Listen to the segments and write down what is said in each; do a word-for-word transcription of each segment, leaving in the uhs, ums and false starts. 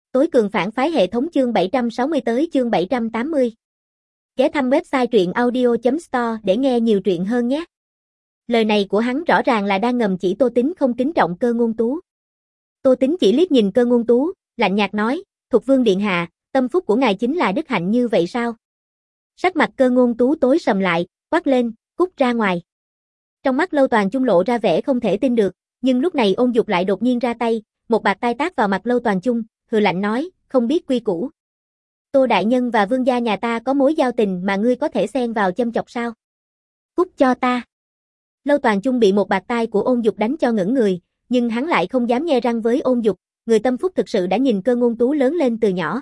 Tối cường phản phái hệ thống chương bảy trăm sáu mươi tới chương bảy trăm tám mươi. Ghé thăm website truyện audio chấm store để nghe nhiều truyện hơn nhé. Lời này của hắn rõ ràng là đang ngầm chỉ Tô Tín không kính trọng Cơ Ngôn Tú. Tô Tín chỉ liếc nhìn Cơ Ngôn Tú, lạnh nhạt nói, Thục Vương điện hạ, tâm phúc của ngài chính là đức hạnh như vậy sao? Sắc mặt Cơ Ngôn Tú tối sầm lại, quát lên, cút ra ngoài. Trong mắt Lâu Toàn Chung lộ ra vẻ không thể tin được, nhưng lúc này Ôn Dục lại đột nhiên ra tay, một bạt tai tát vào mặt Lâu Toàn Chung, hừ lạnh nói, không biết quy củ. Tô đại nhân và vương gia nhà ta có mối giao tình mà ngươi có thể xen vào châm chọc sao? Cút cho ta. Lâu Toàn Chung bị một bạt tai của Ôn Dục đánh cho ngẩn người, nhưng hắn lại không dám nhe răng với Ôn Dục, người tâm phúc thực sự đã nhìn Cơ Ngôn Tú lớn lên từ nhỏ.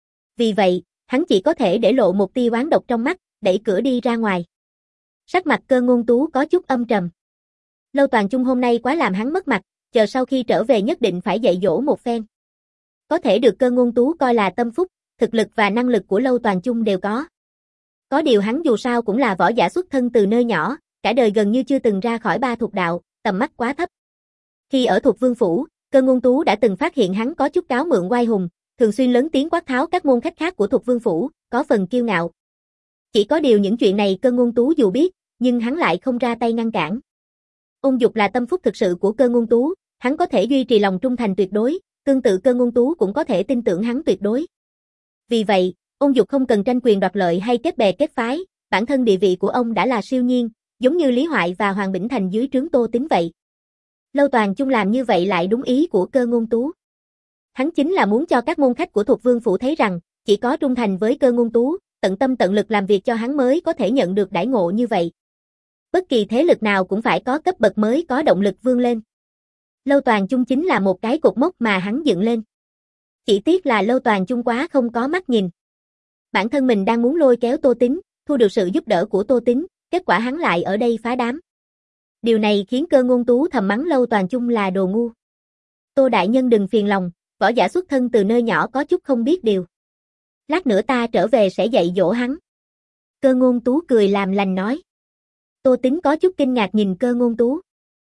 Vì vậy, hắn chỉ có thể để lộ một tia oán độc trong mắt, đẩy cửa đi ra ngoài. Sắc mặt Cơ Ngôn Tú có chút âm trầm. Lâu Toàn Chung hôm nay quá làm hắn mất mặt, chờ sau khi trở về nhất định phải dạy dỗ một phen. Có thể được Cơ Ngôn Tú coi là tâm phúc, thực lực và năng lực của Lâu Toàn Chung đều có. Có điều hắn dù sao cũng là võ giả xuất thân từ nơi nhỏ, cả đời gần như chưa từng ra khỏi ba thuộc đạo, tầm mắt quá thấp. Khi ở Thục Vương phủ, Cơ Ngôn Tú đã từng phát hiện hắn có chút cáo mượn oai hùng, thường xuyên lớn tiếng quát tháo các môn khách khác của Thục Vương phủ, có phần kiêu ngạo. Chỉ có điều những chuyện này Cơ Ngôn Tú dù biết, nhưng hắn lại không ra tay ngăn cản. Ôn Dục là tâm phúc thực sự của Cơ Ngôn Tú, hắn có thể duy trì lòng trung thành tuyệt đối, tương tự Cơ Ngôn Tú cũng có thể tin tưởng hắn tuyệt đối. Vì vậy, Ôn Dục không cần tranh quyền đoạt lợi hay kết bè kết phái, bản thân địa vị của ông đã là siêu nhiên, giống như Lý Hoại và Hoàng Bỉnh Thành dưới trướng Tô Tín vậy. Lâu Toàn Chung làm như vậy lại đúng ý của Cơ Ngôn Tú. Hắn chính là muốn cho các môn khách của Thục Vương phủ thấy rằng, chỉ có trung thành với Cơ Ngôn Tú, tận tâm tận lực làm việc cho hắn mới có thể nhận được đãi ngộ như vậy. Bất kỳ thế lực nào cũng phải có cấp bậc mới có động lực vươn lên. Lâu Toàn Chung chính là một cái cột mốc mà hắn dựng lên. Chỉ tiếc là Lâu Toàn Chung quá không có mắt nhìn. Bản thân mình đang muốn lôi kéo Tô Tín, thu được sự giúp đỡ của Tô Tín, kết quả hắn lại ở đây phá đám. Điều này khiến Cơ Ngôn Tú thầm mắng Lâu Toàn Chung là đồ ngu. Tô đại nhân đừng phiền lòng, võ giả xuất thân từ nơi nhỏ có chút không biết điều. Lát nữa ta trở về sẽ dạy dỗ hắn. Cơ Ngôn Tú cười làm lành nói. Tô Tín có chút kinh ngạc nhìn Cơ Ngôn Tú.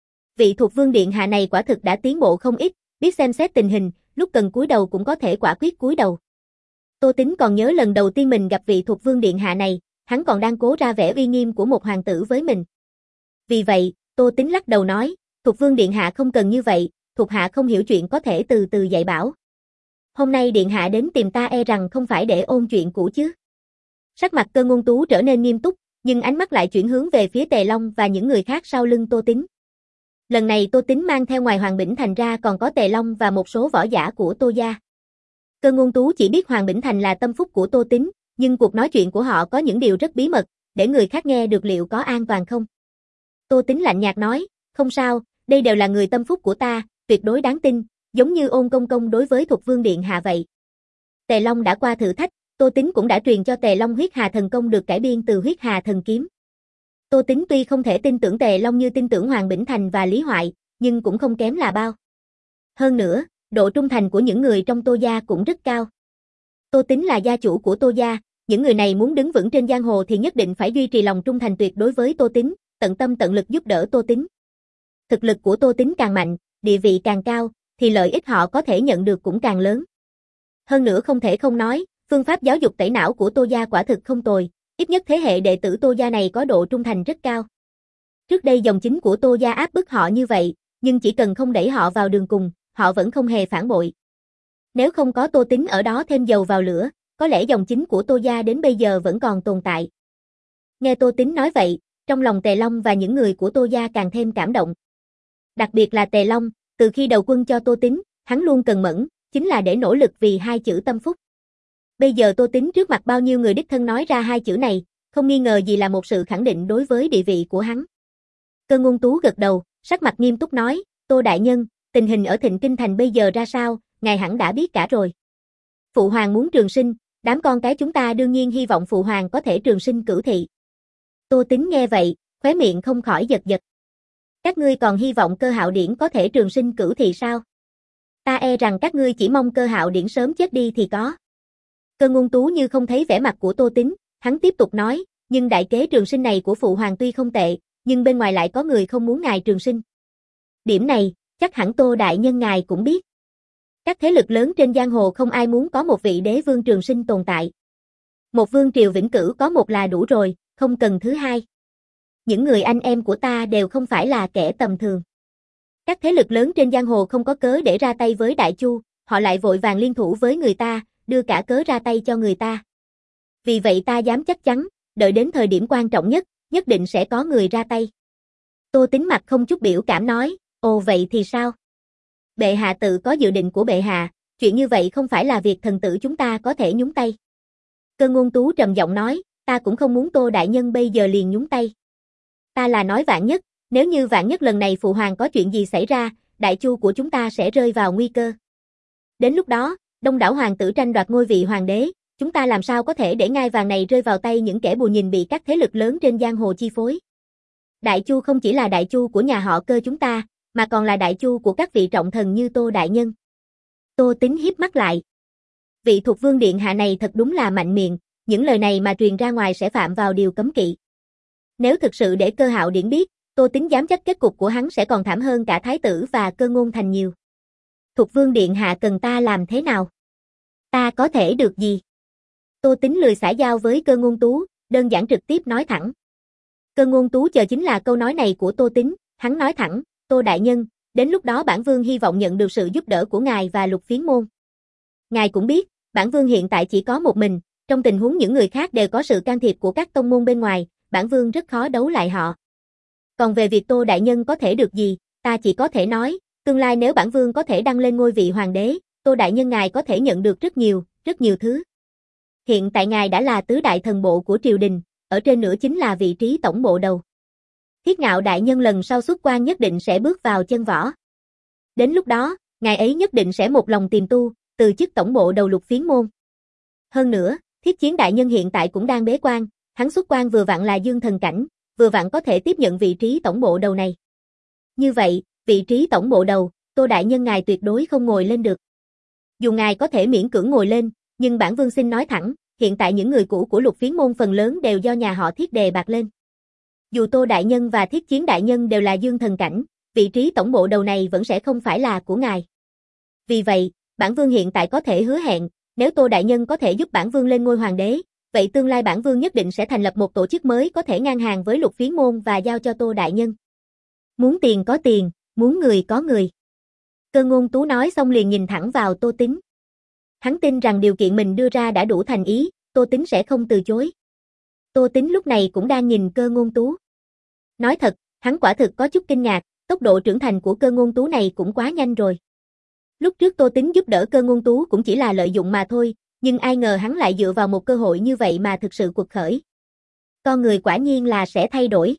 Vị Thục Vương điện hạ này quả thực đã tiến bộ không ít, biết xem xét tình hình, lúc cần cúi đầu cũng có thể quả quyết cúi đầu. Tô Tín còn nhớ lần đầu tiên mình gặp vị Thục Vương điện hạ này, hắn còn đang cố ra vẻ uy nghiêm của một hoàng tử với mình. Vì vậy, Tô Tín lắc đầu nói, Thục Vương điện hạ không cần như vậy, thuộc hạ không hiểu chuyện có thể từ từ dạy bảo. Hôm nay điện hạ đến tìm ta e rằng không phải để ôn chuyện cũ chứ. Sắc mặt Cơ Ngôn Tú trở nên nghiêm túc, nhưng ánh mắt lại chuyển hướng về phía Tề Long và những người khác sau lưng Tô Tín. Lần này Tô Tín mang theo ngoài Hoàng Bỉnh Thành ra còn có Tề Long và một số võ giả của Tô gia. Cơ Ngôn Tú chỉ biết Hoàng Bỉnh Thành là tâm phúc của Tô Tín, nhưng cuộc nói chuyện của họ có những điều rất bí mật, để người khác nghe được liệu có an toàn không. Tô Tín lạnh nhạt nói, không sao, đây đều là người tâm phúc của ta, tuyệt đối đáng tin, giống như Ôn công công đối với Thục Vương điện hạ vậy. Tề Long đã qua thử thách, Tô Tín cũng đã truyền cho Tề Long huyết hà thần công được cải biên từ huyết hà thần kiếm. Tô Tín tuy không thể tin tưởng Tề Long như tin tưởng Hoàng Bỉnh Thành và Lý Hoại, nhưng cũng không kém là bao. Hơn nữa, độ trung thành của những người trong Tô gia cũng rất cao. Tô Tín là gia chủ của Tô gia, những người này muốn đứng vững trên giang hồ thì nhất định phải duy trì lòng trung thành tuyệt đối với Tô Tín, tận tâm tận lực giúp đỡ Tô Tín. Thực lực của Tô Tín càng mạnh, địa vị càng cao, thì lợi ích họ có thể nhận được cũng càng lớn. Hơn nữa không thể không nói, phương pháp giáo dục tẩy não của Tô gia quả thực không tồi, ít nhất thế hệ đệ tử Tô gia này có độ trung thành rất cao. Trước đây dòng chính của Tô gia áp bức họ như vậy, nhưng chỉ cần không đẩy họ vào đường cùng, họ vẫn không hề phản bội. Nếu không có Tô Tín ở đó thêm dầu vào lửa, có lẽ dòng chính của Tô gia đến bây giờ vẫn còn tồn tại. Nghe Tô Tín nói vậy, trong lòng Tề Long và những người của Tô gia càng thêm cảm động. Đặc biệt là Tề Long, từ khi đầu quân cho Tô Tín, hắn luôn cần mẫn, chính là để nỗ lực vì hai chữ tâm phúc. Bây giờ Tô Tín trước mặt bao nhiêu người đích thân nói ra hai chữ này, không nghi ngờ gì là một sự khẳng định đối với địa vị của hắn. Cơ Ngôn Tú gật đầu, sắc mặt nghiêm túc nói, Tô đại nhân, tình hình ở Thịnh Kinh Thành bây giờ ra sao, ngài hẳn đã biết cả rồi. Phụ hoàng muốn trường sinh, đám con cái chúng ta đương nhiên hy vọng phụ hoàng có thể trường sinh cửu thị. Tô Tín nghe vậy, khóe miệng không khỏi giật giật. Các ngươi còn hy vọng Cơ Hạo Điển có thể trường sinh cửu thị sao? Ta e rằng các ngươi chỉ mong Cơ Hạo Điển sớm chết đi thì có. Cơ Ngôn Tú như không thấy vẻ mặt của Tô Tín, hắn tiếp tục nói, nhưng đại kế trường sinh này của phụ hoàng tuy không tệ, nhưng bên ngoài lại có người không muốn ngài trường sinh. Điểm này, chắc hẳn Tô đại nhân ngài cũng biết. Các thế lực lớn trên giang hồ không ai muốn có một vị đế vương trường sinh tồn tại. Một vương triều vĩnh cửu có một là đủ rồi, không cần thứ hai. Những người anh em của ta đều không phải là kẻ tầm thường. Các thế lực lớn trên giang hồ không có cớ để ra tay với Đại Chu, họ lại vội vàng liên thủ với người ta, đưa cả cớ ra tay cho người ta. Vì vậy ta dám chắc chắn, đợi đến thời điểm quan trọng nhất, nhất định sẽ có người ra tay. Tô Tín mặt không chút biểu cảm nói, ồ vậy thì sao? Bệ hạ tự có dự định của bệ hạ, chuyện như vậy không phải là việc thần tử chúng ta có thể nhúng tay. Cơ Ngôn Tú trầm giọng nói, ta cũng không muốn Tô đại nhân bây giờ liền nhúng tay. Ta là nói vạn nhất, nếu như vạn nhất lần này phụ hoàng có chuyện gì xảy ra, Đại Chu của chúng ta sẽ rơi vào nguy cơ. Đến lúc đó, đông đảo hoàng tử tranh đoạt ngôi vị hoàng đế, chúng ta làm sao có thể để ngai vàng này rơi vào tay những kẻ bù nhìn bị các thế lực lớn trên giang hồ chi phối. Đại Chu không chỉ là Đại Chu của nhà họ Cơ chúng ta, mà còn là Đại Chu của các vị trọng thần như Tô đại nhân. Tô Tín híp mắt lại. Vị thuộc vương điện hạ này thật đúng là mạnh miệng, những lời này mà truyền ra ngoài sẽ phạm vào điều cấm kỵ. Nếu thực sự để Cơ Hạo Điển biết, Tô Tín dám chắc kết cục của hắn sẽ còn thảm hơn cả Thái tử và Cơ Ngôn Thành nhiều. Thuộc vương điện hạ cần ta làm thế nào? Ta có thể được gì? Tô Tín lười xã giao với Cơ Ngôn Tú, đơn giản trực tiếp nói thẳng. Cơ Ngôn Tú chờ chính là câu nói này của Tô Tín, hắn nói thẳng, Tô đại nhân, đến lúc đó bản vương hy vọng nhận được sự giúp đỡ của ngài và Lục Phiến môn. Ngài cũng biết, bản vương hiện tại chỉ có một mình, trong tình huống những người khác đều có sự can thiệp của các tông môn bên ngoài, bản vương rất khó đấu lại họ. Còn về việc Tô đại nhân có thể được gì, ta chỉ có thể nói, tương lai nếu bản vương có thể đăng lên ngôi vị hoàng đế, Tô đại nhân ngài có thể nhận được rất nhiều, rất nhiều thứ. Hiện tại ngài đã là tứ đại thần bộ của triều đình, ở trên nữa chính là vị trí tổng bộ đầu. Thiết Ngạo đại nhân lần sau xuất quan nhất định sẽ bước vào chân võ. Đến lúc đó, ngài ấy nhất định sẽ một lòng tìm tu, từ chức tổng bộ đầu Lục Phiến môn. Hơn nữa, Thiết Chiến đại nhân hiện tại cũng đang bế quan, hắn xuất quan vừa vặn là dương thần cảnh, vừa vặn có thể tiếp nhận vị trí tổng bộ đầu này. Như vậy, vị trí tổng bộ đầu, Tô đại nhân ngài tuyệt đối không ngồi lên được. Dù ngài có thể miễn cưỡng ngồi lên, nhưng bản vương xin nói thẳng, hiện tại những người cũ của Lục Phiến môn phần lớn đều do nhà họ Thiết đề bạt lên. Dù Tô đại nhân và Thiết Chiến đại nhân đều là dương thần cảnh, vị trí tổng bộ đầu này vẫn sẽ không phải là của ngài. Vì vậy, bản vương hiện tại có thể hứa hẹn, nếu Tô đại nhân có thể giúp bản vương lên ngôi hoàng đế, vậy tương lai bản vương nhất định sẽ thành lập một tổ chức mới có thể ngang hàng với Lục Phiến môn và giao cho Tô đại nhân. Muốn tiền có tiền, muốn người có người. Cơ Ngôn Tú nói xong liền nhìn thẳng vào Tô Tín. Hắn tin rằng điều kiện mình đưa ra đã đủ thành ý, Tô Tín sẽ không từ chối. Tô Tín lúc này cũng đang nhìn Cơ Ngôn Tú. Nói thật, hắn quả thực có chút kinh ngạc, tốc độ trưởng thành của Cơ Ngôn Tú này cũng quá nhanh rồi. Lúc trước Tô Tín giúp đỡ Cơ Ngôn Tú cũng chỉ là lợi dụng mà thôi, nhưng ai ngờ hắn lại dựa vào một cơ hội như vậy mà thực sự quật khởi. Con người quả nhiên là sẽ thay đổi.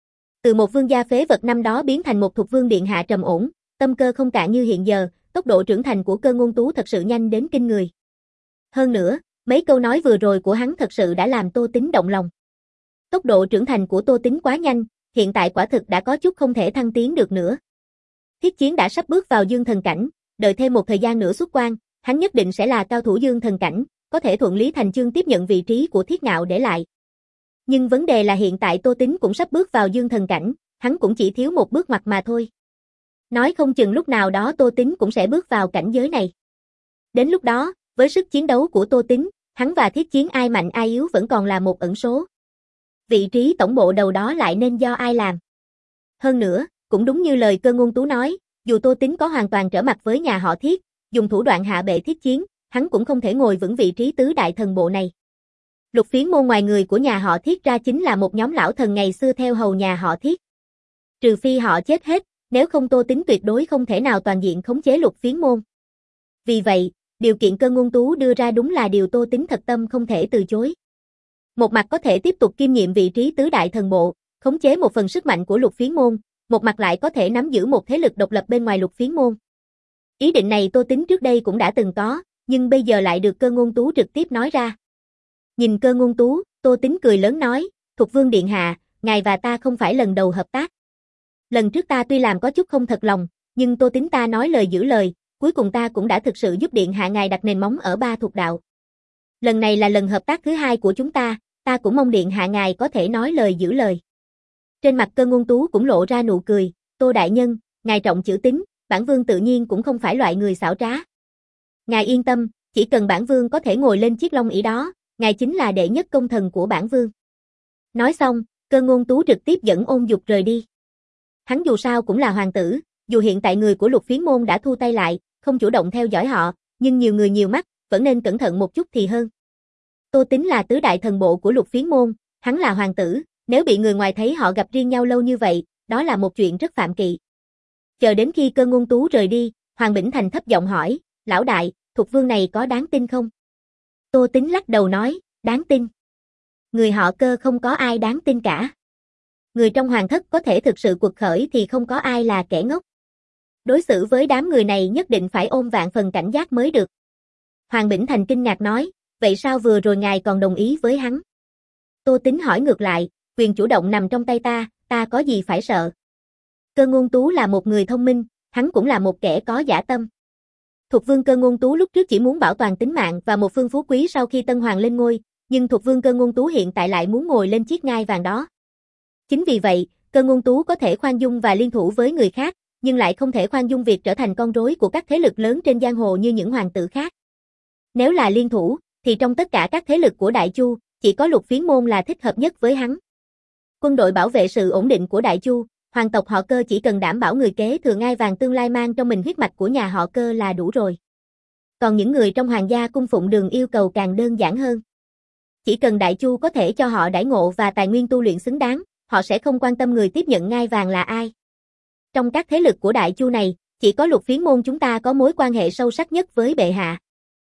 Từ một vương gia phế vật năm đó biến thành một thuộc vương điện hạ trầm ổn, tâm cơ không cạn như hiện giờ, tốc độ trưởng thành của Cơ Ngôn Tú thật sự nhanh đến kinh người. Hơn nữa, mấy câu nói vừa rồi của hắn thật sự đã làm Tô Tín động lòng. Tốc độ trưởng thành của Tô Tín quá nhanh, hiện tại quả thực đã có chút không thể thăng tiến được nữa. Thiết Chiến đã sắp bước vào dương thần cảnh, đợi thêm một thời gian nữa xuất quan, hắn nhất định sẽ là cao thủ dương thần cảnh, có thể thuận lý thành chương tiếp nhận vị trí của Thiết Ngạo để lại. Nhưng vấn đề là hiện tại Tô Tín cũng sắp bước vào dương thần cảnh, hắn cũng chỉ thiếu một bước ngoặt mà thôi. Nói không chừng lúc nào đó Tô Tín cũng sẽ bước vào cảnh giới này. Đến lúc đó, với sức chiến đấu của Tô Tín, hắn và Thiết Chiến ai mạnh ai yếu vẫn còn là một ẩn số. Vị trí tổng bộ đầu đó lại nên do ai làm? Hơn nữa, cũng đúng như lời Cơ Ngôn Tú nói, dù Tô Tín có hoàn toàn trở mặt với nhà họ Thiết, dùng thủ đoạn hạ bệ Thiết Chiến, hắn cũng không thể ngồi vững vị trí tứ đại thần bộ này. Lục Phiến môn ngoài người của nhà họ Thiết ra chính là một nhóm lão thần ngày xưa theo hầu nhà họ Thiết. Trừ phi họ chết hết, nếu không Tô Tín tuyệt đối không thể nào toàn diện khống chế Lục Phiến môn. Vì vậy, điều kiện Cơ Ngôn Tú đưa ra đúng là điều Tô Tín thật tâm không thể từ chối. Một mặt có thể tiếp tục kiêm nhiệm vị trí tứ đại thần bộ, khống chế một phần sức mạnh của Lục Phiến môn, một mặt lại có thể nắm giữ một thế lực độc lập bên ngoài Lục Phiến môn. Ý định này Tô Tín trước đây cũng đã từng có, nhưng bây giờ lại được Cơ Ngôn Tú trực tiếp nói ra. Nhìn Cơ Ngôn Tú, Tô Tín cười lớn nói, Thục Vương điện hạ, ngài và ta không phải lần đầu hợp tác. Lần trước ta tuy làm có chút không thật lòng, nhưng Tô Tín ta nói lời giữ lời, cuối cùng ta cũng đã thực sự giúp điện hạ ngài đặt nền móng ở ba thuộc đạo. Lần này là lần hợp tác thứ hai của chúng ta, ta cũng mong điện hạ ngài có thể nói lời giữ lời. Trên mặt Cơ Ngôn Tú cũng lộ ra nụ cười, Tô đại nhân, ngài trọng chữ tín, bản vương tự nhiên cũng không phải loại người xảo trá. Ngài yên tâm, chỉ cần bản vương có thể ngồi lên chiếc long ỷ đó, ngài chính là đệ nhất công thần của bản vương. Nói xong, Cơ Ngôn Tú trực tiếp dẫn Ôn Dục rời đi. Hắn dù sao cũng là hoàng tử, dù hiện tại người của Lục Phiến môn đã thu tay lại, không chủ động theo dõi họ, nhưng nhiều người nhiều mắt, vẫn nên cẩn thận một chút thì hơn. Tô Tín là tứ đại thần bộ của Lục Phiến môn, hắn là hoàng tử, nếu bị người ngoài thấy họ gặp riêng nhau lâu như vậy, đó là một chuyện rất phạm kỵ. Chờ đến khi Cơ Ngôn Tú rời đi, Hoàng Bỉnh Thành thấp giọng hỏi, lão đại, Thục Vương này có đáng tin không? Tô Tín lắc đầu nói, đáng tin. Người họ Cơ không có ai đáng tin cả. Người trong hoàng thất có thể thực sự quật khởi thì không có ai là kẻ ngốc. Đối xử với đám người này nhất định phải ôm vạn phần cảnh giác mới được. Hoàng Bỉnh Thành kinh ngạc nói, vậy sao vừa rồi ngài còn đồng ý với hắn? Tô Tín hỏi ngược lại, quyền chủ động nằm trong tay ta, ta có gì phải sợ? Cơ Ngôn Tú là một người thông minh, hắn cũng là một kẻ có dã tâm. Thục Vương Cơ Ngôn Tú lúc trước chỉ muốn bảo toàn tính mạng và một phương phú quý sau khi Tân Hoàng lên ngôi, nhưng Thục Vương Cơ Ngôn Tú hiện tại lại muốn ngồi lên chiếc ngai vàng đó. Chính vì vậy, Cơ Ngôn Tú có thể khoan dung và liên thủ với người khác, nhưng lại không thể khoan dung việc trở thành con rối của các thế lực lớn trên giang hồ như những hoàng tử khác. Nếu là liên thủ, thì trong tất cả các thế lực của Đại Chu, chỉ có Lục Phiến môn là thích hợp nhất với hắn. Quân đội bảo vệ sự ổn định của Đại Chu, hoàng tộc họ Cơ chỉ cần đảm bảo người kế thừa ngai vàng tương lai mang trong mình huyết mạch của nhà họ Cơ là đủ rồi. Còn những người trong hoàng gia cung phụng Đường yêu cầu càng đơn giản hơn. Chỉ cần Đại Chu có thể cho họ đãi ngộ và tài nguyên tu luyện xứng đáng, họ sẽ không quan tâm người tiếp nhận ngai vàng là ai. Trong các thế lực của Đại Chu này, chỉ có Lục Phiến môn chúng ta có mối quan hệ sâu sắc nhất với bệ hạ.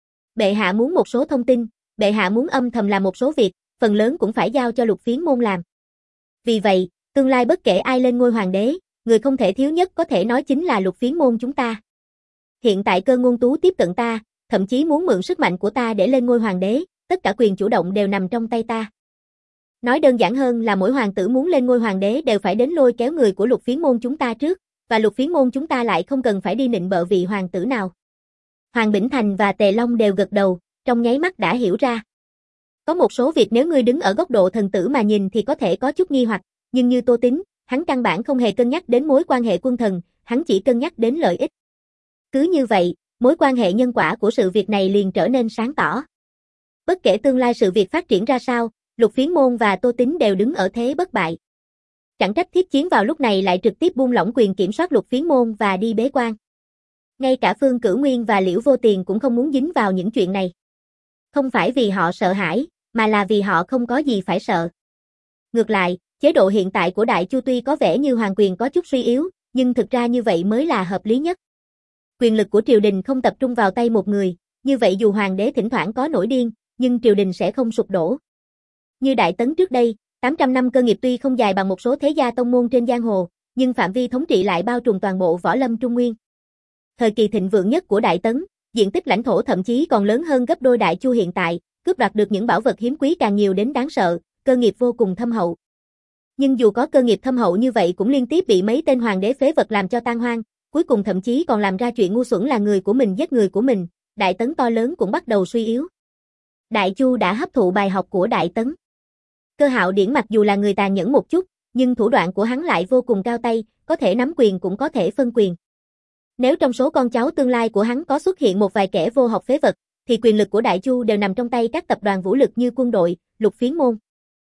Bệ hạ muốn một số thông tin, bệ hạ muốn âm thầm làm một số việc, phần lớn cũng phải giao cho Lục Phiến môn làm. Vì vậy, tương lai bất kể ai lên ngôi hoàng đế, người không thể thiếu nhất có thể nói chính là Lục Phiến môn chúng ta. Hiện tại Cơ Ngôn Tú tiếp cận ta, thậm chí muốn mượn sức mạnh của ta để lên ngôi hoàng đế, tất cả quyền chủ động đều nằm trong tay ta. Nói đơn giản hơn là mỗi hoàng tử muốn lên ngôi hoàng đế đều phải đến lôi kéo người của Lục Phiến môn chúng ta trước, và Lục Phiến môn chúng ta lại không cần phải đi nịnh bợ vị hoàng tử nào. Hoàng Bỉnh Thành và Tề Long đều gật đầu, trong nháy mắt đã hiểu ra. Có một số việc nếu ngươi đứng ở góc độ thần tử mà nhìn thì có thể có chút nghi hoặc, nhưng như Tô Tín, hắn căn bản không hề cân nhắc đến mối quan hệ quân thần, hắn chỉ cân nhắc đến lợi ích. Cứ như vậy, mối quan hệ nhân quả của sự việc này liền trở nên sáng tỏ. Bất kể tương lai sự việc phát triển ra sao, Lục Phiến môn và Tô Tín đều đứng ở thế bất bại. Chẳng trách Thiết Chiến vào lúc này lại trực tiếp buông lỏng quyền kiểm soát Lục Phiến môn và đi bế quan. Ngay cả Phương Cửu Nguyên và Liễu Vô Tiền cũng không muốn dính vào những chuyện này. Không phải vì họ sợ hãi, mà là vì họ không có gì phải sợ. Ngược lại, chế độ hiện tại của Đại Chu tuy có vẻ như hoàng quyền có chút suy yếu, nhưng thực ra như vậy mới là hợp lý nhất. Quyền lực của triều đình không tập trung vào tay một người, như vậy dù hoàng đế thỉnh thoảng có nổi điên, nhưng triều đình sẽ không sụp đổ. Như Đại Tấn trước đây, tám trăm năm cơ nghiệp tuy không dài bằng một số thế gia tông môn trên giang hồ, nhưng phạm vi thống trị lại bao trùm toàn bộ võ lâm Trung Nguyên. Thời kỳ thịnh vượng nhất của Đại Tấn, diện tích lãnh thổ thậm chí còn lớn hơn gấp đôi Đại Chu hiện tại, cướp đoạt được những bảo vật hiếm quý càng nhiều đến đáng sợ, cơ nghiệp vô cùng thâm hậu. Nhưng dù có cơ nghiệp thâm hậu như vậy cũng liên tiếp bị mấy tên hoàng đế phế vật làm cho tan hoang, cuối cùng thậm chí còn làm ra chuyện ngu xuẩn là người của mình giết người của mình, Đại Tấn to lớn cũng bắt đầu suy yếu. Đại Chu đã hấp thụ bài học của Đại Tấn. Cơ Hạo Điển mặc dù là người tàn nhẫn một chút, nhưng thủ đoạn của hắn lại vô cùng cao tay, có thể nắm quyền cũng có thể phân quyền. Nếu trong số con cháu tương lai của hắn có xuất hiện một vài kẻ vô học phế vật, thì quyền lực của Đại Chu đều nằm trong tay các tập đoàn vũ lực như quân đội, Lục Phiến môn.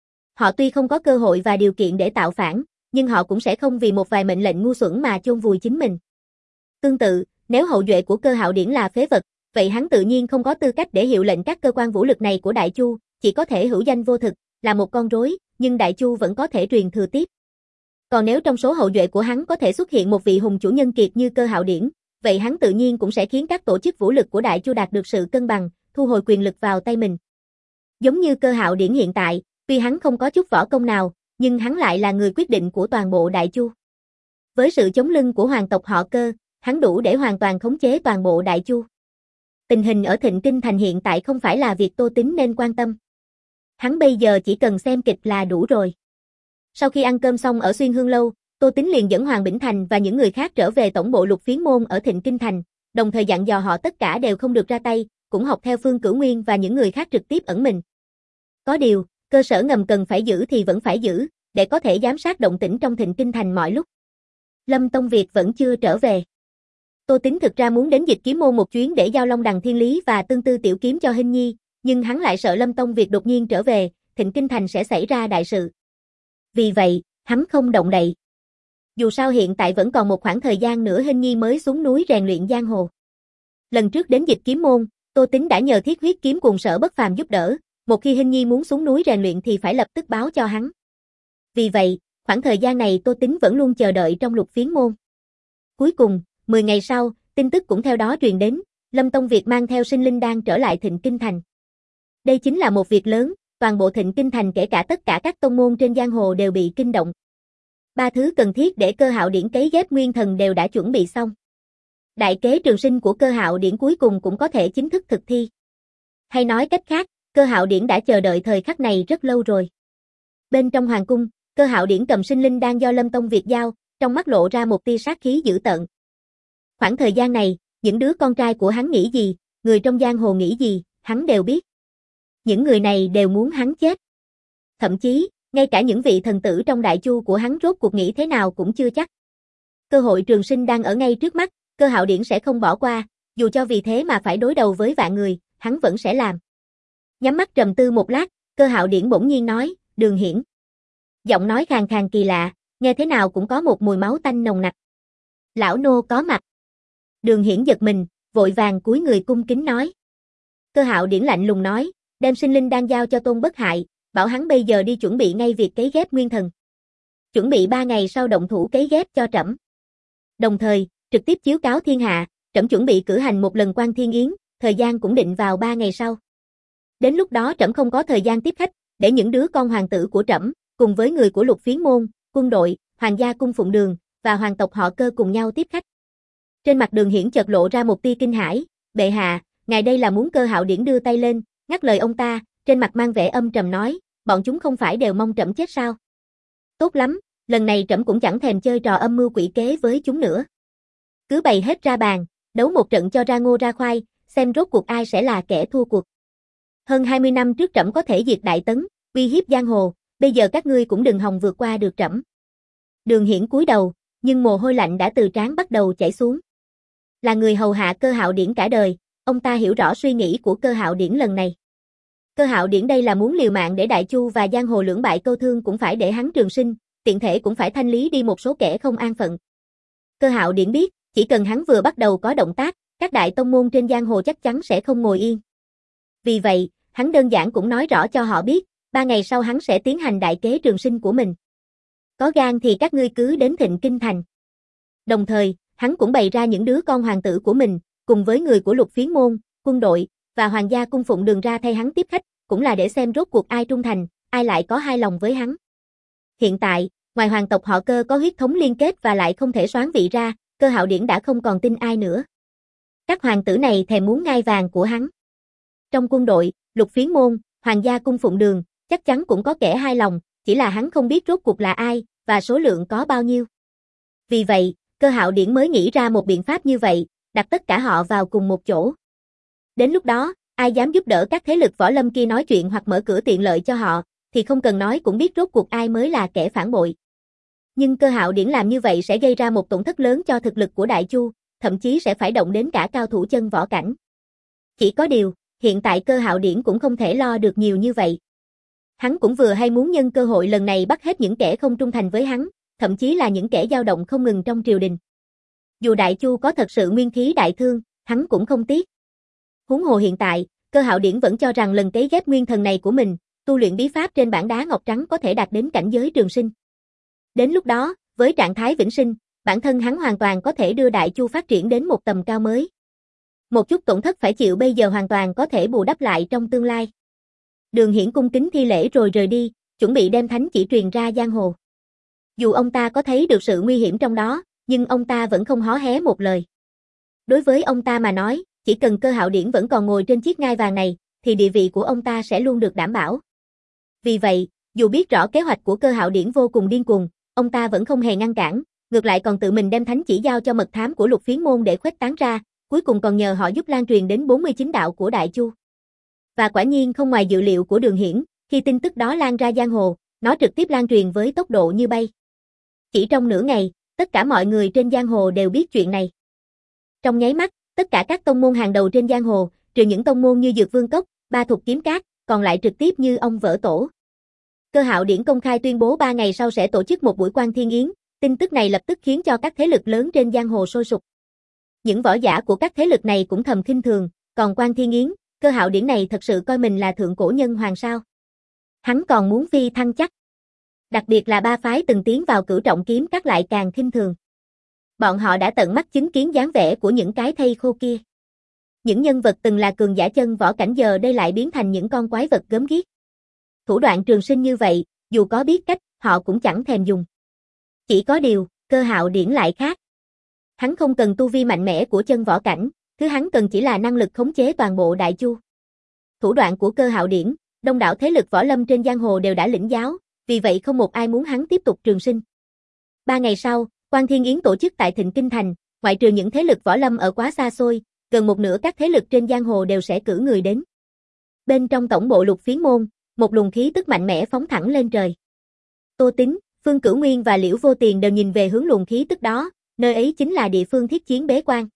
Họ tuy không có cơ hội và điều kiện để tạo phản, nhưng họ cũng sẽ không vì một vài mệnh lệnh ngu xuẩn mà chôn vùi chính mình. Tương tự, nếu hậu duệ của Cơ Hạo Điển là phế vật, vậy hắn tự nhiên không có tư cách để hiệu lệnh các cơ quan vũ lực này của Đại Chu, chỉ có thể hữu danh vô thực, là một con rối, nhưng Đại Chu vẫn có thể truyền thừa tiếp. Còn nếu trong số hậu duệ của hắn có thể xuất hiện một vị hùng chủ nhân kiệt như Cơ Hạo Điển, vậy hắn tự nhiên cũng sẽ khiến các tổ chức vũ lực của Đại Chu đạt được sự cân bằng, thu hồi quyền lực vào tay mình. Giống như Cơ Hạo Điển hiện tại, tuy hắn không có chút võ công nào, nhưng hắn lại là người quyết định của toàn bộ Đại Chu. Với sự chống lưng của hoàng tộc họ Cơ, hắn đủ để hoàn toàn khống chế toàn bộ Đại Chu. Tình hình ở Thịnh Kinh Thành hiện tại không phải là việc Tô Tín nên quan tâm. Hắn bây giờ chỉ cần xem kịch là đủ rồi. Sau khi ăn cơm xong ở Xuyên Hương Lâu, Tô Tín liền dẫn Hoàng Bỉnh Thành và những người khác trở về tổng bộ Lục Phiến môn ở Thịnh Kinh Thành, đồng thời dặn dò họ tất cả đều không được ra tay, cũng học theo Phương Cửu Nguyên và những người khác trực tiếp ẩn mình. Có điều, cơ sở ngầm cần phải giữ thì vẫn phải giữ, để có thể giám sát động tĩnh trong Thịnh Kinh Thành mọi lúc. Lâm Tông Việt vẫn chưa trở về. Tô Tín thực ra muốn đến Dịch Kiếm môn một chuyến để giao Long Đằng Thiên Lý và tương tư tiểu kiếm cho Hinh Nhi, nhưng hắn lại sợ Lâm Tông Việt đột nhiên trở về, Thịnh Kinh Thành sẽ xảy ra đại sự. Vì vậy, hắn không động đậy. Dù sao hiện tại vẫn còn một khoảng thời gian nữa Hinh Nhi mới xuống núi rèn luyện giang hồ. Lần trước đến Dịch Kiếm môn, Tô Tín đã nhờ Thiết Huyết kiếm cùng Sở Bất Phàm giúp đỡ, một khi Hinh Nhi muốn xuống núi rèn luyện thì phải lập tức báo cho hắn. Vì vậy, khoảng thời gian này Tô Tín vẫn luôn chờ đợi trong Lục Phiến môn. Cuối cùng, mười ngày sau, tin tức cũng theo đó truyền đến, Lâm Tông Việt mang theo sinh linh đan trở lại Thịnh Kinh Thành. Đây chính là một việc lớn, toàn bộ Thịnh Kinh Thành kể cả tất cả các tông môn trên giang hồ đều bị kinh động. Ba thứ cần thiết để Cơ Hạo Điển cấy ghép nguyên thần đều đã chuẩn bị xong. Đại kế trường sinh của Cơ Hạo Điển cuối cùng cũng có thể chính thức thực thi. Hay nói cách khác, Cơ Hạo Điển đã chờ đợi thời khắc này rất lâu rồi. Bên trong hoàng cung, Cơ Hạo Điển cầm sinh linh đan do Lâm Tông Việt giao, trong mắt lộ ra một tia sát khí dữ tợn. Khoảng thời gian này, những đứa con trai của hắn nghĩ gì, người trong giang hồ nghĩ gì, hắn đều biết. Những người này đều muốn hắn chết. Thậm chí, ngay cả những vị thần tử trong đại chu của hắn rốt cuộc nghĩ thế nào cũng chưa chắc. Cơ hội trường sinh đang ở ngay trước mắt, Cơ Hạo Điển sẽ không bỏ qua, dù cho vì thế mà phải đối đầu với vạn người, hắn vẫn sẽ làm. Nhắm mắt trầm tư một lát, Cơ Hạo Điển bỗng nhiên nói, Đường Hiển. Giọng nói khàn khàn kỳ lạ, nghe thế nào cũng có một mùi máu tanh nồng nặc. Lão nô có mặt. Đường Hiển giật mình, vội vàng cúi người cung kính nói. Cơ Hạo Điển lạnh lùng nói, đem sinh linh đang giao cho Tôn Bất Hại, bảo hắn bây giờ đi chuẩn bị ngay việc cấy ghép nguyên thần. Chuẩn bị ba ngày sau động thủ cấy ghép cho trẫm. Đồng thời, trực tiếp chiếu cáo thiên hạ, trẫm chuẩn bị cử hành một lần quan thiên yến, thời gian cũng định vào ba ngày sau. Đến lúc đó trẫm không có thời gian tiếp khách, để những đứa con hoàng tử của trẫm, cùng với người của Lục Phiến môn, quân đội, hoàng gia cung phụng Đường và hoàng tộc họ Cơ cùng nhau tiếp khách. Trên mặt Đường Hiển chợt lộ ra một tia kinh hãi, bệ hạ, ngài đây là muốn Cơ Hạo Điển đưa tay lên, ngắt lời ông ta, trên mặt mang vẻ âm trầm nói, bọn chúng không phải đều mong trẫm chết sao? Tốt lắm, lần này trẫm cũng chẳng thèm chơi trò âm mưu quỷ kế với chúng nữa. Cứ bày hết ra bàn, đấu một trận cho ra ngô ra khoai, xem rốt cuộc ai sẽ là kẻ thua cuộc. Hơn hai mươi năm trước trẫm có thể diệt Đại Tấn, uy hiếp giang hồ, bây giờ các ngươi cũng đừng hòng vượt qua được trẫm. Đường Hiển cúi đầu, nhưng mồ hôi lạnh đã từ trán bắt đầu chảy xuống. Là người hầu hạ Cơ Hạo Điển cả đời, ông ta hiểu rõ suy nghĩ của Cơ Hạo Điển lần này. Cơ Hạo Điển đây là muốn liều mạng để Đại Chu và giang hồ lưỡng bại câu thương cũng phải để hắn trường sinh, tiện thể cũng phải thanh lý đi một số kẻ không an phận. Cơ Hạo Điển biết, chỉ cần hắn vừa bắt đầu có động tác, các đại tông môn trên giang hồ chắc chắn sẽ không ngồi yên. Vì vậy, hắn đơn giản cũng nói rõ cho họ biết, ba ngày sau hắn sẽ tiến hành đại kế trường sinh của mình. Có gan thì các ngươi cứ đến Thịnh Kinh Thành. Đồng thời, hắn cũng bày ra những đứa con hoàng tử của mình, cùng với người của Lục Phiến môn, quân đội và hoàng gia cung phụng Đường ra thay hắn tiếp khách, cũng là để xem rốt cuộc ai trung thành, ai lại có hai lòng với hắn. Hiện tại, ngoài hoàng tộc họ Cơ có huyết thống liên kết và lại không thể soán vị ra, Cơ Hạo Điển đã không còn tin ai nữa. Các hoàng tử này thèm muốn ngai vàng của hắn. Trong quân đội, Lục Phiến môn, hoàng gia cung phụng Đường, chắc chắn cũng có kẻ hai lòng, chỉ là hắn không biết rốt cuộc là ai, và số lượng có bao nhiêu. Vì vậy, Cơ Hạo Điển mới nghĩ ra một biện pháp như vậy, đặt tất cả họ vào cùng một chỗ. Đến lúc đó, ai dám giúp đỡ các thế lực võ lâm kia nói chuyện hoặc mở cửa tiện lợi cho họ, thì không cần nói cũng biết rốt cuộc ai mới là kẻ phản bội. Nhưng Cơ Hạo Điển làm như vậy sẽ gây ra một tổn thất lớn cho thực lực của Đại Chu, thậm chí sẽ phải động đến cả cao thủ chân võ cảnh. Chỉ có điều, hiện tại Cơ Hạo Điển cũng không thể lo được nhiều như vậy. Hắn cũng vừa hay muốn nhân cơ hội lần này bắt hết những kẻ không trung thành với hắn, thậm chí là những kẻ dao động không ngừng trong triều đình. Dù Đại Chu có thật sự nguyên khí đại thương, hắn cũng không tiếc. Huống hồ hiện tại, Cơ Hạo Điển vẫn cho rằng lần cấy ghép nguyên thần này của mình, tu luyện bí pháp trên bản đá ngọc trắng có thể đạt đến cảnh giới trường sinh. Đến lúc đó, với trạng thái vĩnh sinh, bản thân hắn hoàn toàn có thể đưa Đại Chu phát triển đến một tầm cao mới. Một chút tổn thất phải chịu bây giờ hoàn toàn có thể bù đắp lại trong tương lai. Đường Hiển cung kính thi lễ rồi rời đi, chuẩn bị đem thánh chỉ truyền ra giang hồ. Dù ông ta có thấy được sự nguy hiểm trong đó, nhưng ông ta vẫn không hó hé một lời. Đối với ông ta mà nói, chỉ cần Cơ Hạo Điển vẫn còn ngồi trên chiếc ngai vàng này, thì địa vị của ông ta sẽ luôn được đảm bảo. Vì vậy, dù biết rõ kế hoạch của Cơ Hạo Điển vô cùng điên cuồng, ông ta vẫn không hề ngăn cản, ngược lại còn tự mình đem thánh chỉ giao cho mật thám của Lục Phiến môn để khuếch tán ra, cuối cùng còn nhờ họ giúp lan truyền đến bốn mươi chín đạo của Đại Chu. Và quả nhiên không ngoài dự liệu của Đường Hiển, khi tin tức đó lan ra giang hồ, nó trực tiếp lan truyền với tốc độ như bay. Chỉ trong nửa ngày, tất cả mọi người trên giang hồ đều biết chuyện này. Trong nháy mắt, tất cả các tông môn hàng đầu trên giang hồ, trừ những tông môn như Dược Vương Cốc, Ba Thục Kiếm Cát, còn lại trực tiếp như ong vỡ tổ. Cơ Hạo Điển công khai tuyên bố ba ngày sau sẽ tổ chức một buổi Quan Thiên Yến, tin tức này lập tức khiến cho các thế lực lớn trên giang hồ sôi sục. Những võ giả của các thế lực này cũng thầm khinh thường, còn Quan Thiên Yến, Cơ Hạo Điển này thật sự coi mình là thượng cổ nhân hoàng sao? Hắn còn muốn phi thăng chắc. Đặc biệt là ba phái từng tiến vào Cửu Trọng Kiếm Các lại càng khinh thường. Bọn họ đã tận mắt chứng kiến dáng vẻ của những cái thây khô kia. Những nhân vật từng là cường giả chân võ cảnh giờ đây lại biến thành những con quái vật gớm ghiếc. Thủ đoạn trường sinh như vậy, dù có biết cách, họ cũng chẳng thèm dùng. Chỉ có điều, Cơ Hạo Điển lại khác. Hắn không cần tu vi mạnh mẽ của chân võ cảnh, thứ hắn cần chỉ là năng lực khống chế toàn bộ Đại Chu. Thủ đoạn của Cơ Hạo Điển, đông đảo thế lực võ lâm trên giang hồ đều đã lĩnh giáo, vì vậy không một ai muốn hắn tiếp tục trường sinh. Ba ngày sau, Quan Thiên Yến tổ chức tại Thịnh Kinh Thành, ngoại trừ những thế lực võ lâm ở quá xa xôi, gần một nửa các thế lực trên giang hồ đều sẽ cử người đến. Bên trong tổng bộ Lục Phiến môn, một luồng khí tức mạnh mẽ phóng thẳng lên trời. Tô Tín, Phương Cửu Nguyên và Liễu Vô Tiền đều nhìn về hướng luồng khí tức đó, nơi ấy chính là địa phương thiết chiến bế quan.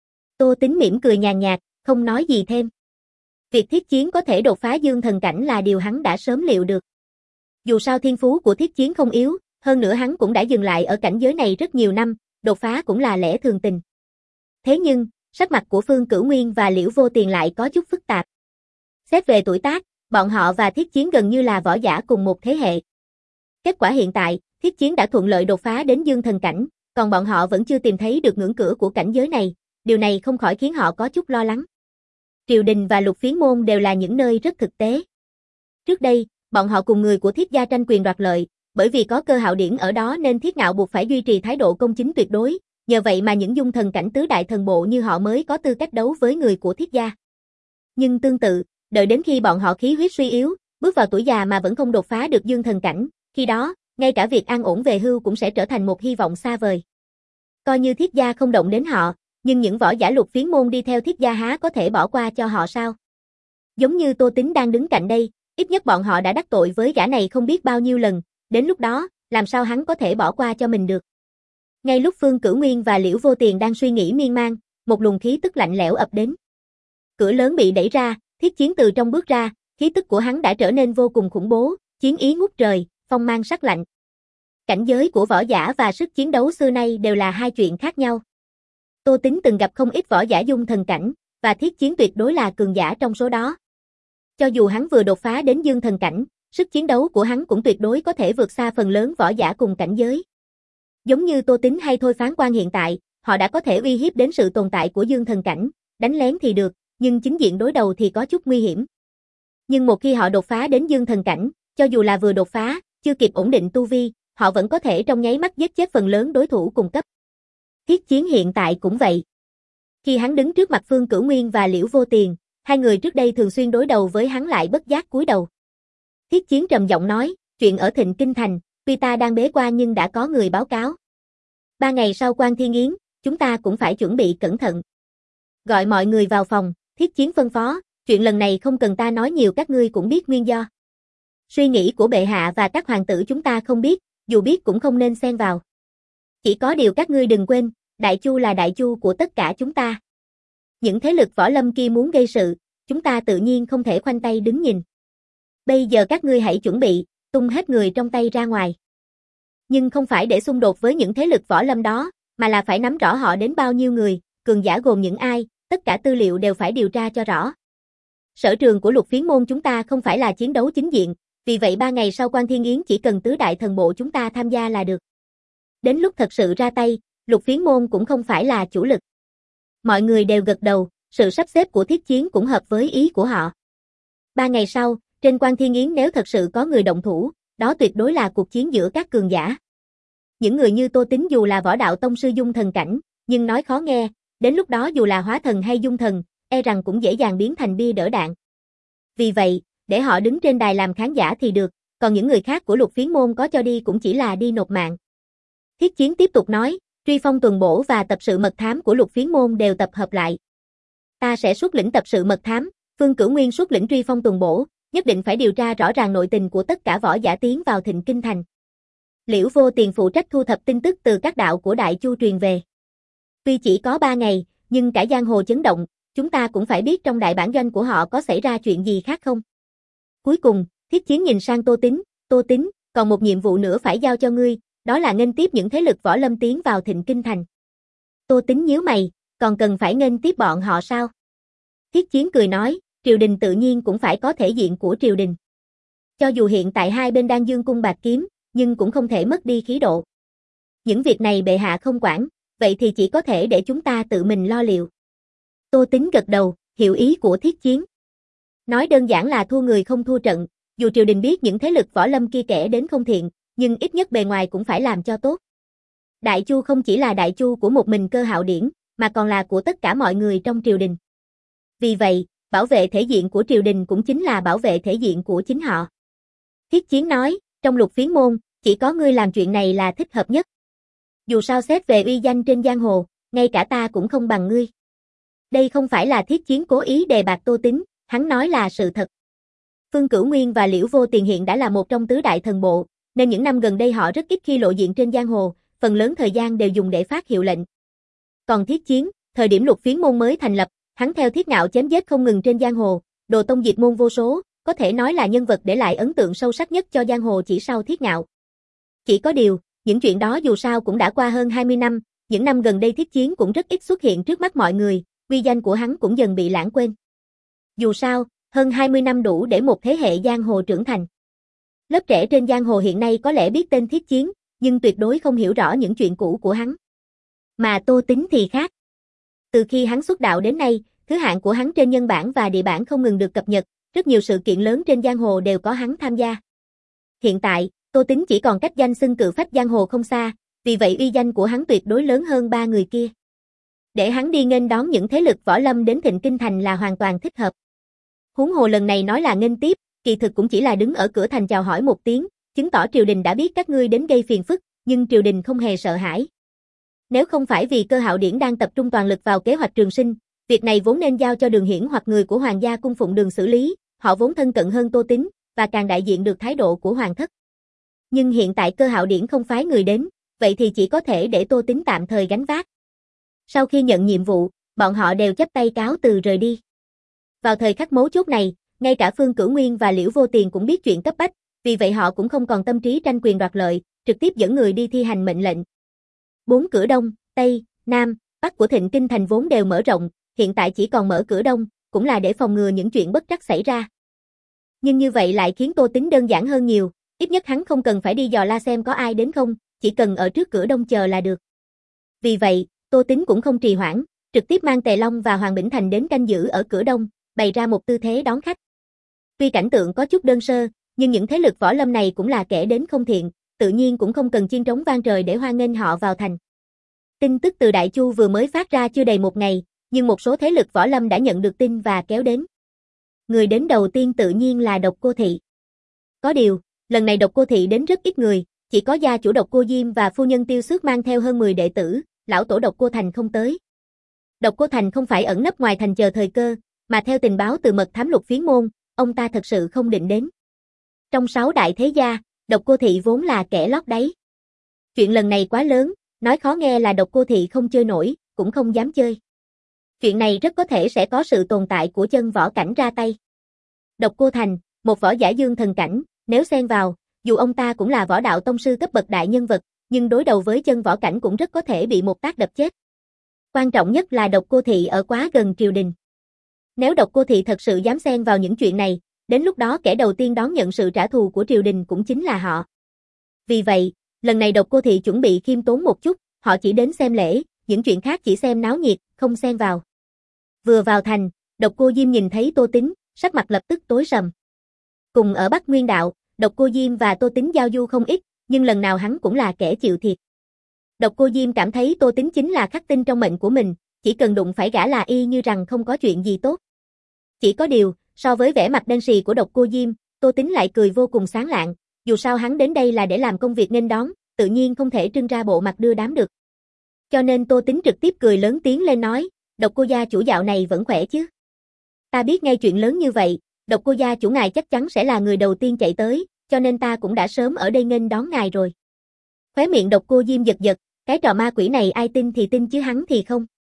Tô Tín mỉm cười nhàn nhạt, không nói gì thêm. Việc thiết chiến có thể đột phá dương thần cảnh là điều hắn đã sớm liệu được. Dù sao thiên phú của thiết chiến không yếu, hơn nữa hắn cũng đã dừng lại ở cảnh giới này rất nhiều năm, đột phá cũng là lẽ thường tình. Thế nhưng, sắc mặt của Phương Cửu Nguyên và Liễu Vô Tiền lại có chút phức tạp. Xét về tuổi tác, bọn họ và thiết chiến gần như là võ giả cùng một thế hệ. Kết quả hiện tại, thiết chiến đã thuận lợi đột phá đến dương thần cảnh, còn bọn họ vẫn chưa tìm thấy được ngưỡng cửa của cảnh giới này, điều này không khỏi khiến họ có chút lo lắng. Triều đình và Lục Phiến môn đều là những nơi rất thực tế. Trước đây, bọn họ cùng người của Thiết gia tranh quyền đoạt lợi, bởi vì có Cơ Hạo Điển ở đó nên Thiết Ngạo buộc phải duy trì thái độ công chính tuyệt đối, nhờ vậy mà những dung thần cảnh tứ đại thần bộ như họ mới có tư cách đấu với người của Thiết gia. Nhưng tương tự, đợi đến khi bọn họ khí huyết suy yếu, bước vào tuổi già mà vẫn không đột phá được dương thần cảnh, khi đó, ngay cả việc an ổn về hưu cũng sẽ trở thành một hy vọng xa vời. Coi như Thiết gia không động đến họ, nhưng những võ giả Lục Phiến môn đi theo Thiết gia há có thể bỏ qua cho họ sao? Giống như Tô Tín đang đứng cạnh đây, ít nhất bọn họ đã đắc tội với gã này không biết bao nhiêu lần, đến lúc đó, làm sao hắn có thể bỏ qua cho mình được? Ngay lúc Phương Cửu Nguyên và Liễu Vô Tiền đang suy nghĩ miên man, một luồng khí tức lạnh lẽo ập đến. Cửa lớn bị đẩy ra, Thiết Chiến từ trong bước ra, khí tức của hắn đã trở nên vô cùng khủng bố, chiến ý ngút trời, phong mang sắc lạnh. Cảnh giới của võ giả và sức chiến đấu xưa nay đều là hai chuyện khác nhau. Tô Tín từng gặp không ít võ giả dung thần cảnh, và Thiết Chiến tuyệt đối là cường giả trong số đó. Cho dù hắn vừa đột phá đến dương thần cảnh, sức chiến đấu của hắn cũng tuyệt đối có thể vượt xa phần lớn võ giả cùng cảnh giới. Giống như Tô Tín hay Thôi Phán Quan hiện tại, họ đã có thể uy hiếp đến sự tồn tại của dương thần cảnh, đánh lén thì được, nhưng chính diện đối đầu thì có chút nguy hiểm. Nhưng một khi họ đột phá đến dương thần cảnh, cho dù là vừa đột phá, chưa kịp ổn định tu vi, họ vẫn có thể trong nháy mắt giết chết phần lớn đối thủ cùng cấp. Thiết Chiến hiện tại cũng vậy. Khi hắn đứng trước mặt Phương Cửu Nguyên và Liễu Vô Tiền, hai người trước đây thường xuyên đối đầu với hắn lại bất giác cúi đầu. Thiết Chiến trầm giọng nói, chuyện ở Thịnh Kinh Thành, tuy ta đang bế quan nhưng đã có người báo cáo. Ba ngày sau Quan Thiên Yến, chúng ta cũng phải chuẩn bị cẩn thận. Gọi mọi người vào phòng, Thiết Chiến phân phó, chuyện lần này không cần ta nói nhiều các ngươi cũng biết nguyên do. Suy nghĩ của bệ hạ và các hoàng tử chúng ta không biết, dù biết cũng không nên xen vào. Chỉ có điều các ngươi đừng quên, Đại Chu là Đại Chu của tất cả chúng ta. Những thế lực võ lâm kia muốn gây sự, chúng ta tự nhiên không thể khoanh tay đứng nhìn. Bây giờ các ngươi hãy chuẩn bị, tung hết người trong tay ra ngoài. Nhưng không phải để xung đột với những thế lực võ lâm đó, mà là phải nắm rõ họ đến bao nhiêu người, cường giả gồm những ai, tất cả tư liệu đều phải điều tra cho rõ. Sở trường của Lục Phiến môn chúng ta không phải là chiến đấu chính diện, vì vậy ba ngày sau Quan Thiên Yến chỉ cần tứ đại thần bộ chúng ta tham gia là được. Đến lúc thật sự ra tay, Lục Phiến môn cũng không phải là chủ lực. Mọi người đều gật đầu, sự sắp xếp của Thiết Chiến cũng hợp với ý của họ. Ba ngày sau, trên Quan Thiên Yến nếu thật sự có người động thủ, đó tuyệt đối là cuộc chiến giữa các cường giả. Những người như Tô Tín dù là võ đạo tông sư dung thần cảnh, nhưng nói khó nghe, đến lúc đó dù là hóa thần hay dung thần, e rằng cũng dễ dàng biến thành bia đỡ đạn. Vì vậy, để họ đứng trên đài làm khán giả thì được, còn những người khác của Lục Phiến môn có cho đi cũng chỉ là đi nộp mạng. Thiết Chiến tiếp tục nói, Truy Phong tuần bổ và tập sự mật thám của Lục Phiến môn đều tập hợp lại. Ta sẽ xuất lĩnh tập sự mật thám, Phương Cửu Nguyên xuất lĩnh Truy Phong tuần bổ, nhất định phải điều tra rõ ràng nội tình của tất cả võ giả tiến vào Thịnh Kinh Thành. Liễu Vô Tiền phụ trách thu thập tin tức từ các đạo của Đại Chu truyền về. Tuy chỉ có ba ngày, nhưng cả giang hồ chấn động, chúng ta cũng phải biết trong đại bản doanh của họ có xảy ra chuyện gì khác không. Cuối cùng, Thiết Chiến nhìn sang Tô Tín, Tô Tín, còn một nhiệm vụ nữa phải giao cho ngươi, đó là nghênh tiếp những thế lực võ lâm tiến vào Thịnh Kinh Thành. Tô Tín nhíu mày, còn cần phải nghênh tiếp bọn họ sao? Thiết Chiến cười nói, triều đình tự nhiên cũng phải có thể diện của triều đình. Cho dù hiện tại hai bên đang dương cung bạt kiếm, nhưng cũng không thể mất đi khí độ. Những việc này bệ hạ không quản, vậy thì chỉ có thể để chúng ta tự mình lo liệu. Tô Tín gật đầu, hiểu ý của Thiết Chiến. Nói đơn giản là thua người không thua trận, dù triều đình biết những thế lực võ lâm kia kẻ đến không thiện, nhưng ít nhất bề ngoài cũng phải làm cho tốt. Đại Chu không chỉ là đại chu của một mình Cơ Hạo Điển, mà còn là của tất cả mọi người trong triều đình. Vì vậy, bảo vệ thể diện của triều đình cũng chính là bảo vệ thể diện của chính họ. Thiết Chiến nói, trong Lục Phiến môn, chỉ có ngươi làm chuyện này là thích hợp nhất. Dù sao xét về uy danh trên giang hồ, ngay cả ta cũng không bằng ngươi. Đây không phải là Thiết Chiến cố ý đề bạt Tô Tín, hắn nói là sự thật. Phương Cửu Nguyên và Liễu Vô Tiền hiện đã là một trong tứ đại thần bộ, nên những năm gần đây họ rất ít khi lộ diện trên giang hồ, phần lớn thời gian đều dùng để phát hiệu lệnh. Còn Thiết Chiến, thời điểm Lục Phiến môn mới thành lập, hắn theo Thiết Ngạo chém giết không ngừng trên giang hồ, đồ tông diệt môn vô số, có thể nói là nhân vật để lại ấn tượng sâu sắc nhất cho giang hồ chỉ sau Thiết Ngạo. Chỉ có điều, những chuyện đó dù sao cũng đã qua hơn hai mươi năm, những năm gần đây Thiết Chiến cũng rất ít xuất hiện trước mắt mọi người, uy danh của hắn cũng dần bị lãng quên. Dù sao, hơn hai mươi năm đủ để một thế hệ giang hồ trưởng thành. Lớp trẻ trên giang hồ hiện nay có lẽ biết tên Thiết Chiến, nhưng tuyệt đối không hiểu rõ những chuyện cũ của hắn. Mà Tô Tín thì khác. Từ khi hắn xuất đạo đến nay, thứ hạng của hắn trên nhân bản và địa bản không ngừng được cập nhật, rất nhiều sự kiện lớn trên giang hồ đều có hắn tham gia. Hiện tại, Tô Tín chỉ còn cách danh xưng cự phách giang hồ không xa, vì vậy uy danh của hắn tuyệt đối lớn hơn ba người kia. Để hắn đi nghênh đón những thế lực võ lâm đến Thịnh Kinh Thành là hoàn toàn thích hợp. Huống hồ lần này nói là nghênh tiếp, kỳ thực cũng chỉ là đứng ở cửa thành chào hỏi một tiếng, chứng tỏ triều đình đã biết các ngươi đến gây phiền phức, nhưng triều đình không hề sợ hãi. Nếu không phải vì Cơ Hạo Điển đang tập trung toàn lực vào kế hoạch Trường Sinh, việc này vốn nên giao cho Đường Hiển hoặc người của Hoàng gia cung phụng Đường xử lý, họ vốn thân cận hơn Tô Tín, và càng đại diện được thái độ của Hoàng thất. Nhưng hiện tại Cơ Hạo Điển không phái người đến, vậy thì chỉ có thể để Tô Tín tạm thời gánh vác. Sau khi nhận nhiệm vụ, bọn họ đều chắp tay cáo từ rời đi. Vào thời khắc mấu chốt này, ngay cả Phương Cửu Nguyên và Liễu Vô Tiền cũng biết chuyện cấp bách, vì vậy họ cũng không còn tâm trí tranh quyền đoạt lợi, trực tiếp dẫn người đi thi hành mệnh lệnh. Bốn cửa Đông, Tây, Nam, Bắc của Thịnh Kinh Thành vốn đều mở rộng, hiện tại chỉ còn mở cửa Đông, cũng là để phòng ngừa những chuyện bất trắc xảy ra. Nhưng như vậy lại khiến Tô Tín đơn giản hơn nhiều, ít nhất hắn không cần phải đi dò la xem có ai đến không, chỉ cần ở trước cửa Đông chờ là được. Vì vậy, Tô Tín cũng không trì hoãn, trực tiếp mang Tề Long và Hoàng Bỉnh Thành đến canh giữ ở cửa Đông, bày ra một tư thế đón khách. Tuy cảnh tượng có chút đơn sơ, nhưng những thế lực võ lâm này cũng là kẻ đến không thiện, tự nhiên cũng không cần chiên trống vang trời để hoan nghênh họ vào thành. Tin tức từ Đại Chu vừa mới phát ra chưa đầy một ngày, nhưng một số thế lực võ lâm đã nhận được tin và kéo đến. Người đến đầu tiên tự nhiên là Độc Cô Thị. Có điều, lần này Độc Cô Thị đến rất ít người, chỉ có gia chủ Độc Cô Diêm và phu nhân Tiêu Xước mang theo hơn mười đệ tử, lão tổ Độc Cô Thành không tới. Độc Cô Thành không phải ẩn nấp ngoài thành chờ thời cơ, mà theo tình báo từ mật thám Lục Phiến môn, ông ta thật sự không định đến. Trong sáu đại thế gia, Độc Cô Thị vốn là kẻ lót đáy. Chuyện lần này quá lớn, nói khó nghe là Độc Cô Thị không chơi nổi, cũng không dám chơi. Chuyện này rất có thể sẽ có sự tồn tại của chân võ cảnh ra tay. Độc Cô Thành, một võ giả dương thần cảnh, nếu xen vào, dù ông ta cũng là võ đạo tông sư cấp bậc đại nhân vật, nhưng đối đầu với chân võ cảnh cũng rất có thể bị một tác đập chết. Quan trọng nhất là Độc Cô Thị ở quá gần triều đình. Nếu Độc Cô Thị thật sự dám xen vào những chuyện này, đến lúc đó kẻ đầu tiên đón nhận sự trả thù của triều đình cũng chính là họ. Vì vậy, lần này Độc Cô Thị chuẩn bị khiêm tốn một chút, họ chỉ đến xem lễ, những chuyện khác chỉ xem náo nhiệt, không xen vào. Vừa vào thành, Độc Cô Diêm nhìn thấy Tô Tín, sắc mặt lập tức tối sầm. Cùng ở Bắc Nguyên Đạo, Độc Cô Diêm và Tô Tín giao du không ít, nhưng lần nào hắn cũng là kẻ chịu thiệt. Độc Cô Diêm cảm thấy Tô Tín chính là khắc tinh trong mệnh của mình, chỉ cần đụng phải gã là y như rằng không có chuyện gì tốt. Chỉ có điều, so với vẻ mặt đen sì của Độc Cô Diêm, Tô Tín lại cười vô cùng sáng lạng, dù sao hắn đến đây là để làm công việc nghênh đón, tự nhiên không thể trưng ra bộ mặt đưa đám được. Cho nên Tô Tín trực tiếp cười lớn tiếng lên nói, Độc Cô gia chủ dạo này vẫn khỏe chứ? Ta biết ngay chuyện lớn như vậy, Độc Cô gia chủ ngài chắc chắn sẽ là người đầu tiên chạy tới, cho nên ta cũng đã sớm ở đây nghênh đón ngài rồi. Khóe miệng Độc Cô Diêm giật giật, cái trò ma quỷ này ai tin thì tin chứ hắn thì không.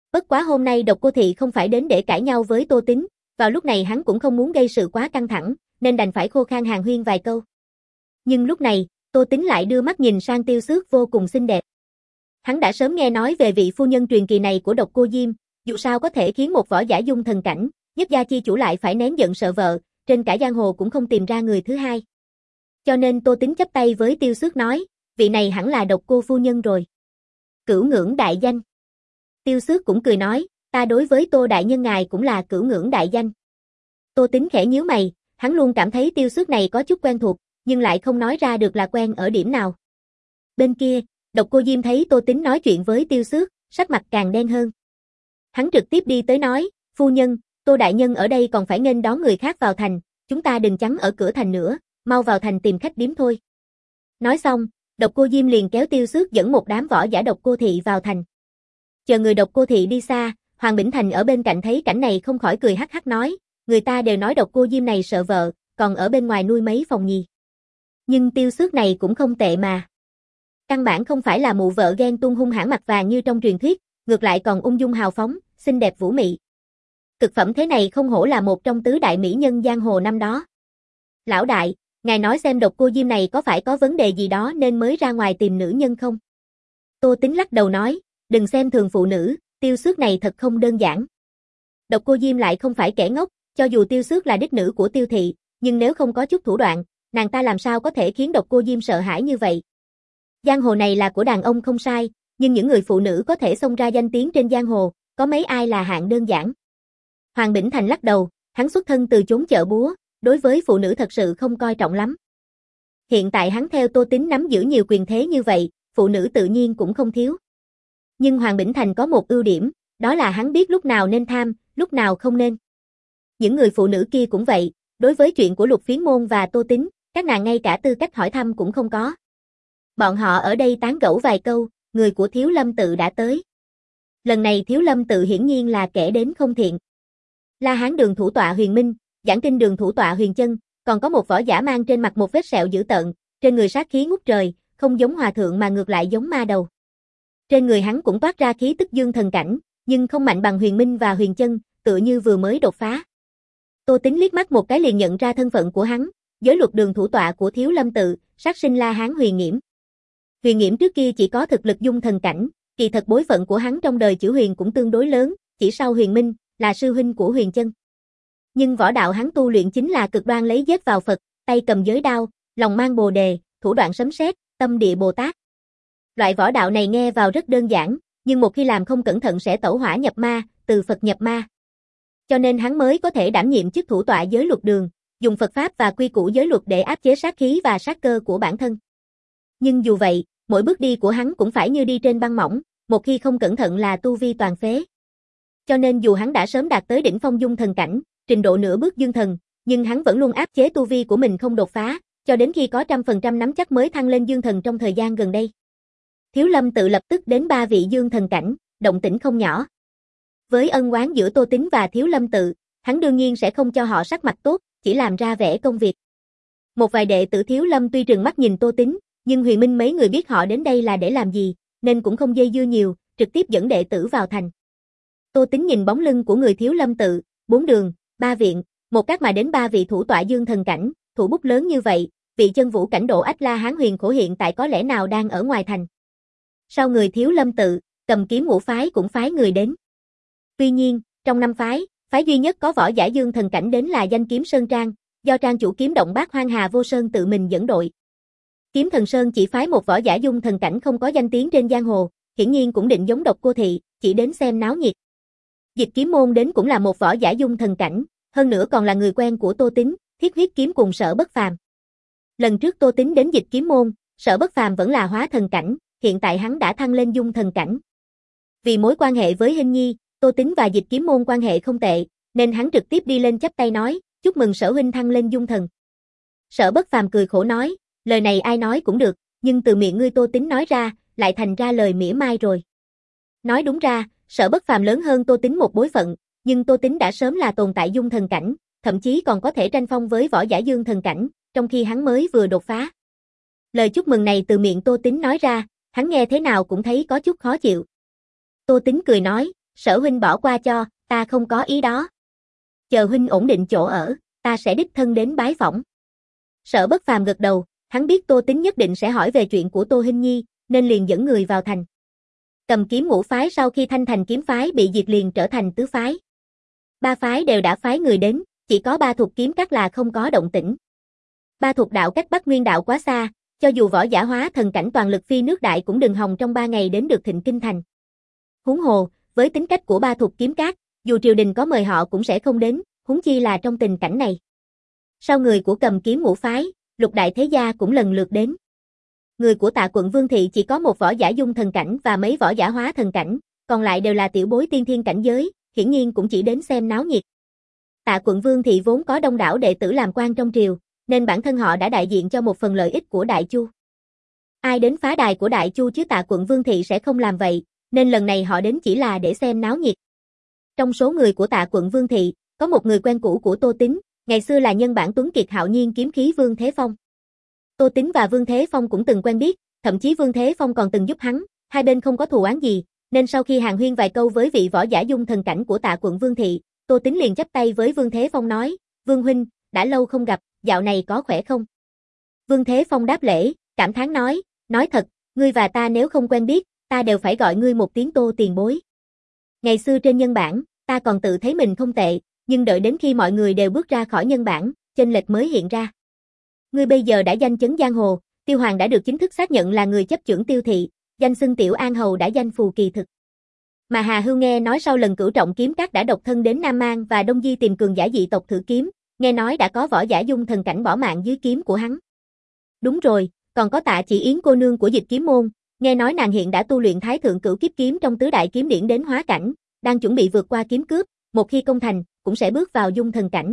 Bất quá hôm nay Độc Cô Thị không phải đến để cãi nhau với Tô Tín, vào lúc này hắn cũng không muốn gây sự quá căng thẳng, nên đành phải khô khan hàn huyên vài câu. Nhưng lúc này, Tô Tín lại đưa mắt nhìn sang Tiêu Xước vô cùng xinh đẹp. Hắn đã sớm nghe nói về vị phu nhân truyền kỳ này của Độc Cô Diêm, dù sao có thể khiến một võ giả dung thần cảnh, nhất gia chi chủ lại phải nén giận sợ vợ, trên cả giang hồ cũng không tìm ra người thứ hai. Cho nên Tô Tín chắp tay với Tiêu Xước nói, vị này hẳn là Độc Cô phu nhân rồi. Cửu ngưỡng đại danh. Tiêu Xước cũng cười nói, ta đối với Tô đại nhân ngài cũng là cửu ngưỡng đại danh. Tô Tín khẽ nhíu mày, hắn luôn cảm thấy Tiêu Xước này có chút quen thuộc, nhưng lại không nói ra được là quen ở điểm nào. Bên kia, Độc Cô Diêm thấy Tô Tín nói chuyện với Tiêu Xước, sắc mặt càng đen hơn. Hắn trực tiếp đi tới nói, phu nhân, Tô đại nhân ở đây còn phải nghênh đón người khác vào thành, chúng ta đừng chắn ở cửa thành nữa, mau vào thành tìm khách điếm thôi. Nói xong, Độc Cô Diêm liền kéo Tiêu Xước dẫn một đám võ giả Độc Cô Thị vào thành. Chờ người Độc Cô Thị đi xa, Hoàng Bỉnh Thành ở bên cạnh thấy cảnh này không khỏi cười hắc hắc nói, người ta đều nói Độc Cô Diêm này sợ vợ, còn ở bên ngoài nuôi mấy phòng nhì. Nhưng Tiêu Xước này cũng không tệ mà. Căn bản không phải là mụ vợ ghen tuông hung hãn mặt vàng như trong truyền thuyết, ngược lại còn ung dung hào phóng, xinh đẹp vũ mị. Cực phẩm thế này không hổ là một trong tứ đại mỹ nhân giang hồ năm đó. Lão đại, ngài nói xem Độc Cô Diêm này có phải có vấn đề gì đó nên mới ra ngoài tìm nữ nhân không? Tô Tín lắc đầu nói, đừng xem thường phụ nữ, Tiêu Xước này thật không đơn giản. Độc Cô Diêm lại không phải kẻ ngốc, cho dù Tiêu Xước là đích nữ của Tiêu thị, nhưng nếu không có chút thủ đoạn, nàng ta làm sao có thể khiến Độc Cô Diêm sợ hãi như vậy? Giang hồ này là của đàn ông không sai, nhưng những người phụ nữ có thể xông ra danh tiếng trên giang hồ, có mấy ai là hạng đơn giản. Hoàng Bỉnh Thành lắc đầu, hắn xuất thân từ chốn chợ búa, đối với phụ nữ thật sự không coi trọng lắm. Hiện tại hắn theo Tô Tín nắm giữ nhiều quyền thế như vậy, phụ nữ tự nhiên cũng không thiếu. Nhưng Hoàng Bỉnh Thành có một ưu điểm, đó là hắn biết lúc nào nên tham, lúc nào không nên. Những người phụ nữ kia cũng vậy, đối với chuyện của Lục Phiến Môn và Tô Tín, các nàng ngay cả tư cách hỏi thăm cũng không có. Bọn họ ở đây tán gẫu vài câu, người của Thiếu Lâm Tự đã tới. Lần này Thiếu Lâm Tự hiển nhiên là kẻ đến không thiện. La Hán Đường thủ tọa Huyền Minh, Giảng Kinh Đường thủ tọa Huyền Chân, còn có một võ giả mang trên mặt một vết sẹo dữ tợn, trên người sát khí ngút trời, không giống hòa thượng mà ngược lại giống ma đầu. Trên người hắn cũng toát ra khí tức dương thần cảnh, nhưng không mạnh bằng Huyền Minh và Huyền Chân, tựa như vừa mới đột phá. Tô Tín liếc mắt một cái liền nhận ra thân phận của hắn, giới luật đường thủ tọa của Thiếu Lâm Tự, sát sinh La Hán Huyền Nghiễm. Huyền Nghiễm trước kia chỉ có thực lực dung thần cảnh, kỳ thật bối phận của hắn trong đời chữ Huyền cũng tương đối lớn, chỉ sau Huyền Minh, là sư huynh của Huyền Chân. Nhưng võ đạo hắn tu luyện chính là cực đoan lấy giết vào Phật, tay cầm giới đao, lòng mang Bồ đề, thủ đoạn sấm sét, tâm địa Bồ Tát. Loại võ đạo này nghe vào rất đơn giản, nhưng một khi làm không cẩn thận sẽ tẩu hỏa nhập ma, từ Phật nhập ma. Cho nên hắn mới có thể đảm nhiệm chức thủ tọa giới luật đường, dùng Phật pháp và quy củ giới luật để áp chế sát khí và sát cơ của bản thân. Nhưng dù vậy, mỗi bước đi của hắn cũng phải như đi trên băng mỏng, một khi không cẩn thận là tu vi toàn phế. Cho nên dù hắn đã sớm đạt tới đỉnh phong dung thần cảnh, trình độ nửa bước dương thần, nhưng hắn vẫn luôn áp chế tu vi của mình không đột phá, cho đến khi có trăm phần trăm nắm chắc mới thăng lên dương thần trong thời gian gần đây. Thiếu Lâm Tự lập tức đến ba vị dương thần cảnh, động tĩnh không nhỏ. Với ân oán giữa Tô Tín và Thiếu Lâm Tự, hắn đương nhiên sẽ không cho họ sắc mặt tốt, chỉ làm ra vẻ công việc. Một vài đệ tử Thiếu Lâm tuy trừng mắt nhìn Tô Tín, nhưng Huyền Minh mấy người biết họ đến đây là để làm gì, nên cũng không dây dưa nhiều, trực tiếp dẫn đệ tử vào thành. Tô Tín nhìn bóng lưng của người Thiếu Lâm Tự, bốn đường, ba viện, một các mà đến ba vị thủ tọa dương thần cảnh, thủ bút lớn như vậy, vị chân vũ cảnh độ ách La Hán Huyền Khổ hiện tại có lẽ nào đang ở ngoài thành. Sau người Thiếu Lâm Tự, Cầm Kiếm Ngũ phái cũng phái người đến. Tuy nhiên, trong năm phái, phái duy nhất có võ giả dương thần cảnh đến là Danh Kiếm Sơn Trang, do trang chủ kiếm động Bát Hoang Hà Vô Sơn tự mình dẫn đội. Kiếm Thần Sơn chỉ phái một võ giả dung thần cảnh không có danh tiếng trên giang hồ, hiển nhiên cũng định giống Độc Cô Thị, chỉ đến xem náo nhiệt. Dịch Kiếm Môn đến cũng là một võ giả dung thần cảnh, hơn nữa còn là người quen của Tô Tín, Thiết Huyết Kiếm cùng Sở Bất Phàm. Lần trước Tô Tín đến Dịch Kiếm Môn, Sở Bất Phàm vẫn là hóa thần cảnh, hiện tại hắn đã thăng lên dung thần cảnh. Vì mối quan hệ với Hinh Nhi, Tô Tín và Dịch Kiếm Môn quan hệ không tệ, nên hắn trực tiếp đi lên chắp tay nói, chúc mừng Sở huynh thăng lên dung thần. Sở Bất Phàm cười khổ nói, lời này ai nói cũng được, nhưng từ miệng ngươi Tô Tín nói ra, lại thành ra lời mỉa mai rồi. Nói đúng ra, Sở Bất Phàm lớn hơn Tô Tín một bối phận, nhưng Tô Tín đã sớm là tồn tại dung thần cảnh, thậm chí còn có thể tranh phong với võ giả dương thần cảnh, trong khi hắn mới vừa đột phá. Lời chúc mừng này từ miệng Tô Tín nói ra, hắn nghe thế nào cũng thấy có chút khó chịu. Tô Tín cười nói, Sở huynh bỏ qua cho, ta không có ý đó. Chờ huynh ổn định chỗ ở, ta sẽ đích thân đến bái phỏng. Sở Bất Phàm gật đầu, hắn biết Tô Tín nhất định sẽ hỏi về chuyện của Tô Hinh Nhi, nên liền dẫn người vào thành. Cầm Kiếm ngũ phái sau khi Thanh Thành kiếm phái bị diệt liền trở thành tứ phái. Ba phái đều đã phái người đến, chỉ có Ba Thục kiếm các là không có động tĩnh. Ba Thục đạo cách Bắc Nguyên đạo quá xa, cho dù võ giả hóa thần cảnh toàn lực phi nước đại cũng đừng hòng trong ba ngày đến được Thịnh Kinh thành. Huống hồ, với tính cách của Ba Thục kiếm các, dù triều đình có mời họ cũng sẽ không đến, huống chi là trong tình cảnh này. Sau người của Cầm Kiếm ngũ phái, lục đại thế gia cũng lần lượt đến. Người của Tạ quận Vương thị chỉ có một võ giả dung thần cảnh và mấy võ giả hóa thần cảnh, còn lại đều là tiểu bối tiên thiên cảnh giới, hiển nhiên cũng chỉ đến xem náo nhiệt. Tạ quận Vương thị vốn có đông đảo đệ tử làm quan trong triều, nên bản thân họ đã đại diện cho một phần lợi ích của Đại Chu. Ai đến phá đài của Đại Chu chứ Tạ quận Vương thị sẽ không làm vậy, nên lần này họ đến chỉ là để xem náo nhiệt. Trong số người của Tạ quận Vương thị, có một người quen cũ của Tô Tín, ngày xưa là nhân bản tuấn kiệt hạo nhiên kiếm khí Vương Thế Phong. Tô Tín và Vương Thế Phong cũng từng quen biết, thậm chí Vương Thế Phong còn từng giúp hắn, hai bên không có thù oán gì, nên sau khi hàn huyên vài câu với vị võ giả dung thần cảnh của Tạ quận Vương thị, Tô Tín liền chắp tay với Vương Thế Phong nói, Vương huynh, đã lâu không gặp, dạo này có khỏe không? Vương Thế Phong đáp lễ, cảm thán nói, nói thật, ngươi và ta nếu không quen biết, ta đều phải gọi ngươi một tiếng Tô tiền bối. Ngày xưa trên nhân bản, ta còn tự thấy mình không tệ, nhưng đợi đến khi mọi người đều bước ra khỏi nhân bản, chênh lệch mới hiện ra. Ngươi bây giờ đã danh chấn giang hồ, Tiêu Hoàng đã được chính thức xác nhận là người chấp chưởng Tiêu thị, danh xưng Tiểu An Hầu đã danh phù kỳ thực. Mà Hà Hưu nghe nói sau lần Cửu Trọng kiếm các đã độc thân đến Nam Mang và Đông Di tìm cường giả dị tộc thử kiếm, nghe nói đã có võ giả dung thần cảnh bỏ mạng dưới kiếm của hắn. Đúng rồi, còn có Tạ Chỉ Yến cô nương của Dịch Kiếm môn, nghe nói nàng hiện đã tu luyện Thái thượng cửu kiếp kiếm trong tứ đại kiếm điển đến hóa cảnh, đang chuẩn bị vượt qua kiếm cướp, một khi công thành, cũng sẽ bước vào dung thần cảnh.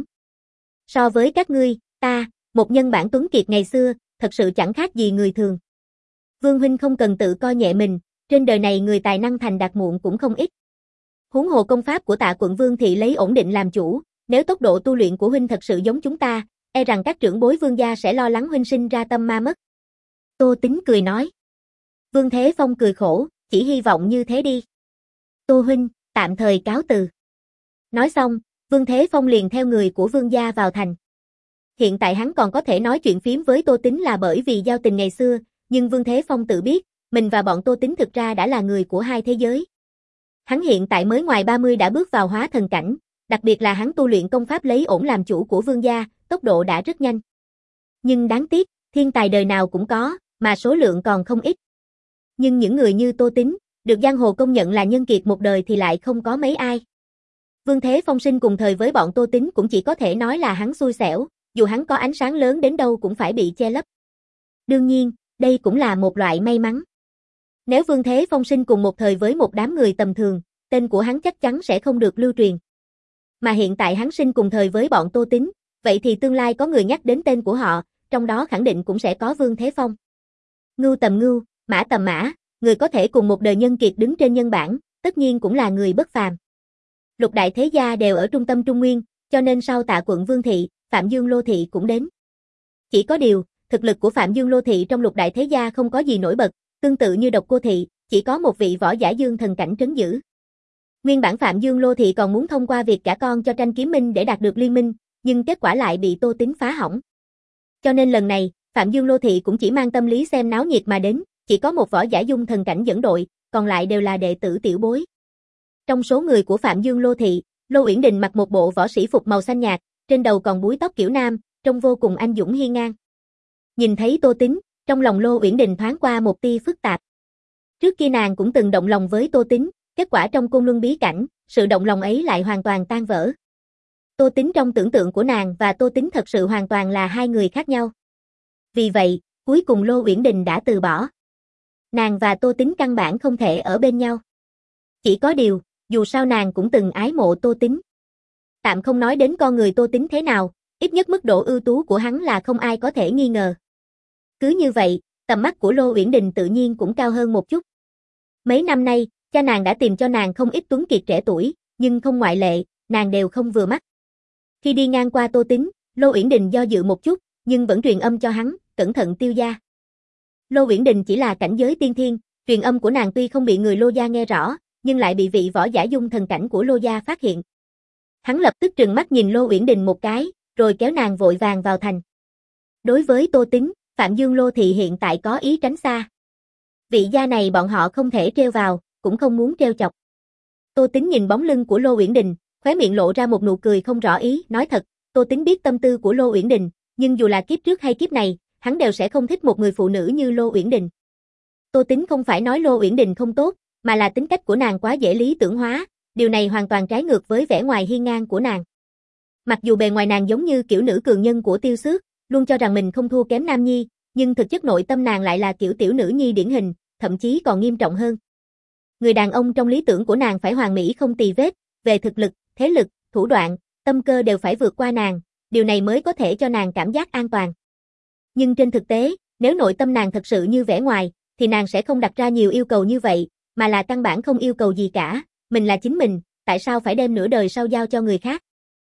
So với các ngươi, ta, một nhân bản tuấn kiệt ngày xưa, thật sự chẳng khác gì người thường. Vương huynh không cần tự coi nhẹ mình, trên đời này người tài năng thành đạt muộn cũng không ít. Huống hồ công pháp của Tạ quận Vương thị lấy ổn định làm chủ, nếu tốc độ tu luyện của huynh thật sự giống chúng ta, e rằng các trưởng bối Vương gia sẽ lo lắng huynh sinh ra tâm ma mất. Tô Tín cười nói. Vương Thế Phong cười khổ, chỉ hy vọng như thế đi. Tô huynh, tạm thời cáo từ. Nói xong, Vương Thế Phong liền theo người của Vương gia vào thành. Hiện tại hắn còn có thể nói chuyện phím với Tô Tín là bởi vì giao tình ngày xưa, nhưng Vương Thế Phong tự biết, mình và bọn Tô Tín thực ra đã là người của hai thế giới. Hắn hiện tại mới ngoài ba mươi đã bước vào hóa thần cảnh, đặc biệt là hắn tu luyện công pháp lấy ổn làm chủ của Vương gia, tốc độ đã rất nhanh. Nhưng đáng tiếc, thiên tài đời nào cũng có, mà số lượng còn không ít. Nhưng những người như Tô Tín, được giang hồ công nhận là nhân kiệt một đời thì lại không có mấy ai. Vương Thế Phong sinh cùng thời với bọn Tô Tín cũng chỉ có thể nói là hắn xui xẻo, dù hắn có ánh sáng lớn đến đâu cũng phải bị che lấp. Đương nhiên, đây cũng là một loại may mắn. Nếu Vương Thế Phong sinh cùng một thời với một đám người tầm thường, tên của hắn chắc chắn sẽ không được lưu truyền. Mà hiện tại hắn sinh cùng thời với bọn Tô Tín, vậy thì tương lai có người nhắc đến tên của họ, trong đó khẳng định cũng sẽ có Vương Thế Phong. Ngưu tầm ngưu, mã tầm mã, người có thể cùng một đời nhân kiệt đứng trên nhân bản, tất nhiên cũng là người bất phàm. Lục đại thế gia đều ở trung tâm Trung Nguyên, cho nên sau Tạ quận Vương thị, Phạm Dương Lô thị cũng đến. Chỉ có điều, thực lực của Phạm Dương Lô thị trong lục đại thế gia không có gì nổi bật, tương tự như Độc Cô thị, chỉ có một vị võ giả dương thần cảnh trấn giữ. Nguyên bản Phạm Dương Lô thị còn muốn thông qua việc cả con cho Tranh Kiếm Minh để đạt được liên minh, nhưng kết quả lại bị Tô Tín phá hỏng. Cho nên lần này, Phạm Dương Lô thị cũng chỉ mang tâm lý xem náo nhiệt mà đến, chỉ có một võ giả dung thần cảnh dẫn đội, còn lại đều là đệ tử tiểu bối. Trong số người của Phạm Dương Lô thị, Lô Uyển Đình mặc một bộ võ sĩ phục màu xanh nhạt, trên đầu còn búi tóc kiểu nam, trông vô cùng anh dũng hiên ngang. Nhìn thấy Tô Tín, trong lòng Lô Uyển Đình thoáng qua một tia phức tạp. Trước kia nàng cũng từng động lòng với Tô Tín, kết quả trong Côn Luân bí cảnh, sự động lòng ấy lại hoàn toàn tan vỡ. Tô Tín trong tưởng tượng của nàng và Tô Tín thật sự hoàn toàn là hai người khác nhau. Vì vậy, cuối cùng Lô Uyển Đình đã từ bỏ. Nàng và Tô Tín căn bản không thể ở bên nhau. Chỉ có điều, dù sao nàng cũng từng ái mộ Tô Tín. Tạm không nói đến con người Tô Tín thế nào, ít nhất mức độ ưu tú của hắn là không ai có thể nghi ngờ. Cứ như vậy, tầm mắt của Lô Uyển Đình tự nhiên cũng cao hơn một chút. Mấy năm nay, cha nàng đã tìm cho nàng không ít tuấn kiệt trẻ tuổi, nhưng không ngoại lệ, nàng đều không vừa mắt. Khi đi ngang qua Tô Tín, Lô Uyển Đình do dự một chút, nhưng vẫn truyền âm cho hắn, cẩn thận Tiêu gia. Lô Uyển Đình chỉ là cảnh giới tiên thiên, truyền âm của nàng tuy không bị người Lô gia nghe rõ, nhưng lại bị vị võ giả dung thần cảnh của Lô gia phát hiện. Hắn lập tức trừng mắt nhìn Lô Uyển Đình một cái, rồi kéo nàng vội vàng vào thành. Đối với Tô Tín, Phạm Dương Lô thị hiện tại có ý tránh xa. Vị gia này bọn họ không thể treo vào, cũng không muốn treo chọc. Tô Tín nhìn bóng lưng của Lô Uyển Đình, khóe miệng lộ ra một nụ cười không rõ ý, nói thật, Tô Tín biết tâm tư của Lô Uyển Đình, nhưng dù là kiếp trước hay kiếp này, hắn đều sẽ không thích một người phụ nữ như Lô Uyển Đình. Tô Tín không phải nói Lô Uyển Đình không tốt, mà là tính cách của nàng quá dễ lý tưởng hóa, điều này hoàn toàn trái ngược với vẻ ngoài hiên ngang của nàng. Mặc dù bề ngoài nàng giống như kiểu nữ cường nhân của Tiêu Xước, luôn cho rằng mình không thua kém Nam Nhi, nhưng thực chất nội tâm nàng lại là kiểu tiểu nữ nhi điển hình, thậm chí còn nghiêm trọng hơn. Người đàn ông trong lý tưởng của nàng phải hoàn mỹ không tì vết, về thực lực, thế lực, thủ đoạn, tâm cơ đều phải vượt qua nàng, điều này mới có thể cho nàng cảm giác an toàn. Nhưng trên thực tế, nếu nội tâm nàng thật sự như vẻ ngoài, thì nàng sẽ không đặt ra nhiều yêu cầu như vậy, mà là căn bản không yêu cầu gì cả, mình là chính mình, tại sao phải đem nửa đời sau giao cho người khác.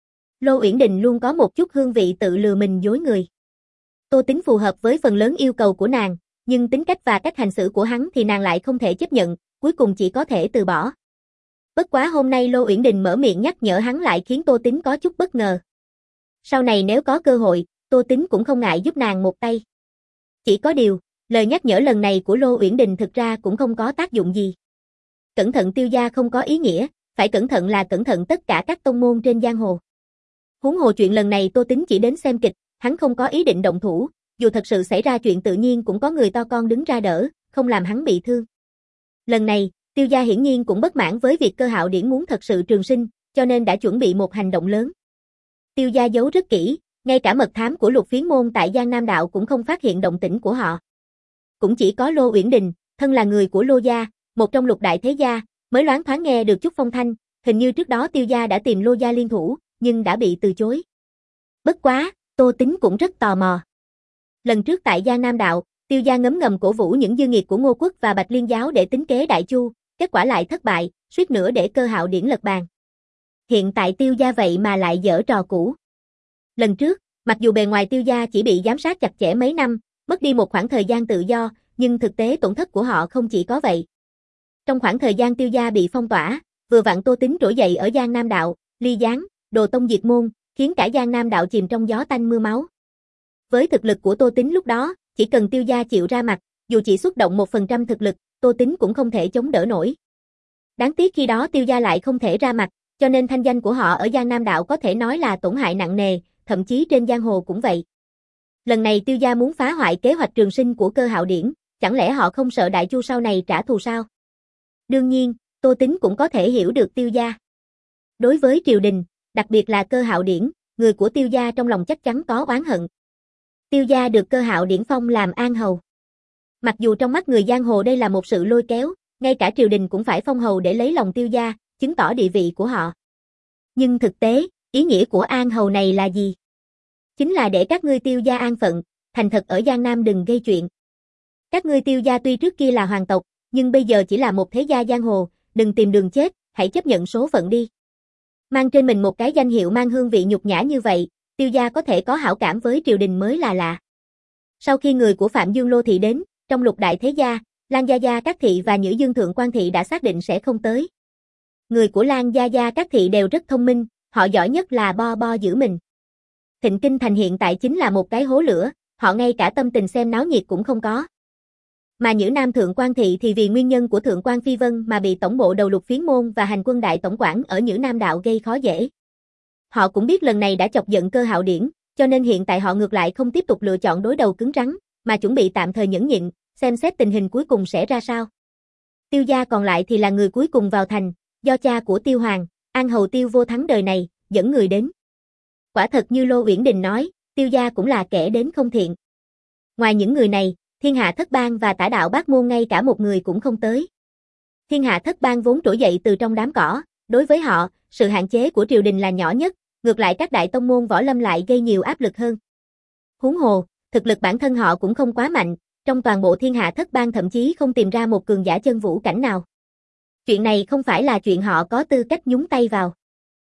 Lô Uyển Đình luôn có một chút hương vị tự lừa mình dối người. Tô Tín phù hợp với phần lớn yêu cầu của nàng, nhưng tính cách và cách hành xử của hắn thì nàng lại không thể chấp nhận, cuối cùng chỉ có thể từ bỏ. Bất quá hôm nay Lô Uyển Đình mở miệng nhắc nhở hắn lại khiến Tô Tín có chút bất ngờ. Sau này nếu có cơ hội, Tô Tín cũng không ngại giúp nàng một tay. Chỉ có điều, lời nhắc nhở lần này của Lô Uyển Đình thực ra cũng không có tác dụng gì. Cẩn thận Tiêu gia không có ý nghĩa, phải cẩn thận là cẩn thận tất cả các tông môn trên giang hồ. Huống hồ chuyện lần này Tô Tín chỉ đến xem kịch, hắn không có ý định động thủ, dù thật sự xảy ra chuyện tự nhiên cũng có người to con đứng ra đỡ, không làm hắn bị thương. Lần này, Tiêu gia hiển nhiên cũng bất mãn với việc Cơ Hạo Điển muốn thật sự trường sinh, cho nên đã chuẩn bị một hành động lớn. Tiêu gia giấu rất kỹ, ngay cả mật thám của Lục Phiến môn tại Giang Nam đạo cũng không phát hiện động tĩnh của họ. Cũng chỉ có Lô Uyển Đình, thân là người của Lô gia, một trong lục đại thế gia, mới loáng thoáng nghe được chút phong thanh, hình như trước đó Tiêu gia đã tìm Lô gia liên thủ, nhưng đã bị từ chối. Bất quá, Tô Tín cũng rất tò mò. Lần trước tại Giang Nam đạo, Tiêu gia ngấm ngầm cổ vũ những dư nghiệt của Ngô Quốc và Bạch Liên giáo để tính kế Đại Chu, kết quả lại thất bại, suýt nữa để Cơ Hạo Điển lật bàn. Hiện tại Tiêu gia vậy mà lại giở trò cũ. Lần trước, mặc dù bề ngoài Tiêu gia chỉ bị giám sát chặt chẽ mấy năm, mất đi một khoảng thời gian tự do, nhưng thực tế tổn thất của họ không chỉ có vậy. Trong khoảng thời gian Tiêu gia bị phong tỏa, vừa vặn Tô Tín trỗi dậy ở Giang Nam đạo, ly gián, đồ tông diệt môn, khiến cả Giang Nam đạo chìm trong gió tanh mưa máu. Với thực lực của Tô Tín lúc đó, chỉ cần Tiêu gia chịu ra mặt, dù chỉ xuất động một phần trăm thực lực, Tô Tín cũng không thể chống đỡ nổi. Đáng tiếc khi đó Tiêu gia lại không thể ra mặt, cho nên thanh danh của họ ở Giang Nam đạo có thể nói là tổn hại nặng nề, thậm chí trên giang hồ cũng vậy. Lần này Tiêu gia muốn phá hoại kế hoạch trường sinh của Cơ Hạo Điển, chẳng lẽ họ không sợ Đại Chu sau này trả thù sao? Đương nhiên, Tô Tín cũng có thể hiểu được Tiêu gia. Đối với triều đình, đặc biệt là Cơ Hạo Điển, người của Tiêu gia trong lòng chắc chắn có oán hận. Tiêu gia được Cơ Hạo Điển phong làm an hầu. Mặc dù trong mắt người giang hồ đây là một sự lôi kéo, ngay cả triều đình cũng phải phong hầu để lấy lòng Tiêu gia, chứng tỏ địa vị của họ. Nhưng thực tế, ý nghĩa của an hầu này là gì? Chính là để các ngươi Tiêu gia an phận, thành thật ở Giang Nam đừng gây chuyện. Các ngươi Tiêu gia tuy trước kia là hoàng tộc, nhưng bây giờ chỉ là một thế gia giang hồ, đừng tìm đường chết, hãy chấp nhận số phận đi. Mang trên mình một cái danh hiệu mang hương vị nhục nhã như vậy, Tiêu gia có thể có hảo cảm với triều đình mới là lạ. Sau khi người của Phạm Dương Lô thị đến, trong lục đại thế gia, Lan Gia Gia Các thị và Nhữ Dương Thượng Quan thị đã xác định sẽ không tới. Người của Lan Gia Gia Các thị đều rất thông minh, họ giỏi nhất là bo bo giữ mình. Thịnh Kinh Thành hiện tại chính là một cái hố lửa, họ ngay cả tâm tình xem náo nhiệt cũng không có. Mà Nhữ Nam Thượng Quan thị thì vì nguyên nhân của Thượng Quan Phi Vân mà bị tổng bộ đầu Lục Phiến môn và hành quân đại tổng quản ở Nhữ Nam đạo gây khó dễ. Họ cũng biết lần này đã chọc giận Cơ Hạo Điển, cho nên hiện tại họ ngược lại không tiếp tục lựa chọn đối đầu cứng rắn, mà chuẩn bị tạm thời nhẫn nhịn, xem xét tình hình cuối cùng sẽ ra sao. Tiêu gia còn lại thì là người cuối cùng vào thành, do cha của Tiêu Hoàng, An hầu Tiêu Vô Thắng đời này, dẫn người đến. Quả thật như Lô Uyển Đình nói, Tiêu gia cũng là kẻ đến không thiện. Ngoài những người này, Thiên Hạ Thất Bang và Tả Đạo Bát Môn ngay cả một người cũng không tới. Thiên Hạ Thất Bang vốn trỗi dậy từ trong đám cỏ, đối với họ, sự hạn chế của triều đình là nhỏ nhất, ngược lại các đại tông môn võ lâm lại gây nhiều áp lực hơn. Huống hồ, thực lực bản thân họ cũng không quá mạnh, trong toàn bộ Thiên Hạ Thất Bang thậm chí không tìm ra một cường giả chân vũ cảnh nào. Chuyện này không phải là chuyện họ có tư cách nhúng tay vào.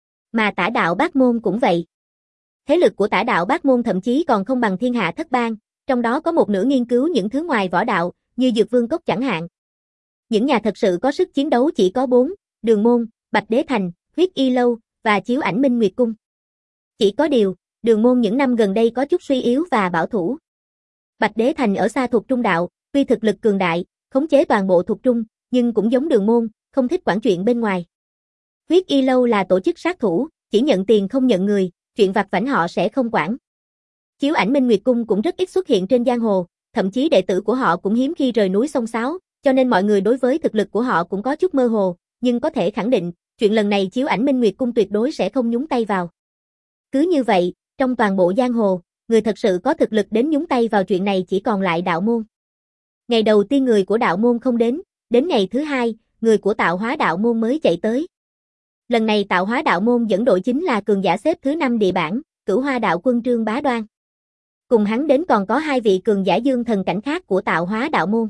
Mà Tả Đạo Bát Môn cũng vậy. Thế lực của Tả Đạo Bát Môn thậm chí còn không bằng Thiên Hạ Thất Bang, trong đó có một nửa nghiên cứu những thứ ngoài võ đạo, như Dược Vương Cốc chẳng hạn. Những nhà thật sự có sức chiến đấu chỉ có bốn, Đường Môn, Bạch Đế Thành, Huyết Y Lâu, và chiếu ảnh Minh Nguyệt Cung. Chỉ có điều, Đường Môn những năm gần đây có chút suy yếu và bảo thủ. Bạch Đế Thành ở xa thuộc Trung đạo, tuy thực lực cường đại, khống chế toàn bộ thuộc Trung, nhưng cũng giống Đường Môn, không thích quản chuyện bên ngoài. Huyết Y Lâu là tổ chức sát thủ, chỉ nhận tiền không nhận người, chuyện vặt vãnh họ sẽ không quản. Chiếu ảnh Minh Nguyệt Cung cũng rất ít xuất hiện trên giang hồ, thậm chí đệ tử của họ cũng hiếm khi rời núi sông sáo, cho nên mọi người đối với thực lực của họ cũng có chút mơ hồ, nhưng có thể khẳng định, chuyện lần này chiếu ảnh Minh Nguyệt Cung tuyệt đối sẽ không nhúng tay vào. Cứ như vậy, trong toàn bộ giang hồ, người thật sự có thực lực đến nhúng tay vào chuyện này chỉ còn lại đạo môn. Ngày đầu tiên người của đạo môn không đến, đến ngày thứ hai, người của tạo hóa đạo môn mới chạy tới. Lần này tạo hóa đạo môn dẫn đội chính là cường giả xếp thứ năm địa bảng, Cửu Hoa đạo quân Trương Bá Đoan. Cùng hắn đến còn có hai vị cường giả dương thần cảnh khác của tạo hóa đạo môn.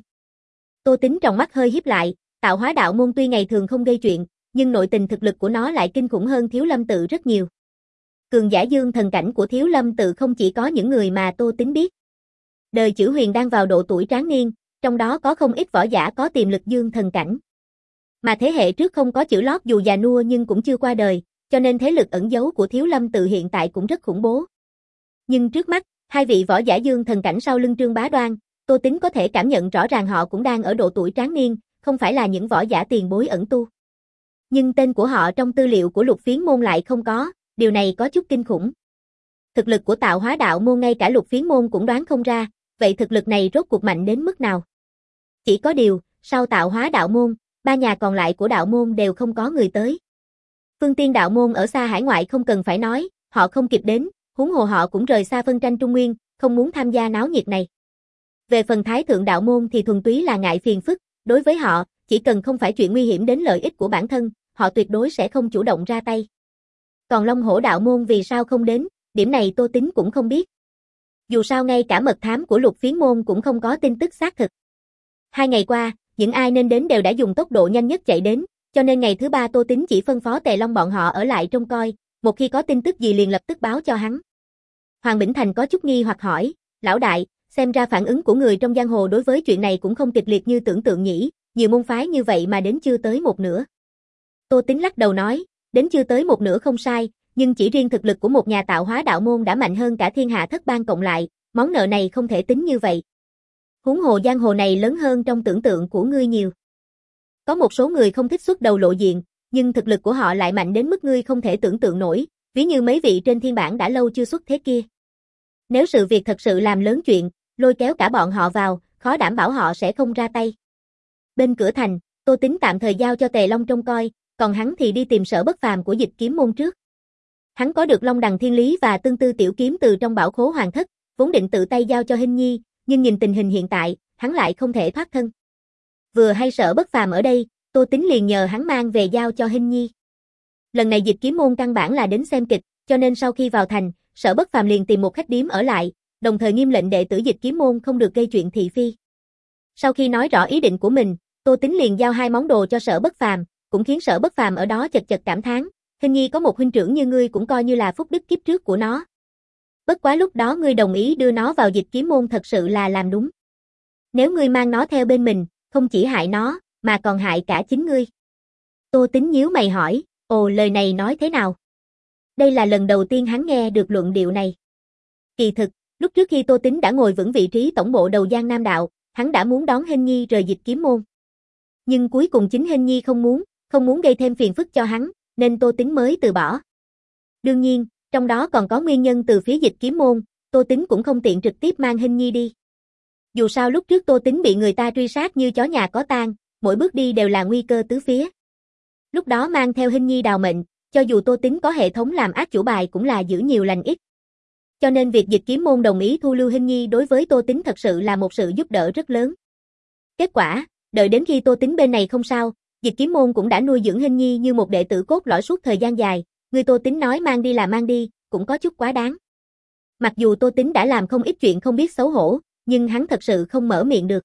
Tô Tính trong mắt hơi híp lại, tạo hóa đạo môn tuy ngày thường không gây chuyện, nhưng nội tình thực lực của nó lại kinh khủng hơn Thiếu Lâm tự rất nhiều. Cường giả dương thần cảnh của Thiếu Lâm tự không chỉ có những người mà Tô Tính biết. Đời Chữ Huyền đang vào độ tuổi tráng niên, trong đó có không ít võ giả có tiềm lực dương thần cảnh. Mà thế hệ trước không có chữ lót dù già nua nhưng cũng chưa qua đời, cho nên thế lực ẩn giấu của Thiếu Lâm tự hiện tại cũng rất khủng bố. Nhưng trước mắt, hai vị võ giả dương thần cảnh sau lưng Trương Bá Đoan, Tô Tính có thể cảm nhận rõ ràng họ cũng đang ở độ tuổi tráng niên, không phải là những võ giả tiền bối ẩn tu. Nhưng tên của họ trong tư liệu của Lục Phiến môn lại không có, điều này có chút kinh khủng. Thực lực của tạo hóa đạo môn ngay cả Lục Phiến môn cũng đoán không ra, vậy thực lực này rốt cuộc mạnh đến mức nào? Chỉ có điều, sau tạo hóa đạo môn, ba nhà còn lại của đạo môn đều không có người tới. Phương Tiên đạo môn ở xa hải ngoại không cần phải nói, họ không kịp đến, huống hồ họ cũng rời xa phân tranh Trung Nguyên, không muốn tham gia náo nhiệt này. Về phần Thái Thượng đạo môn thì thuần túy là ngại phiền phức, đối với họ, chỉ cần không phải chuyện nguy hiểm đến lợi ích của bản thân, họ tuyệt đối sẽ không chủ động ra tay. Còn Long Hổ đạo môn vì sao không đến, điểm này Tô Tính cũng không biết. Dù sao ngay cả mật thám của Lục Phiến môn cũng không có tin tức xác thực. Hai ngày qua, những ai nên đến đều đã dùng tốc độ nhanh nhất chạy đến, cho nên ngày thứ ba Tô Tính chỉ phân phó Tề Long bọn họ ở lại trông coi, một khi có tin tức gì liền lập tức báo cho hắn. Hoàng Bỉnh Thành có chút nghi hoặc hỏi, lão đại, xem ra phản ứng của người trong giang hồ đối với chuyện này cũng không kịch liệt như tưởng tượng nhỉ, nhiều môn phái như vậy mà đến chưa tới một nửa. Tô Tính lắc đầu nói, đến chưa tới một nửa không sai, nhưng chỉ riêng thực lực của một nhà tạo hóa đạo môn đã mạnh hơn cả thiên hạ thất bang cộng lại, món nợ này không thể tính như vậy. Huống hồ giang hồ này lớn hơn trong tưởng tượng của ngươi nhiều. Có một số người không thích xuất đầu lộ diện, nhưng thực lực của họ lại mạnh đến mức ngươi không thể tưởng tượng nổi, ví như mấy vị trên thiên bảng đã lâu chưa xuất thế kia. Nếu sự việc thật sự làm lớn chuyện, lôi kéo cả bọn họ vào, khó đảm bảo họ sẽ không ra tay. Bên cửa thành, Tô Tính tạm thời giao cho Tề Long trông coi, còn hắn thì đi tìm Sở Bất Phàm của Dịch Kiếm môn trước. Hắn có được Long Đằng Thiên Lý và Tương Tư Tiểu Kiếm từ trong bảo khố hoàng thất, vốn định tự tay giao cho Hinh Nhi, nhưng nhìn tình hình hiện tại, hắn lại không thể thoát thân. Vừa hay Sở Bất Phàm ở đây, Tô Tính liền nhờ hắn mang về giao cho Hinh Nhi. Lần này Dịch Kiếm môn căn bản là đến xem kịch, cho nên sau khi vào thành, Sở Bất Phàm liền tìm một khách điếm ở lại, đồng thời nghiêm lệnh đệ tử Dịch Kiếm môn không được gây chuyện thị phi. Sau khi nói rõ ý định của mình, Tô Tính liền giao hai món đồ cho Sở Bất Phàm, cũng khiến Sở Bất Phàm ở đó chật chật cảm thán, Hinh Nhi có một huynh trưởng như ngươi cũng coi như là phúc đức kiếp trước của nó. Bất quá lúc đó ngươi đồng ý đưa nó vào Dịch Kiếm môn thật sự là làm đúng. Nếu ngươi mang nó theo bên mình, không chỉ hại nó, mà còn hại cả chính ngươi. Tô Tính nhíu mày hỏi, ồ lời này nói thế nào? Đây là lần đầu tiên hắn nghe được luận điệu này. Kỳ thực, lúc trước khi Tô Tính đã ngồi vững vị trí tổng bộ đầu Giang Nam Đạo, hắn đã muốn đón Hinh Nhi rời Dịch Kiếm môn. Nhưng cuối cùng chính Hinh Nhi không muốn, không muốn gây thêm phiền phức cho hắn, nên Tô Tính mới từ bỏ. Đương nhiên, trong đó còn có nguyên nhân từ phía Dịch Kiếm môn, Tô Tính cũng không tiện trực tiếp mang Hinh Nhi đi. Dù sao lúc trước Tô Tính bị người ta truy sát như chó nhà có tang, mỗi bước đi đều là nguy cơ tứ phía. Lúc đó mang theo Hinh Nhi đào mệnh, cho dù Tô Tính có hệ thống làm ác chủ bài cũng là giữ nhiều lành ít. Cho nên việc Dịch Kiếm môn đồng ý thu lưu Hinh Nhi đối với Tô Tính thật sự là một sự giúp đỡ rất lớn. Kết quả, đợi đến khi Tô Tính bên này không sao, Dịch Kiếm môn cũng đã nuôi dưỡng Hinh Nhi như một đệ tử cốt lõi suốt thời gian dài, người Tô Tính nói mang đi là mang đi, cũng có chút quá đáng. Mặc dù Tô Tính đã làm không ít chuyện không biết xấu hổ, nhưng hắn thật sự không mở miệng được.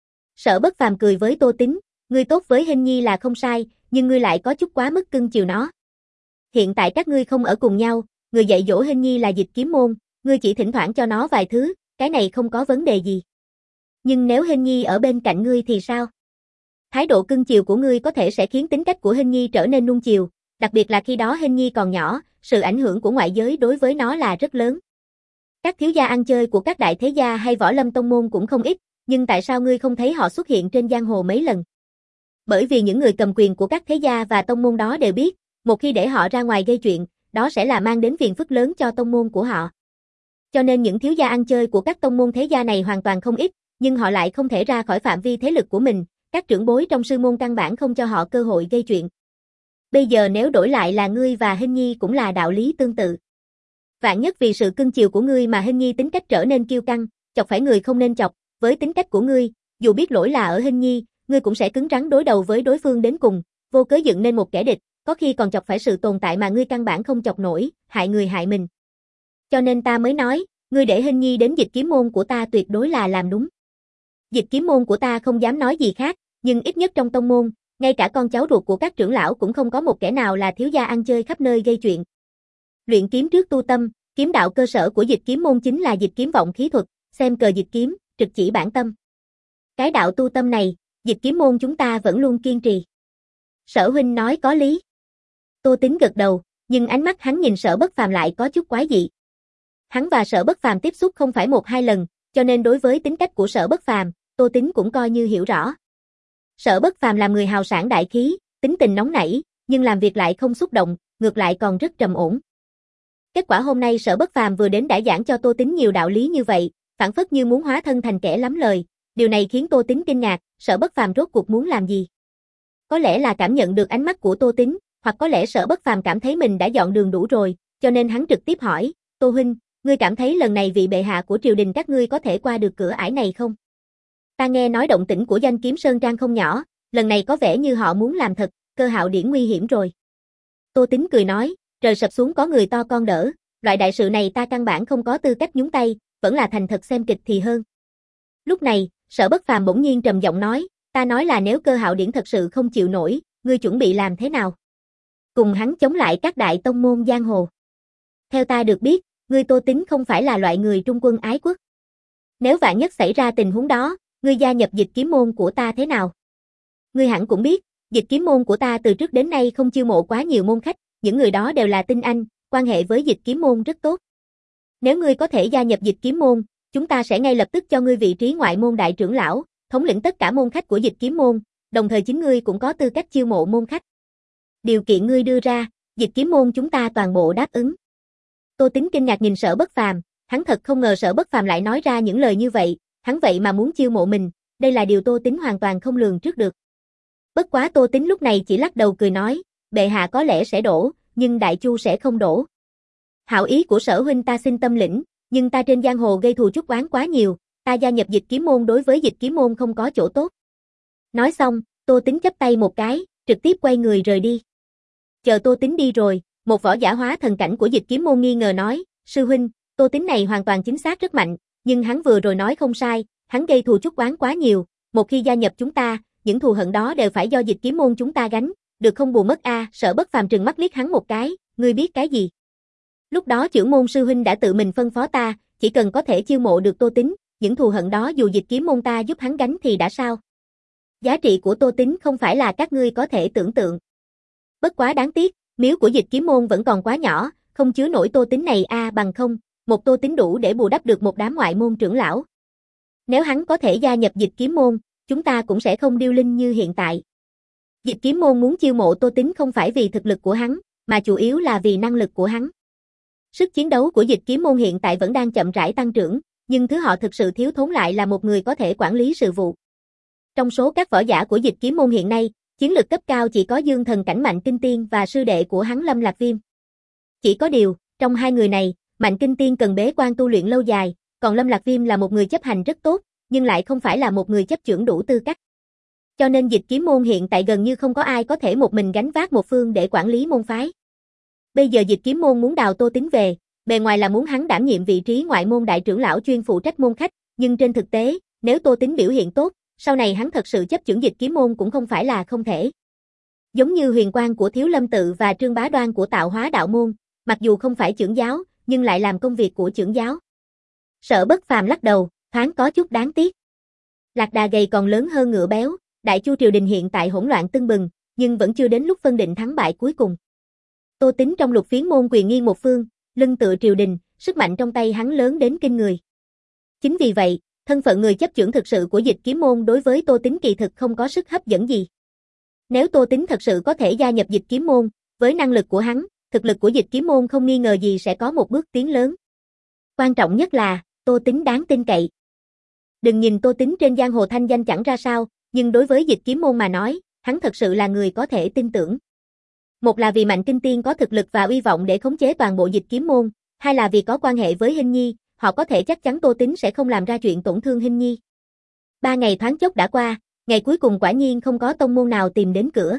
Sở Bất Phàm cười với Tô Tính, ngươi tốt với Hinh Nhi là không sai, nhưng ngươi lại có chút quá mức cưng chiều nó. Hiện tại các ngươi không ở cùng nhau, người dạy dỗ Hinh Nhi là Dịch Kiếm môn, ngươi chỉ thỉnh thoảng cho nó vài thứ, cái này không có vấn đề gì. Nhưng nếu Hinh Nhi ở bên cạnh ngươi thì sao? Thái độ cưng chiều của ngươi có thể sẽ khiến tính cách của Hình Nhi trở nên nuông chiều, đặc biệt là khi đó Hình Nhi còn nhỏ, sự ảnh hưởng của ngoại giới đối với nó là rất lớn. Các thiếu gia ăn chơi của các đại thế gia hay võ lâm tông môn cũng không ít, nhưng tại sao ngươi không thấy họ xuất hiện trên giang hồ mấy lần? Bởi vì những người cầm quyền của các thế gia và tông môn đó đều biết, một khi để họ ra ngoài gây chuyện, đó sẽ là mang đến phiền phức lớn cho tông môn của họ. Cho nên những thiếu gia ăn chơi của các tông môn thế gia này hoàn toàn không ít, nhưng họ lại không thể ra khỏi phạm vi thế lực của mình, các trưởng bối trong sư môn căn bản không cho họ cơ hội gây chuyện. Bây giờ nếu đổi lại là ngươi và Hình Nhi cũng là đạo lý tương tự. Vạn nhất vì sự cưng chiều của ngươi mà Hình Nhi tính cách trở nên kiêu căng, chọc phải người không nên chọc, với tính cách của ngươi, dù biết lỗi là ở Hình Nhi, ngươi cũng sẽ cứng rắn đối đầu với đối phương đến cùng, vô cớ dựng nên một kẻ địch, có khi còn chọc phải sự tồn tại mà ngươi căn bản không chọc nổi, hại người hại mình. Cho nên ta mới nói, ngươi để Hình Nhi đến Dịch Kiếm môn của ta tuyệt đối là làm đúng. Dịch Kiếm môn của ta không dám nói gì khác, nhưng ít nhất trong tông môn, ngay cả con cháu ruột của các trưởng lão cũng không có một kẻ nào là thiếu gia ăn chơi khắp nơi gây chuyện. Luyện kiếm trước tu tâm, kiếm đạo cơ sở của Dịch Kiếm môn chính là dịch kiếm vọng khí thuật, xem cờ dịch kiếm, trực chỉ bản tâm. Cái đạo tu tâm này, Dịch Kiếm môn chúng ta vẫn luôn kiên trì. Sở huynh nói có lý. Tô Tín gật đầu, nhưng ánh mắt hắn nhìn Sở Bất Phàm lại có chút quái dị. Hắn và Sở Bất Phàm tiếp xúc không phải một hai lần, cho nên đối với tính cách của Sở Bất Phàm, Tô Tín cũng coi như hiểu rõ. Sở Bất Phàm là người hào sảng đại khí, tính tình nóng nảy, nhưng làm việc lại không xúc động, ngược lại còn rất trầm ổn. Kết quả hôm nay Sở Bất Phàm vừa đến đã giảng cho Tô Tín nhiều đạo lý như vậy, phảng phất như muốn hóa thân thành kẻ lắm lời, điều này khiến Tô Tín kinh ngạc, Sở Bất Phàm rốt cuộc muốn làm gì? Có lẽ là cảm nhận được ánh mắt của Tô Tín, hoặc có lẽ Sở Bất Phàm cảm thấy mình đã dọn đường đủ rồi, cho nên hắn trực tiếp hỏi, Tô huynh, ngươi cảm thấy lần này vị bệ hạ của triều đình các ngươi có thể qua được cửa ải này không? Ta nghe nói động tĩnh của Doanh Kiếm Sơn Trang không nhỏ, lần này có vẻ như họ muốn làm thật, Cơ Hạo Điển nguy hiểm rồi. Tô Tín cười nói, trời sập xuống có người to con đỡ, loại đại sự này ta căn bản không có tư cách nhúng tay, vẫn là thành thật xem kịch thì hơn. Lúc này, Sở Bất Phàm bỗng nhiên trầm giọng nói, ta nói là nếu Cơ Hạo Điển thật sự không chịu nổi, ngươi chuẩn bị làm thế nào? Cùng hắn chống lại các đại tông môn giang hồ. Theo ta được biết, ngươi Tô Tín không phải là loại người trung quân ái quốc. Nếu vạn nhất xảy ra tình huống đó, ngươi gia nhập Dịch Kiếm môn của ta thế nào? Ngươi hẳn cũng biết, Dịch Kiếm môn của ta từ trước đến nay không chiêu mộ quá nhiều môn khách, những người đó đều là tinh anh, quan hệ với Dịch Kiếm môn rất tốt. Nếu ngươi có thể gia nhập Dịch Kiếm môn, chúng ta sẽ ngay lập tức cho ngươi vị trí ngoại môn đại trưởng lão, thống lĩnh tất cả môn khách của Dịch Kiếm môn, đồng thời chính ngươi cũng có tư cách chiêu mộ môn khách. Điều kiện ngươi đưa ra, Dịch Kiếm môn chúng ta toàn bộ đáp ứng. Tô Tín kinh ngạc nhìn Sở Bất Phàm, hắn thật không ngờ Sở Bất Phàm lại nói ra những lời như vậy, hắn vậy mà muốn chiêu mộ mình, đây là điều Tô Tín hoàn toàn không lường trước được. Bất quá Tô Tín lúc này chỉ lắc đầu cười nói, bệ hạ có lẽ sẽ đổ, nhưng Đại Chu sẽ không đổ. Hảo ý của Sở huynh ta xin tâm lĩnh, nhưng ta trên giang hồ gây thù chuốc oán quá nhiều, ta gia nhập Dịch Kiếm môn đối với Dịch Kiếm môn không có chỗ tốt. Nói xong, Tô Tín chắp tay một cái, trực tiếp quay người rời đi. Chờ Tô Tín đi rồi, một võ giả hóa thần cảnh của Dịch Kiếm môn nghi ngờ nói, sư huynh, Tô Tín này hoàn toàn chính xác rất mạnh, nhưng hắn vừa rồi nói không sai, hắn gây thù chuốc oán quá nhiều, một khi gia nhập chúng ta, những thù hận đó đều phải do Dịch Kiếm môn chúng ta gánh, được không bù mất a? À, Sở Bất Phàm trừng mắt liếc hắn một cái, ngươi biết cái gì? Lúc đó trưởng môn sư huynh đã tự mình phân phó ta, chỉ cần có thể chiêu mộ được Tô Tín, những thù hận đó dù Dịch Kiếm môn ta giúp hắn gánh thì đã sao? Giá trị của Tô Tín không phải là các ngươi có thể tưởng tượng. Bất quá đáng tiếc, miếu của Dịch Kiếm môn vẫn còn quá nhỏ, không chứa nổi Tô Tín này a, à, bằng không, một Tô Tín đủ để bù đắp được một đám ngoại môn trưởng lão. Nếu hắn có thể gia nhập Dịch Kiếm môn, chúng ta cũng sẽ không điêu linh như hiện tại. Dịch Kiếm môn muốn chiêu mộ Tô Tín không phải vì thực lực của hắn, mà chủ yếu là vì năng lực của hắn. Sức chiến đấu của Dịch Kiếm môn hiện tại vẫn đang chậm rãi tăng trưởng, nhưng thứ họ thực sự thiếu thốn lại là một người có thể quản lý sự vụ. Trong số các võ giả của Dịch Kiếm môn hiện nay, chiến lực cấp cao chỉ có Dương Thần cảnh Mạnh Kinh Tiên và sư đệ của hắn Lâm Lạc Viêm. Chỉ có điều, trong hai người này, Mạnh Kinh Tiên cần bế quan tu luyện lâu dài, còn Lâm Lạc Viêm là một người chấp hành rất tốt, nhưng lại không phải là một người chấp chưởng đủ tư cách. Cho nên Dịch Kiếm môn hiện tại gần như không có ai có thể một mình gánh vác một phương để quản lý môn phái. Bây giờ Dịch Kiếm môn muốn đào Tô Tín về, bề ngoài là muốn hắn đảm nhiệm vị trí ngoại môn đại trưởng lão chuyên phụ trách môn khách, nhưng trên thực tế, nếu Tô Tín biểu hiện tốt, sau này hắn thật sự chấp chưởng Dịch Kiếm môn cũng không phải là không thể. Giống như Huyền Quang của Thiếu Lâm tự và Trương Bá Đoan của Tạo Hóa đạo môn, mặc dù không phải trưởng giáo, nhưng lại làm công việc của trưởng giáo. Sở Bất Phàm lắc đầu, thoáng có chút đáng tiếc. Lạc đà gầy còn lớn hơn ngựa béo, Đại Chu triều đình hiện tại hỗn loạn tưng bừng, nhưng vẫn chưa đến lúc phân định thắng bại cuối cùng. Tô Tín trong Lục Phiến môn quyền nghiêng một phương, lưng tựa triều đình, sức mạnh trong tay hắn lớn đến kinh người. Chính vì vậy, thân phận người chấp chưởng thực sự của Dịch Kiếm môn đối với Tô Tín kỳ thực không có sức hấp dẫn gì. Nếu Tô Tín thật sự có thể gia nhập Dịch Kiếm môn, với năng lực của hắn, thực lực của Dịch Kiếm môn không nghi ngờ gì sẽ có một bước tiến lớn. Quan trọng nhất là, Tô Tín đáng tin cậy. Đừng nhìn Tô Tín trên giang hồ thanh danh chẳng ra sao, nhưng đối với Dịch Kiếm môn mà nói, hắn thật sự là người có thể tin tưởng. Một là vì Mạnh Kinh Tiên có thực lực và uy vọng để khống chế toàn bộ Dịch Kiếm môn, hai là vì có quan hệ với Hinh Nhi, họ có thể chắc chắn Tô Tín sẽ không làm ra chuyện tổn thương Hinh Nhi. Ba ngày thoáng chốc đã qua, ngày cuối cùng quả nhiên không có tông môn nào tìm đến cửa.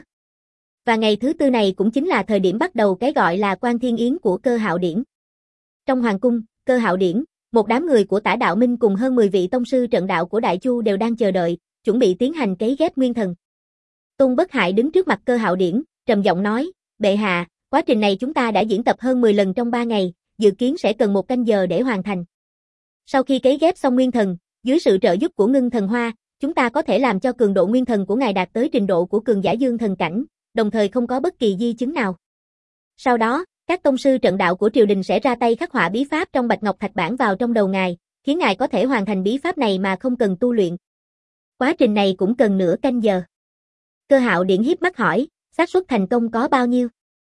Và ngày thứ tư này cũng chính là thời điểm bắt đầu cái gọi là Quan Thiên Yến của Cơ Hạo Điển. Trong hoàng cung, Cơ Hạo Điển, một đám người của Tả Đạo Minh cùng hơn mười vị tông sư trận đạo của Đại Chu đều đang chờ đợi, chuẩn bị tiến hành cấy ghép nguyên thần. Tôn Bất Hại đứng trước mặt Cơ Hạo Điển, trầm giọng nói, bệ hạ, quá trình này chúng ta đã diễn tập hơn mười lần trong ba ngày, dự kiến sẽ cần một canh giờ để hoàn thành. Sau khi cấy ghép xong nguyên thần, dưới sự trợ giúp của ngưng thần hoa, chúng ta có thể làm cho cường độ nguyên thần của ngài đạt tới trình độ của cường giả dương thần cảnh, đồng thời không có bất kỳ di chứng nào. Sau đó, các tông sư trận đạo của triều đình sẽ ra tay khắc họa bí pháp trong bạch ngọc thạch bản vào trong đầu ngài, khiến ngài có thể hoàn thành bí pháp này mà không cần tu luyện. Quá trình này cũng cần nửa canh giờ. Cơ Hạo Điển hiếp mắt hỏi, xác suất thành công có bao nhiêu?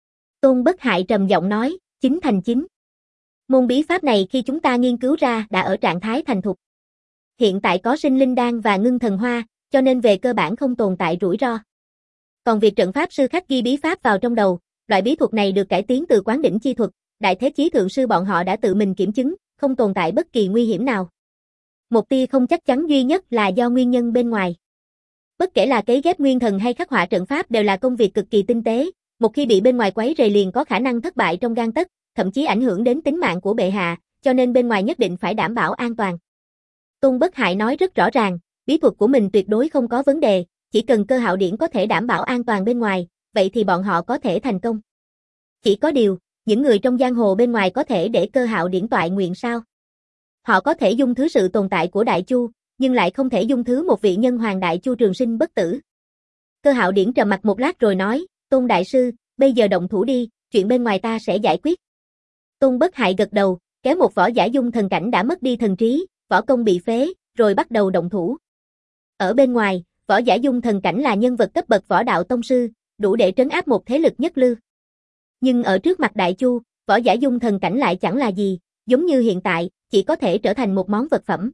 Tôn Bất Hại trầm giọng nói, chín thành chín. Môn bí pháp này khi chúng ta nghiên cứu ra đã ở trạng thái thành thục. Hiện tại có sinh linh đan và ngưng thần hoa, cho nên về cơ bản không tồn tại rủi ro. Còn việc trận pháp sư khắc ghi bí pháp vào trong đầu, loại bí thuật này được cải tiến từ Quán Đỉnh chi thuật, Đại Thế Chí thượng sư bọn họ đã tự mình kiểm chứng, không tồn tại bất kỳ nguy hiểm nào. Một tia không chắc chắn duy nhất là do nguyên nhân bên ngoài. Bất kể là cấy ghép nguyên thần hay khắc họa trận pháp đều là công việc cực kỳ tinh tế, một khi bị bên ngoài quấy rầy liền có khả năng thất bại trong gang tấc, thậm chí ảnh hưởng đến tính mạng của bệ hạ, cho nên bên ngoài nhất định phải đảm bảo an toàn. Tôn Bất Hại nói rất rõ ràng, bí thuật của mình tuyệt đối không có vấn đề, chỉ cần Cơ Hạo Điển có thể đảm bảo an toàn bên ngoài, vậy thì bọn họ có thể thành công. Chỉ có điều, những người trong giang hồ bên ngoài có thể để Cơ Hạo Điển toại nguyện sao? Họ có thể dung thứ sự tồn tại của Đại Chu, nhưng lại không thể dung thứ một vị nhân hoàng Đại Chu trường sinh bất tử. Cơ Hạo Điển trầm mặt một lát rồi nói, Tôn Đại Sư, bây giờ động thủ đi, chuyện bên ngoài ta sẽ giải quyết. Tôn Bất Hại gật đầu, kéo một võ giả dung thần cảnh đã mất đi thần trí, võ công bị phế, rồi bắt đầu động thủ. Ở bên ngoài, võ giả dung thần cảnh là nhân vật cấp bậc võ đạo tông sư, đủ để trấn áp một thế lực nhất lưu. Nhưng ở trước mặt Đại Chu, võ giả dung thần cảnh lại chẳng là gì, giống như hiện tại, chỉ có thể trở thành một món vật phẩm.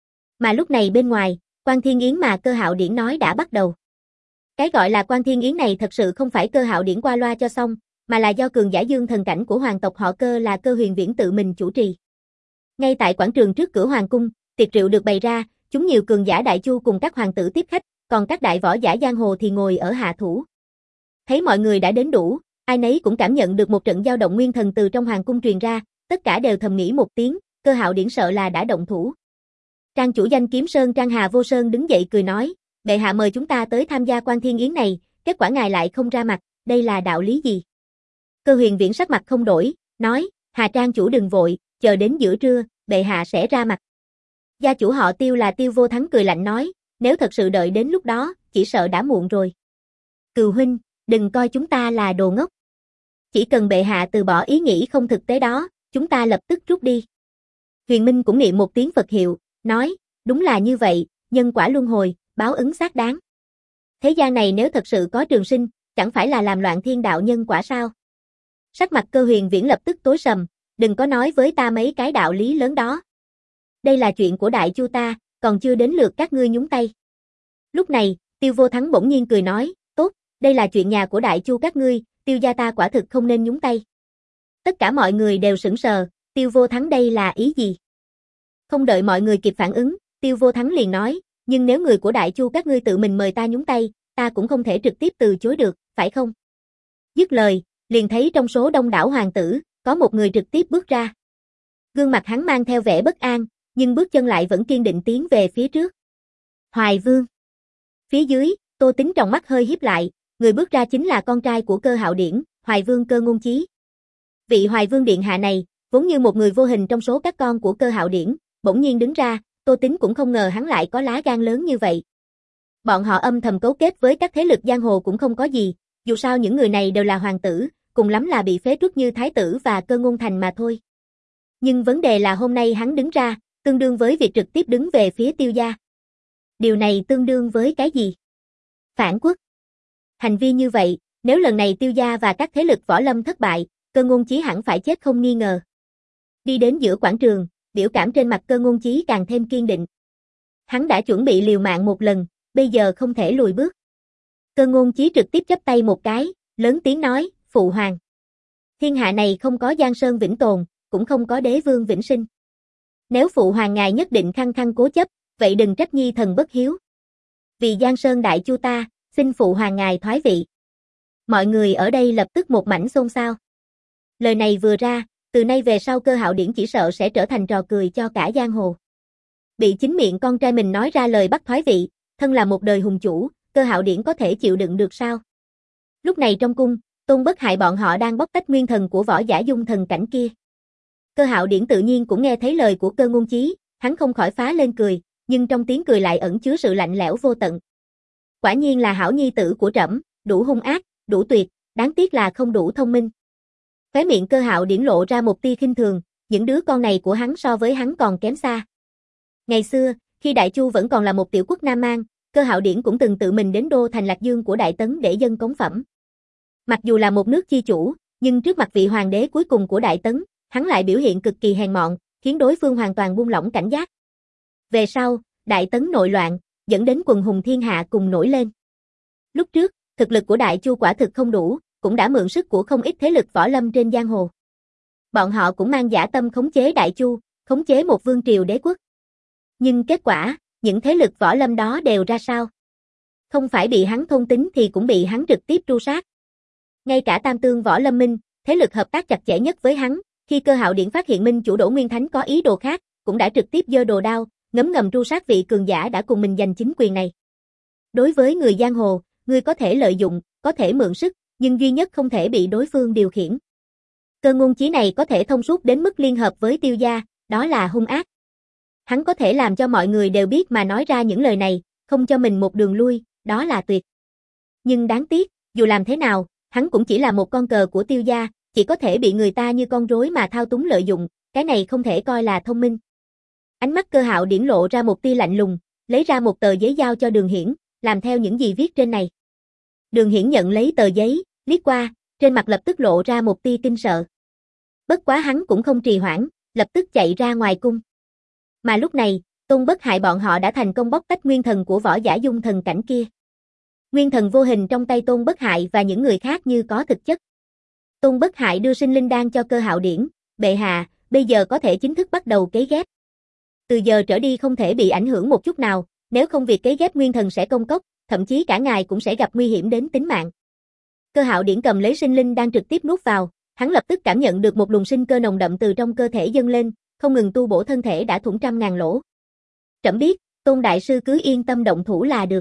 Mà lúc này bên ngoài, Quan Thiên Yến mà Cơ Hạo Điển nói đã bắt đầu. Cái gọi là Quan Thiên Yến này thật sự không phải Cơ Hạo Điển qua loa cho xong, mà là do cường giả dương thần cảnh của hoàng tộc họ Cơ là Cơ Huyền Viễn tự mình chủ trì. Ngay tại quảng trường trước cửa hoàng cung, tiệc rượu được bày ra, chúng nhiều cường giả Đại Chu cùng các hoàng tử tiếp khách, còn các đại võ giả giang hồ thì ngồi ở hạ thủ. Thấy mọi người đã đến đủ, ai nấy cũng cảm nhận được một trận dao động nguyên thần từ trong hoàng cung truyền ra, tất cả đều thầm nghĩ một tiếng, Cơ Hạo Điển sợ là đã động thủ. Trang chủ danh Kiếm Sơn Trang Hà Vô Sơn đứng dậy cười nói, bệ hạ mời chúng ta tới tham gia Quan Thiên Yến này, kết quả ngài lại không ra mặt, đây là đạo lý gì? Cơ Huyền Viễn sắc mặt không đổi, nói, Hà Trang chủ đừng vội, chờ đến giữa trưa, bệ hạ sẽ ra mặt. Gia chủ họ Tiêu là Tiêu Vô Thắng cười lạnh nói, nếu thật sự đợi đến lúc đó, chỉ sợ đã muộn rồi. Cừu huynh, đừng coi chúng ta là đồ ngốc. Chỉ cần bệ hạ từ bỏ ý nghĩ không thực tế đó, chúng ta lập tức rút đi. Huyền Minh cũng niệm một tiếng Phật hiệu, nói, đúng là như vậy, nhân quả luân hồi, báo ứng xác đáng. Thế gian này nếu thật sự có trường sinh, chẳng phải là làm loạn thiên đạo nhân quả sao? Sắc mặt Cơ Huyền Viễn lập tức tối sầm, đừng có nói với ta mấy cái đạo lý lớn đó. Đây là chuyện của Đại Chu ta, còn chưa đến lượt các ngươi nhúng tay. Lúc này, Tiêu Vô Thắng bỗng nhiên cười nói, tốt, đây là chuyện nhà của Đại Chu các ngươi, Tiêu gia ta quả thực không nên nhúng tay. Tất cả mọi người đều sững sờ, Tiêu Vô Thắng đây là ý gì? Không đợi mọi người kịp phản ứng, Tiêu Vô Thắng liền nói, nhưng nếu người của Đại Chu các ngươi tự mình mời ta nhúng tay, ta cũng không thể trực tiếp từ chối được, phải không? Dứt lời, liền thấy trong số đông đảo hoàng tử, có một người trực tiếp bước ra. Gương mặt hắn mang theo vẻ bất an, nhưng bước chân lại vẫn kiên định tiến về phía trước. Hoài Vương. Phía dưới, Tô Tín trong mắt hơi híp lại, người bước ra chính là con trai của Cơ Hạo Điển, Hoài Vương Cơ Ngôn Chí. Vị Hoài Vương điện hạ này, vốn như một người vô hình trong số các con của Cơ Hạo Điển, bỗng nhiên đứng ra, Tô Tín cũng không ngờ hắn lại có lá gan lớn như vậy. Bọn họ âm thầm cấu kết với các thế lực giang hồ cũng không có gì, dù sao những người này đều là hoàng tử, cùng lắm là bị phế truất như Thái tử và Cơ Ngôn Thành mà thôi. Nhưng vấn đề là hôm nay hắn đứng ra, tương đương với việc trực tiếp đứng về phía Tiêu gia. Điều này tương đương với cái gì? Phản quốc. Hành vi như vậy, nếu lần này Tiêu gia và các thế lực võ lâm thất bại, Cơ Ngôn Chí hẳn phải chết không nghi ngờ. Đi đến giữa quảng trường, biểu cảm trên mặt Cơ Ngôn Chí càng thêm kiên định. Hắn đã chuẩn bị liều mạng một lần, bây giờ không thể lùi bước. Cơ Ngôn Chí trực tiếp chắp tay một cái, lớn tiếng nói, phụ hoàng. Thiên hạ này không có Giang Sơn vĩnh tồn, cũng không có đế vương vĩnh sinh. Nếu phụ hoàng ngài nhất định khăng khăng cố chấp, vậy đừng trách nhi thần bất hiếu. Vì Giang Sơn đại chu ta, xin phụ hoàng ngài thoái vị. Mọi người ở đây lập tức một mảnh xôn xao. Lời này vừa ra, từ nay về sau Cơ Hạo Điển chỉ sợ sẽ trở thành trò cười cho cả giang hồ. Bị chính miệng con trai mình nói ra lời bắt thoái vị, thân là một đời hùng chủ, Cơ Hạo Điển có thể chịu đựng được sao? Lúc này trong cung, Tôn Bất Hại bọn họ đang bóc tách nguyên thần của Võ Giả Dung thần cảnh kia. Cơ Hạo Điển tự nhiên cũng nghe thấy lời của Cơ Ngôn Chí, hắn không khỏi phá lên cười, nhưng trong tiếng cười lại ẩn chứa sự lạnh lẽo vô tận. Quả nhiên là hảo nhi tử của trẫm, đủ hung ác, đủ tuyệt, đáng tiếc là không đủ thông minh. Khóe miệng Cơ Hạo Điển lộ ra một tia khinh thường, những đứa con này của hắn so với hắn còn kém xa. Ngày xưa, khi Đại Chu vẫn còn là một tiểu quốc Nam Mang, Cơ Hạo Điển cũng từng tự mình đến đô thành Lạc Dương của Đại Tấn để dâng cống phẩm. Mặc dù là một nước chi chủ, nhưng trước mặt vị hoàng đế cuối cùng của Đại Tấn, hắn lại biểu hiện cực kỳ hèn mọn, khiến đối phương hoàn toàn buông lỏng cảnh giác. Về sau, Đại Tấn nội loạn, dẫn đến quần hùng thiên hạ cùng nổi lên. Lúc trước, thực lực của Đại Chu quả thực không đủ, cũng đã mượn sức của không ít thế lực võ lâm trên giang hồ. Bọn họ cũng mang dã tâm khống chế Đại Chu, khống chế một vương triều đế quốc. Nhưng kết quả, những thế lực võ lâm đó đều ra sao? Không phải bị hắn thôn tính thì cũng bị hắn trực tiếp tru sát. Ngay cả Tam Tương Võ Lâm Minh, thế lực hợp tác chặt chẽ nhất với hắn, khi Cơ Hạo Điển phát hiện Minh chủ Đỗ Nguyên Thánh có ý đồ khác, cũng đã trực tiếp giơ đồ đao, ngấm ngầm tru sát vị cường giả đã cùng mình giành chính quyền này. Đối với người giang hồ, người có thể lợi dụng, có thể mượn sức, nhưng duy nhất không thể bị đối phương điều khiển. Cơ Ngôn Chí này có thể thông suốt đến mức liên hợp với Tiêu gia, đó là hung ác. Hắn có thể làm cho mọi người đều biết mà nói ra những lời này, không cho mình một đường lui, đó là tuyệt. Nhưng đáng tiếc, dù làm thế nào, hắn cũng chỉ là một con cờ của Tiêu gia, chỉ có thể bị người ta như con rối mà thao túng lợi dụng, cái này không thể coi là thông minh. Ánh mắt Cơ Hạo Điển lộ ra một tia lạnh lùng, lấy ra một tờ giấy giao cho Đường Hiển, làm theo những gì viết trên này. Đường Hiển nhận lấy tờ giấy, liếc qua, trên mặt lập tức lộ ra một tia kinh sợ. Bất quá hắn cũng không trì hoãn, lập tức chạy ra ngoài cung. Mà lúc này, Tôn Bất Hại bọn họ đã thành công bóc tách nguyên thần của Võ Giả Dung thần cảnh kia. Nguyên thần vô hình trong tay Tôn Bất Hại và những người khác như có thực chất. Tôn Bất Hại đưa sinh linh đan cho Cơ Hạo Điển, bệ hạ, bây giờ có thể chính thức bắt đầu cấy ghép. Từ giờ trở đi không thể bị ảnh hưởng một chút nào, nếu không việc cấy ghép nguyên thần sẽ công cốc, thậm chí cả ngài cũng sẽ gặp nguy hiểm đến tính mạng. Cơ Hạo Điển cầm lấy sinh linh đan trực tiếp nuốt vào, hắn lập tức cảm nhận được một luồng sinh cơ nồng đậm từ trong cơ thể dâng lên, không ngừng tu bổ thân thể đã thủng trăm ngàn lỗ. Trẫm biết, Tôn đại sư cứ yên tâm động thủ là được.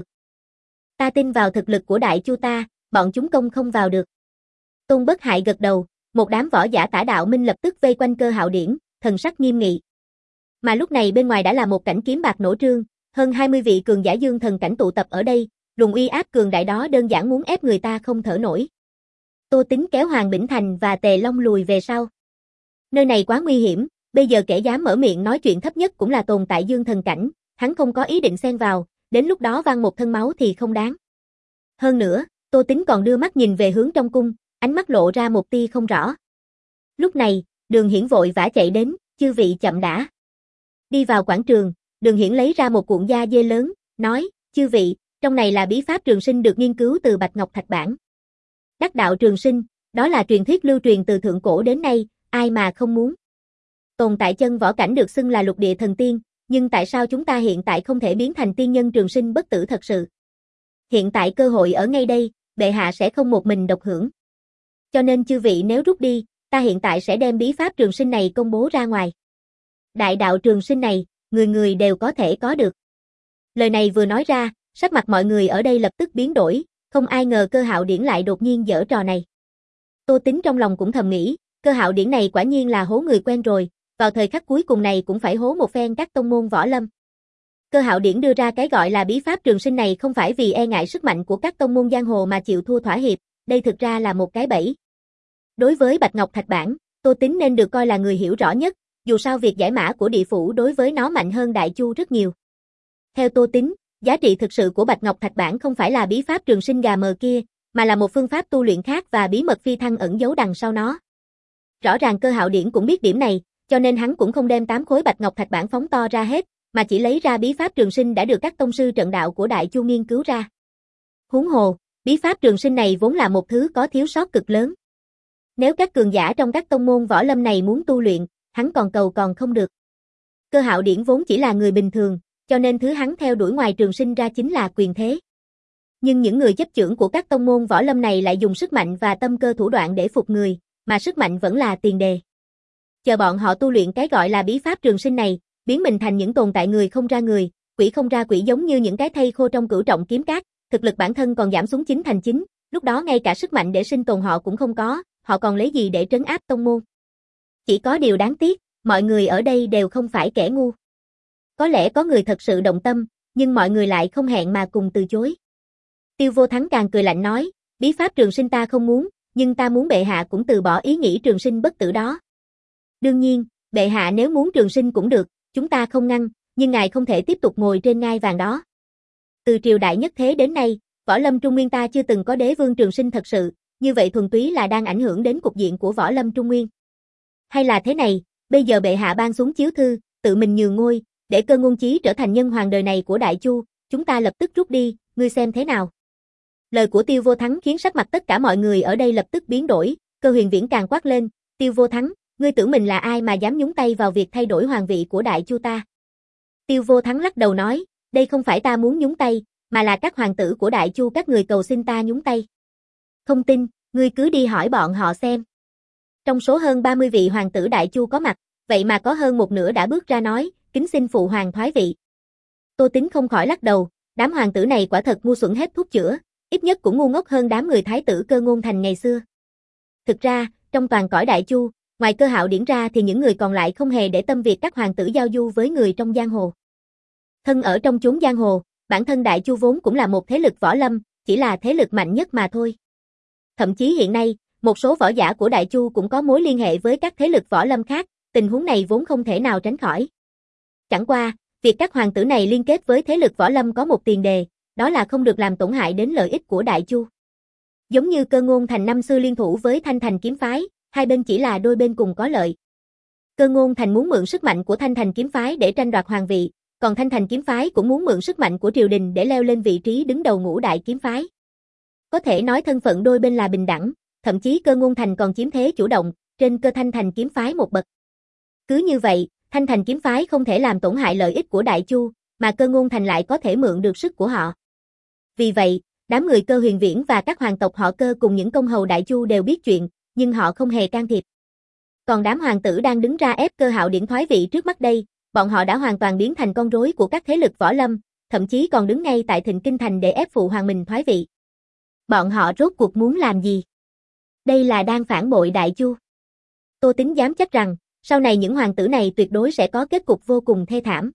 Ta tin vào thực lực của Đại Chu ta, bọn chúng công không vào được. Tôn Bất Hại gật đầu, một đám võ giả Tả Đạo Minh lập tức vây quanh Cơ Hạo Điển, thần sắc nghiêm nghị. Mà lúc này bên ngoài đã là một cảnh kiếm bạc nổ trương, hơn hai mươi vị cường giả dương thần cảnh tụ tập ở đây, luồng uy áp cường đại đó đơn giản muốn ép người ta không thở nổi. Tô Tính kéo Hoàng Bỉnh Thành và Tề Long lùi về sau. Nơi này quá nguy hiểm, bây giờ kẻ dám mở miệng nói chuyện thấp nhất cũng là tồn tại dương thần cảnh, hắn không có ý định xen vào, đến lúc đó văng một thân máu thì không đáng. Hơn nữa, Tô Tính còn đưa mắt nhìn về hướng trong cung, ánh mắt lộ ra một tia không rõ. Lúc này, Đường Hiển vội vã chạy đến, chư vị chậm đã. Đi vào quảng trường, Đường Hiển lấy ra một cuộn da dê lớn, nói, chư vị, trong này là bí pháp trường sinh được nghiên cứu từ Bạch Ngọc Thạch Bản. Đắc đạo trường sinh, đó là truyền thuyết lưu truyền từ thượng cổ đến nay, ai mà không muốn. Tồn tại chân võ cảnh được xưng là lục địa thần tiên, nhưng tại sao chúng ta hiện tại không thể biến thành tiên nhân trường sinh bất tử thật sự? Hiện tại cơ hội ở ngay đây, bệ hạ sẽ không một mình độc hưởng. Cho nên chư vị nếu rút đi, ta hiện tại sẽ đem bí pháp trường sinh này công bố ra ngoài. Đại đạo trường sinh này, người người đều có thể có được. Lời này vừa nói ra, sắc mặt mọi người ở đây lập tức biến đổi, không ai ngờ Cơ Hạo Điển lại đột nhiên giở trò này. Tô Tính trong lòng cũng thầm nghĩ, Cơ Hạo Điển này quả nhiên là hố người quen rồi, vào thời khắc cuối cùng này cũng phải hố một phen các tông môn võ lâm. Cơ Hạo Điển đưa ra cái gọi là bí pháp trường sinh này không phải vì e ngại sức mạnh của các tông môn giang hồ mà chịu thua thỏa hiệp, đây thực ra là một cái bẫy. Đối với Bạch Ngọc Thạch Bản, Tô Tín nên được coi là người hiểu rõ nhất, dù sao việc giải mã của địa phủ đối với nó mạnh hơn Đại Chu rất nhiều. Theo Tô Tín, giá trị thực sự của Bạch Ngọc Thạch Bản không phải là bí pháp trường sinh gà mờ kia, mà là một phương pháp tu luyện khác và bí mật phi thăng ẩn giấu đằng sau nó. Rõ ràng Cơ Hạo Điển cũng biết điểm này, cho nên hắn cũng không đem tám khối Bạch Ngọc Thạch Bản phóng to ra hết, mà chỉ lấy ra bí pháp trường sinh đã được các tông sư trận đạo của Đại Chu nghiên cứu ra. Huống hồ, bí pháp trường sinh này vốn là một thứ có thiếu sót cực lớn. Nếu các cường giả trong các tông môn võ lâm này muốn tu luyện, hắn còn cầu còn không được. Cơ Hạo Điển vốn chỉ là người bình thường, cho nên thứ hắn theo đuổi ngoài trường sinh ra chính là quyền thế. Nhưng những người chấp chưởng của các tông môn võ lâm này lại dùng sức mạnh và tâm cơ thủ đoạn để phục người, mà sức mạnh vẫn là tiền đề. Chờ bọn họ tu luyện cái gọi là bí pháp trường sinh này, biến mình thành những tồn tại người không ra người, quỷ không ra quỷ giống như những cái thây khô trong cửu trọng kiếm cát, thực lực bản thân còn giảm xuống chín thành chín, lúc đó ngay cả sức mạnh để sinh tồn họ cũng không có, họ còn lấy gì để trấn áp tông môn. Chỉ có điều đáng tiếc, mọi người ở đây đều không phải kẻ ngu. Có lẽ có người thật sự động tâm, nhưng mọi người lại không hẹn mà cùng từ chối. Tiêu Vô Thắng càng cười lạnh nói, bí pháp trường sinh ta không muốn, nhưng ta muốn bệ hạ cũng từ bỏ ý nghĩ trường sinh bất tử đó. Đương nhiên, bệ hạ nếu muốn trường sinh cũng được, chúng ta không ngăn, nhưng ngài không thể tiếp tục ngồi trên ngai vàng đó. Từ triều đại nhất thế đến nay, võ lâm Trung Nguyên ta chưa từng có đế vương trường sinh thật sự, như vậy thuần túy là đang ảnh hưởng đến cục diện của võ lâm Trung Nguyên. Hay là thế này, bây giờ bệ hạ ban xuống chiếu thư, tự mình nhường ngôi, để Cơ Ngôn Chí trở thành nhân hoàng đời này của Đại Chu, chúng ta lập tức rút đi, ngươi xem thế nào? Lời của Tiêu Vô Thắng khiến sắc mặt tất cả mọi người ở đây lập tức biến đổi, Cơ Huyền Viễn càng quát lên, Tiêu Vô Thắng, ngươi tưởng mình là ai mà dám nhúng tay vào việc thay đổi hoàng vị của Đại Chu ta? Tiêu Vô Thắng lắc đầu nói, đây không phải ta muốn nhúng tay, mà là các hoàng tử của Đại Chu các người cầu xin ta nhúng tay. Không tin, ngươi cứ đi hỏi bọn họ xem. Trong số hơn ba mươi vị hoàng tử Đại Chu có mặt, vậy mà có hơn một nửa đã bước ra nói, kính xin phụ hoàng thoái vị. Tô Tín không khỏi lắc đầu, đám hoàng tử này quả thật ngu xuẩn hết thuốc chữa, ít nhất cũng ngu ngốc hơn đám người thái tử Cơ Ngôn Thành ngày xưa. Thực ra, trong toàn cõi Đại Chu, ngoài Cơ Hạo Điển ra thì những người còn lại không hề để tâm việc các hoàng tử giao du với người trong giang hồ. Thân ở trong chốn giang hồ, bản thân Đại Chu vốn cũng là một thế lực võ lâm, chỉ là thế lực mạnh nhất mà thôi. Thậm chí hiện nay, một số võ giả của Đại Chu cũng có mối liên hệ với các thế lực võ lâm khác, tình huống này vốn không thể nào tránh khỏi. Chẳng qua, việc các hoàng tử này liên kết với thế lực võ lâm có một tiền đề, đó là không được làm tổn hại đến lợi ích của Đại Chu. Giống như Cơ Ngôn Thành năm xưa liên thủ với Thanh Thành kiếm phái, hai bên chỉ là đôi bên cùng có lợi. Cơ Ngôn Thành muốn mượn sức mạnh của Thanh Thành kiếm phái để tranh đoạt hoàng vị, còn Thanh Thành kiếm phái cũng muốn mượn sức mạnh của triều đình để leo lên vị trí đứng đầu ngũ đại kiếm phái. Có thể nói thân phận đôi bên là bình đẳng, thậm chí Cơ Ngôn Thành còn chiếm thế chủ động, trên Cơ Thanh Thành kiếm phái một bậc. Cứ như vậy, Thanh Thành kiếm phái không thể làm tổn hại lợi ích của Đại Chu, mà Cơ Ngôn Thành lại có thể mượn được sức của họ. Vì vậy, đám người Cơ Huyền Viễn và các hoàng tộc họ Cơ cùng những công hầu Đại Chu đều biết chuyện, nhưng họ không hề can thiệp. Còn đám hoàng tử đang đứng ra ép Cơ Hạo Điển thoái vị trước mắt đây, bọn họ đã hoàn toàn biến thành con rối của các thế lực võ lâm, thậm chí còn đứng ngay tại Thịnh Kinh Thành để ép phụ hoàng mình thoái vị. Bọn họ rốt cuộc muốn làm gì? Đây là đang phản bội Đại Chu. Tô Tín dám chắc rằng, sau này những hoàng tử này tuyệt đối sẽ có kết cục vô cùng thê thảm.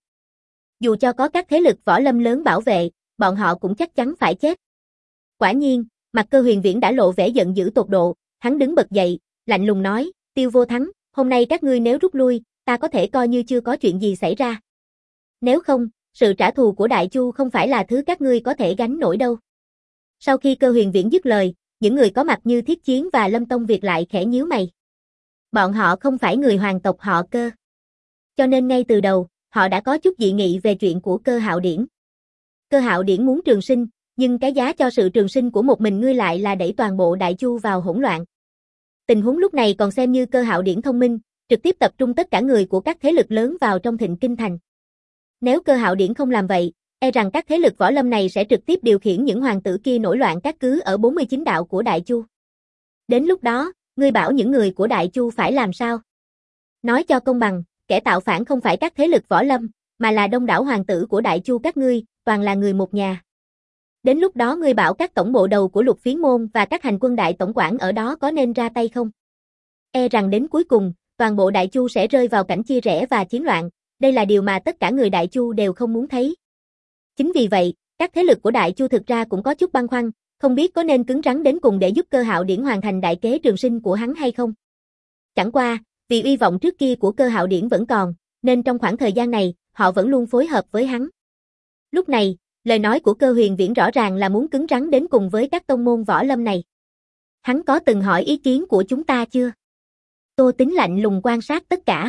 Dù cho có các thế lực võ lâm lớn bảo vệ, bọn họ cũng chắc chắn phải chết. Quả nhiên, mặt Cơ Huyền Viễn đã lộ vẻ giận dữ tột độ, hắn đứng bật dậy, lạnh lùng nói, Tiêu Vô Thắng, hôm nay các ngươi nếu rút lui, ta có thể coi như chưa có chuyện gì xảy ra. Nếu không, sự trả thù của Đại Chu không phải là thứ các ngươi có thể gánh nổi đâu. Sau khi Cơ Huyền Viễn dứt lời, những người có mặt như Thiết Chiến và Lâm Tông Việt lại khẽ nhíu mày. Bọn họ không phải người hoàng tộc họ Cơ. Cho nên ngay từ đầu, họ đã có chút dị nghị về chuyện của Cơ Hạo Điển. Cơ Hạo Điển muốn trường sinh, nhưng cái giá cho sự trường sinh của một mình ngươi lại là đẩy toàn bộ Đại Chu vào hỗn loạn. Tình huống lúc này còn xem như Cơ Hạo Điển thông minh, trực tiếp tập trung tất cả người của các thế lực lớn vào trong Thịnh Kinh Thành. Nếu Cơ Hạo Điển không làm vậy, e rằng các thế lực võ lâm này sẽ trực tiếp điều khiển những hoàng tử kia nổi loạn các cứ ở bốn mươi chín đạo của Đại Chu. Đến lúc đó, ngươi bảo những người của Đại Chu phải làm sao? Nói cho công bằng, kẻ tạo phản không phải các thế lực võ lâm, mà là đông đảo hoàng tử của Đại Chu các ngươi, toàn là người một nhà. Đến lúc đó ngươi bảo các tổng bộ đầu của Lục Phiến môn và các hành quân đại tổng quản ở đó có nên ra tay không? E rằng đến cuối cùng, toàn bộ Đại Chu sẽ rơi vào cảnh chia rẽ và chiến loạn, đây là điều mà tất cả người Đại Chu đều không muốn thấy. Chính vì vậy, các thế lực của Đại Chu thực ra cũng có chút băn khoăn, không biết có nên cứng rắn đến cùng để giúp Cơ Hạo Điển hoàn thành đại kế trường sinh của hắn hay không. Chẳng qua, vì uy vọng trước kia của Cơ Hạo Điển vẫn còn, nên trong khoảng thời gian này, họ vẫn luôn phối hợp với hắn. Lúc này, lời nói của Cơ Huyền Viễn rõ ràng là muốn cứng rắn đến cùng với các tông môn võ lâm này. Hắn có từng hỏi ý kiến của chúng ta chưa? Tô Tính lạnh lùng quan sát tất cả.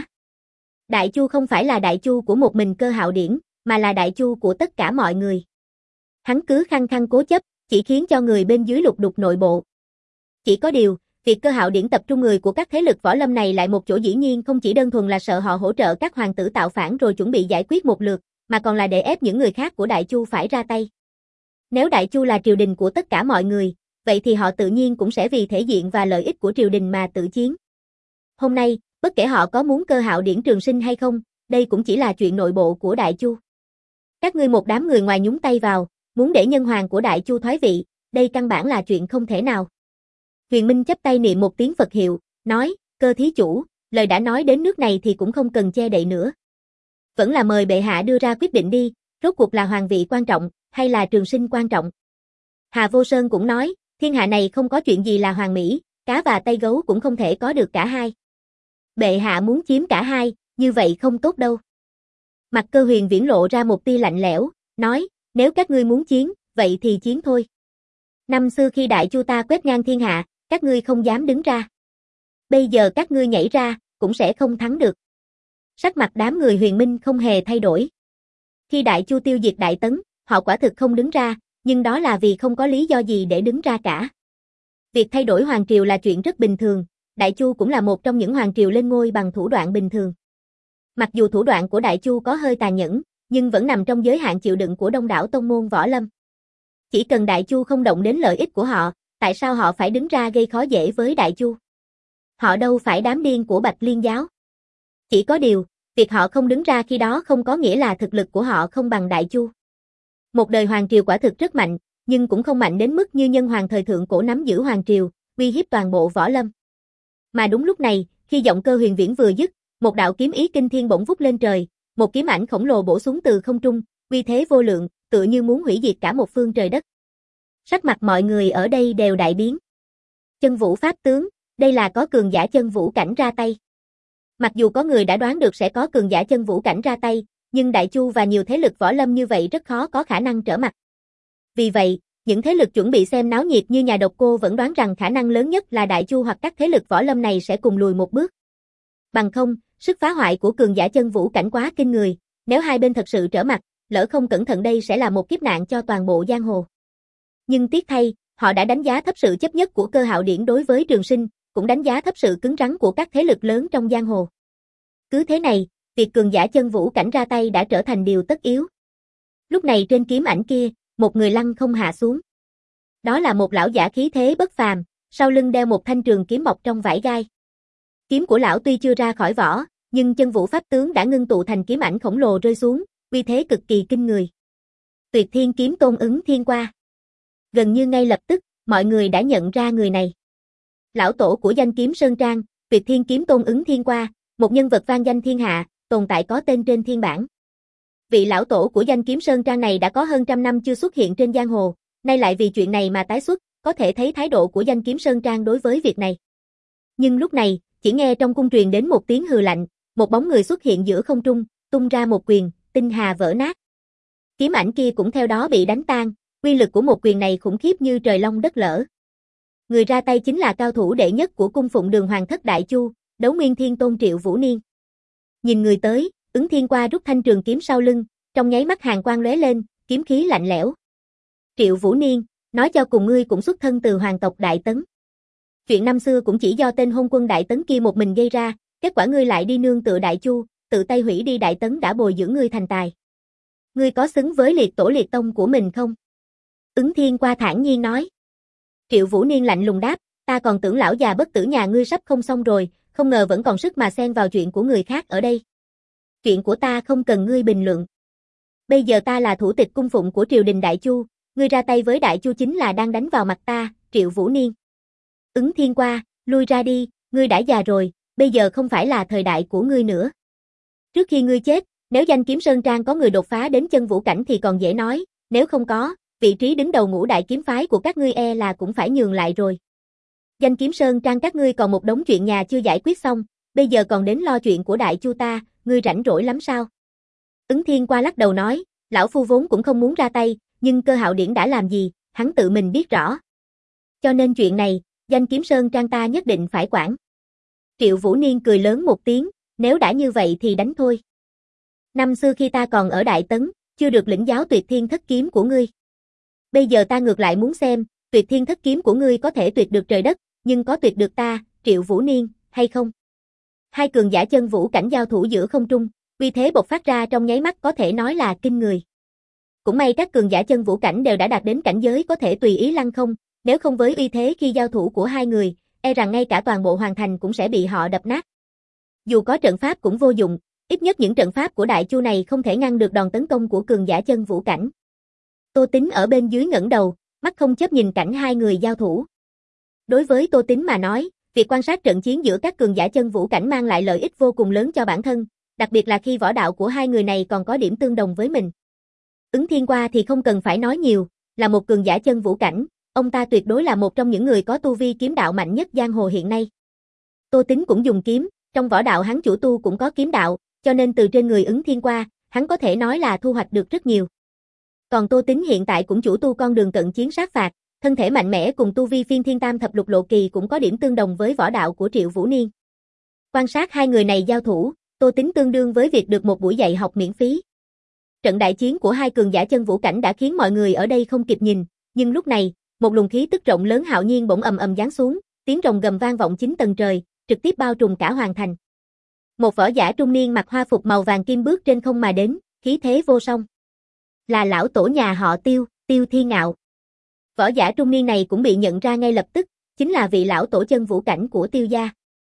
Đại Chu không phải là Đại Chu của một mình Cơ Hạo Điển, mà là Đại Chu của tất cả mọi người. Hắn cứ khăng khăng cố chấp, chỉ khiến cho người bên dưới lục đục nội bộ. Chỉ có điều, việc Cơ Hạo Điển tập trung người của các thế lực võ lâm này lại một chỗ dĩ nhiên không chỉ đơn thuần là sợ họ hỗ trợ các hoàng tử tạo phản rồi chuẩn bị giải quyết một lượt, mà còn là để ép những người khác của Đại Chu phải ra tay. Nếu Đại Chu là triều đình của tất cả mọi người, vậy thì họ tự nhiên cũng sẽ vì thể diện và lợi ích của triều đình mà tự chiến. Hôm nay, bất kể họ có muốn Cơ Hạo Điển trường sinh hay không, đây cũng chỉ là chuyện nội bộ của Đại Chu. Các ngươi một đám người ngoài nhúng tay vào, muốn để nhân hoàng của Đại Chu thoái vị, đây căn bản là chuyện không thể nào. Huyền Minh chắp tay niệm một tiếng Phật hiệu, nói, Cơ thí chủ, lời đã nói đến nước này thì cũng không cần che đậy nữa. Vẫn là mời bệ hạ đưa ra quyết định đi, rốt cuộc là hoàng vị quan trọng, hay là trường sinh quan trọng. Hà Vô Sơn cũng nói, thiên hạ này không có chuyện gì là hoàn mỹ, cá và tay gấu cũng không thể có được cả hai. Bệ hạ muốn chiếm cả hai, như vậy không tốt đâu. Mặt Cơ Huyền Viễn lộ ra một tia lạnh lẽo, nói, nếu các ngươi muốn chiến, vậy thì chiến thôi. Năm xưa khi Đại Chu ta quét ngang thiên hạ, các ngươi không dám đứng ra. Bây giờ các ngươi nhảy ra, cũng sẽ không thắng được. Sắc mặt đám người Huyền Minh không hề thay đổi. Khi Đại Chu tiêu diệt Đại Tấn, họ quả thực không đứng ra, nhưng đó là vì không có lý do gì để đứng ra cả. Việc thay đổi hoàng triều là chuyện rất bình thường, Đại Chu cũng là một trong những hoàng triều lên ngôi bằng thủ đoạn bình thường. Mặc dù thủ đoạn của Đại Chu có hơi tàn nhẫn, nhưng vẫn nằm trong giới hạn chịu đựng của đông đảo tông môn võ lâm. Chỉ cần Đại Chu không động đến lợi ích của họ, tại sao họ phải đứng ra gây khó dễ với Đại Chu? Họ đâu phải đám điên của Bạch Liên giáo. Chỉ có điều, việc họ không đứng ra khi đó không có nghĩa là thực lực của họ không bằng Đại Chu. Một đời hoàng triều quả thực rất mạnh, nhưng cũng không mạnh đến mức như nhân hoàng thời thượng cổ nắm giữ hoàng triều, uy hiếp toàn bộ võ lâm. Mà đúng lúc này, khi giọng Cơ Huyền Viễn vừa dứt, một đạo kiếm ý kinh thiên bỗng vút lên trời, một kiếm ảnh khổng lồ bổ xuống từ không trung, uy thế vô lượng, tựa như muốn hủy diệt cả một phương trời đất. Sắc mặt mọi người ở đây đều đại biến. Chân vũ pháp tướng, đây là có cường giả chân vũ cảnh ra tay. Mặc dù có người đã đoán được sẽ có cường giả chân vũ cảnh ra tay, nhưng Đại Chu và nhiều thế lực võ lâm như vậy rất khó có khả năng trở mặt. Vì vậy, những thế lực chuẩn bị xem náo nhiệt như nhà độc cô vẫn đoán rằng khả năng lớn nhất là Đại Chu hoặc các thế lực võ lâm này sẽ cùng lùi một bước. Bằng không, sức phá hoại của cường giả chân vũ cảnh quá kinh người, nếu hai bên thật sự trở mặt, lỡ không cẩn thận đây sẽ là một kiếp nạn cho toàn bộ giang hồ. Nhưng tiếc thay, họ đã đánh giá thấp sự chấp nhất của Cơ Hạo Điển đối với trường sinh, cũng đánh giá thấp sự cứng rắn của các thế lực lớn trong giang hồ. Cứ thế này, việc cường giả chân vũ cảnh ra tay đã trở thành điều tất yếu. Lúc này trên kiếm ảnh kia, một người lăn không hạ xuống. Đó là một lão giả khí thế bất phàm, sau lưng đeo một thanh trường kiếm bọc trong vải gai. Kiếm của lão tuy chưa ra khỏi vỏ, nhưng chân vũ pháp tướng đã ngưng tụ thành kiếm ảnh khổng lồ rơi xuống, uy thế cực kỳ kinh người. Tuyệt Thiên Kiếm Tôn Ứng Thiên Qua. Gần như ngay lập tức, mọi người đã nhận ra người này. Lão tổ của danh kiếm Sơn Trang, Tuyệt Thiên Kiếm Tôn Ứng Thiên Qua, một nhân vật vang danh thiên hạ, tồn tại có tên trên thiên bảng. Vị lão tổ của danh kiếm Sơn Trang này đã có hơn trăm năm chưa xuất hiện trên giang hồ, nay lại vì chuyện này mà tái xuất, có thể thấy thái độ của danh kiếm Sơn Trang đối với việc này. Nhưng lúc này, chỉ nghe trong cung truyền đến một tiếng hừ lạnh, một bóng người xuất hiện giữa không trung, tung ra một quyền, tinh hà vỡ nát. Kiếm ảnh kia cũng theo đó bị đánh tan, uy lực của một quyền này khủng khiếp như trời long đất lở. Người ra tay chính là cao thủ đệ nhất của cung phụng Đường Hoàng thất Đại Chu, Đấu Nguyên Thiên Tôn Triệu Vũ Niên. Nhìn người tới, Ứng Thiên Qua rút thanh trường kiếm sau lưng, trong nháy mắt hàn quang lóe lên, kiếm khí lạnh lẽo. Triệu Vũ Niên, nói cho cùng ngươi cũng xuất thân từ hoàng tộc Đại Tấn. Chuyện năm xưa cũng chỉ do tên hôn quân Đại Tấn kia một mình gây ra, kết quả ngươi lại đi nương tựa Đại Chu, tự tay hủy đi Đại Tấn đã bồi dưỡng ngươi thành tài. Ngươi có xứng với liệt tổ liệt tông của mình không? Ứng Thiên Qua thản nhiên nói. Triệu Vũ Niên lạnh lùng đáp, ta còn tưởng lão già bất tử nhà ngươi sắp không xong rồi, không ngờ vẫn còn sức mà xen vào chuyện của người khác ở đây. Chuyện của ta không cần ngươi bình luận. Bây giờ ta là thủ tịch cung phụng của triều đình Đại Chu, ngươi ra tay với Đại Chu chính là đang đánh vào mặt ta, Triệu Vũ Niên. Ứng Thiên Qua, lui ra đi, ngươi đã già rồi, bây giờ không phải là thời đại của ngươi nữa. Trước khi ngươi chết, Nếu danh kiếm Sơn Trang có người đột phá đến chân vũ cảnh thì còn dễ nói, nếu không có, vị trí đứng đầu ngũ đại kiếm phái của các ngươi e là cũng phải nhường lại rồi. Danh kiếm Sơn Trang các ngươi còn một đống chuyện nhà chưa giải quyết xong, bây giờ còn đến lo chuyện của Đại Chu ta, ngươi rảnh rỗi lắm sao? Ứng Thiên qua lắc đầu nói, lão phu vốn cũng không muốn ra tay, nhưng Cơ Hạo Điển đã làm gì, hắn tự mình biết rõ. Cho nên chuyện này, danh kiếm Sơn Trang ta nhất định phải quản. Triệu Vũ Niên cười lớn một tiếng, nếu đã như vậy thì đánh thôi. Năm xưa khi ta còn ở Đại Tấn, chưa được lĩnh giáo Tuyệt Thiên Thất Kiếm của ngươi. Bây giờ ta ngược lại muốn xem, Tuyệt Thiên Thất Kiếm của ngươi có thể tuyệt được trời đất, nhưng có tuyệt được ta, Triệu Vũ Niên, hay không? Hai cường giả chân vũ cảnh giao thủ giữa không trung, uy thế bộc phát ra trong nháy mắt có thể nói là kinh người. Cũng may các cường giả chân vũ cảnh đều đã đạt đến cảnh giới có thể tùy ý lăng không, nếu không với uy thế khi giao thủ của hai người, e rằng ngay cả toàn bộ hoàng thành cũng sẽ bị họ đập nát. Dù có trận pháp cũng vô dụng, ít nhất những trận pháp của Đại Chu này không thể ngăn được đòn tấn công của cường giả chân vũ cảnh. Tô Tín ở bên dưới ngẩng đầu, mắt không chấp nhìn cảnh hai người giao thủ. Đối với Tô Tín mà nói, việc quan sát trận chiến giữa các cường giả chân vũ cảnh mang lại lợi ích vô cùng lớn cho bản thân, đặc biệt là khi võ đạo của hai người này còn có điểm tương đồng với mình. Ứng Thiên qua thì không cần phải nói nhiều, là một cường giả chân vũ cảnh, ông ta tuyệt đối là một trong những người có tu vi kiếm đạo mạnh nhất giang hồ hiện nay. Tô Tín cũng dùng kiếm, trong võ đạo hắn chủ tu cũng có kiếm đạo, cho nên từ trên người Ứng Thiên qua, hắn có thể nói là thu hoạch được rất nhiều. Còn Tô Tín hiện tại cũng chủ tu con đường cận chiến sát phạt, thân thể mạnh mẽ cùng tu vi phiên thiên tam thập lục lộ kỳ cũng có điểm tương đồng với võ đạo của Triệu Vũ Niên. Quan sát hai người này giao thủ, Tô Tín tương đương với việc được một buổi dạy học miễn phí. Trận đại chiến của hai cường giả chân vũ cảnh đã khiến mọi người ở đây không kịp nhìn, nhưng lúc này, một luồng khí tức rộng lớn hạo nhiên bỗng ầm ầm giáng xuống, tiếng rồng gầm vang vọng chín tầng trời, trực tiếp bao trùm cả hoàng thành. Một võ giả trung niên mặc hoa phục màu vàng kim bước trên không mà đến, khí thế vô song. Là lão tổ nhà họ Tiêu, Tiêu Thiên Ngạo. Võ giả trung niên này cũng bị nhận ra ngay lập tức, chính là vị lão tổ chân vũ cảnh của Tiêu gia.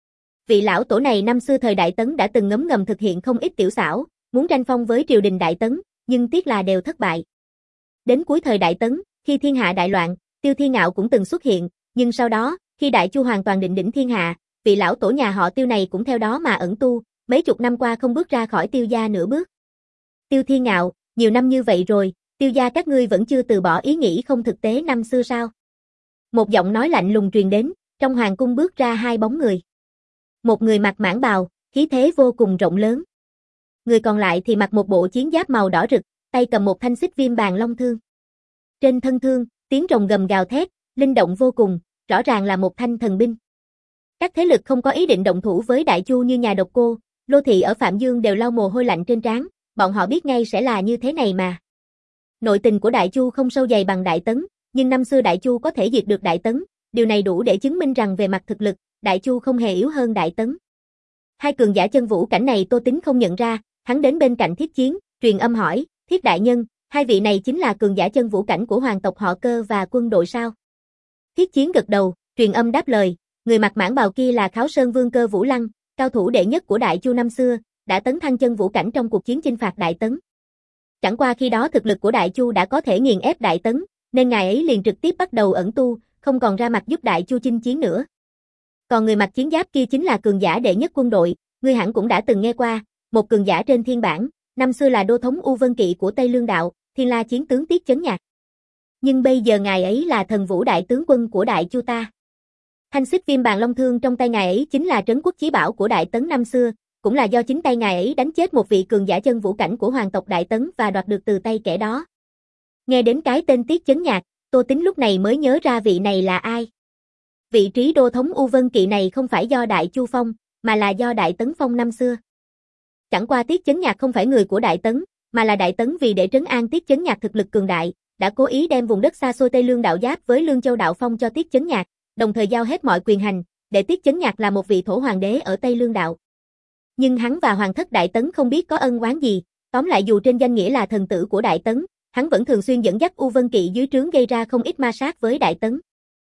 Vị lão tổ này năm xưa thời Đại Tấn đã từng ngấm ngầm thực hiện không ít tiểu xảo, muốn tranh phong với triều đình Đại Tấn, nhưng tiếc là đều thất bại. Đến cuối thời Đại Tấn, khi thiên hạ đại loạn, Tiêu Thiên Ngạo cũng từng xuất hiện, nhưng sau đó, khi Đại Chu hoàn toàn định đỉnh thiên hạ, vị lão tổ nhà họ Tiêu này cũng theo đó mà ẩn tu, mấy chục năm qua không bước ra khỏi Tiêu gia nửa bước. Tiêu Thiên Ngạo, nhiều năm như vậy rồi, Tiêu gia các ngươi vẫn chưa từ bỏ ý nghĩ không thực tế năm xưa sao? Một giọng nói lạnh lùng truyền đến, trong hoàng cung bước ra hai bóng người. Một người mặc mãng bào, khí thế vô cùng rộng lớn. Người còn lại thì mặc một bộ chiến giáp màu đỏ rực, tay cầm một thanh xích viêm bàng long thương. Trên thân thương, tiếng rồng gầm gào thét, linh động vô cùng, rõ ràng là một thanh thần binh. Các thế lực không có ý định động thủ với Đại Chu như nhà Độc Cô, Lô Thị ở Phạm Dương đều lau mồ hôi lạnh trên trán, bọn họ biết ngay sẽ là như thế này mà. Nội tình của Đại Chu không sâu dày bằng Đại Tấn, nhưng năm xưa Đại Chu có thể diệt được Đại Tấn, điều này đủ để chứng minh rằng về mặt thực lực, Đại Chu không hề yếu hơn Đại Tấn. Hai cường giả chân vũ cảnh này Tô Tín không nhận ra, hắn đến bên cạnh Thiết Chiến, truyền âm hỏi, Thiết đại nhân, hai vị này chính là cường giả chân vũ cảnh của hoàng tộc họ Cơ và quân đội sao? Thiết Chiến gật đầu, truyền âm đáp lời, người mặc mãng bào kia là Kháo Sơn Vương Cơ Vũ Lăng, cao thủ đệ nhất của Đại Chu năm xưa, đã tấn thăng chân vũ cảnh trong cuộc chiến chinh phạt Đại Tấn. Chẳng qua khi đó thực lực của Đại Chu đã có thể nghiền ép Đại Tấn, nên ngài ấy liền trực tiếp bắt đầu ẩn tu, không còn ra mặt giúp Đại Chu chinh chiến nữa. Còn người mặc chiến giáp kia chính là cường giả đệ nhất quân đội, ngươi hẳn cũng đã từng nghe qua, một cường giả trên thiên bảng, năm xưa là đô thống U Vân Kỵ của Tây Lương Đạo, Thiên La chiến tướng Tiết Chấn Nhạc. Nhưng bây giờ ngài ấy là thần vũ đại tướng quân của Đại Chu ta. Thanh xích viêm bàng long thương trong tay ngài ấy chính là trấn quốc chí bảo của Đại Tấn năm xưa, cũng là do chính tay ngài ấy đánh chết một vị cường giả chân vũ cảnh của hoàng tộc Đại Tấn và đoạt được từ tay kẻ đó. Nghe đến cái tên Tiết Chấn Nhạc, Tô Tín lúc này mới nhớ ra vị này là ai. Vị trí đô thống U Vân Kỵ này không phải do Đại Chu phong, mà là do Đại Tấn phong năm xưa. Chẳng qua Tiết Chấn Nhạc không phải người của Đại Tấn, mà là Đại Tấn vì để trấn an Tiết Chấn Nhạc thực lực cường đại, đã cố ý đem vùng đất xa xôi Tây Lương Đạo giáp với Lương Châu Đạo phong cho Tiết Chấn Nhạc, đồng thời giao hết mọi quyền hành, để Tiết Chấn Nhạc là một vị thổ hoàng đế ở Tây Lương Đạo. Nhưng hắn và hoàng thất Đại Tấn không biết có ân oán gì, tóm lại dù trên danh nghĩa là thần tử của Đại Tấn, hắn vẫn thường xuyên dẫn dắt U Vân Kỵ dưới trướng gây ra không ít ma sát với Đại Tấn.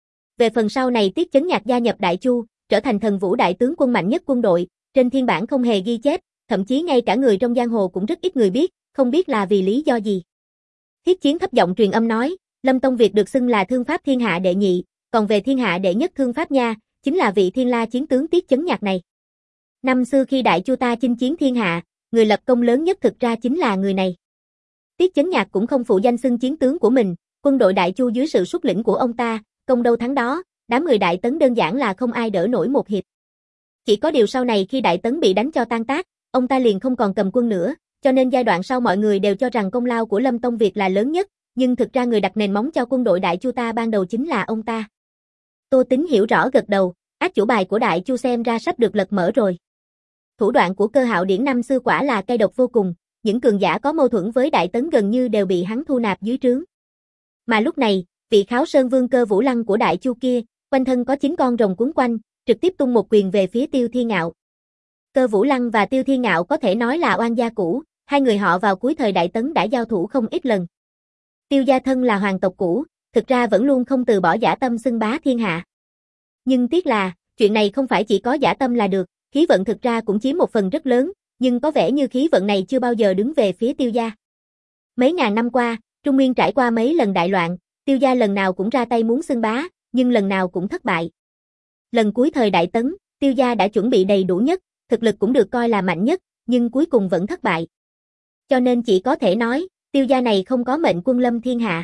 Về phần sau này Tiết Chấn Nhạc gia nhập Đại Chu, trở thành thần vũ đại tướng quân mạnh nhất quân đội, trên thiên bản không hề ghi chép, thậm chí ngay cả người trong giang hồ cũng rất ít người biết, không biết là vì lý do gì. Thiết Chiến thấp giọng truyền âm nói, Lâm Tông Việt được xưng là thương pháp thiên hạ đệ nhị, còn về thiên hạ đệ nhất thương pháp nha, chính là vị Thiên La chiến tướng Tiết Chấn Nhạc này. Năm xưa khi Đại Chu ta chinh chiến thiên hạ, người lập công lớn nhất thực ra chính là người này. Tiết Chấn Nhạc cũng không phụ danh xưng chiến tướng của mình, quân đội Đại Chu dưới sự xuất lĩnh của ông ta, công đâu thắng đó, đám người Đại Tấn đơn giản là không ai đỡ nổi một hiệp. Chỉ có điều sau này khi Đại Tấn bị đánh cho tan tác, ông ta liền không còn cầm quân nữa, cho nên giai đoạn sau mọi người đều cho rằng công lao của Lâm Tông Việt là lớn nhất, nhưng thực ra người đặt nền móng cho quân đội Đại Chu ta ban đầu chính là ông ta. Tô Tính hiểu rõ gật đầu, ác chủ bài của Đại Chu xem ra sắp được lật mở rồi. Thủ đoạn của Cơ Hạo Điển năm xưa quả là cay độc vô cùng, những cường giả có mâu thuẫn với Đại Tấn gần như đều bị hắn thu nạp dưới trướng. Mà lúc này, vị Kháo Sơn Vương Cơ Vũ Lăng của Đại Chu kia, quanh thân có chín con rồng quấn quanh, trực tiếp tung một quyền về phía Tiêu Thiên Ngạo. Cơ Vũ Lăng và Tiêu Thiên Ngạo có thể nói là oan gia cũ, hai người họ vào cuối thời Đại Tấn đã giao thủ không ít lần. Tiêu gia thân là hoàng tộc cũ, thực ra vẫn luôn không từ bỏ dã tâm xưng bá thiên hạ. Nhưng tiếc là, chuyện này không phải chỉ có dã tâm là được, khí vận thực ra cũng chiếm một phần rất lớn, nhưng có vẻ như khí vận này chưa bao giờ đứng về phía Tiêu gia. Mấy ngàn năm qua, Trung Nguyên trải qua mấy lần đại loạn, Tiêu gia lần nào cũng ra tay muốn xưng bá, nhưng lần nào cũng thất bại. Lần cuối thời Đại Tấn, Tiêu gia đã chuẩn bị đầy đủ nhất, thực lực cũng được coi là mạnh nhất, nhưng cuối cùng vẫn thất bại. Cho nên chỉ có thể nói, Tiêu gia này không có mệnh quân lâm thiên hạ.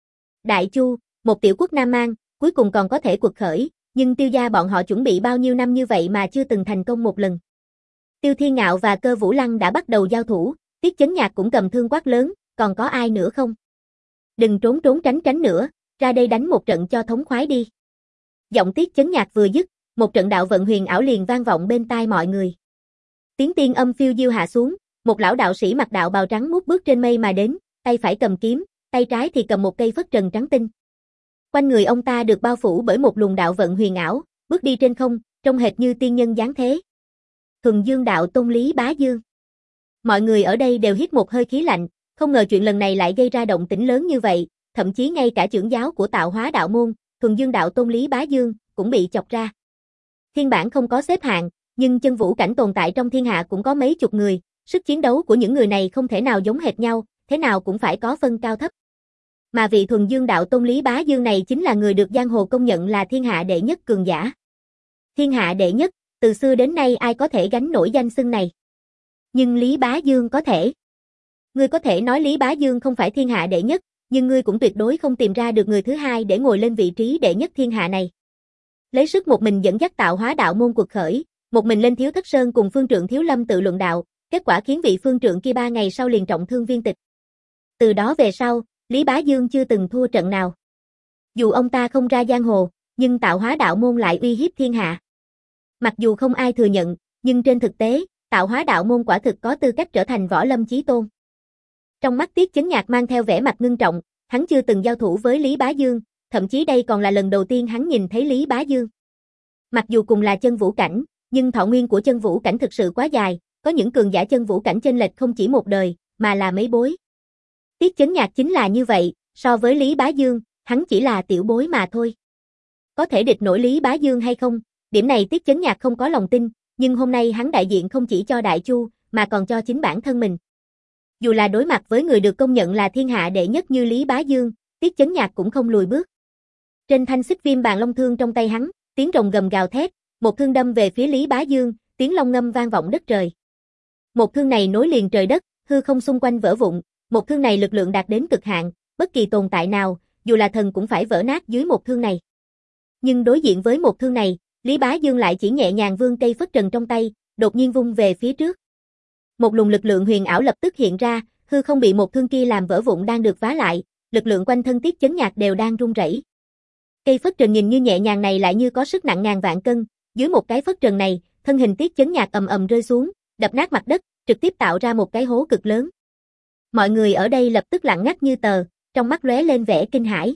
Đại Chu, một tiểu quốc Nam Mang, cuối cùng còn có thể quật khởi, nhưng Tiêu gia bọn họ chuẩn bị bao nhiêu năm như vậy mà chưa từng thành công một lần. Tiêu Thiên Ngạo và Cơ Vũ Lăng đã bắt đầu giao thủ, Tiết Chấn Nhạc cũng cầm thương quát lớn, còn có ai nữa không? Đừng trốn trốn tránh tránh nữa, ra đây đánh một trận cho thống khoái đi. Giọng Tiết Chấn Nhạc vừa dứt, một trận đạo vận huyền ảo liền vang vọng bên tai mọi người. Tiếng tiên âm phiêu diêu hạ xuống, một lão đạo sĩ mặc đạo bào trắng mút bước trên mây mà đến, tay phải cầm kiếm, tay trái thì cầm một cây phất trần trắng tinh. Quanh người ông ta được bao phủ bởi một luồng đạo vận huyền ảo, bước đi trên không, trông hệt như tiên nhân dáng thế. Thuần Dương đạo tôn Lý Bá Dương. Mọi người ở đây đều hít một hơi khí lạnh, không ngờ chuyện lần này lại gây ra động tĩnh lớn như vậy, thậm chí ngay cả trưởng giáo của Tạo Hóa đạo môn, Thuần Dương đạo tôn Lý Bá Dương, cũng bị chọc ra. Thiên bản không có xếp hạng, nhưng chân vũ cảnh tồn tại trong thiên hạ cũng có mấy chục người, sức chiến đấu của những người này không thể nào giống hệt nhau, thế nào cũng phải có phân cao thấp. Mà vị Thuần Dương đạo tôn Lý Bá Dương này chính là người được giang hồ công nhận là thiên hạ đệ nhất cường giả. Thiên hạ đệ nhất, từ xưa đến nay ai có thể gánh nổi danh xưng này. Nhưng Lý Bá Dương có thể. Ngươi có thể nói Lý Bá Dương không phải thiên hạ đệ nhất, nhưng ngươi cũng tuyệt đối không tìm ra được người thứ hai để ngồi lên vị trí đệ nhất thiên hạ này. Lấy sức một mình dẫn dắt Tạo Hóa đạo môn cuộc khởi, một mình lên Thiếu Thất Sơn cùng phương trượng Thiếu Lâm tự luận đạo, kết quả khiến vị phương trượng kia ba ngày sau liền trọng thương viên tịch. Từ đó về sau, Lý Bá Dương chưa từng thua trận nào. Dù ông ta không ra giang hồ, nhưng Tạo Hóa đạo môn lại uy hiếp thiên hạ. Mặc dù không ai thừa nhận, nhưng trên thực tế, Tạo Hóa đạo môn quả thực có tư cách trở thành võ lâm chí tôn. Trong mắt Tiết Chấn Nhạc mang theo vẻ mặt ngưng trọng, hắn chưa từng giao thủ với Lý Bá Dương, thậm chí đây còn là lần đầu tiên hắn nhìn thấy Lý Bá Dương. Mặc dù cùng là chân vũ cảnh, nhưng thọ nguyên của chân vũ cảnh thực sự quá dài, có những cường giả chân vũ cảnh chênh lệch không chỉ một đời, mà là mấy bối. Tiết Chấn Nhạc chính là như vậy, so với Lý Bá Dương, hắn chỉ là tiểu bối mà thôi. Có thể địch nổi Lý Bá Dương hay không, điểm này Tiết Chấn Nhạc không có lòng tin, nhưng hôm nay hắn đại diện không chỉ cho Đại Chu, mà còn cho chính bản thân mình. Dù là đối mặt với người được công nhận là thiên hạ đệ nhất như Lý Bá Dương, Tiết Chấn Nhạc cũng không lùi bước. Trên thanh xích viêm bàn long thương trong tay hắn, tiếng rồng gầm gào thét, một thương đâm về phía Lý Bá Dương, tiếng long ngâm vang vọng đất trời. Một thương này nối liền trời đất, hư không xung quanh vỡ vụn, một thương này lực lượng đạt đến cực hạn, bất kỳ tồn tại nào, dù là thần cũng phải vỡ nát dưới một thương này. Nhưng đối diện với một thương này, Lý Bá Dương lại chỉ nhẹ nhàng vươn cây phất trần trong tay, đột nhiên vung về phía trước. Một luồng lực lượng huyền ảo lập tức hiện ra, hư không bị một thương kia làm vỡ vụn đang được vá lại, lực lượng quanh thân Tiết Chấn Nhạc đều đang rung rẩy. Cây phất trần nhìn như nhẹ nhàng này lại như có sức nặng ngàn vạn cân, dưới một cái phất trần này, thân hình Tiết Chấn Nhạc ầm ầm rơi xuống, đập nát mặt đất, trực tiếp tạo ra một cái hố cực lớn. Mọi người ở đây lập tức lặng ngắt như tờ, trong mắt lóe lên vẻ kinh hãi.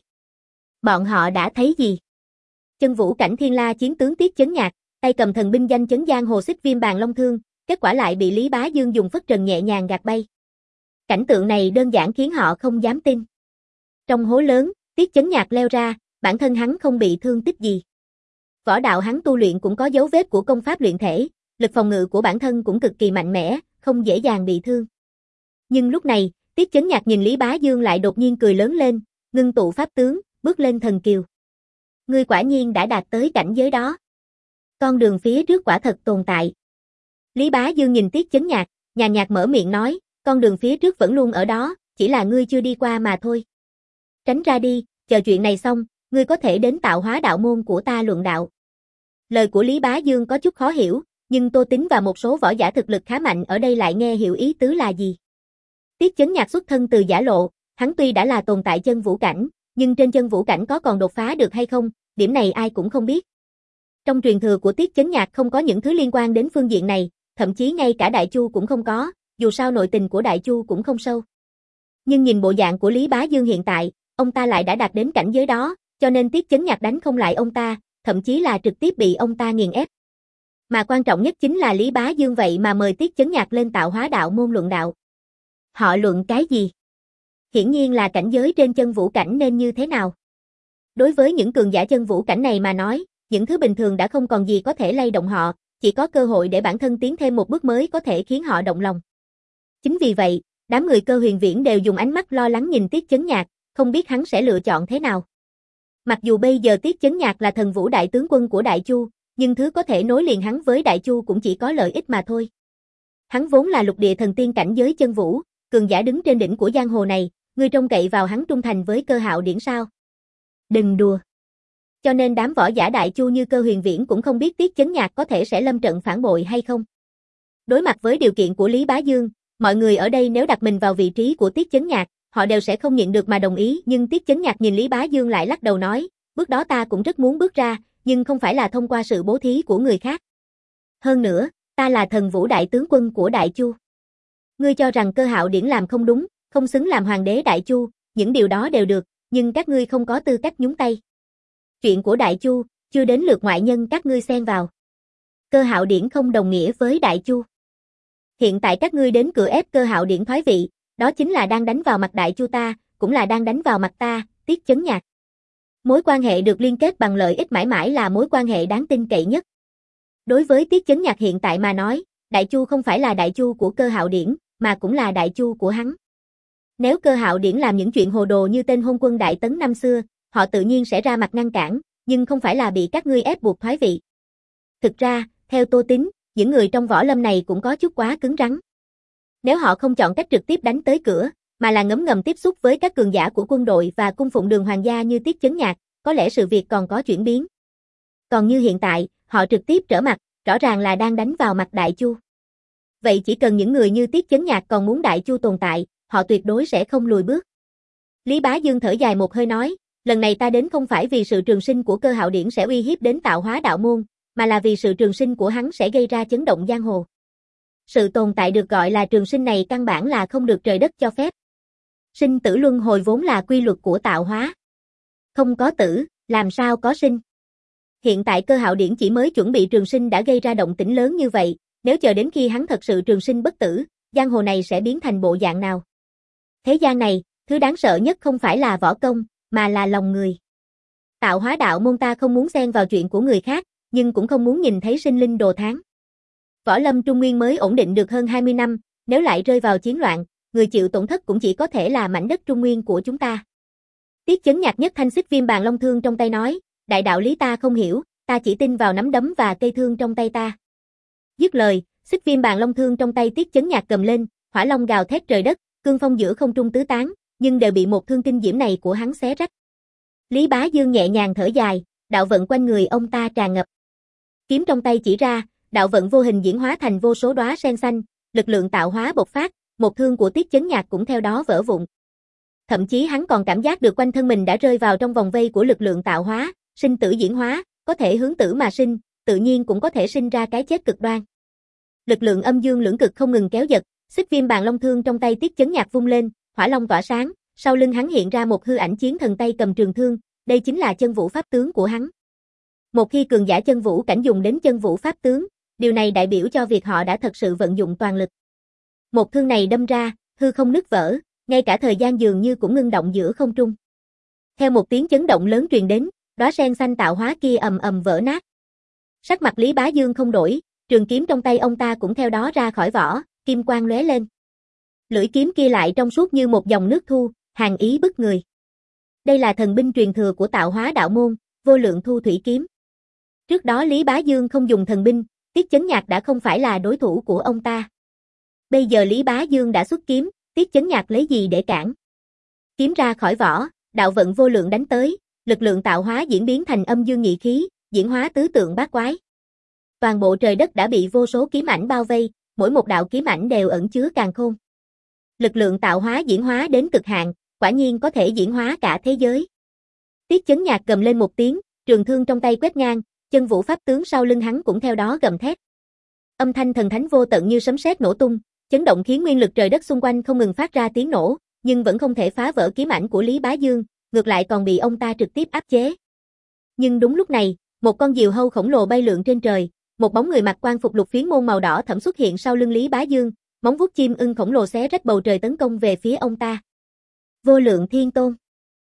Bọn họ đã thấy gì? Chân vũ cảnh thiên la chiến tướng Tiết Chấn Nhạc, tay cầm thần binh danh chấn giang hồ xích viêm bàn long thương, kết quả lại bị Lý Bá Dương dùng phất trần nhẹ nhàng gạt bay. Cảnh tượng này đơn giản khiến họ không dám tin. Trong hố lớn, Tiết Chấn Nhạc leo ra, bản thân hắn không bị thương tích gì. Võ đạo hắn tu luyện cũng có dấu vết của công pháp luyện thể, lực phòng ngự của bản thân cũng cực kỳ mạnh mẽ, không dễ dàng bị thương. Nhưng lúc này, Tiết Chấn Nhạc nhìn Lý Bá Dương lại đột nhiên cười lớn lên, ngưng tụ pháp tướng, bước lên thần kiều. Ngươi quả nhiên đã đạt tới cảnh giới đó. Con đường phía trước quả thật tồn tại. Lý Bá Dương nhìn Tiết Chấn Nhạc, nhàn nhàn nhạt mở miệng nói, con đường phía trước vẫn luôn ở đó, chỉ là ngươi chưa đi qua mà thôi. Tránh ra đi, chờ chuyện này xong, ngươi có thể đến Tạo Hóa đạo môn của ta luận đạo. Lời của Lý Bá Dương có chút khó hiểu, nhưng Tô Tín và một số võ giả thực lực khá mạnh ở đây lại nghe hiểu ý tứ là gì. Tiết Chấn Nhạc xuất thân từ giả lộ, hắn tuy đã là tồn tại chân vũ cảnh, nhưng trên chân vũ cảnh có còn đột phá được hay không, điểm này ai cũng không biết. Trong truyền thừa của Tiết Chấn Nhạc không có những thứ liên quan đến phương diện này, thậm chí ngay cả Đại Chu cũng không có, dù sao nội tình của Đại Chu cũng không sâu. Nhưng nhìn bộ dạng của Lý Bá Dương hiện tại, ông ta lại đã đạt đến cảnh giới đó, cho nên Tiết Chấn Nhạc đánh không lại ông ta, thậm chí là trực tiếp bị ông ta nghiền ép. Mà quan trọng nhất chính là Lý Bá Dương vậy mà mời Tiết Chấn Nhạc lên Tạo Hóa đạo môn luận đạo. Họ luận cái gì? Hiển nhiên là cảnh giới trên chân vũ cảnh nên như thế nào. Đối với những cường giả chân vũ cảnh này mà nói, những thứ bình thường đã không còn gì có thể lay động họ, chỉ có cơ hội để bản thân tiến thêm một bước mới có thể khiến họ động lòng. Chính vì vậy, đám người Cơ Huyền Viễn đều dùng ánh mắt lo lắng nhìn Tiết Chấn Nhạc, không biết hắn sẽ lựa chọn thế nào. Mặc dù bây giờ Tiết Chấn Nhạc là thần vũ đại tướng quân của Đại Chu, nhưng thứ có thể nối liền hắn với Đại Chu cũng chỉ có lợi ích mà thôi. Hắn vốn là lục địa thần tiên cảnh giới chân vũ, cường giả đứng trên đỉnh của giang hồ này, ngươi trông cậy vào hắn trung thành với Cơ Hạo Điển sao? Đừng đùa. Cho nên đám võ giả Đại Chu như Cơ Huyền Viễn cũng không biết Tiết Chấn Nhạc có thể sẽ lâm trận phản bội hay không. Đối mặt với điều kiện của Lý Bá Dương, mọi người ở đây nếu đặt mình vào vị trí của Tiết Chấn Nhạc, họ đều sẽ không nhịn được mà đồng ý, nhưng Tiết Chấn Nhạc nhìn Lý Bá Dương lại lắc đầu nói, bước đó ta cũng rất muốn bước ra, nhưng không phải là thông qua sự bố thí của người khác. Hơn nữa, ta là thần vũ đại tướng quân của Đại Chu. Ngươi cho rằng Cơ Hạo Điển làm không đúng, không xứng làm hoàng đế Đại Chu, những điều đó đều được, nhưng các ngươi không có tư cách nhúng tay. Chuyện của Đại Chu, chưa đến lượt ngoại nhân các ngươi xen vào. Cơ Hạo Điển không đồng nghĩa với Đại Chu. Hiện tại các ngươi đến cửa ép Cơ Hạo Điển thoái vị, đó chính là đang đánh vào mặt Đại Chu ta, cũng là đang đánh vào mặt ta, Tiết Chấn Nhạc. Mối quan hệ được liên kết bằng lợi ích mãi mãi là mối quan hệ đáng tin cậy nhất. Đối với Tiết Chấn Nhạc hiện tại mà nói, Đại Chu không phải là Đại Chu của Cơ Hạo Điển, mà cũng là Đại Chu của hắn. Nếu Cơ Hạo Điển làm những chuyện hồ đồ như tên hôn quân Đại Tấn năm xưa, họ tự nhiên sẽ ra mặt ngăn cản, nhưng không phải là bị các ngươi ép buộc thoái vị. Thực ra, theo Tô Tín, những người trong võ lâm này cũng có chút quá cứng rắn. Nếu họ không chọn cách trực tiếp đánh tới cửa, mà là ngấm ngầm tiếp xúc với các cường giả của quân đội và cung phụng đường hoàng gia như Tiết Chấn Nhạc, có lẽ sự việc còn có chuyển biến. Còn như hiện tại, họ trực tiếp trở mặt, rõ ràng là đang đánh vào mặt Đại Chu. Vậy chỉ cần những người như Tiết Chấn Nhạc còn muốn Đại Chu tồn tại, họ tuyệt đối sẽ không lùi bước. Lý Bá Dương thở dài một hơi nói, lần này ta đến không phải vì sự trường sinh của Cơ Hạo Điển sẽ uy hiếp đến Tạo Hóa đạo môn, mà là vì sự trường sinh của hắn sẽ gây ra chấn động giang hồ. Sự tồn tại được gọi là trường sinh này căn bản là không được trời đất cho phép. Sinh tử luân hồi vốn là quy luật của tạo hóa. Không có tử, làm sao có sinh? Hiện tại Cơ Hạo Điển chỉ mới chuẩn bị trường sinh đã gây ra động tĩnh lớn như vậy, nếu chờ đến khi hắn thật sự trường sinh bất tử, giang hồ này sẽ biến thành bộ dạng nào? Thế gian này, thứ đáng sợ nhất không phải là võ công, mà là lòng người. Tạo Hóa đạo môn ta không muốn xen vào chuyện của người khác, nhưng cũng không muốn nhìn thấy sinh linh đồ thán. Võ lâm Trung Nguyên mới ổn định được hơn hai mươi năm, nếu lại rơi vào chiến loạn, người chịu tổn thất cũng chỉ có thể là mảnh đất Trung Nguyên của chúng ta. Tiết Chấn Nhạc nhất thanh xích viêm bàn long thương trong tay nói, đại đạo lý ta không hiểu, ta chỉ tin vào nắm đấm và cây thương trong tay ta. Dứt lời, xích viêm bàn long thương trong tay Tiết Chấn Nhạc cầm lên, hỏa long gào thét trời đất, cương phong giữa không trung tứ tán, nhưng đều bị một thương kinh diễm này của hắn xé rách. Lý Bá Dương nhẹ nhàng thở dài, đạo vận quanh người ông ta tràn ngập. Kiếm trong tay chỉ ra, đạo vận vô hình diễn hóa thành vô số đóa sen xanh, lực lượng tạo hóa bộc phát, một thương của Tiết Chấn Nhạc cũng theo đó vỡ vụn. Thậm chí hắn còn cảm giác được quanh thân mình đã rơi vào trong vòng vây của lực lượng tạo hóa, sinh tử diễn hóa, có thể hướng tử mà sinh, tự nhiên cũng có thể sinh ra cái chết cực đoan. Lực lượng âm dương lưỡng cực không ngừng kéo giật, xích viêm bàn long thương trong tay Tiết Chấn Nhạc vung lên, hỏa long tỏa sáng, sau lưng hắn hiện ra một hư ảnh chiến thần tay cầm trường thương, đây chính là chân vũ pháp tướng của hắn. Một khi cường giả chân vũ cảnh dùng đến chân vũ pháp tướng, điều này đại biểu cho việc họ đã thật sự vận dụng toàn lực. Một thương này đâm ra, hư không nứt vỡ, ngay cả thời gian dường như cũng ngưng động giữa không trung. Theo một tiếng chấn động lớn truyền đến, đóa sen xanh tạo hóa kia ầm ầm vỡ nát. Sắc mặt Lý Bá Dương không đổi, trường kiếm trong tay ông ta cũng theo đó ra khỏi vỏ, kim quang lóe lên. Lưỡi kiếm kia lại trong suốt như một dòng nước thu, hàn ý bức người. Đây là thần binh truyền thừa của Tạo Hóa đạo môn, Vô Lượng Thu Thủy kiếm. Trước đó Lý Bá Dương không dùng thần binh, Tiết Chấn Nhạc đã không phải là đối thủ của ông ta. Bây giờ Lý Bá Dương đã xuất kiếm, Tiết Chấn Nhạc lấy gì để cản? Kiếm ra khỏi vỏ, đạo vận vô lượng đánh tới, lực lượng tạo hóa diễn biến thành âm dương nhị khí, diễn hóa tứ tượng bát quái. Toàn bộ trời đất đã bị vô số kiếm ảnh bao vây, mỗi một đạo kiếm ảnh đều ẩn chứa càn khôn. Lực lượng tạo hóa diễn hóa đến cực hạn, quả nhiên có thể diễn hóa cả thế giới. Tiết Chấn Nhạc gầm lên một tiếng, trường thương trong tay quét ngang, chân vũ pháp tướng sau lưng hắn cũng theo đó gầm thét. Âm thanh thần thánh vô tận như sấm sét nổ tung, chấn động khiến nguyên lực trời đất xung quanh không ngừng phát ra tiếng nổ, nhưng vẫn không thể phá vỡ kiếm ảnh của Lý Bá Dương, ngược lại còn bị ông ta trực tiếp áp chế. Nhưng đúng lúc này, một con diều hâu khổng lồ bay lượn trên trời, một bóng người mặc quan phục lục phiến môn màu đỏ thẫm xuất hiện sau lưng Lý Bá Dương, móng vuốt chim ưng khổng lồ xé rách bầu trời tấn công về phía ông ta. Vô Lượng Thiên Tôn.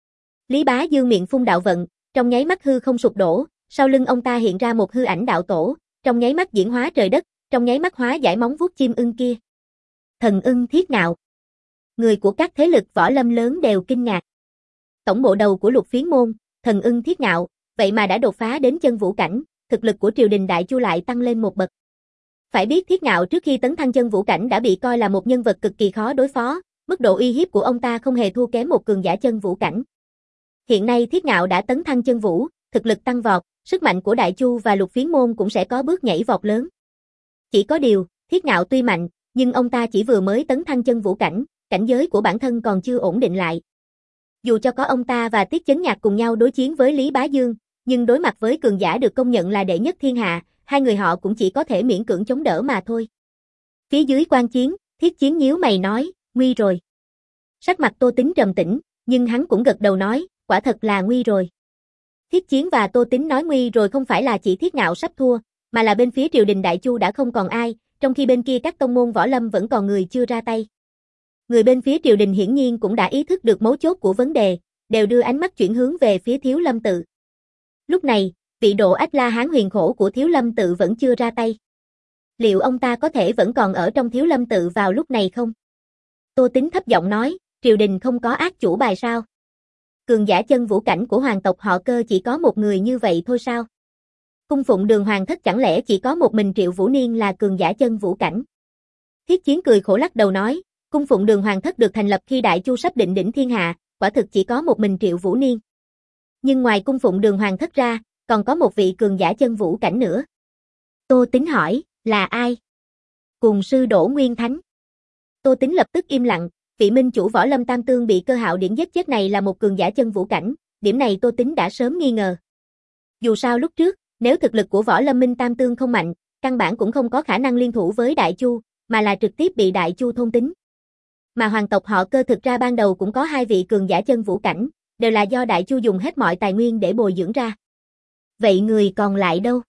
Lý Bá Dương miệng phun đạo vận, trong nháy mắt hư không sụp đổ, sau lưng ông ta hiện ra một hư ảnh đạo tổ, trong nháy mắt diễn hóa trời đất, trong nháy mắt hóa giải móng vuốt chim ưng kia. Thần ưng Thiết Ngạo. Người của các thế lực võ lâm lớn đều kinh ngạc. Tổng bộ đầu của lục phiến môn, thần ưng Thiết Ngạo, vậy mà đã đột phá đến chân vũ cảnh, thực lực của triều đình Đại Chu lại tăng lên một bậc. Phải biết Thiết Ngạo trước khi tấn thăng chân vũ cảnh đã bị coi là một nhân vật cực kỳ khó đối phó, mức độ uy hiếp của ông ta không hề thua kém một cường giả chân vũ cảnh. Hiện nay Thiết Ngạo đã tấn thăng chân vũ, thực lực tăng vọt, sức mạnh của Đại Chu và lục phiến môn cũng sẽ có bước nhảy vọt lớn. Chỉ có điều, Thiết Ngạo tuy mạnh, nhưng ông ta chỉ vừa mới tấn thăng chân vũ cảnh, cảnh giới của bản thân còn chưa ổn định lại. Dù cho có ông ta và Tiết Chấn Nhạc cùng nhau đối chiến với Lý Bá Dương, nhưng đối mặt với cường giả được công nhận là đệ nhất thiên hạ, hai người họ cũng chỉ có thể miễn cưỡng chống đỡ mà thôi. Phía dưới quan chiến, Thiết Chiến nhíu mày nói, nguy rồi. Sắc mặt Tô Tính trầm tĩnh, nhưng hắn cũng gật đầu nói, quả thật là nguy rồi. Thiết Chiến và Tô Tính nói nguy rồi không phải là chỉ Thiết Ngạo sắp thua, mà là bên phía triều đình Đại Chu đã không còn ai, trong khi bên kia các tông môn võ lâm vẫn còn người chưa ra tay. Người bên phía triều đình hiển nhiên cũng đã ý thức được mấu chốt của vấn đề, đều đưa ánh mắt chuyển hướng về phía Thiếu Lâm Tự. Lúc này, vị độ Ách La Hán huyền khổ của Thiếu Lâm Tự vẫn chưa ra tay. Liệu ông ta có thể vẫn còn ở trong Thiếu Lâm Tự vào lúc này không? Tô Tính thấp giọng nói, triều đình không có ác chủ bài sao? Cường giả chân vũ cảnh của hoàng tộc họ Cơ chỉ có một người như vậy thôi sao? Cung phụng Đường Hoàng Thất chẳng lẽ chỉ có một mình Triệu Vũ Niên là cường giả chân vũ cảnh? Thiết Chiến cười khổ lắc đầu nói, cung phụng Đường Hoàng Thất được thành lập khi Đại Chu sắp định đỉnh thiên hạ, quả thực chỉ có một mình Triệu Vũ Niên. Nhưng ngoài cung phụng Đường Hoàng Thất ra, còn có một vị cường giả chân vũ cảnh nữa. Tô Tính hỏi, là ai? Cùng sư Đỗ Nguyên Thánh. Tô Tính lập tức im lặng, vị minh chủ võ lâm Tam Tương bị Cơ Hạo Điển giết chết này là một cường giả chân vũ cảnh, điểm này Tô Tính đã sớm nghi ngờ. Dù sao lúc trước, nếu thực lực của võ lâm minh Tam Tương không mạnh, căn bản cũng không có khả năng liên thủ với Đại Chu, mà là trực tiếp bị Đại Chu thôn tính. Mà hoàng tộc họ Cơ thực ra ban đầu cũng có hai vị cường giả chân vũ cảnh, đều là do Đại Chu dùng hết mọi tài nguyên để bồi dưỡng ra. Vậy người còn lại đâu?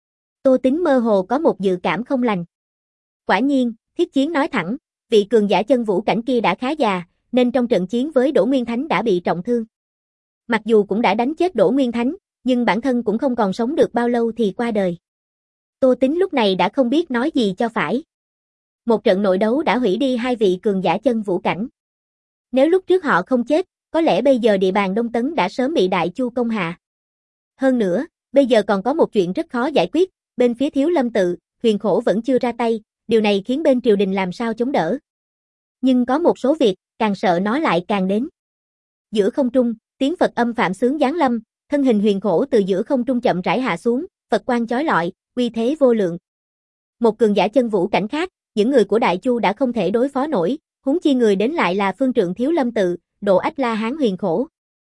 Tô Tính mơ hồ có một dự cảm không lành. Quả nhiên, Thiết Chiến nói thẳng, vị cường giả chân vũ cảnh kia đã khá già, nên trong trận chiến với Đỗ Nguyên Thánh đã bị trọng thương. Mặc dù cũng đã đánh chết Đỗ Nguyên Thánh, nhưng bản thân cũng không còn sống được bao lâu thì qua đời. Tô Tính lúc này đã không biết nói gì cho phải. Một trận nội đấu đã hủy đi hai vị cường giả chân vũ cảnh. Nếu lúc trước họ không chết, có lẽ bây giờ địa bàn Đông Tấn đã sớm bị Đại Chu công hạ. Hơn nữa, bây giờ còn có một chuyện rất khó giải quyết, bên phía Thiếu Lâm Tự, Huyền Khổ vẫn chưa ra tay, điều này khiến bên triều đình làm sao chống đỡ. Nhưng có một số việc, càng sợ nó lại càng đến. Giữa không trung, tiếng Phật âm phạm sướng giáng lâm, thân hình Huyền Khổ từ giữa không trung chậm rãi hạ xuống, Phật quang chói lọi, uy thế vô lượng. Một cường giả chân vũ cảnh khác, những người của Đại Chu đã không thể đối phó nổi, huống chi người đến lại là phương trượng Thiếu Lâm Tự, Độ Ách La Hán Huyền Khổ.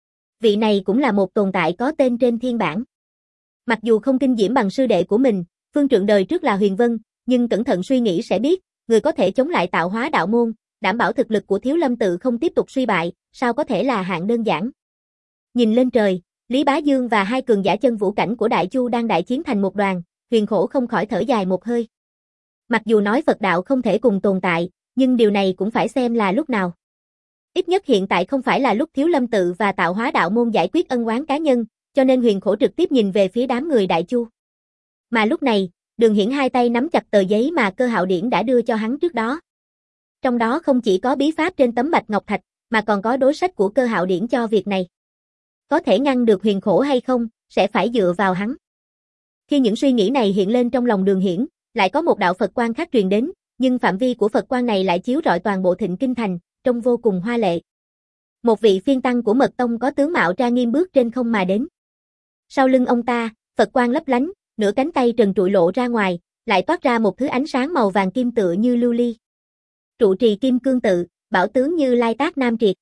Vị này cũng là một tồn tại có tên trên thiên bảng. Mặc dù không kinh diễm bằng sư đệ của mình, phương trượng đời trước là Huyền Vân, nhưng cẩn thận suy nghĩ sẽ biết, người có thể chống lại tạo hóa đạo môn, đảm bảo thực lực của Thiếu Lâm Tự không tiếp tục suy bại, sao có thể là hạng đơn giản. Nhìn lên trời, Lý Bá Dương và hai cường giả chân vũ cảnh của Đại Chu đang đại chiến thành một đoàn, Huyền Khổ không khỏi thở dài một hơi. Mặc dù nói Phật đạo không thể cùng tồn tại, nhưng điều này cũng phải xem là lúc nào. Ít nhất hiện tại không phải là lúc Thiếu Lâm Tự và tạo hóa đạo môn giải quyết ân oán cá nhân, cho nên Huyền Khổ trực tiếp nhìn về phía đám người Đại Chu. Mà lúc này, Đường Hiển hai tay nắm chặt tờ giấy mà Cơ Hạo Điển đã đưa cho hắn trước đó. Trong đó không chỉ có bí pháp trên tấm bạch ngọc thạch, mà còn có đối sách của Cơ Hạo Điển cho việc này. Có thể ngăn được Huyền Khổ hay không, sẽ phải dựa vào hắn. Khi những suy nghĩ này hiện lên trong lòng Đường Hiển, lại có một đạo Phật quang khác truyền đến, nhưng phạm vi của Phật quang này lại chiếu rọi toàn bộ Thịnh Kinh Thành, trông vô cùng hoa lệ. Một vị phiên tăng của Mật Tông có tướng mạo trang nghiêm bước trên không mà đến. Sau lưng ông ta, Phật quang lấp lánh, nửa cánh tay trần trụi lộ ra ngoài, lại toát ra một thứ ánh sáng màu vàng kim tựa như lưu ly. Trụ trì Kim Cương Tự, bảo tướng Như Lai Tác Nam Triệt.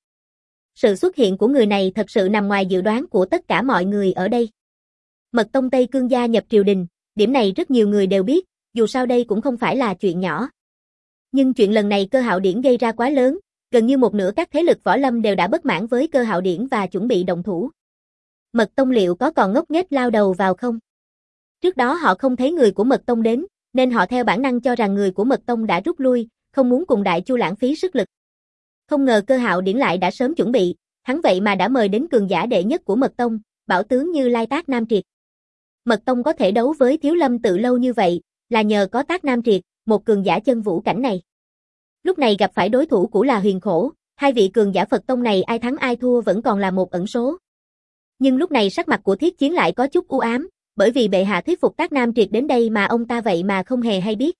Sự xuất hiện của người này thật sự nằm ngoài dự đoán của tất cả mọi người ở đây. Mật Tông Tây Cương gia nhập triều đình, điểm này rất nhiều người đều biết, dù sao đây cũng không phải là chuyện nhỏ. Nhưng chuyện lần này Cơ Hạo Điển gây ra quá lớn, gần như một nửa các thế lực võ lâm đều đã bất mãn với Cơ Hạo Điển và chuẩn bị động thủ. Mật Tông liệu có còn ngốc nghếch lao đầu vào không? Trước đó họ không thấy người của Mật Tông đến, nên họ theo bản năng cho rằng người của Mật Tông đã rút lui, không muốn cùng Đại Chu lãng phí sức lực. Không ngờ Cơ Hạo Điển lại đã sớm chuẩn bị, hắn vậy mà đã mời đến cường giả đệ nhất của Mật Tông, bảo tướng Như Lai Tác Nam Triệt. Mật Tông có thể đấu với Thiếu Lâm Tự lâu như vậy, là nhờ có Tác Nam Triệt, một cường giả chân vũ cảnh này. Lúc này gặp phải đối thủ cũ là Huyền Khổ, hai vị cường giả Phật Tông này ai thắng ai thua vẫn còn là một ẩn số. Nhưng lúc này sắc mặt của Thiết Chiến lại có chút u ám, bởi vì bệ hạ thuyết phục Tác Nam Triệt đến đây mà ông ta vậy mà không hề hay biết.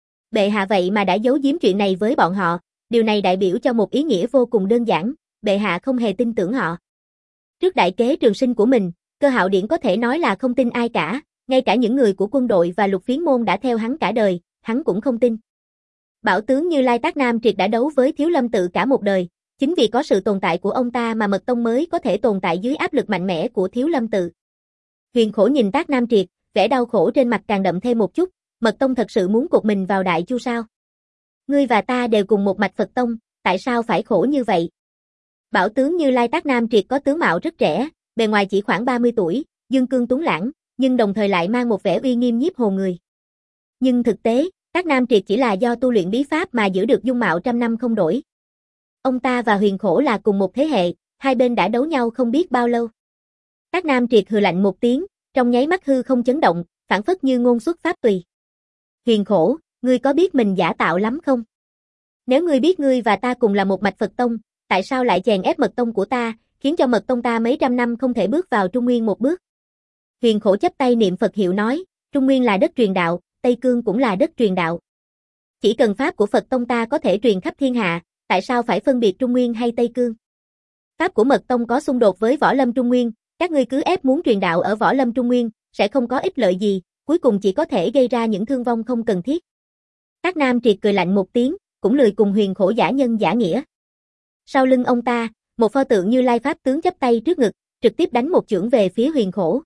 Bệ hạ vậy mà đã giấu giếm chuyện này với bọn họ, điều này đại biểu cho một ý nghĩa vô cùng đơn giản, bệ hạ không hề tin tưởng họ. Trước đại kế trường sinh của mình, Cơ Hạo Điển có thể nói là không tin ai cả, ngay cả những người của quân đội và Lục Phiến môn đã theo hắn cả đời, hắn cũng không tin. Bảo tướng Như Lai Tác Nam Triệt đã đấu với Thiếu Lâm Tự cả một đời, chính vì có sự tồn tại của ông ta mà Mật Tông mới có thể tồn tại dưới áp lực mạnh mẽ của Thiếu Lâm Tự. Huyền Khổ nhìn Tác Nam Triệt, vẻ đau khổ trên mặt càng đậm thêm một chút, Mật Tông thật sự muốn cột mình vào Đại Chu sao? Ngươi và ta đều cùng một mạch Phật Tông, tại sao phải khổ như vậy? Bảo tướng Như Lai Tác Nam Triệt có tướng mạo rất trẻ, bề ngoài chỉ khoảng ba mươi tuổi, dương cương tuấn lãng, nhưng đồng thời lại mang một vẻ uy nghiêm nhiếp hồn người. Nhưng thực tế, Tác Nam Triệt chỉ là do tu luyện bí pháp mà giữ được dung mạo trăm năm không đổi. Ông ta và Huyền Khổ là cùng một thế hệ, hai bên đã đấu nhau không biết bao lâu. Tác Nam Triệt hừ lạnh một tiếng, trong nháy mắt hư không chấn động, phảng phất như ngôn xuất pháp tùy. Huyền Khổ, ngươi có biết mình giả tạo lắm không? Nếu ngươi biết ngươi và ta cùng là một mạch Phật Tông, tại sao lại chèn ép Mật Tông của ta, khiến cho Mật Tông ta mấy trăm năm không thể bước vào Trung Nguyên một bước? Huyền Khổ chắp tay niệm Phật hiệu nói, Trung Nguyên là đất truyền đạo, Tây Cương cũng là đất truyền đạo. Chỉ cần pháp của Phật Tông ta có thể truyền khắp thiên hạ, tại sao phải phân biệt Trung Nguyên hay Tây Cương? Pháp của Mật Tông có xung đột với Võ Lâm Trung Nguyên, các ngươi cứ ép muốn truyền đạo ở Võ Lâm Trung Nguyên, sẽ không có ích lợi gì, cuối cùng chỉ có thể gây ra những thương vong không cần thiết. Tác Nam Triệt cười lạnh một tiếng, cũng lười cùng Huyền Khổ giả nhân giả nghĩa. Sau lưng ông ta, một pho tượng Như Lai Pháp tướng chắp tay trước ngực, trực tiếp đánh một chưởng về phía Huyền Khổ.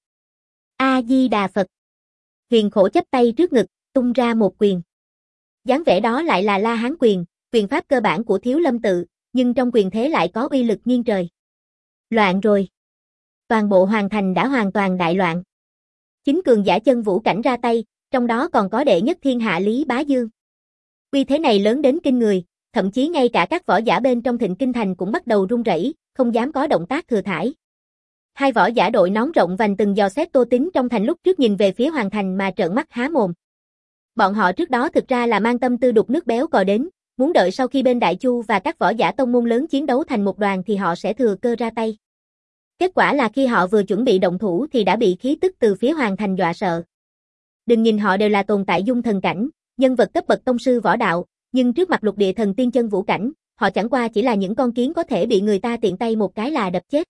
A-di-đà Phật. Huyền Khổ chắp tay trước ngực, tung ra một quyền. Dáng vẻ đó lại là La Hán quyền, quyền pháp cơ bản của Thiếu Lâm Tự, nhưng trong quyền thế lại có uy lực nghiêng trời. Loạn rồi. Toàn bộ hoàng thành đã hoàn toàn đại loạn. Chính cường giả chân vũ cảnh ra tay, trong đó còn có đệ nhất thiên hạ Lý Bá Dương. Uy thế này lớn đến kinh người, thậm chí ngay cả các võ giả bên trong Thịnh Kinh Thành cũng bắt đầu run rẩy, không dám có động tác thừa thãi. Hai võ giả đội nón rộng vành từng dò xét Tô Tín trong thành lúc trước nhìn về phía hoàng thành mà trợn mắt há mồm. Bọn họ trước đó thực ra là mang tâm tư đục nước béo cò đến, muốn đợi sau khi bên Đại Chu và các võ giả tông môn lớn chiến đấu thành một đoàn thì họ sẽ thừa cơ ra tay. Kết quả là khi họ vừa chuẩn bị động thủ thì đã bị khí tức từ phía hoàng thành dọa sợ. Đừng nhìn họ đều là tồn tại dung thần cảnh, nhân vật cấp bậc tông sư võ đạo, nhưng trước mặt lục địa thần tiên chân vũ cảnh, họ chẳng qua chỉ là những con kiến có thể bị người ta tiện tay một cái là đập chết.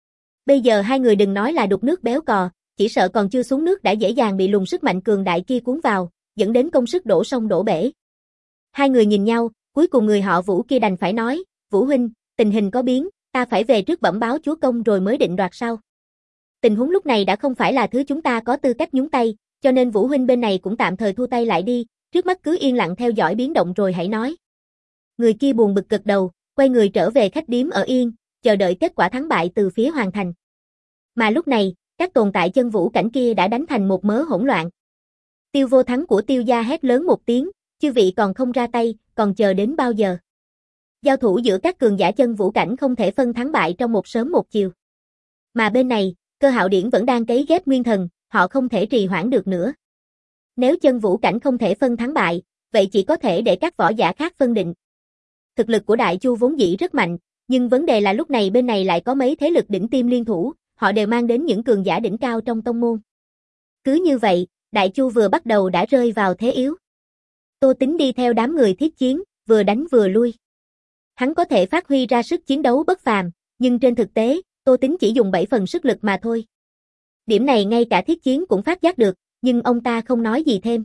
Bây giờ hai người đừng nói là đục nước béo cò, chỉ sợ còn chưa xuống nước đã dễ dàng bị luồng sức mạnh cường đại kia cuốn vào, dẫn đến công sức đổ sông đổ bể. Hai người nhìn nhau, cuối cùng người họ Vũ kia đành phải nói, Vũ huynh, tình hình có biến, ta phải về trước bẩm báo chúa công rồi mới định đoạt sau. Tình huống lúc này đã không phải là thứ chúng ta có tư cách nhúng tay, cho nên Vũ huynh bên này cũng tạm thời thu tay lại đi, trước mắt cứ yên lặng theo dõi biến động rồi hãy nói. Người kia buồn bực gật đầu, quay người trở về khách điếm ở yên, chờ đợi kết quả thắng bại từ phía hoàng thành. Mà lúc này, các tồn tại chân vũ cảnh kia đã đánh thành một mớ hỗn loạn. Tiêu Vô Thắng của Tiêu gia hét lớn một tiếng, chư vị còn không ra tay, còn chờ đến bao giờ? Giao thủ giữa các cường giả chân vũ cảnh không thể phân thắng bại trong một sớm một chiều. Mà bên này, Cơ Hạo Điển vẫn đang cấy ghép nguyên thần, họ không thể trì hoãn được nữa. Nếu chân vũ cảnh không thể phân thắng bại, vậy chỉ có thể để các võ giả khác phân định. Thực lực của Đại Chu vốn dĩ rất mạnh, nhưng vấn đề là lúc này bên này lại có mấy thế lực đỉnh tiêm liên thủ, họ đều mang đến những cường giả đỉnh cao trong tông môn. Cứ như vậy, Đại Chu vừa bắt đầu đã rơi vào thế yếu. Tô Tín đi theo đám người Thiết Chiến, vừa đánh vừa lui. Hắn có thể phát huy ra sức chiến đấu bất phàm, nhưng trên thực tế, Tô Tín chỉ dùng bảy phần sức lực mà thôi. Điểm này ngay cả Thiết Chiến cũng phát giác được, nhưng ông ta không nói gì thêm.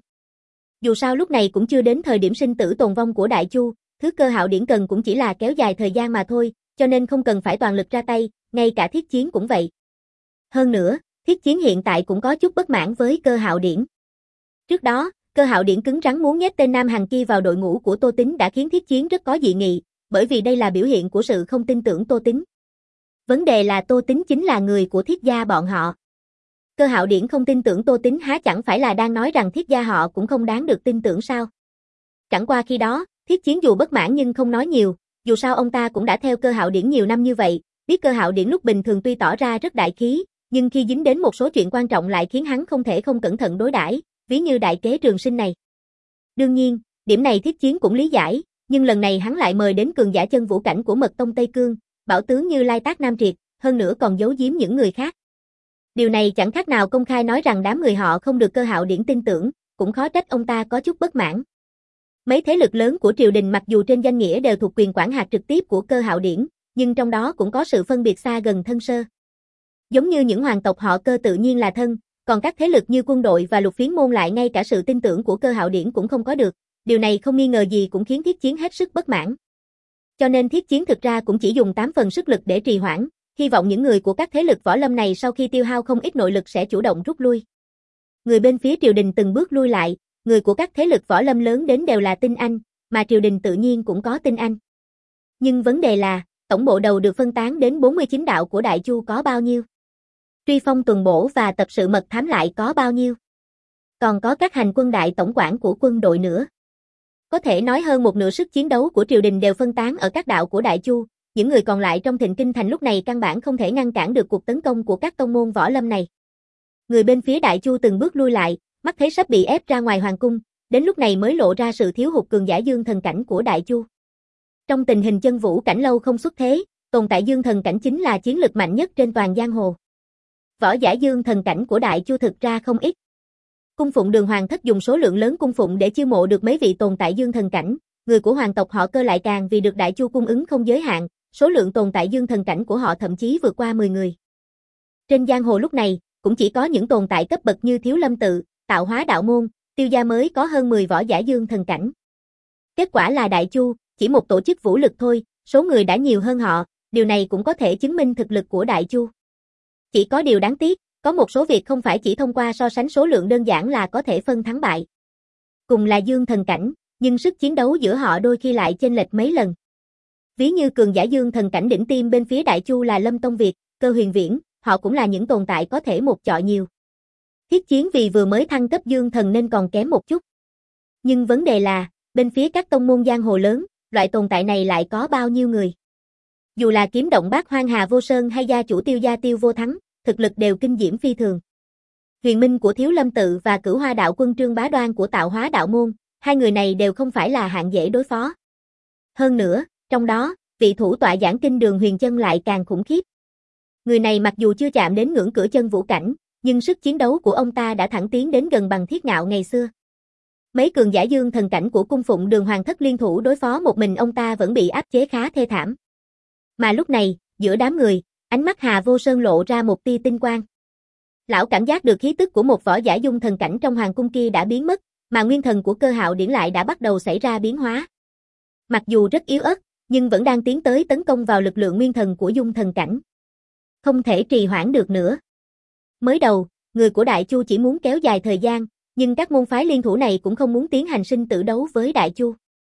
Dù sao lúc này cũng chưa đến thời điểm sinh tử tồn vong của Đại Chu, thứ Cơ Hạo Điển cần cũng chỉ là kéo dài thời gian mà thôi, cho nên không cần phải toàn lực ra tay, ngay cả Thiết Chiến cũng vậy. Hơn nữa, Thiết Chiến hiện tại cũng có chút bất mãn với Cơ Hạo Điển. Trước đó, Cơ Hạo Điển cứng rắn muốn nhét tên Nam Hằng kia vào đội ngũ của Tô Tín đã khiến Thiết Chiến rất có dị nghị, bởi vì đây là biểu hiện của sự không tin tưởng Tô Tín. Vấn đề là Tô Tín chính là người của Thiết gia bọn họ. Cơ Hạo Điển không tin tưởng Tô Tín há chẳng phải là đang nói rằng Thiết gia họ cũng không đáng được tin tưởng sao? Chẳng qua khi đó, Thiết Chiến dù bất mãn nhưng không nói nhiều, dù sao ông ta cũng đã theo Cơ Hạo Điển nhiều năm như vậy, biết Cơ Hạo Điển lúc bình thường tuy tỏ ra rất đại khí, nhưng khi dính đến một số chuyện quan trọng lại khiến hắn không thể không cẩn thận đối đãi, ví như đại kế Trường Sinh này. Đương nhiên, điểm này Thiết Chiến cũng lý giải, nhưng lần này hắn lại mời đến cường giả chân vũ cảnh của Mật Tông Tây Cương, bảo tướng Như Lai Tác Nam Triệt, hơn nữa còn giấu giếm những người khác. Điều này chẳng khác nào công khai nói rằng đám người họ không được Cơ Hạo Điển tin tưởng, cũng khó trách ông ta có chút bất mãn. Mấy thế lực lớn của triều đình mặc dù trên danh nghĩa đều thuộc quyền quản hạt trực tiếp của Cơ Hạo Điển, nhưng trong đó cũng có sự phân biệt xa gần thân sơ. Giống như những hoàng tộc họ Cơ tự nhiên là thân, còn các thế lực như quân đội và lục phiến môn lại ngay cả sự tin tưởng của Cơ Hạo Điển cũng không có được, điều này không nghi ngờ gì cũng khiến Thiết Chiến hết sức bất mãn. Cho nên Thiết Chiến thực ra cũng chỉ dùng tám phần sức lực để trì hoãn, hy vọng những người của các thế lực võ lâm này sau khi tiêu hao không ít nội lực sẽ chủ động rút lui. Người bên phía triều đình từng bước lui lại, người của các thế lực võ lâm lớn đến đều là tinh anh, mà triều đình tự nhiên cũng có tinh anh. Nhưng vấn đề là, tổng bộ đầu được phân tán đến bốn mươi chín đạo của Đại Chu có bao nhiêu? Truy phong tuần bổ và tập sự mật thám lại có bao nhiêu? Còn có các hành quân đại tổng quản của quân đội nữa. Có thể nói hơn một nửa sức chiến đấu của triều đình đều phân tán ở các đạo của Đại Chu, những người còn lại trong Thịnh Kinh Thành lúc này căn bản không thể ngăn cản được cuộc tấn công của các tông môn võ lâm này. Người bên phía Đại Chu từng bước lui lại, mắt thấy sắp bị ép ra ngoài hoàng cung, đến lúc này mới lộ ra sự thiếu hụt cường giả dương thần cảnh của Đại Chu. Trong tình hình chân vũ cảnh lâu không xuất thế, tồn tại dương thần cảnh chính là chiến lực mạnh nhất trên toàn giang hồ. Võ giả dương thần cảnh của Đại Chu thực ra không ít. Cung phụng Đường Hoàng thất dùng số lượng lớn cung phụng để chiêu mộ được mấy vị tồn tại dương thần cảnh, người của hoàng tộc họ Cơ lại càng vì được Đại Chu cung ứng không giới hạn, số lượng tồn tại dương thần cảnh của họ thậm chí vượt qua mười người. Trên giang hồ lúc này, cũng chỉ có những tồn tại cấp bậc như Thiếu Lâm Tự, Tạo Hóa Đạo Môn, Tiêu Gia mới có hơn mười võ giả dương thần cảnh. Kết quả là Đại Chu, chỉ một tổ chức vũ lực thôi, số người đã nhiều hơn họ, điều này cũng có thể chứng minh thực lực của Đại Chu. Chỉ có điều đáng tiếc, có một số việc không phải chỉ thông qua so sánh số lượng đơn giản là có thể phân thắng bại. Cùng là dương thần cảnh, nhưng sức chiến đấu giữa họ đôi khi lại chênh lệch mấy lần. Ví như cường giả dương thần cảnh đỉnh tiêm bên phía Đại Chu là Lâm Tông Việt, Cơ Huyền Viễn, họ cũng là những tồn tại có thể một chọi nhiều. Thiết Chiến vì vừa mới thăng cấp dương thần nên còn kém một chút. Nhưng vấn đề là, bên phía các tông môn giang hồ lớn, loại tồn tại này lại có bao nhiêu người? Dù là Kiếm Động Bát Hoang Hà Vô Sơn hay gia chủ Tiêu Gia Tiêu Vô Thắng, thực lực đều kinh diễm phi thường. Huyền Minh của Thiếu Lâm Tự và Cửu Hoa Đạo Quân Trương Bá Đoan của Tạo Hóa Đạo Môn, hai người này đều không phải là hạng dễ đối phó. Hơn nữa, trong đó, vị thủ tọa giảng kinh Đường Huyền Chân lại càng khủng khiếp. Người này mặc dù chưa chạm đến ngưỡng cửa chân vũ cảnh, nhưng sức chiến đấu của ông ta đã thẳng tiến đến gần bằng Thiết Ngạo ngày xưa. Mấy cường giả dương thần cảnh của cung phụng Đường Hoàng thất liên thủ đối phó một mình ông ta vẫn bị áp chế khá thê thảm. Mà lúc này, giữa đám người, ánh mắt Hà Vô Sơn lộ ra một tia tinh quang. Lão cảm giác được khí tức của một võ giả dung thần cảnh trong hoàng cung kia đã biến mất, mà nguyên thần của Cơ Hạo Điển lại đã bắt đầu xảy ra biến hóa. Mặc dù rất yếu ớt, nhưng vẫn đang tiến tới tấn công vào lực lượng nguyên thần của dung thần cảnh. Không thể trì hoãn được nữa. Mới đầu, người của Đại Chu chỉ muốn kéo dài thời gian, nhưng các môn phái liên thủ này cũng không muốn tiến hành sinh tử đấu với Đại Chu.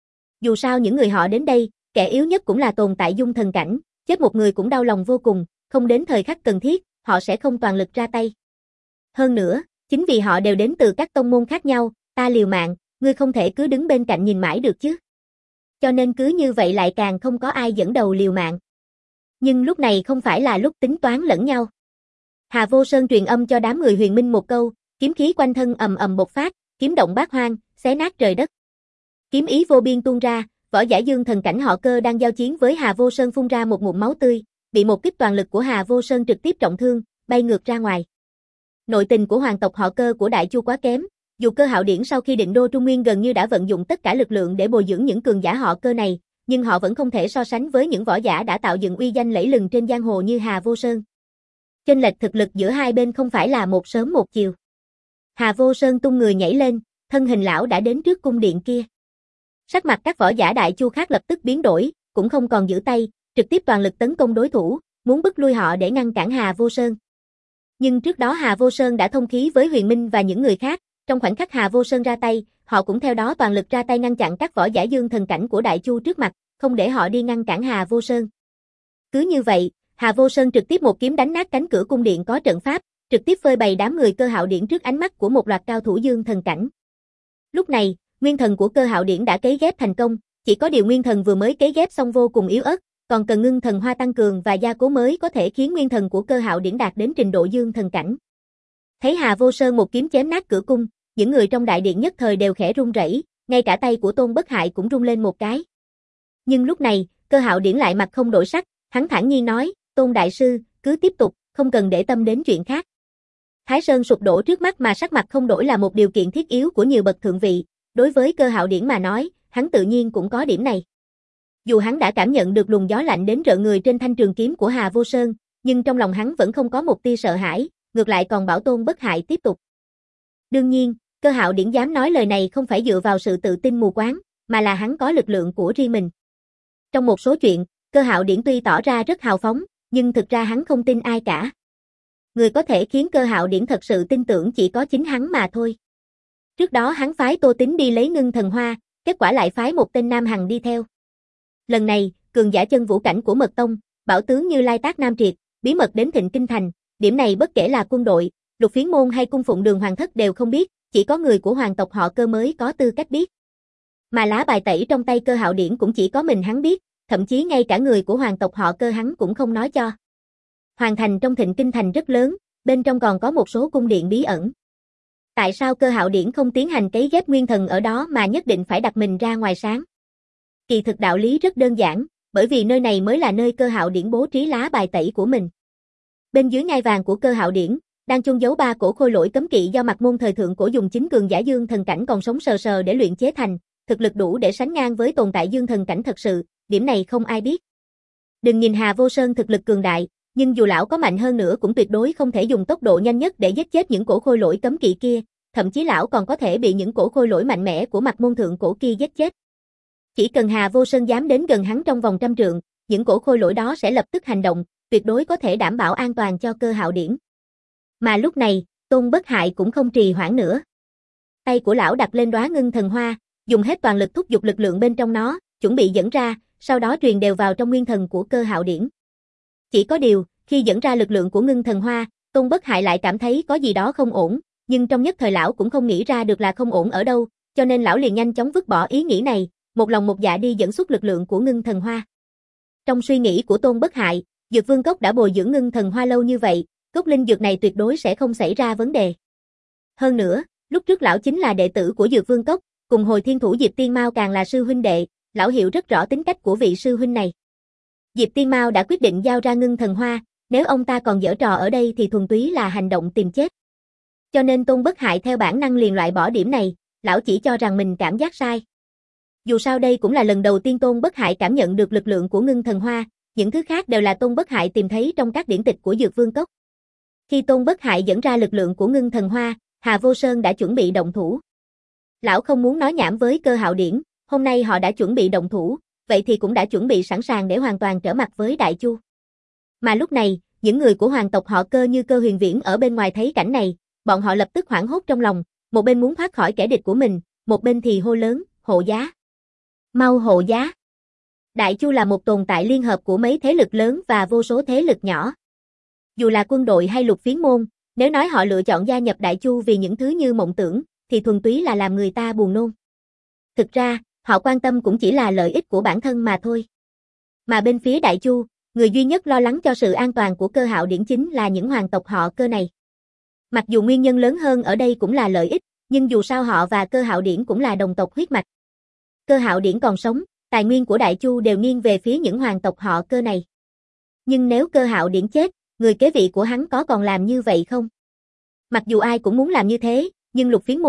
Dù sao những người họ đến đây, kẻ yếu nhất cũng là tồn tại dung thần cảnh, chết một người cũng đau lòng vô cùng, không đến thời khắc cần thiết, họ sẽ không toàn lực ra tay. Hơn nữa, chính vì họ đều đến từ các tông môn khác nhau, ta liều mạng, ngươi không thể cứ đứng bên cạnh nhìn mãi được chứ. Cho nên cứ như vậy lại càng không có ai dẫn đầu liều mạng. Nhưng lúc này không phải là lúc tính toán lẫn nhau. Hà Vô Sơn truyền âm cho đám người Huyền Minh một câu, kiếm khí quanh thân ầm ầm bộc phát, kiếm động bát hoang, xé nát trời đất. Kiếm ý vô biên tuôn ra, võ giả dương thần cảnh họ Cơ đang giao chiến với Hà Vô Sơn phun ra một ngụm máu tươi, bị một kích toàn lực của Hà Vô Sơn trực tiếp trọng thương, bay ngược ra ngoài. Nội tình của hoàng tộc họ Cơ của Đại Chu quá kém, Dù Cơ Hạo Điển sau khi định đô Trung Nguyên gần như đã vận dụng tất cả lực lượng để bồi dưỡng những cường giả họ Cơ này, nhưng họ vẫn không thể so sánh với những võ giả đã tạo dựng uy danh lẫy lừng trên giang hồ như Hà Vô Sơn. Chênh lệch thực lực giữa hai bên không phải là một sớm một chiều. Hà Vô Sơn tung người nhảy lên, thân hình lão đã đến trước cung điện kia. Sắc mặt các võ giả Đại Chu khác lập tức biến đổi, cũng không còn giữ tay, trực tiếp toàn lực tấn công đối thủ, muốn bức lui họ để ngăn cản Hà Vô Sơn. Nhưng trước đó Hà Vô Sơn đã thông khí với Huyền Minh và những người khác, trong khoảnh khắc Hà Vô Sơn ra tay, họ cũng theo đó toàn lực ra tay ngăn chặn các võ giả dương thần cảnh của Đại Chu trước mặt, không để họ đi ngăn cản Hà Vô Sơn. Cứ như vậy, Hà Vô Sơn trực tiếp một kiếm đánh nát cánh cửa cung điện có trận pháp, trực tiếp phơi bày đám người Cơ Hạo Điển trước ánh mắt của một loạt cao thủ dương thần cảnh. Lúc này, nguyên thần của Cơ Hạo Điển đã cấy ghép thành công, chỉ có điều nguyên thần vừa mới cấy ghép xong vô cùng yếu ớt, còn cần ngưng thần hoa tăng cường và gia cố mới có thể khiến nguyên thần của Cơ Hạo Điển đạt đến trình độ dương thần cảnh. Thấy Hà Vô Sơn một kiếm chém nát cửa cung, những người trong đại điện nhất thời đều khẽ run rẩy, ngay cả tay của Tôn Bất Hại cũng rung lên một cái. Nhưng lúc này, Cơ Hạo Điển lại mặt không đổi sắc, hắn thản nhiên nói, Tôn đại sư, cứ tiếp tục, không cần để tâm đến chuyện khác. Thái Sơn sụp đổ trước mắt mà sắc mặt không đổi là một điều kiện thiết yếu của nhiều bậc thượng vị, đối với Cơ Hạo Điển mà nói, hắn tự nhiên cũng có điểm này. Dù hắn đã cảm nhận được luồng gió lạnh đến rợn người trên thanh trường kiếm của Hà Vô Sơn, nhưng trong lòng hắn vẫn không có một tia sợ hãi, ngược lại còn bảo Tôn Bất Hại tiếp tục. Đương nhiên, Cơ Hạo Điển dám nói lời này không phải dựa vào sự tự tin mù quáng, mà là hắn có lực lượng của riêng mình. Trong một số chuyện, Cơ Hạo Điển tuy tỏ ra rất hào phóng, nhưng thực ra hắn không tin ai cả. Người có thể khiến Cơ Hạo Điển thật sự tin tưởng chỉ có chính hắn mà thôi. Trước đó hắn phái Tô Tín đi lấy ngưng thần hoa, kết quả lại phái một tên Nam Hằng đi theo. Lần này, cường giả chân vũ cảnh của Mật Tông, bảo tướng như Lai Tác Nam Triệt, bí mật đến Thịnh Kinh Thành, điểm này bất kể là quân đội, Lục Phiến Môn hay cung phụng Đường Hoàng Thất đều không biết, chỉ có người của hoàng tộc họ Cơ mới có tư cách biết. Mà lá bài tẩy trong tay Cơ Hạo Điển cũng chỉ có mình hắn biết, thậm chí ngay cả người của hoàng tộc họ Cơ hắn cũng không nói cho. Hoàng thành trong Thịnh Kinh Thành rất lớn, bên trong còn có một số cung điện bí ẩn. Tại sao Cơ Hạo Điển không tiến hành cấy ghép nguyên thần ở đó mà nhất định phải đặt mình ra ngoài sáng? Kỳ thực đạo lý rất đơn giản, bởi vì nơi này mới là nơi Cơ Hạo Điển bố trí lá bài tẩy của mình. Bên dưới ngai vàng của Cơ Hạo Điển, đang chôn giấu ba cổ khôi lỗi cấm kỵ do Mặc Môn thời thượng cổ dùng chính cường giả dương thần cảnh còn sống sờ sờ để luyện chế thành, thực lực đủ để sánh ngang với tồn tại dương thần cảnh thật sự, điểm này không ai biết. Đừng nhìn Hà Vô Sơn thực lực cường đại, nhưng dù lão có mạnh hơn nữa cũng tuyệt đối không thể dùng tốc độ nhanh nhất để giết chết những cổ khôi lỗi cấm kỵ kia, thậm chí lão còn có thể bị những cổ khôi lỗi mạnh mẽ của Mặc Môn thượng cổ kia giết chết. Chỉ cần Hà Vô Sơn dám đến gần hắn trong vòng trăm trượng, những cổ khôi lỗi đó sẽ lập tức hành động, tuyệt đối có thể đảm bảo an toàn cho Cơ Hạo Điển. Mà lúc này, Tôn Bất Hại cũng không trì hoãn nữa. Tay của lão đặt lên đóa ngưng thần hoa, dùng hết toàn lực thúc giục lực lượng bên trong nó, chuẩn bị dẫn ra, sau đó truyền đều vào trong nguyên thần của Cơ Hạo Điển. Chỉ có điều, khi dẫn ra lực lượng của ngưng thần hoa, Tôn Bất Hại lại cảm thấy có gì đó không ổn, nhưng trong nhất thời lão cũng không nghĩ ra được là không ổn ở đâu, cho nên lão liền nhanh chóng vứt bỏ ý nghĩ này, một lòng một dạ đi dẫn xuất lực lượng của ngưng thần hoa. Trong suy nghĩ của Tôn Bất Hại, Dược Vương Cốc đã bồi dưỡng ngưng thần hoa lâu như vậy, cốc linh dược này tuyệt đối sẽ không xảy ra vấn đề. Hơn nữa, lúc trước lão chính là đệ tử của Dược Vương Cốc, cùng Hồi Thiên Thủ Diệp Tiên Mao càng là sư huynh đệ, lão hiểu rất rõ tính cách của vị sư huynh này. Diệp Tiên Mao đã quyết định giao ra ngưng thần hoa, nếu ông ta còn giở trò ở đây thì thuần túy là hành động tìm chết. Cho nên Tôn Bất Hại theo bản năng liền loại bỏ điểm này, lão chỉ cho rằng mình cảm giác sai. Dù sao đây cũng là lần đầu tiên Tôn Bất Hại cảm nhận được lực lượng của ngưng thần hoa, những thứ khác đều là Tôn Bất Hại tìm thấy trong các điển tịch của Dược Vương Cốc. Khi Tôn Bất Hại dẫn ra lực lượng của ngưng thần hoa, Hà Vô Sơn đã chuẩn bị động thủ. Lão không muốn nói nhảm với Cơ Hạo Điển, hôm nay họ đã chuẩn bị động thủ, vậy thì cũng đã chuẩn bị sẵn sàng để hoàn toàn trở mặt với Đại Chu. Mà lúc này, những người của hoàng tộc họ Cơ như Cơ Huyền Viễn ở bên ngoài thấy cảnh này, bọn họ lập tức hoảng hốt trong lòng, một bên muốn thoát khỏi kẻ địch của mình, một bên thì hô lớn, hộ giá. Mau hộ giá. Đại Chu là một tồn tại liên hợp của mấy thế lực lớn và vô số thế lực nhỏ. Dù là quân đội hay Lục Phiến Môn, nếu nói họ lựa chọn gia nhập Đại Chu vì những thứ như mộng tưởng, thì thuần túy là làm người ta buồn nôn. Thực ra, họ quan tâm cũng chỉ là lợi ích của bản thân mà thôi. Mà bên phía Đại Chu, người duy nhất lo lắng cho sự an toàn của Cơ Hạo Điển chính là những hoàng tộc họ Cơ này. Mặc dù nguyên nhân lớn hơn ở đây cũng là lợi ích, nhưng dù sao họ và Cơ Hạo Điển cũng là đồng tộc huyết mạch. Cơ Hạo Điển còn sống, tài nguyên của Đại Chu đều nghiêng về phía những hoàng tộc họ Cơ này. Nhưng nếu Cơ Hạo Điển chết, người kế vị của hắn có còn làm như vậy không? Mặc dù ai cũng muốn làm như thế, nhưng Lục Phiến Môn,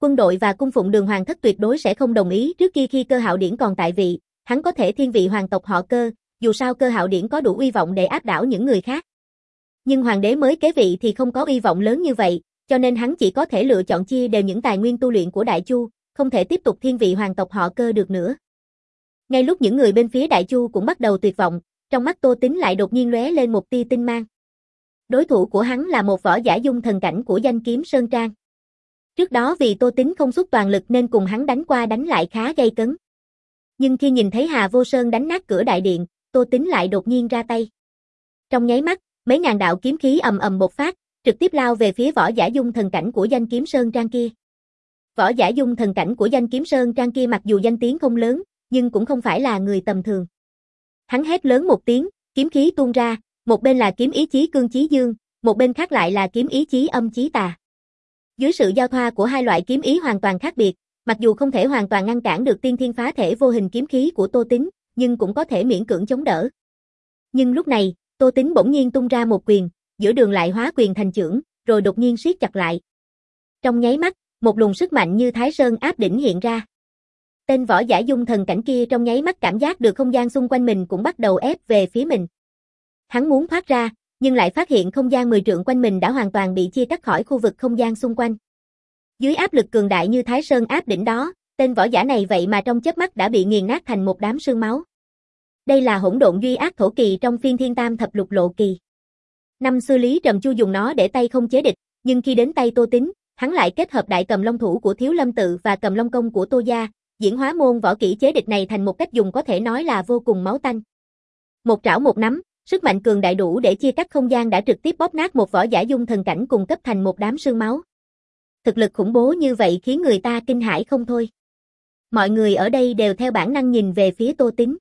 Quân đội và cung phụng Đường Hoàng thất tuyệt đối sẽ không đồng ý. Trước kia khi Cơ Hạo Điển còn tại vị, hắn có thể thiên vị hoàng tộc họ Cơ, dù sao Cơ Hạo Điển có đủ uy vọng để áp đảo những người khác. Nhưng hoàng đế mới kế vị thì không có uy vọng lớn như vậy, cho nên hắn chỉ có thể lựa chọn chia đều những tài nguyên tu luyện của Đại Chu, không thể tiếp tục thiên vị hoàng tộc họ Cơ được nữa. Ngay lúc những người bên phía Đại Chu cũng bắt đầu tuyệt vọng, trong mắt Tô Tín lại đột nhiên lóe lên một tia tinh mang. Đối thủ của hắn là một võ giả dung thần cảnh của Danh Kiếm Sơn Trang. Trước đó vì Tô Tín không xuất toàn lực nên cùng hắn đánh qua đánh lại khá gay cấn. Nhưng khi nhìn thấy Hà Vô Sơn đánh nát cửa đại điện, Tô Tín lại đột nhiên ra tay. Trong nháy mắt, mấy ngàn đạo kiếm khí ầm ầm bộc phát, trực tiếp lao về phía võ giả dung thần cảnh của Danh Kiếm Sơn Trang kia. Võ giả dung thần cảnh của Danh Kiếm Sơn Trang kia mặc dù danh tiếng không lớn, nhưng cũng không phải là người tầm thường. Hắn hét lớn một tiếng, kiếm khí tuôn ra, một bên là kiếm ý chí cương chí dương, một bên khác lại là kiếm ý chí âm chí tà. Dưới sự giao thoa của hai loại kiếm ý hoàn toàn khác biệt, mặc dù không thể hoàn toàn ngăn cản được tiên thiên phá thể vô hình kiếm khí của Tô Tín, nhưng cũng có thể miễn cưỡng chống đỡ. Nhưng lúc này, Tô Tín bỗng nhiên tung ra một quyền, giữa đường lại hóa quyền thành chưởng, rồi đột nhiên siết chặt lại. Trong nháy mắt, một luồng sức mạnh như Thái Sơn áp đỉnh hiện ra. Tên võ giả dung thần cảnh kia trong nháy mắt cảm giác được không gian xung quanh mình cũng bắt đầu ép về phía mình. Hắn muốn thoát ra, nhưng lại phát hiện không gian mười trượng quanh mình đã hoàn toàn bị chia cắt khỏi khu vực không gian xung quanh. Dưới áp lực cường đại như Thái Sơn áp đỉnh đó, tên võ giả này vậy mà trong chớp mắt đã bị nghiền nát thành một đám sương máu. Đây là hỗn độn duy ác thổ kỳ trong phiên thiên tam thập lục lộ kỳ. Năm xưa Lý Trầm Chu dùng nó để tay không chế địch, nhưng khi đến tay Tô Tín, hắn lại kết hợp đại cầm long thủ của Thiếu Lâm Tự và cầm long công của Tô Gia, diễn hóa môn võ kỹ chế địch này thành một cách dùng có thể nói là vô cùng máu tanh. Một trảo một nắm, sức mạnh cường đại đủ để chia cắt không gian đã trực tiếp bóp nát một võ giả dung thần cảnh cùng cấp thành một đám sương máu. Thực lực khủng bố như vậy khiến người ta kinh hãi không thôi. Mọi người ở đây đều theo bản năng nhìn về phía Tô Tín.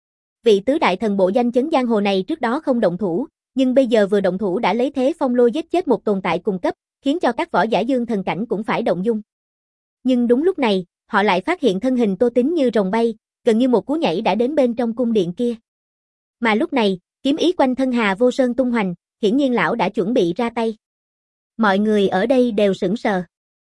Vị tứ đại thần bộ danh chấn giang hồ này trước đó không động thủ, nhưng bây giờ vừa động thủ đã lấy thế phong lôi giết chết một tồn tại cùng cấp, khiến cho các võ giả dương thần cảnh cũng phải động dung. Nhưng đúng lúc này, họ lại phát hiện thân hình Tô Tín như rồng bay, gần như một cú nhảy đã đến bên trong cung điện kia. Mà lúc này, kiếm ý quanh thân Hà Vô Sơn tung hoành, hiển nhiên lão đã chuẩn bị ra tay. Mọi người ở đây đều sững sờ.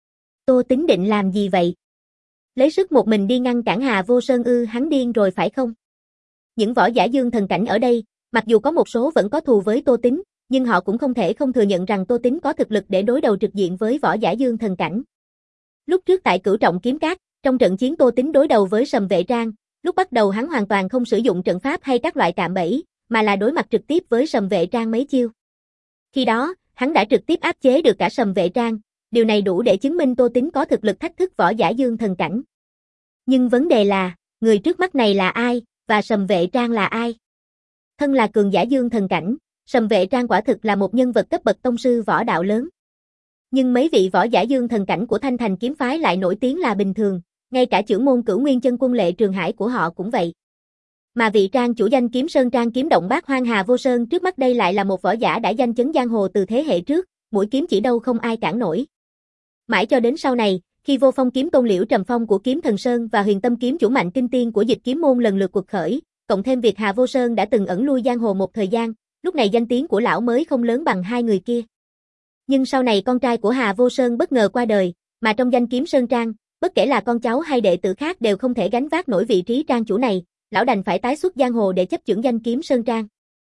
Tô Tín định làm gì vậy? Lấy sức một mình đi ngăn cản Hà Vô Sơn ư? Hắn điên rồi phải không? Những võ giả dương thần cảnh ở đây, mặc dù có một số vẫn có thù với Tô Tín, nhưng họ cũng không thể không thừa nhận rằng Tô Tín có thực lực để đối đầu trực diện với võ giả dương thần cảnh. Lúc trước tại Cửu Trọng Kiếm Cát, trong trận chiến Tô Tín đối đầu với Sầm Vệ Trang, lúc bắt đầu hắn hoàn toàn không sử dụng trận pháp hay các loại cạm bẫy, mà là đối mặt trực tiếp với Sầm Vệ Trang mấy chiêu. Khi đó, hắn đã trực tiếp áp chế được cả Sầm Vệ Trang, điều này đủ để chứng minh Tô Tín có thực lực thách thức võ giả dương thần cảnh. Nhưng vấn đề là, người trước mắt này là ai, và Sầm Vệ Trang là ai? Thân là cường giả dương thần cảnh, Sầm Vệ Trang quả thực là một nhân vật cấp bậc tông sư võ đạo lớn. Nhưng mấy vị võ giả dương thần cảnh của Thanh Thành kiếm phái lại nổi tiếng là bình thường, ngay cả trưởng môn Cửu Nguyên Chân Quân Lệ Trường Hải của họ cũng vậy. Mà vị trang chủ Danh Kiếm Sơn Trang kiếm động Bát Hoang Hà Vô Sơn trước mắt đây lại là một võ giả đã danh chấn giang hồ từ thế hệ trước, mũi kiếm chỉ đâu không ai cản nổi. Mãi cho đến sau này, khi Vô Phong kiếm tôn Liễu Trầm Phong của Kiếm Thần Sơn và Huyền Tâm kiếm chủ mạnh kinh tiên của Dịch Kiếm môn lần lượt quật khởi, cộng thêm việc Hà Vô Sơn đã từng ẩn lui giang hồ một thời gian, lúc này danh tiếng của lão mới không lớn bằng hai người kia. Nhưng sau này con trai của Hà Vô Sơn bất ngờ qua đời, mà trong Danh Kiếm Sơn Trang, bất kể là con cháu hay đệ tử khác đều không thể gánh vác nổi vị trí trang chủ này, lão đành phải tái xuất giang hồ để chấp chưởng Danh Kiếm Sơn Trang.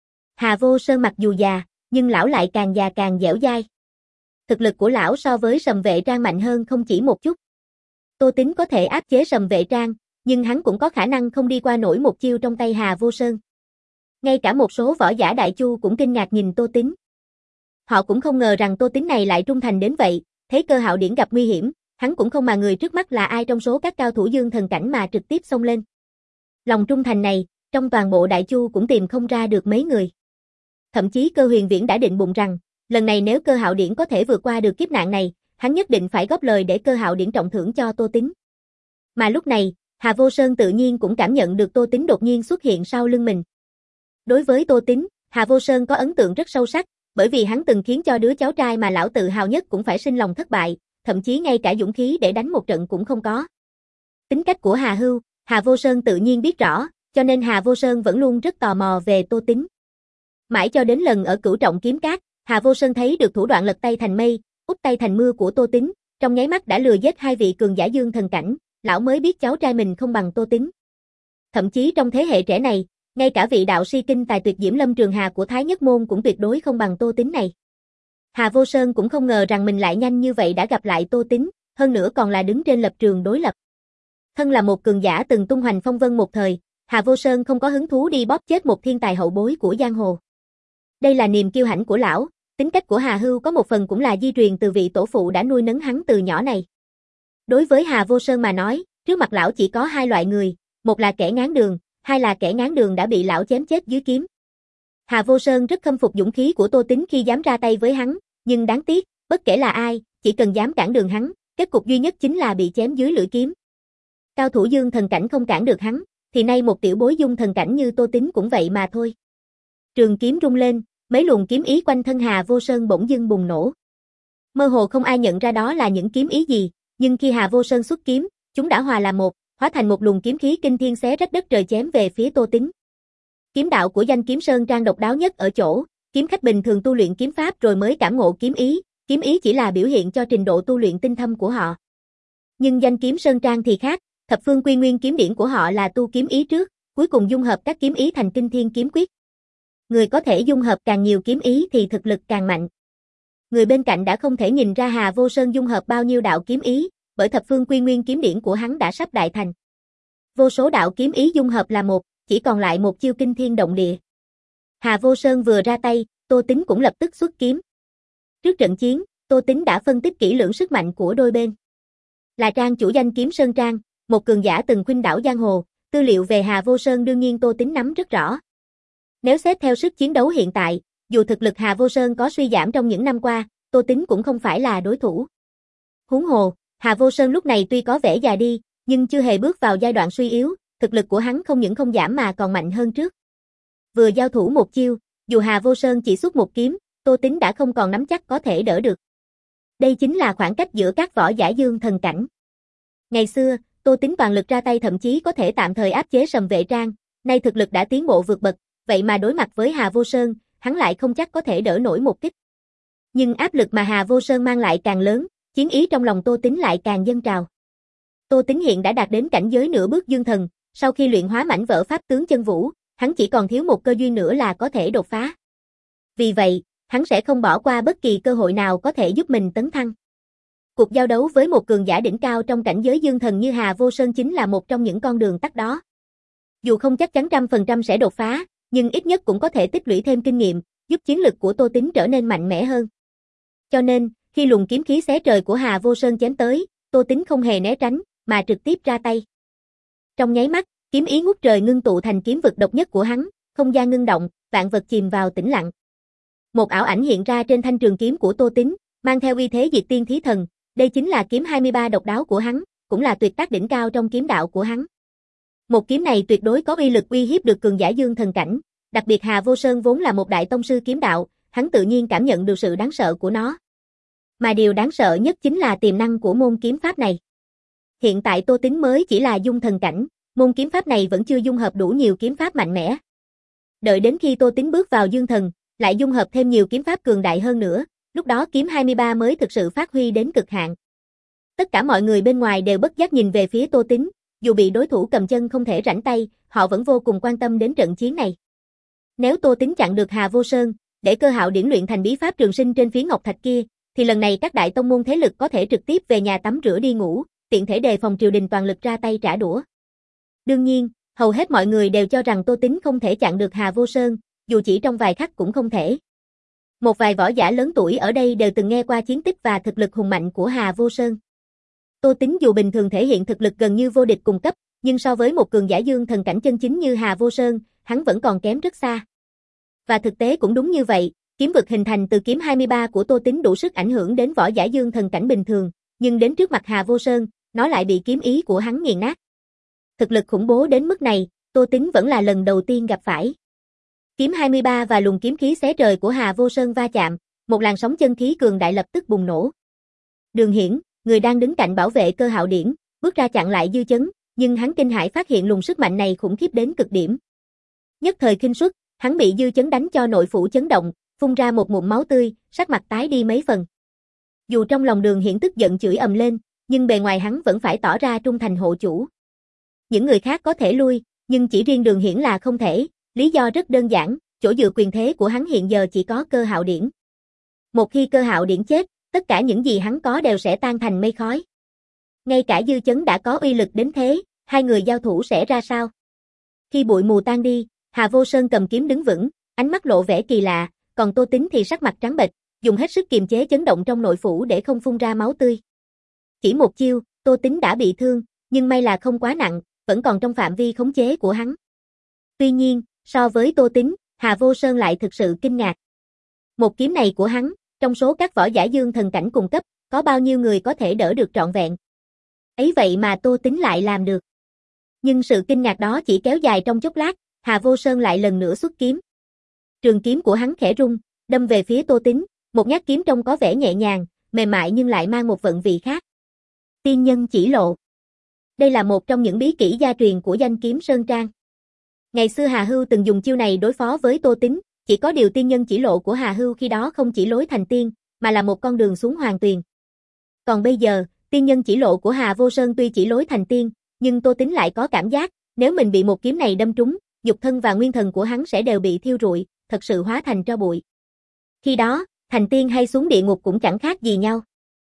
Hà Vô Sơn mặc dù già, nhưng lão lại càng già càng dẻo dai. Thực lực của lão so với Sầm Vệ Trang mạnh hơn không chỉ một chút. Tô Tín có thể áp chế Sầm Vệ Trang, nhưng hắn cũng có khả năng không đi qua nổi một chiêu trong tay Hà Vô Sơn. Ngay cả một số võ giả Đại Chu cũng kinh ngạc nhìn Tô Tín. Họ cũng không ngờ rằng Tô Tín này lại trung thành đến vậy, thấy Cơ Hạo Điển gặp nguy hiểm, hắn cũng không mà người trước mắt là ai trong số các cao thủ dương thần cảnh mà trực tiếp xông lên. Lòng trung thành này, trong toàn bộ Đại Chu cũng tìm không ra được mấy người. Thậm chí Cơ Huyền Viễn đã định bụng rằng, lần này nếu Cơ Hạo Điển có thể vượt qua được kiếp nạn này, hắn nhất định phải góp lời để Cơ Hạo Điển trọng thưởng cho Tô Tín. Mà lúc này, Hà Vô Sơn tự nhiên cũng cảm nhận được Tô Tín đột nhiên xuất hiện sau lưng mình. Đối với Tô Tín, Hà Vô Sơn có ấn tượng rất sâu sắc, bởi vì hắn từng khiến cho đứa cháu trai mà lão tự hào nhất cũng phải sinh lòng thất bại, thậm chí ngay cả dũng khí để đánh một trận cũng không có. Tính cách của Hà Hưu, Hà Vô Sơn tự nhiên biết rõ, cho nên Hà Vô Sơn vẫn luôn rất tò mò về Tô Tín. Mãi cho đến lần ở Cửu Trọng Kiếm Cát, Hà Vô Sơn thấy được thủ đoạn lật tay thành mây, úp tay thành mưa của Tô Tín, trong nháy mắt đã lừa giết hai vị cường giả dương thần cảnh, lão mới biết cháu trai mình không bằng Tô Tín. Thậm chí trong thế hệ trẻ này, ngay cả vị đạo sĩ kinh tài tuyệt diễm Lâm Trường Hà của Thái Nhất Môn cũng tuyệt đối không bằng Tô Tín này. Hà Vô Sơn cũng không ngờ rằng mình lại nhanh như vậy đã gặp lại Tô Tín, hơn nữa còn là đứng trên lập trường đối lập. Thân là một cường giả từng tung hoành phong vân một thời, Hà Vô Sơn không có hứng thú đi bóp chết một thiên tài hậu bối của giang hồ. Đây là niềm kiêu hãnh của lão, tính cách của Hà Hưu có một phần cũng là di truyền từ vị tổ phụ đã nuôi nấng hắn từ nhỏ này. Đối với Hà Vô Sơn mà nói, trước mặt lão chỉ có hai loại người, một là kẻ ngáng đường, hai là kẻ ngáng đường đã bị lão chém chết dưới kiếm. Hà Vô Sơn rất khâm phục dũng khí của Tô Tín khi dám ra tay với hắn, nhưng đáng tiếc, bất kể là ai, chỉ cần dám cản đường hắn, kết cục duy nhất chính là bị chém dưới lưỡi kiếm. Cao thủ dương thần cảnh không cản được hắn, thì nay một tiểu bối dung thần cảnh như Tô Tín cũng vậy mà thôi. Trường kiếm rung lên, mấy luồng kiếm ý quanh thân Hà Vô Sơn bỗng dưng bùng nổ. Mơ hồ không ai nhận ra đó là những kiếm ý gì, nhưng khi Hà Vô Sơn xuất kiếm, chúng đã hòa làm một, hóa thành một luồng kiếm khí kinh thiên xé rách đất trời chém về phía Tô Tín. Kiếm đạo của Danh Kiếm Sơn Trang độc đáo nhất ở chỗ, kiếm khách bình thường tu luyện kiếm pháp rồi mới cảm ngộ kiếm ý, kiếm ý chỉ là biểu hiện cho trình độ tu luyện tinh thâm của họ. Nhưng Danh Kiếm Sơn Trang thì khác, thập phương quy nguyên kiếm điển của họ là tu kiếm ý trước, cuối cùng dung hợp các kiếm ý thành kinh thiên kiếm quyết. Người có thể dung hợp càng nhiều kiếm ý thì thực lực càng mạnh. Người bên cạnh đã không thể nhìn ra Hà Vô Sơn dung hợp bao nhiêu đạo kiếm ý, bởi thập phương quy nguyên kiếm điển của hắn đã sắp đại thành. Vô số đạo kiếm ý dung hợp là một, chỉ còn lại một chiêu kinh thiên động địa. Hà Vô Sơn vừa ra tay, Tô Tín cũng lập tức xuất kiếm. Trước trận chiến, Tô Tín đã phân tích kỹ lưỡng sức mạnh của đôi bên. Là trang chủ Danh Kiếm Sơn Trang, một cường giả từng khuynh đảo giang hồ, tư liệu về Hà Vô Sơn đương nhiên Tô Tín nắm rất rõ. Nếu xét theo sức chiến đấu hiện tại, dù thực lực Hà Vô Sơn có suy giảm trong những năm qua, Tô Tín cũng không phải là đối thủ. Huống hồ, Hà Vô Sơn lúc này tuy có vẻ già đi, nhưng chưa hề bước vào giai đoạn suy yếu, thực lực của hắn không những không giảm mà còn mạnh hơn trước. Vừa giao thủ một chiêu, dù Hà Vô Sơn chỉ xuất một kiếm, Tô Tín đã không còn nắm chắc có thể đỡ được. Đây chính là khoảng cách giữa các võ giả dương thần cảnh. Ngày xưa, Tô Tín toàn lực ra tay thậm chí có thể tạm thời áp chế Sầm Vệ Trang, nay thực lực đã tiến bộ vượt bậc, vậy mà đối mặt với Hà Vô Sơn, hắn lại không chắc có thể đỡ nổi một kích. Nhưng áp lực mà Hà Vô Sơn mang lại càng lớn, chiến ý trong lòng Tô Tín lại càng dâng trào. Tô Tín hiện đã đạt đến cảnh giới nửa bước dương thần, sau khi luyện hóa mảnh vỡ pháp tướng chân vũ, hắn chỉ còn thiếu một cơ duyên nữa là có thể đột phá. Vì vậy, hắn sẽ không bỏ qua bất kỳ cơ hội nào có thể giúp mình tấn thăng. Cuộc giao đấu với một cường giả đỉnh cao trong cảnh giới dương thần như Hà Vô Sơn chính là một trong những con đường tắt đó. Dù không chắc chắn trăm phần trăm sẽ đột phá, nhưng ít nhất cũng có thể tích lũy thêm kinh nghiệm, giúp chiến lực của Tô Tín trở nên mạnh mẽ hơn. Cho nên, khi luồng kiếm khí xé trời của Hà Vô Sơn chém tới, Tô Tín không hề né tránh, mà trực tiếp ra tay. Trong nháy mắt, kiếm ý ngút trời ngưng tụ thành kiếm vực độc nhất của hắn, không gian ngưng động, vạn vật chìm vào tĩnh lặng. Một ảo ảnh hiện ra trên thanh trường kiếm của Tô Tín, mang theo uy thế diệt tiên thí thần, đây chính là kiếm hai mươi ba độc đáo của hắn, cũng là tuyệt tác đỉnh cao trong kiếm đạo của hắn. Một kiếm này tuyệt đối có uy lực uy hiếp được cường giả dương thần cảnh, đặc biệt Hà Vô Sơn vốn là một đại tông sư kiếm đạo, hắn tự nhiên cảm nhận được sự đáng sợ của nó. Mà điều đáng sợ nhất chính là tiềm năng của môn kiếm pháp này. Hiện tại Tô Tín mới chỉ là dung thần cảnh, môn kiếm pháp này vẫn chưa dung hợp đủ nhiều kiếm pháp mạnh mẽ. Đợi đến khi Tô Tín bước vào dương thần, lại dung hợp thêm nhiều kiếm pháp cường đại hơn nữa, lúc đó kiếm hai mươi ba mới thực sự phát huy đến cực hạn. Tất cả mọi người bên ngoài đều bất giác nhìn về phía Tô Tín, dù bị đối thủ cầm chân không thể rảnh tay, họ vẫn vô cùng quan tâm đến trận chiến này. Nếu Tô Tín chặn được Hà Vô Sơn, để Cơ Hạo điển luyện thành bí pháp trường sinh trên phía ngọc thạch kia, thì lần này các đại tông môn thế lực có thể trực tiếp về nhà tắm rửa đi ngủ, tiện thể đề phòng triều đình toàn lực ra tay trả đũa. Đương nhiên, hầu hết mọi người đều cho rằng Tô Tín không thể chặn được Hà Vô Sơn, dù chỉ trong vài khắc cũng không thể. Một vài võ giả lớn tuổi ở đây đều từng nghe qua chiến tích và thực lực hùng mạnh của Hà Vô Sơn. Tô Tín dù bình thường thể hiện thực lực gần như vô địch cùng cấp, nhưng so với một cường giả dương thần cảnh chân chính như Hà Vô Sơn, hắn vẫn còn kém rất xa. Và thực tế cũng đúng như vậy, kiếm vực hình thành từ kiếm hai mươi ba của Tô Tín đủ sức ảnh hưởng đến võ giả dương thần cảnh bình thường, nhưng đến trước mặt Hà Vô Sơn, nó lại bị kiếm ý của hắn nghiền nát. Thực lực khủng bố đến mức này, Tô Tín vẫn là lần đầu tiên gặp phải. Kiếm hai mươi ba và luồng kiếm khí xé trời của Hà Vô Sơn va chạm, một làn sóng chân khí cường đại lập tức bùng nổ. Đường Hiển, người đang đứng cạnh bảo vệ Cơ Hạo điển, bước ra chặn lại dư chấn, nhưng hắn kinh hãi phát hiện luồng sức mạnh này khủng khiếp đến cực điểm. Nhất thời khinh suất, hắn bị dư chấn đánh cho nội phủ chấn động, phun ra một ngụm máu tươi, sắc mặt tái đi mấy phần. Dù trong lòng Đường Hiển tức giận chửi ầm lên, nhưng bề ngoài hắn vẫn phải tỏ ra trung thành hộ chủ. Những người khác có thể lui, nhưng chỉ riêng Đường Hiển là không thể, lý do rất đơn giản, chỗ dựa quyền thế của hắn hiện giờ chỉ có Cơ Hạo Điển. Một khi Cơ Hạo Điển chết, tất cả những gì hắn có đều sẽ tan thành mây khói. Ngay cả Dư Chấn đã có uy lực đến thế, hai người giao thủ sẽ ra sao? Khi bụi mù tan đi, Hà Vô Sơn cầm kiếm đứng vững, ánh mắt lộ vẻ kỳ lạ, còn Tô Tín thì sắc mặt trắng bệch, dùng hết sức kiềm chế chấn động trong nội phủ để không phun ra máu tươi. Chỉ một chiêu, Tô Tín đã bị thương, nhưng may là không quá nặng, vẫn còn trong phạm vi khống chế của hắn. Tuy nhiên, so với Tô Tín, Hà Vô Sơn lại thực sự kinh ngạc. Một kiếm này của hắn, trong số các võ giả dương thần cảnh cùng cấp, có bao nhiêu người có thể đỡ được trọn vẹn. Ấy vậy mà Tô Tín lại làm được. Nhưng sự kinh ngạc đó chỉ kéo dài trong chốc lát, Hà Vô Sơn lại lần nữa xuất kiếm. Trường kiếm của hắn khẽ rung, đâm về phía Tô Tín, một nhát kiếm trông có vẻ nhẹ nhàng, mềm mại nhưng lại mang một vận vị khác. Tiên nhân chỉ lộ. Đây là một trong những bí kỹ gia truyền của danh kiếm Sơn Trang. Ngày xưa Hà Hưu từng dùng chiêu này đối phó với Tô Tín, chỉ có điều tiên nhân chỉ lộ của Hà Hưu khi đó không chỉ lối thành tiên, mà là một con đường xuống hoàng tuyền. Còn bây giờ, tiên nhân chỉ lộ của Hà Vô Sơn tuy chỉ lối thành tiên, nhưng Tô Tín lại có cảm giác, nếu mình bị một kiếm này đâm trúng, nhục thân và nguyên thần của hắn sẽ đều bị thiêu rụi, thật sự hóa thành tro bụi. Khi đó, thành tiên hay xuống địa ngục cũng chẳng khác gì nhau.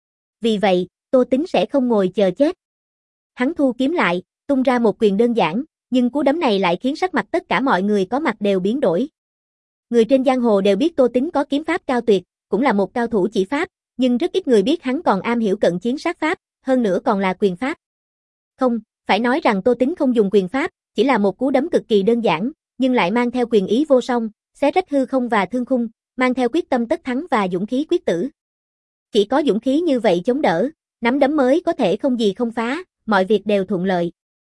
Vì vậy, Tô Tín sẽ không ngồi chờ chết. Hắn thu kiếm lại, tung ra một quyền đơn giản, nhưng cú đấm này lại khiến sắc mặt tất cả mọi người có mặt đều biến đổi. Người trên giang hồ đều biết Tô Tín có kiếm pháp cao tuyệt, cũng là một cao thủ chỉ pháp, nhưng rất ít người biết hắn còn am hiểu cận chiến sát pháp, hơn nữa còn là quyền pháp. Không, phải nói rằng Tô Tín không dùng quyền pháp, chỉ là một cú đấm cực kỳ đơn giản, nhưng lại mang theo quyền ý vô song, xé rách hư không và thương khung, mang theo quyết tâm tất thắng và dũng khí quyết tử. Chỉ có dũng khí như vậy chống đỡ, nắm đấm mới có thể không gì không phá, mọi việc đều thuận lợi.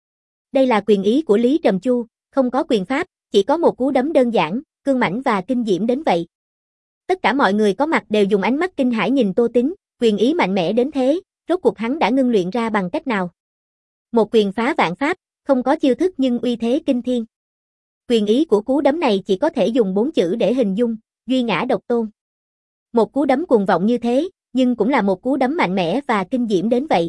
Đây là quyền ý của Lý Trầm Chu, không có quyền pháp, chỉ có một cú đấm đơn giản, cương mãnh và kinh diễm đến vậy. Tất cả mọi người có mặt đều dùng ánh mắt kinh hãi nhìn Tô Tín, quyền ý mạnh mẽ đến thế, rốt cuộc hắn đã ngưng luyện ra bằng cách nào? Một quyền phá vạn pháp, không có chiêu thức nhưng uy thế kinh thiên. Quyền ý của cú đấm này chỉ có thể dùng bốn chữ để hình dung, duy ngã độc tôn. Một cú đấm cuồng vọng như thế, nhưng cũng là một cú đấm mạnh mẽ và kinh diễm đến vậy.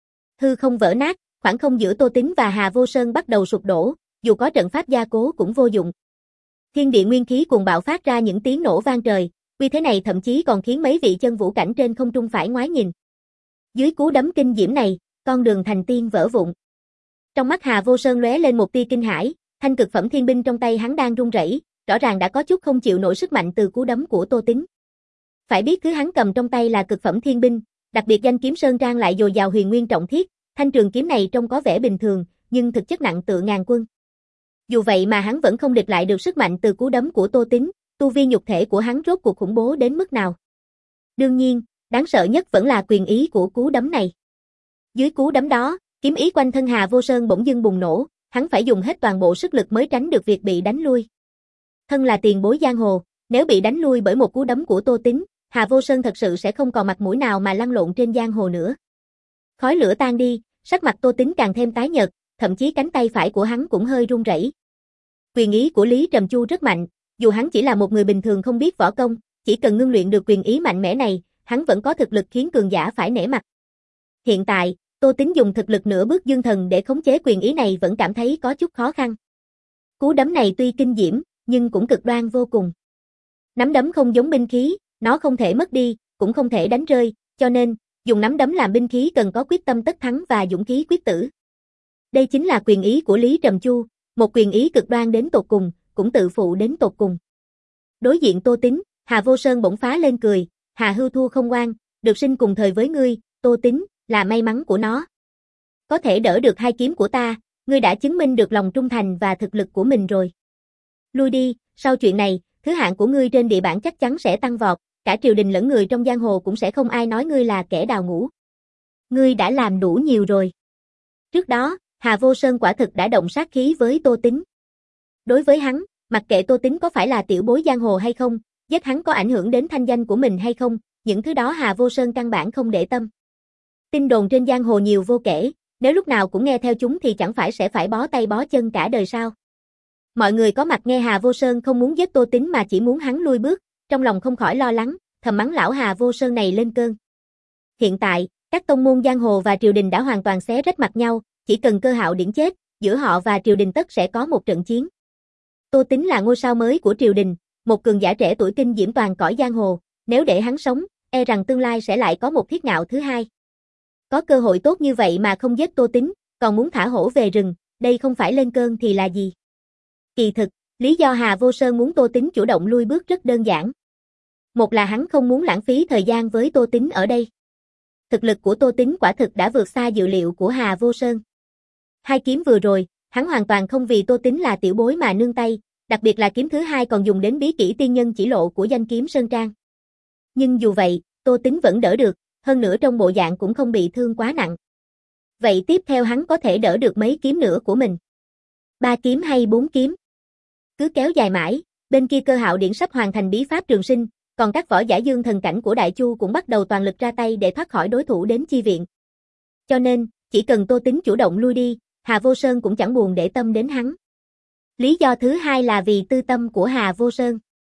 Hư không vỡ nát, khoảng không giữa Tô Tín và Hà Vô Sơn bắt đầu sụp đổ, dù có trận pháp gia cố cũng vô dụng. Thiên địa nguyên khí cuồng bạo phát ra những tiếng nổ vang trời, uy thế này thậm chí còn khiến mấy vị chân vũ cảnh trên không trung phải ngoái nhìn. Dưới cú đấm kinh diễm này, con đường thành tiên vỡ vụn. Trong mắt Hà Vô Sơn lóe lên một tia kinh hãi, thanh cực phẩm thiên binh trong tay hắn đang run rẩy, rõ ràng đã có chút không chịu nổi sức mạnh từ cú đấm của Tô Tín. Phải biết thứ hắn cầm trong tay là cực phẩm thiên binh, đặc biệt danh kiếm Sơn Trang lại dồi dào huyền nguyên trọng thiết, thanh trường kiếm này trông có vẻ bình thường, nhưng thực chất nặng tựa ngàn quân. Dù vậy mà hắn vẫn không địch lại được sức mạnh từ cú đấm của Tô Tín, tu vi nhục thể của hắn rốt cuộc khủng bố đến mức nào. Đương nhiên, đáng sợ nhất vẫn là quyền ý của cú đấm này. Dưới cú đấm đó, kiếm ý quanh thân Hà Vô Sơn bỗng dưng bùng nổ, hắn phải dùng hết toàn bộ sức lực mới tránh được việc bị đánh lui. Thân là tiền bối giang hồ, nếu bị đánh lui bởi một cú đấm của Tô Tín, Hà Vô Sơn thật sự sẽ không còn mặt mũi nào mà lăn lộn trên giang hồ nữa. Khói lửa tan đi, sắc mặt Tô Tín càng thêm tái nhợt, thậm chí cánh tay phải của hắn cũng hơi run rẩy. Quyền ý của Lý Trầm Chu rất mạnh, dù hắn chỉ là một người bình thường không biết võ công, chỉ cần ngưng luyện được quyền ý mạnh mẽ này, hắn vẫn có thực lực khiến cường giả phải nể mặt. Hiện tại, Tô Tín dùng thực lực nửa bước dương thần để khống chế quyền ý này vẫn cảm thấy có chút khó khăn. Cú đấm này tuy kinh diễm, nhưng cũng cực đoan vô cùng. Nắm đấm không giống binh khí, nó không thể mất đi, cũng không thể đánh rơi, cho nên, dùng nắm đấm làm binh khí cần có quyết tâm tất thắng và dũng khí quyết tử. Đây chính là quyền ý của Lý Trầm Chu, một quyền ý cực đoan đến tột cùng, cũng tự phụ đến tột cùng. Đối diện Tô Tín, Hà Vô Sơn bỗng phá lên cười, Hà Hưu thua không oan, được sinh cùng thời với ngươi, Tô Tín, là may mắn của nó. Có thể đỡ được hai kiếm của ta, ngươi đã chứng minh được lòng trung thành và thực lực của mình rồi. Lui đi, sau chuyện này, thứ hạng của ngươi trên địa bản chắc chắn sẽ tăng vọt, cả triều đình lẫn người trong giang hồ cũng sẽ không ai nói ngươi là kẻ đào ngũ. Ngươi đã làm đủ nhiều rồi. Trước đó, Hà Vô Sơn quả thực đã động sát khí với Tô Tín. Đối với hắn, mặc kệ Tô Tín có phải là tiểu bối giang hồ hay không, giết hắn có ảnh hưởng đến thanh danh của mình hay không, những thứ đó Hà Vô Sơn căn bản không để tâm. Tin đồn trên giang hồ nhiều vô kể, nếu lúc nào cũng nghe theo chúng thì chẳng phải sẽ phải bó tay bó chân cả đời sao. Mọi người có mặt nghe Hà Vô Sơn không muốn giết Tô Tín mà chỉ muốn hắn lui bước, trong lòng không khỏi lo lắng, thầm mắng lão Hà Vô Sơn này lên cơn. Hiện tại, các tông môn giang hồ và triều đình đã hoàn toàn xé rách mặt nhau, chỉ cần Cơ Hạo Điển chết, giữa họ và triều đình tất sẽ có một trận chiến. Tô Tín là ngôi sao mới của triều đình, một cường giả trẻ tuổi kinh diễm toàn cõi giang hồ, nếu để hắn sống, e rằng tương lai sẽ lại có một Thiết Ngạo thứ hai. Có cơ hội tốt như vậy mà không giết Tô Tín, còn muốn thả hổ về rừng, đây không phải lên cơn thì là gì? Kỳ thực, lý do Hà Vô Sơn muốn Tô Tín chủ động lui bước rất đơn giản. Một là hắn không muốn lãng phí thời gian với Tô Tín ở đây. Thực lực của Tô Tín quả thực đã vượt xa dự liệu của Hà Vô Sơn. Hai kiếm vừa rồi, hắn hoàn toàn không vì Tô Tín là tiểu bối mà nương tay, đặc biệt là kiếm thứ hai còn dùng đến bí kỹ tiên nhân chỉ lộ của danh kiếm Sơn Trang. Nhưng dù vậy, Tô Tín vẫn đỡ được, hơn nữa trong bộ dạng cũng không bị thương quá nặng. Vậy tiếp theo hắn có thể đỡ được mấy kiếm nữa của mình? Ba kiếm hay bốn kiếm? Cứ kéo dài mãi, bên kia Cơ Hạo Điển sắp hoàn thành bí pháp trường sinh, còn các võ giả dương thần cảnh của Đại Chu cũng bắt đầu toàn lực ra tay để thoát khỏi đối thủ đến chi viện. Cho nên, chỉ cần Tô Tín chủ động lui đi, Hà Vô Sơn cũng chẳng buồn để tâm đến hắn. Lý do thứ hai là vì tư tâm của Hà Vô Sơn.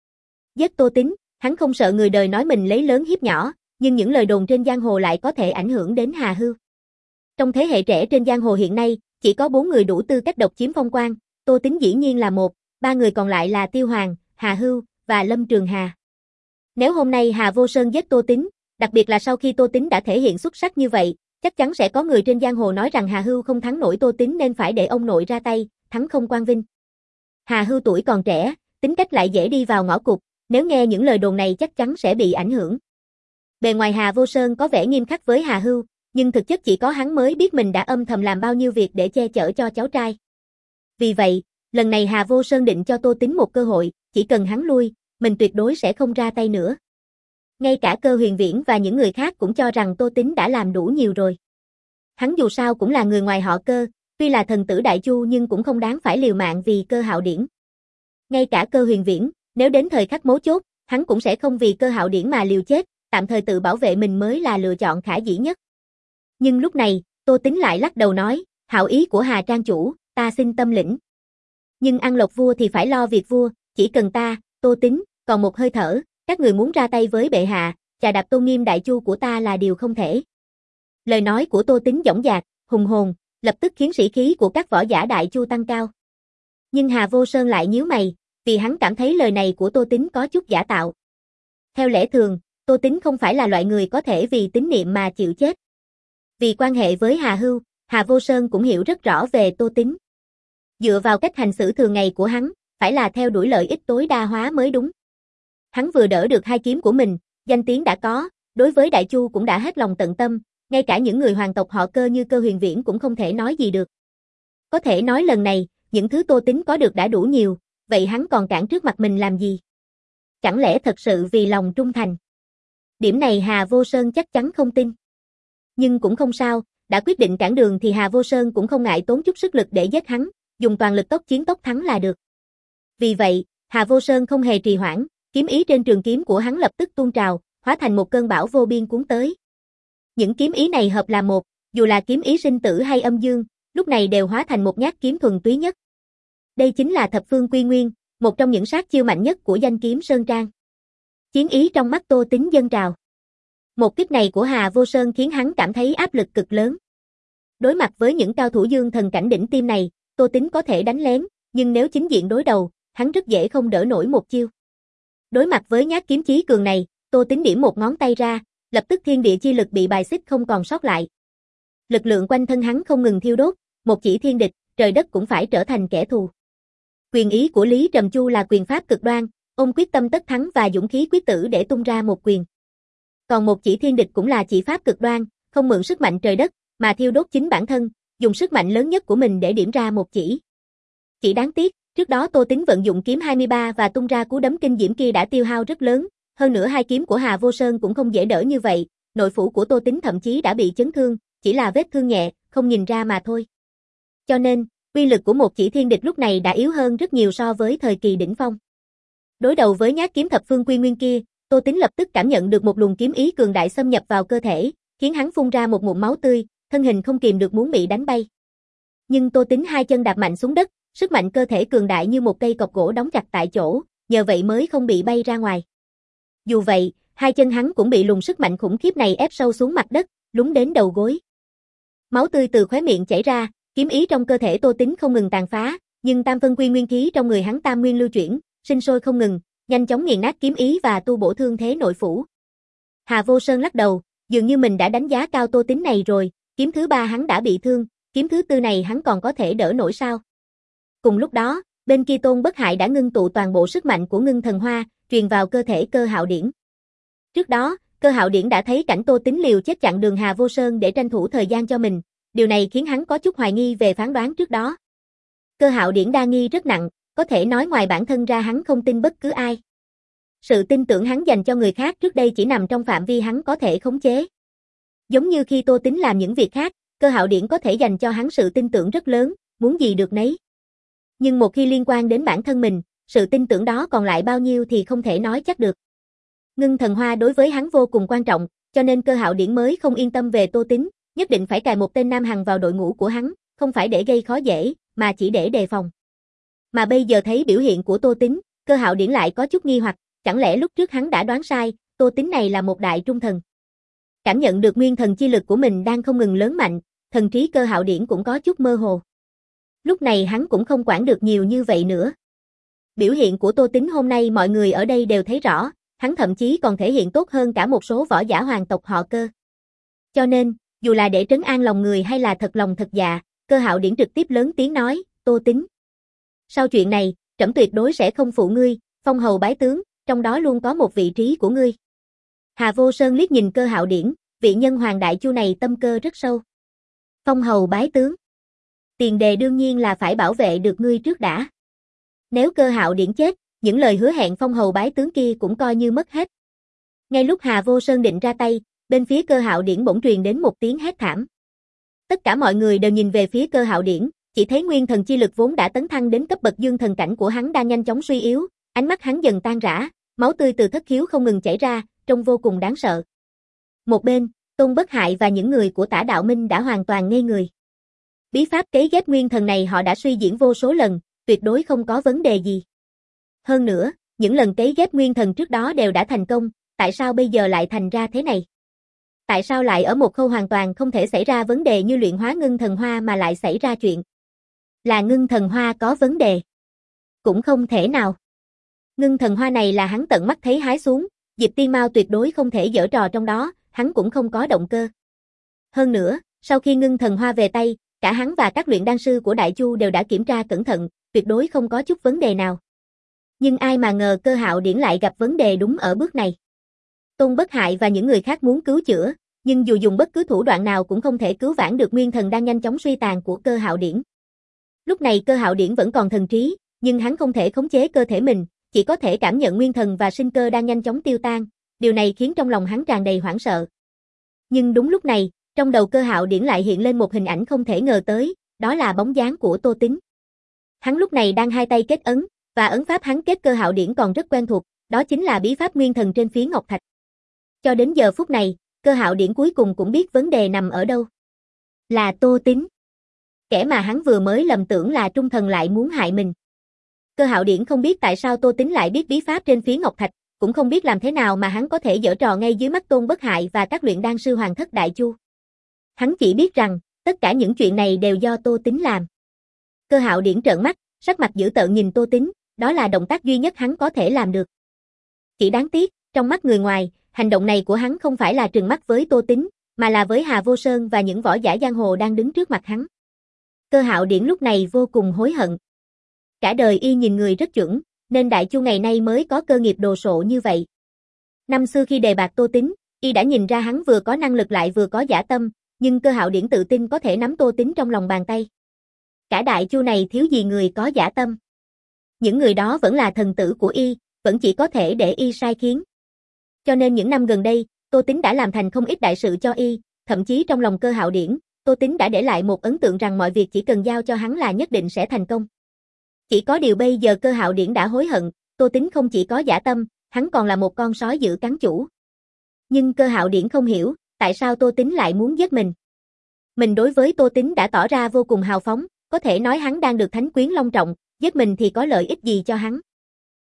Giết Tô Tín, hắn không sợ người đời nói mình lấy lớn hiếp nhỏ, nhưng những lời đồn trên giang hồ lại có thể ảnh hưởng đến Hà Hưu. Trong thế hệ trẻ trên giang hồ hiện nay, chỉ có bốn người đủ tư cách độc chiếm phong quan, Tô Tín dĩ nhiên là một, ba người còn lại là Tiêu Hoàng, Hà Hưu và Lâm Trường Hà. Nếu hôm nay Hà Vô Sơn giết Tô Tín, đặc biệt là sau khi Tô Tín đã thể hiện xuất sắc như vậy, chắc chắn sẽ có người trên giang hồ nói rằng Hà Hưu không thắng nổi Tô Tín nên phải để ông nội ra tay, thắng không quang vinh. Hà Hưu tuổi còn trẻ, tính cách lại dễ đi vào ngõ cụt, nếu nghe những lời đồn này chắc chắn sẽ bị ảnh hưởng. Bề ngoài Hà Vô Sơn có vẻ nghiêm khắc với Hà Hưu, nhưng thực chất chỉ có hắn mới biết mình đã âm thầm làm bao nhiêu việc để che chở cho cháu trai. Vì vậy, lần này Hà Vô Sơn định cho Tô Tín một cơ hội, chỉ cần hắn lui, mình tuyệt đối sẽ không ra tay nữa. Ngay cả Cơ Huyền Viễn và những người khác cũng cho rằng Tô Tín đã làm đủ nhiều rồi. Hắn dù sao cũng là người ngoài họ Cơ, tuy là thần tử Đại Chu nhưng cũng không đáng phải liều mạng vì Cơ Hạo Điển. Ngay cả Cơ Huyền Viễn, nếu đến thời khắc mấu chốt, hắn cũng sẽ không vì Cơ Hạo Điển mà liều chết, tạm thời tự bảo vệ mình mới là lựa chọn khả dĩ nhất. Nhưng lúc này, Tô Tín lại lắc đầu nói, hảo ý của Hà Trang chủ, ta xin tâm lĩnh. Nhưng ăn lộc vua thì phải lo việc vua, chỉ cần ta, Tô Tín, còn một hơi thở, các người muốn ra tay với bệ hạ, chà đạp tôn nghiêm Đại Chu của ta là điều không thể. Lời nói của Tô Tín dõng dạc, hùng hồn, lập tức khiến sĩ khí của các võ giả Đại Chu tăng cao. Nhưng Hà Vô Sơn lại nhíu mày, vì hắn cảm thấy lời này của Tô Tín có chút giả tạo. Theo lẽ thường, Tô Tín không phải là loại người có thể vì tín niệm mà chịu chết. Vì quan hệ với Hà Hưu, Hà Vô Sơn cũng hiểu rất rõ về Tô Tín. Dựa vào cách hành xử thường ngày của hắn, phải là theo đuổi lợi ích tối đa hóa mới đúng. Hắn vừa đỡ được hai kiếm của mình, danh tiếng đã có, đối với Đại Chu cũng đã hết lòng tận tâm, ngay cả những người hoàng tộc họ Cơ như Cơ Huyền Viễn cũng không thể nói gì được. Có thể nói lần này, những thứ Tô Tín có được đã đủ nhiều, vậy hắn còn cản trước mặt mình làm gì? Chẳng lẽ thật sự vì lòng trung thành? Điểm này Hà Vô Sơn chắc chắn không tin. Nhưng cũng không sao, đã quyết định cản đường thì Hà Vô Sơn cũng không ngại tốn chút sức lực để giết hắn, dùng toàn lực tốc chiến tốc thắng là được. Vì vậy, Hà Vô Sơn không hề trì hoãn, kiếm ý trên trường kiếm của hắn lập tức tuôn trào, hóa thành một cơn bão vô biên cuốn tới. Những kiếm ý này hợp là một, dù là kiếm ý sinh tử hay âm dương, lúc này đều hóa thành một nhát kiếm thuần túy nhất. Đây chính là Thập Phương Quy Nguyên, một trong những sát chiêu mạnh nhất của danh kiếm Sơn Trang. Chiến ý trong mắt Tô Tín dâng trào. Một kích này của Hà Vô Sơn khiến hắn cảm thấy áp lực cực lớn. Đối mặt với những cao thủ dương thần cảnh đỉnh tiêm này, Tô Tín có thể đánh lén, nhưng nếu chính diện đối đầu, hắn rất dễ không đỡ nổi một chiêu. Đối mặt với nhát kiếm chí cường này, Tô Tín điểm một ngón tay ra, lập tức thiên địa chi lực bị bài xích không còn sót lại. Lực lượng quanh thân hắn không ngừng thiêu đốt, một chỉ thiên địch, trời đất cũng phải trở thành kẻ thù. Quyền ý của Lý Trầm Chu là quyền pháp cực đoan, ông quyết tâm tất thắng và dũng khí quyết tử để tung ra một quyền. Còn một chỉ thiên địch cũng là chỉ pháp cực đoan, không mượn sức mạnh trời đất, mà thiêu đốt chính bản thân, dùng sức mạnh lớn nhất của mình để điểm ra một chỉ. Chỉ đáng tiếc, trước đó Tô Tín vận dụng kiếm hai mươi ba và tung ra cú đấm kinh diễm kia đã tiêu hao rất lớn, hơn nữa hai kiếm của Hà Vô Sơn cũng không dễ đỡ như vậy, nội phủ của Tô Tín thậm chí đã bị chấn thương, chỉ là vết thương nhẹ, không nhìn ra mà thôi. Cho nên, uy lực của một chỉ thiên địch lúc này đã yếu hơn rất nhiều so với thời kỳ đỉnh phong. Đối đầu với nhát kiếm Thập Phương Quy Nguyên kia, Tô Tín lập tức cảm nhận được một luồng kiếm ý cường đại xâm nhập vào cơ thể, khiến hắn phun ra một ngụm máu tươi, thân hình không kìm được muốn bị đánh bay. Nhưng Tô Tín hai chân đạp mạnh xuống đất, sức mạnh cơ thể cường đại như một cây cọc gỗ đóng chặt tại chỗ, nhờ vậy mới không bị bay ra ngoài. Dù vậy, hai chân hắn cũng bị luồng sức mạnh khủng khiếp này ép sâu xuống mặt đất, lún đến đầu gối. Máu tươi từ khóe miệng chảy ra, kiếm ý trong cơ thể Tô Tín không ngừng tàn phá, nhưng tam phân quy nguyên khí trong người hắn tam nguyên lưu chuyển, sinh sôi không ngừng, nhanh chóng nghiền nát kiếm ý và tu bổ thương thế nội phủ. Hà Vô Sơn lắc đầu, dường như mình đã đánh giá cao Tô Tín này rồi, kiếm thứ ba hắn đã bị thương, kiếm thứ tư này hắn còn có thể đỡ nổi sao? Cùng lúc đó, bên kia Tôn Bất Hại đã ngưng tụ toàn bộ sức mạnh của Ngưng Thần Hoa, truyền vào cơ thể Cơ Hạo Điển. Trước đó, Cơ Hạo Điển đã thấy cảnh Tô Tín liều chết chặn đường Hà Vô Sơn để tranh thủ thời gian cho mình, điều này khiến hắn có chút hoài nghi về phán đoán trước đó. Cơ Hạo Điển đa nghi rất nặng, có thể nói ngoài bản thân ra hắn không tin bất cứ ai. Sự tin tưởng hắn dành cho người khác trước đây chỉ nằm trong phạm vi hắn có thể khống chế. Giống như khi Tô Tín làm những việc khác, Cơ Hạo Điển có thể dành cho hắn sự tin tưởng rất lớn, muốn gì được nấy. Nhưng một khi liên quan đến bản thân mình, sự tin tưởng đó còn lại bao nhiêu thì không thể nói chắc được. Ngưng Thần Hoa đối với hắn vô cùng quan trọng, cho nên Cơ Hạo Điển mới không yên tâm về Tô Tín, nhất định phải cài một tên Nam Hằng vào đội ngũ của hắn, không phải để gây khó dễ, mà chỉ để đề phòng. Mà bây giờ thấy biểu hiện của Tô Tín, Cơ Hạo Điển lại có chút nghi hoặc, chẳng lẽ lúc trước hắn đã đoán sai, Tô Tín này là một đại trung thần. Cảm nhận được nguyên thần chi lực của mình đang không ngừng lớn mạnh, thần trí Cơ Hạo Điển cũng có chút mơ hồ. Lúc này hắn cũng không quản được nhiều như vậy nữa. Biểu hiện của Tô Tín hôm nay mọi người ở đây đều thấy rõ, hắn thậm chí còn thể hiện tốt hơn cả một số võ giả hoàng tộc họ Cơ. Cho nên, dù là để trấn an lòng người hay là thật lòng thật dạ, Cơ Hạo Điển trực tiếp lớn tiếng nói, Tô Tín. Sau chuyện này, trẫm tuyệt đối sẽ không phụ ngươi, phong hầu bái tướng, trong đó luôn có một vị trí của ngươi. Hà Vô Sơn liếc nhìn Cơ Hạo Điển, vị nhân hoàng đại chu này tâm cơ rất sâu. Phong hầu bái tướng. Tiền đề đương nhiên là phải bảo vệ được ngươi trước đã. Nếu Cơ Hạo Điển chết, những lời hứa hẹn phong hầu bái tướng kia cũng coi như mất hết. Ngay lúc Hà Vô Sơn định ra tay, bên phía Cơ Hạo Điển bỗng truyền đến một tiếng hét thảm. Tất cả mọi người đều nhìn về phía Cơ Hạo Điển, chỉ thấy nguyên thần chi lực vốn đã tấn thăng đến cấp bậc dương thần cảnh của hắn đang nhanh chóng suy yếu, ánh mắt hắn dần tan rã, máu tươi từ thất khiếu không ngừng chảy ra, trông vô cùng đáng sợ. Một bên, Tôn Bất Hại và những người của Tả Đạo Minh đã hoàn toàn ngây người. Bí pháp cấy ghép nguyên thần này họ đã suy diễn vô số lần, tuyệt đối không có vấn đề gì. Hơn nữa, những lần cấy ghép nguyên thần trước đó đều đã thành công, tại sao bây giờ lại thành ra thế này? Tại sao lại ở một khâu hoàn toàn không thể xảy ra vấn đề như luyện hóa ngưng thần hoa mà lại xảy ra chuyện? Là ngưng thần hoa có vấn đề? Cũng không thể nào. Ngưng thần hoa này là hắn tận mắt thấy hái xuống, Diệp Tiên Mao tuyệt đối không thể giở trò trong đó, hắn cũng không có động cơ. Hơn nữa, sau khi ngưng thần hoa về tay, cả hắn và các luyện đan sư của Đại Chu đều đã kiểm tra cẩn thận, tuyệt đối không có chút vấn đề nào. Nhưng ai mà ngờ Cơ Hạo Điển lại gặp vấn đề đúng ở bước này. Tôn Bất Hại và những người khác muốn cứu chữa, nhưng dù dùng bất cứ thủ đoạn nào cũng không thể cứu vãn được nguyên thần đang nhanh chóng suy tàn của Cơ Hạo Điển. Lúc này Cơ Hạo Điển vẫn còn thần trí, nhưng hắn không thể khống chế cơ thể mình, chỉ có thể cảm nhận nguyên thần và sinh cơ đang nhanh chóng tiêu tan, điều này khiến trong lòng hắn tràn đầy hoảng sợ. Nhưng đúng lúc này, trong đầu Cơ Hạo Điển lại hiện lên một hình ảnh không thể ngờ tới, đó là bóng dáng của Tô Tín. Hắn lúc này đang hai tay kết ấn, và ấn pháp hắn kết Cơ Hạo Điển còn rất quen thuộc, đó chính là bí pháp nguyên thần trên phía ngọc thạch. Cho đến giờ phút này, Cơ Hạo Điển cuối cùng cũng biết vấn đề nằm ở đâu. Là Tô Tín. Kẻ mà hắn vừa mới lầm tưởng là trung thần lại muốn hại mình. Cơ Hạo Điển không biết tại sao Tô Tín lại biết bí pháp trên phía ngọc thạch, cũng không biết làm thế nào mà hắn có thể giở trò ngay dưới mắt Tôn Bất Hại và các luyện đan sư hoàng thất Đại Chu. Hắn chỉ biết rằng, tất cả những chuyện này đều do Tô Tín làm. Cơ Hạo Điển trợn mắt, sắc mặt dữ tợn nhìn Tô Tín, đó là động tác duy nhất hắn có thể làm được. Chỉ đáng tiếc, trong mắt người ngoài, hành động này của hắn không phải là trừng mắt với Tô Tín, mà là với Hà Vô Sơn và những võ giả giang hồ đang đứng trước mặt hắn. Cơ Hạo Điển lúc này vô cùng hối hận. Cả đời y nhìn người rất chuẩn, nên Đại Chu ngày nay mới có cơ nghiệp đồ sộ như vậy. Năm xưa khi đề bạt Tô Tín, y đã nhìn ra hắn vừa có năng lực lại vừa có dã tâm, nhưng Cơ Hạo Điển tự tin có thể nắm Tô Tín trong lòng bàn tay. Cả Đại Chu này thiếu gì người có dã tâm. Những người đó vẫn là thần tử của y, vẫn chỉ có thể để y sai khiến. Cho nên những năm gần đây, Tô Tín đã làm thành không ít đại sự cho y, thậm chí trong lòng Cơ Hạo Điển, Tô Tín đã để lại một ấn tượng rằng mọi việc chỉ cần giao cho hắn là nhất định sẽ thành công. Chỉ có điều bây giờ Cơ Hạo Điển đã hối hận, Tô Tín không chỉ có dã tâm, hắn còn là một con sói dữ cắn chủ. Nhưng Cơ Hạo Điển không hiểu, tại sao Tô Tín lại muốn giết mình. Mình đối với Tô Tín đã tỏ ra vô cùng hào phóng, có thể nói hắn đang được thánh quyến long trọng, giết mình thì có lợi ích gì cho hắn.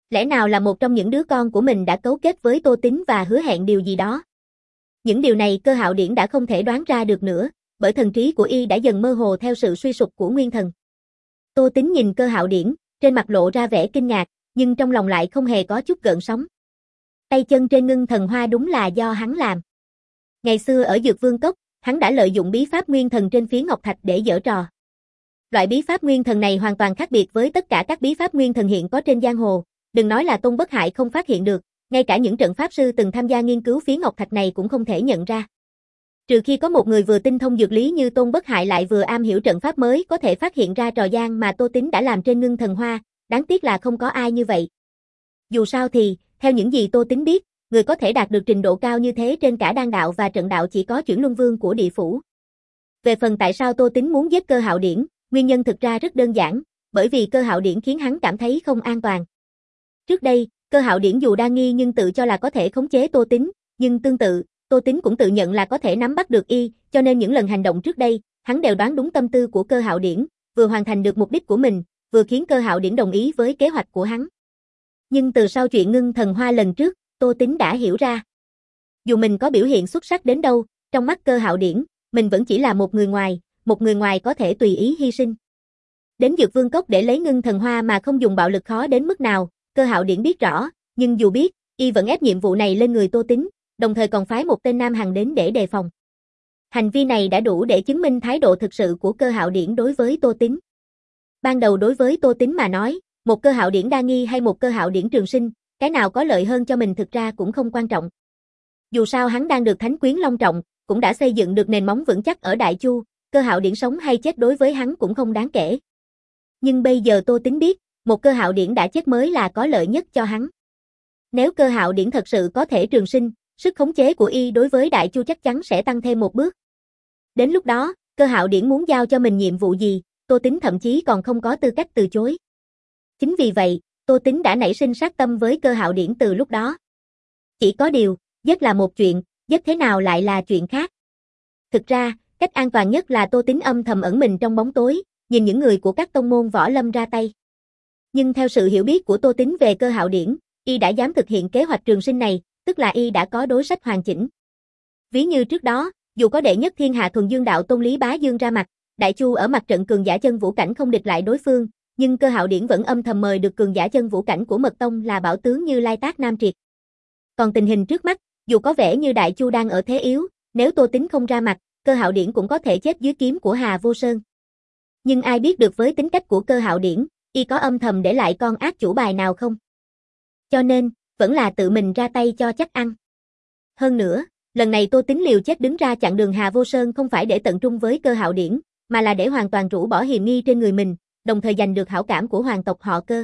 Lẽ nào là một trong những đứa con của mình đã cấu kết với Tô Tín và hứa hẹn điều gì đó? Những điều này Cơ Hạo Điển đã không thể đoán ra được nữa, bởi thần trí của y đã dần mơ hồ theo sự suy sụp của nguyên thần. Tô Tín nhìn Cơ Hạo Điển, trên mặt lộ ra vẻ kinh ngạc, nhưng trong lòng lại không hề có chút gợn sóng. Tay chân trên ngưng thần hoa đúng là do hắn làm. Ngày xưa ở Dược Vương Cốc, hắn đã lợi dụng bí pháp nguyên thần trên phía ngọc thạch để giở trò. Loại bí pháp nguyên thần này hoàn toàn khác biệt với tất cả các bí pháp nguyên thần hiện có trên giang hồ, đừng nói là Tôn Bất Hại không phát hiện được, ngay cả những trận pháp sư từng tham gia nghiên cứu phía ngọc thạch này cũng không thể nhận ra. Trừ khi có một người vừa tinh thông dược lý như Tôn Bất Hại lại vừa am hiểu trận pháp mới có thể phát hiện ra trò gian mà Tô Tín đã làm trên ngưng thần hoa, đáng tiếc là không có ai như vậy. Dù sao thì, theo những gì Tô Tín biết, người có thể đạt được trình độ cao như thế trên cả đan đạo và trận đạo chỉ có Chuyển Luân Vương của địa phủ. Về phần tại sao Tô Tín muốn giết Cơ Hạo Điển, nguyên nhân thực ra rất đơn giản, bởi vì Cơ Hạo Điển khiến hắn cảm thấy không an toàn. Trước đây, Cơ Hạo Điển dù đa nghi nhưng tự cho là có thể khống chế Tô Tín, nhưng tương tự, Tô Tín cũng tự nhận là có thể nắm bắt được y, cho nên những lần hành động trước đây, hắn đều đoán đúng tâm tư của Cơ Hạo Điển, vừa hoàn thành được mục đích của mình, vừa khiến Cơ Hạo Điển đồng ý với kế hoạch của hắn. Nhưng từ sau chuyện ngưng thần hoa lần trước, Tô Tín đã hiểu ra. Dù mình có biểu hiện xuất sắc đến đâu, trong mắt Cơ Hạo Điển, mình vẫn chỉ là một người ngoài, một người ngoài có thể tùy ý hy sinh. Đến Dược Vương Cốc để lấy ngưng thần hoa mà không dùng bạo lực khó đến mức nào, Cơ Hạo Điển biết rõ, nhưng dù biết, y vẫn ép nhiệm vụ này lên người Tô Tín, đồng thời còn phái một tên Nam Hằng đến để đề phòng. Hành vi này đã đủ để chứng minh thái độ thực sự của Cơ Hạo Điển đối với Tô Tín. Ban đầu đối với Tô Tín mà nói, một Cơ Hạo Điển đa nghi hay một Cơ Hạo Điển trường sinh, cái nào có lợi hơn cho mình thực ra cũng không quan trọng. Dù sao hắn đang được Thánh Quyến long trọng, cũng đã xây dựng được nền móng vững chắc ở Đại Chu, Cơ Hạo Điển sống hay chết đối với hắn cũng không đáng kể. Nhưng bây giờ Tô Tín biết, một Cơ Hạo Điển đã chết mới là có lợi nhất cho hắn. Nếu Cơ Hạo Điển thật sự có thể trường sinh, sức khống chế của y đối với Đại Chu chắc chắn sẽ tăng thêm một bước. Đến lúc đó, Cơ Hạo Điển muốn giao cho mình nhiệm vụ gì, Tô Tín thậm chí còn không có tư cách từ chối. Chính vì vậy, Tô Tín đã nảy sinh sát tâm với Cơ Hạo Điển từ lúc đó. Chỉ có điều, giết là một chuyện, giết thế nào lại là chuyện khác. Thực ra, cách an toàn nhất là Tô Tín âm thầm ẩn mình trong bóng tối, nhìn những người của các tông môn võ lâm ra tay. Nhưng theo sự hiểu biết của Tô Tín về Cơ Hạo Điển, y đã dám thực hiện kế hoạch trường sinh này, tức là y đã có đối sách hoàn chỉnh. Ví như trước đó, dù có đệ nhất thiên hạ Thuần Dương đạo Tôn Lý Bá Dương ra mặt, Đại Chu ở mặt trận cường giả chân vũ cảnh không địch lại đối phương, nhưng Cơ Hạo Điển vẫn âm thầm mời được cường giả chân vũ cảnh của Mật Tông là Bảo tướng Như Lai Tác Nam Triệt. Còn tình hình trước mắt, dù có vẻ như Đại Chu đang ở thế yếu, nếu Tô Tín không ra mặt, Cơ Hạo Điển cũng có thể chết dưới kiếm của Hà Vô Sơn. Nhưng ai biết được với tính cách của Cơ Hạo Điển, y có âm thầm để lại con ác chủ bài nào không? Cho nên, vẫn là tự mình ra tay cho chắc ăn. Hơn nữa, lần này Tô Tín liều chết đứng ra chặn đường Hà Vô Sơn không phải để tận trung với Cơ Hạo Điển, mà là để hoàn toàn rũ bỏ hiềm nghi trên người mình, đồng thời giành được hảo cảm của hoàng tộc họ Cơ.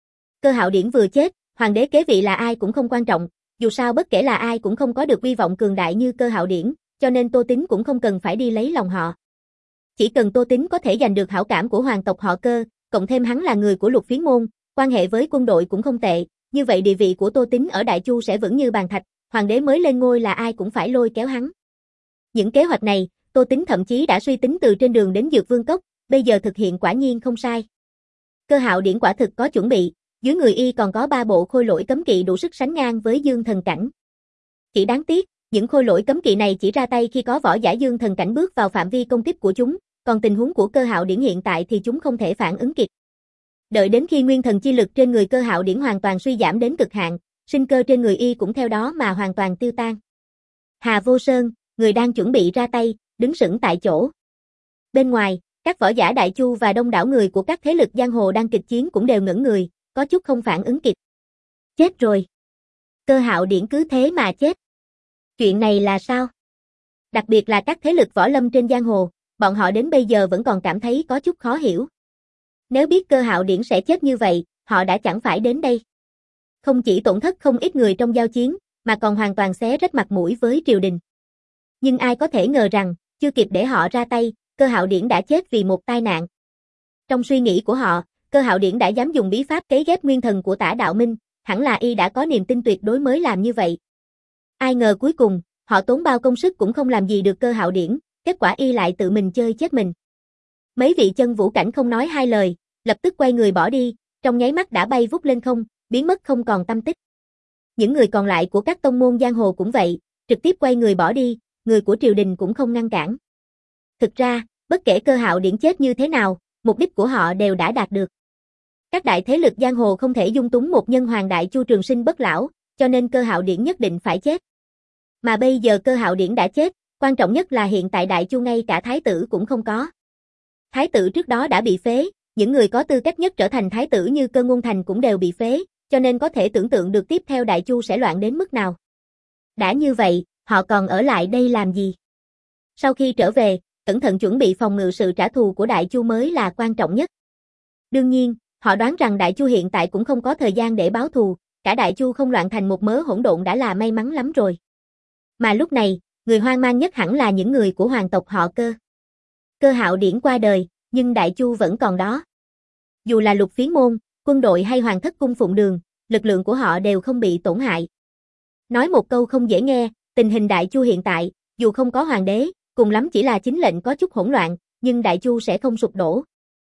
Cơ Hạo Điển vừa chết, hoàng đế kế vị là ai cũng không quan trọng, dù sao bất kể là ai cũng không có được uy vọng cường đại như Cơ Hạo Điển, cho nên Tô Tín cũng không cần phải đi lấy lòng họ. Chỉ cần Tô Tín có thể giành được hảo cảm của hoàng tộc họ Cơ, cộng thêm hắn là người của Lục Phiến môn, quan hệ với quân đội cũng không tệ, như vậy địa vị của Tô Tín ở Đại Chu sẽ vững như bàn thạch, hoàng đế mới lên ngôi là ai cũng phải lôi kéo hắn. Những kế hoạch này, Tô Tín thậm chí đã suy tính từ trên đường đến Dược Vương Cốc, bây giờ thực hiện quả nhiên không sai. Cơ Hạo Điển quả thực có chuẩn bị, dưới người y còn có ba bộ khôi lỗi cấm kỵ đủ sức sánh ngang với Dương Thần cảnh. Chỉ đáng tiếc, những khôi lỗi cấm kỵ này chỉ ra tay khi có võ giả Dương Thần cảnh bước vào phạm vi công kích của chúng, còn tình huống của Cơ Hạo Điển hiện tại thì chúng không thể phản ứng kịp. Đợi đến khi nguyên thần chi lực trên người Cơ Hạo Điển hoàn toàn suy giảm đến cực hạn, sinh cơ trên người y cũng theo đó mà hoàn toàn tiêu tan. Hà Vô Sơn, người đang chuẩn bị ra tay, đứng sững tại chỗ. Bên ngoài, các võ giả Đại Chu và đông đảo người của các thế lực giang hồ đang kịch chiến cũng đều ngẩn người, có chút không phản ứng kịp. Chết rồi. Cơ Hạo Điển cứ thế mà chết. Chuyện này là sao? Đặc biệt là các thế lực võ lâm trên giang hồ, bọn họ đến bây giờ vẫn còn cảm thấy có chút khó hiểu. Nếu biết Cơ Hạo Điển sẽ chết như vậy, họ đã chẳng phải đến đây. Không chỉ tổn thất không ít người trong giao chiến, mà còn hoàn toàn xé rách mặt mũi với triều đình. Nhưng ai có thể ngờ rằng, chưa kịp để họ ra tay, Cơ Hạo Điển đã chết vì một tai nạn. Trong suy nghĩ của họ, Cơ Hạo Điển đã dám dùng bí pháp cấy ghép nguyên thần của Tả Đạo Minh, hẳn là y đã có niềm tin tuyệt đối mới làm như vậy. Ai ngờ cuối cùng, họ tốn bao công sức cũng không làm gì được Cơ Hạo Điển, kết quả y lại tự mình chơi chết mình. Mấy vị chân vũ cảnh không nói hai lời, lập tức quay người bỏ đi, trong nháy mắt đã bay vút lên không, biến mất không còn tăm tích. Những người còn lại của các tông môn giang hồ cũng vậy, trực tiếp quay người bỏ đi, người của triều đình cũng không ngăn cản. Thực ra, bất kể Cơ Hạo Điển chết như thế nào, mục đích của họ đều đã đạt được. Các đại thế lực giang hồ không thể dung túng một nhân hoàng đại chu trường sinh bất lão, cho nên Cơ Hạo Điển nhất định phải chết. Mà bây giờ Cơ Hạo Điển đã chết, quan trọng nhất là hiện tại đại chu ngay cả thái tử cũng không có. Thái tử trước đó đã bị phế, những người có tư cách nhất trở thành thái tử như Cơ Ngôn Thành cũng đều bị phế, cho nên có thể tưởng tượng được tiếp theo đại chu sẽ loạn đến mức nào. Đã như vậy, họ còn ở lại đây làm gì? Sau khi trở về, cẩn thận chuẩn bị phòng ngự sự trả thù của đại chu mới là quan trọng nhất. Đương nhiên, họ đoán rằng đại chu hiện tại cũng không có thời gian để báo thù, cả đại chu không loạn thành một mớ hỗn độn đã là may mắn lắm rồi. Mà lúc này, người hoang mang nhất hẳn là những người của hoàng tộc họ Cơ. Cơ Hạo Điển qua đời, nhưng đại chu vẫn còn đó. Dù là Lục Phiến Môn, quân đội hay hoàng thất cung phụng đường, lực lượng của họ đều không bị tổn hại. Nói một câu không dễ nghe, tình hình đại chu hiện tại, dù không có hoàng đế, cùng lắm chỉ là chính lệnh có chút hỗn loạn, nhưng đại chu sẽ không sụp đổ.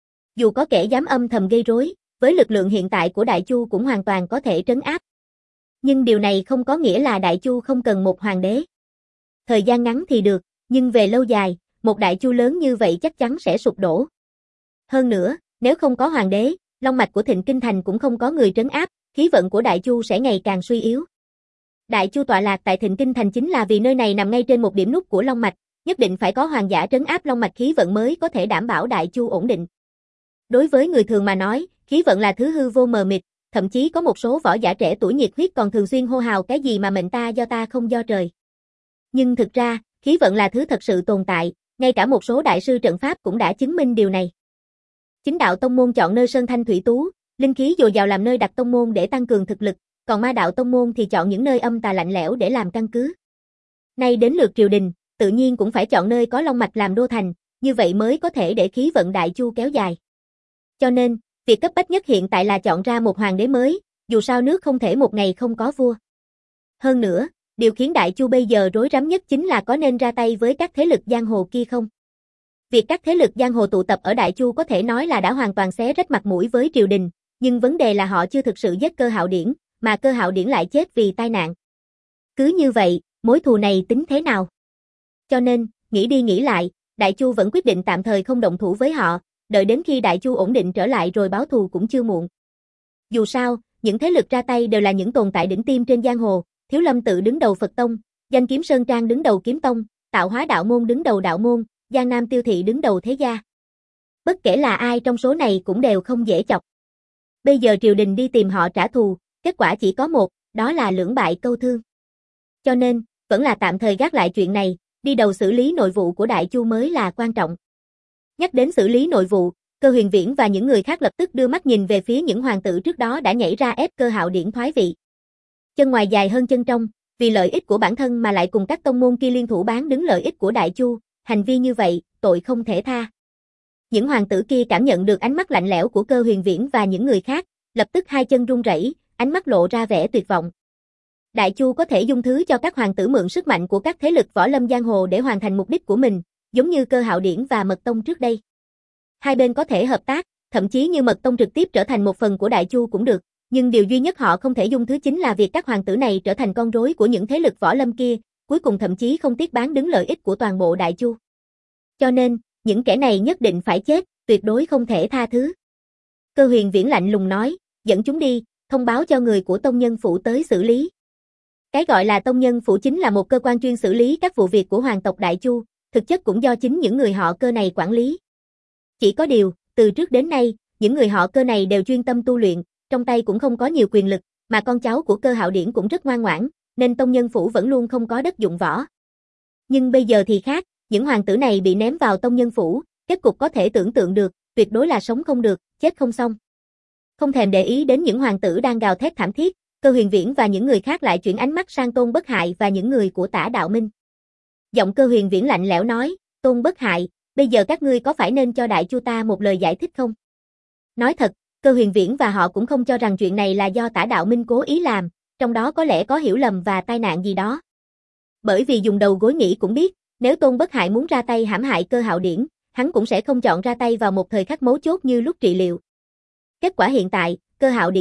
Dù có kẻ dám âm thầm gây rối, với lực lượng hiện tại của đại chu cũng hoàn toàn có thể trấn áp. Nhưng điều này không có nghĩa là đại chu không cần một hoàng đế. Thời gian ngắn thì được, nhưng về lâu dài, một đại chu lớn như vậy chắc chắn sẽ sụp đổ. Hơn nữa, nếu không có hoàng đế, long mạch của Thịnh Kinh Thành cũng không có người trấn áp, khí vận của đại chu sẽ ngày càng suy yếu. Đại chu tọa lạc tại Thịnh Kinh Thành chính là vì nơi này nằm ngay trên một điểm nút của long mạch, nhất định phải có hoàng giả trấn áp long mạch khí vận mới có thể đảm bảo đại chu ổn định. Đối với người thường mà nói, khí vận là thứ hư vô mờ mịt, thậm chí có một số võ giả trẻ tuổi nhiệt huyết còn thường xuyên hô hào cái gì mà mệnh ta do ta không do trời. Nhưng thực ra, khí vận là thứ thật sự tồn tại, ngay cả một số đại sư trận pháp cũng đã chứng minh điều này. Chính đạo tông môn chọn nơi sơn thanh thủy tú, linh khí dồi dào làm nơi đặt tông môn để tăng cường thực lực, còn ma đạo tông môn thì chọn những nơi âm tà lạnh lẽo để làm căn cứ. Nay đến lượt triều đình, tự nhiên cũng phải chọn nơi có long mạch làm đô thành, như vậy mới có thể để khí vận đại chu kéo dài. Cho nên, việc cấp bách nhất hiện tại là chọn ra một hoàng đế mới, dù sao nước không thể một ngày không có vua. Hơn nữa, điều khiến đại chu bây giờ rối rắm nhất chính là có nên ra tay với các thế lực giang hồ kia không. Việc các thế lực giang hồ tụ tập ở đại chu có thể nói là đã hoàn toàn xé rách mặt mũi với triều đình, nhưng vấn đề là họ chưa thực sự giết Cơ Hạo Điển, mà Cơ Hạo Điển lại chết vì tai nạn. Cứ như vậy, mối thù này tính thế nào? Cho nên, nghĩ đi nghĩ lại, đại chu vẫn quyết định tạm thời không động thủ với họ, đợi đến khi đại chu ổn định trở lại rồi báo thù cũng chưa muộn. Dù sao, những thế lực ra tay đều là những tồn tại đỉnh tiêm trên giang hồ, Thiếu Lâm Tự đứng đầu Phật Tông, Danh Kiếm Sơn Trang đứng đầu Kiếm Tông, Tạo Hóa Đạo Môn đứng đầu Đạo Môn, Giang Nam Tiêu Thị đứng đầu Thế Gia. Bất kể là ai trong số này cũng đều không dễ chọc. Bây giờ triều đình đi tìm họ trả thù, kết quả chỉ có một, đó là lưỡng bại câu thương. Cho nên, vẫn là tạm thời gác lại chuyện này, đi đầu xử lý nội vụ của đại chu mới là quan trọng. Nhắc đến xử lý nội vụ, Cơ Huyền Viễn và những người khác lập tức đưa mắt nhìn về phía những hoàng tử trước đó đã nhảy ra ép Cơ Hạo Điển thoái vị. Chân ngoài dài hơn chân trong, vì lợi ích của bản thân mà lại cùng các tông môn kia liên thủ bán đứng lợi ích của đại chu, hành vi như vậy, tội không thể tha. Những hoàng tử kia cảm nhận được ánh mắt lạnh lẽo của Cơ Huyền Viễn và những người khác, lập tức hai chân run rẩy, ánh mắt lộ ra vẻ tuyệt vọng. Đại chu có thể dung thứ cho các hoàng tử mượn sức mạnh của các thế lực võ lâm giang hồ để hoàn thành mục đích của mình, giống như Cơ Hạo Điển và Mật Tông trước đây. Hai bên có thể hợp tác, thậm chí như Mật Tông trực tiếp trở thành một phần của đại chu cũng được, nhưng điều duy nhất họ không thể dung thứ chính là việc các hoàng tử này trở thành con rối của những thế lực võ lâm kia, cuối cùng thậm chí không tiếc bán đứng lợi ích của toàn bộ đại chu. Cho nên, những kẻ này nhất định phải chết, tuyệt đối không thể tha thứ. Cơ Huyền Viễn lạnh lùng nói, dẫn chúng đi, thông báo cho người của tông nhân phủ tới xử lý. Cái gọi là tông nhân phủ chính là một cơ quan chuyên xử lý các vụ việc của hoàng tộc đại chu, thực chất cũng do chính những người họ Cơ này quản lý. Chỉ có điều, từ trước đến nay, những người họ Cơ này đều chuyên tâm tu luyện, trong tay cũng không có nhiều quyền lực, mà con cháu của Cơ Hạo Điển cũng rất ngoan ngoãn, nên tông nhân phủ vẫn luôn không có đất dụng võ. Nhưng bây giờ thì khác, những hoàng tử này bị ném vào tông nhân phủ, kết cục có thể tưởng tượng được, tuyệt đối là sống không được, chết không xong. Không thèm để ý đến những hoàng tử đang gào thét thảm thiết, Cơ Huyền Viễn và những người khác lại chuyển ánh mắt sang Tôn Bất Hại và những người của Tả Đạo Minh. Giọng Cơ Huyền Viễn lạnh lẽo nói, Tôn Bất Hại, bây giờ các ngươi có phải nên cho đại chu ta một lời giải thích không? Nói thật, Cơ Huyền Viễn và họ cũng không cho rằng chuyện này là do Tả Đạo Minh cố ý làm, trong đó có lẽ có hiểu lầm và tai nạn gì đó. Bởi vì dùng đầu gối nghĩ cũng biết, nếu Tôn Bất Hại muốn ra tay hãm hại Cơ Hạo Điển, hắn cũng sẽ không chọn ra tay vào một thời khắc mấu chốt như lúc trị liệu. Kết quả hiện tại, Cơ Hạo Điển chết,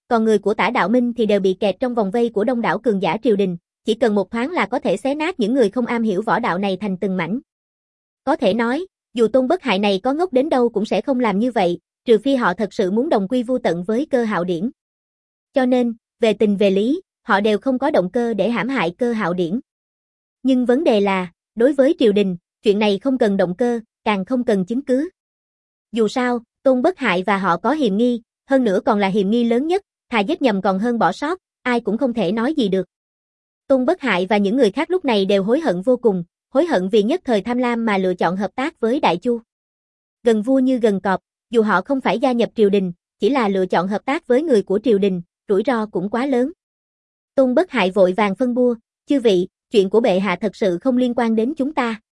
còn người của Tả Đạo Minh thì đều bị kẹt trong vòng vây của đông đảo cường giả triều đình, chỉ cần một thoáng là có thể xé nát những người không am hiểu võ đạo này thành từng mảnh. Có thể nói, dù Tôn Bất Hại này có ngốc đến đâu cũng sẽ không làm như vậy, trừ phi họ thật sự muốn đồng quy vu tận với Cơ Hạo Điển. Cho nên, về tình về lý, họ đều không có động cơ để hãm hại Cơ Hạo Điển. Nhưng vấn đề là, đối với triều đình, chuyện này không cần động cơ, càng không cần chứng cứ. Dù sao, Tôn Bất Hại và họ có hiềm nghi, hơn nữa còn là hiềm nghi lớn nhất, thà giết nhầm còn hơn bỏ sót, ai cũng không thể nói gì được. Tôn Bất Hại và những người khác lúc này đều hối hận vô cùng, hối hận vì nhất thời tham lam mà lựa chọn hợp tác với Đại Chu. Gần vua như gần cọp, dù họ không phải gia nhập triều đình, chỉ là lựa chọn hợp tác với người của triều đình, rủi ro cũng quá lớn. Tôn Bất Hại vội vàng phân bua, chư vị, chuyện của bệ hạ thật sự không liên quan đến chúng ta.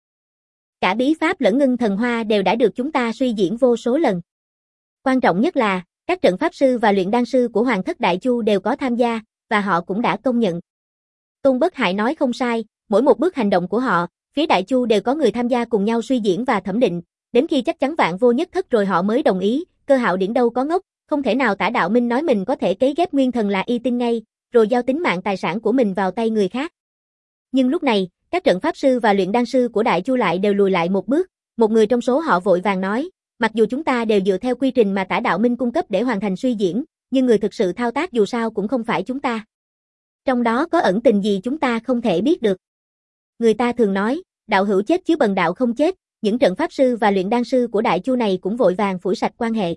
Cả bí pháp lẫn ngưng thần hoa đều đã được chúng ta suy diễn vô số lần. Quan trọng nhất là, các trận pháp sư và luyện đan sư của Hoàng thất Đại Chu đều có tham gia, và họ cũng đã công nhận. Tôn Bất Hại nói không sai, mỗi một bước hành động của họ, phía Đại Chu đều có người tham gia cùng nhau suy diễn và thẩm định, đến khi chắc chắn vạn vô nhất thất rồi họ mới đồng ý, Cơ Hạo Điển đâu có ngốc, không thể nào Tả Đạo Minh nói mình có thể cấy ghép nguyên thần là y tin ngay, rồi giao tính mạng tài sản của mình vào tay người khác. Nhưng lúc này, các trận pháp sư và luyện đan sư của Đại Chu lại đều lùi lại một bước, một người trong số họ vội vàng nói, mặc dù chúng ta đều dựa theo quy trình mà Tả Đạo Minh cung cấp để hoàn thành suy diễn, nhưng người thực sự thao tác dù sao cũng không phải chúng ta. Trong đó có ẩn tình gì chúng ta không thể biết được. Người ta thường nói, đạo hữu chết chứ bần đạo không chết, những trận pháp sư và luyện đan sư của Đại Chu này cũng vội vàng phủi sạch quan hệ.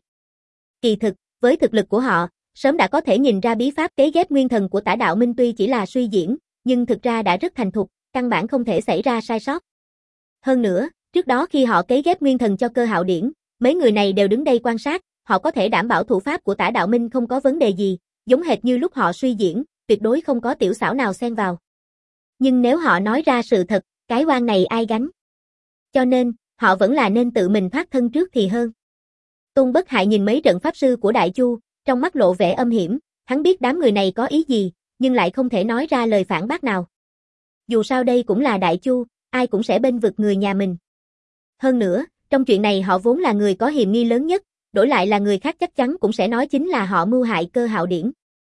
Kỳ thực, với thực lực của họ, sớm đã có thể nhìn ra bí pháp cấy ghép nguyên thần của Tả Đạo Minh tuy chỉ là suy diễn, nhưng thực ra đã rất thành thục, căn bản không thể xảy ra sai sót. Hơn nữa, trước đó khi họ cấy ghép nguyên thần cho Cơ Hạo Điển, mấy người này đều đứng đây quan sát, họ có thể đảm bảo thủ pháp của Tả Đạo Minh không có vấn đề gì, giống hệt như lúc họ suy diễn, tuyệt đối không có tiểu xảo nào xen vào. Nhưng nếu họ nói ra sự thật, cái oan này ai gánh? Cho nên, họ vẫn là nên tự mình thoát thân trước thì hơn. Tôn Bất Hại nhìn mấy trận pháp sư của Đại Chu, trong mắt lộ vẻ âm hiểm, hắn biết đám người này có ý gì, nhưng lại không thể nói ra lời phản bác nào. Dù sao đây cũng là Đại Chu, ai cũng sẽ bênh vực người nhà mình. Hơn nữa, trong chuyện này họ vốn là người có hiềm nghi lớn nhất, đổi lại là người khác chắc chắn cũng sẽ nói chính là họ mưu hại Cơ Hạo Điển.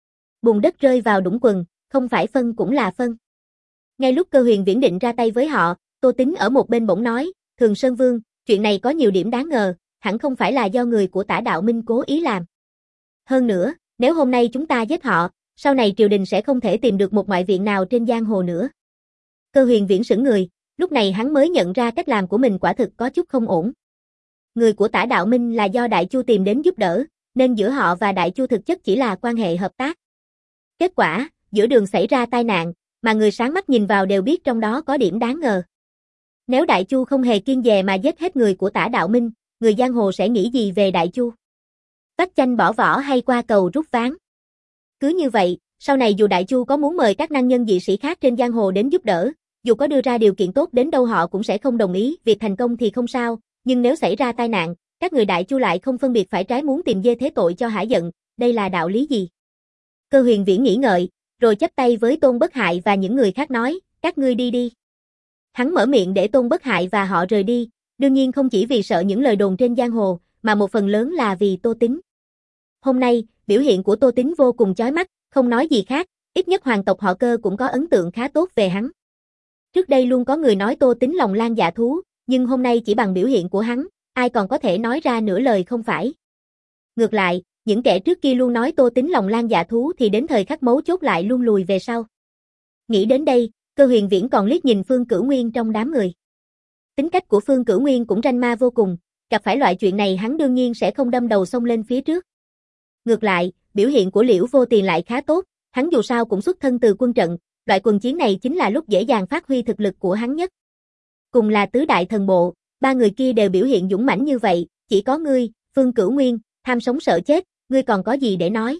Bùn đất rơi vào đũng quần, không phải phân cũng là phân. Ngay lúc Cơ Huyền Viễn định ra tay với họ, Tô Tín ở một bên bỗng nói, Thường Sơn Vương, chuyện này có nhiều điểm đáng ngờ, hẳn không phải là do người của Tả Đạo Minh cố ý làm. Hơn nữa, nếu hôm nay chúng ta giết họ, sau này triều đình sẽ không thể tìm được một ngoại viện nào trên giang hồ nữa. Cơ Huyền Viễn sững người, lúc này hắn mới nhận ra cách làm của mình quả thực có chút không ổn. Người của Tả Đạo Minh là do Đại Chu tìm đến giúp đỡ, nên giữa họ và Đại Chu thực chất chỉ là quan hệ hợp tác. Kết quả, giữa đường xảy ra tai nạn, mà người sáng mắt nhìn vào đều biết trong đó có điểm đáng ngờ. Nếu Đại Chu không hề kiêng dè mà giết hết người của Tả Đạo Minh, người giang hồ sẽ nghĩ gì về Đại Chu? Vắt chanh bỏ vỏ hay qua cầu rút ván? Cứ như vậy, sau này dù Đại Chu có muốn mời các năng nhân dị sĩ khác trên giang hồ đến giúp đỡ, dù có đưa ra điều kiện tốt đến đâu họ cũng sẽ không đồng ý, việc thành công thì không sao, nhưng nếu xảy ra tai nạn, các người Đại Chu lại không phân biệt phải trái muốn tìm dê thế tội cho hả giận, đây là đạo lý gì? Cơ Huyền Viễn nghĩ ngợi, rồi chắp tay với Tôn Bất Hại và những người khác nói, các ngươi đi đi. Hắn mở miệng để Tôn Bất Hại và họ rời đi, đương nhiên không chỉ vì sợ những lời đồn trên giang hồ, mà một phần lớn là vì Tô Tín. Hôm nay, biểu hiện của Tô Tín vô cùng chói mắt, không nói gì khác, ít nhất hoàng tộc họ Cơ cũng có ấn tượng khá tốt về hắn. Trước đây luôn có người nói Tô Tín lòng lang dạ thú, nhưng hôm nay chỉ bằng biểu hiện của hắn, ai còn có thể nói ra nửa lời không phải. Ngược lại, những kẻ trước kia luôn nói Tô Tín lòng lang dạ thú thì đến thời khắc mấu chốt lại luôn lùi về sau. Nghĩ đến đây, Cơ Huyền Viễn còn liếc nhìn Phương Cửu Nguyên trong đám người. Tính cách của Phương Cửu Nguyên cũng ranh ma vô cùng, gặp phải loại chuyện này hắn đương nhiên sẽ không đâm đầu xông lên phía trước. Ngược lại, biểu hiện của Liễu Vô Tiền lại khá tốt, hắn dù sao cũng xuất thân từ quân trận, loại quần chiến này chính là lúc dễ dàng phát huy thực lực của hắn nhất. Cùng là tứ đại thần bộ, ba người kia đều biểu hiện dũng mãnh như vậy, chỉ có ngươi, Phương Cửu Nguyên, tham sống sợ chết, ngươi còn có gì để nói?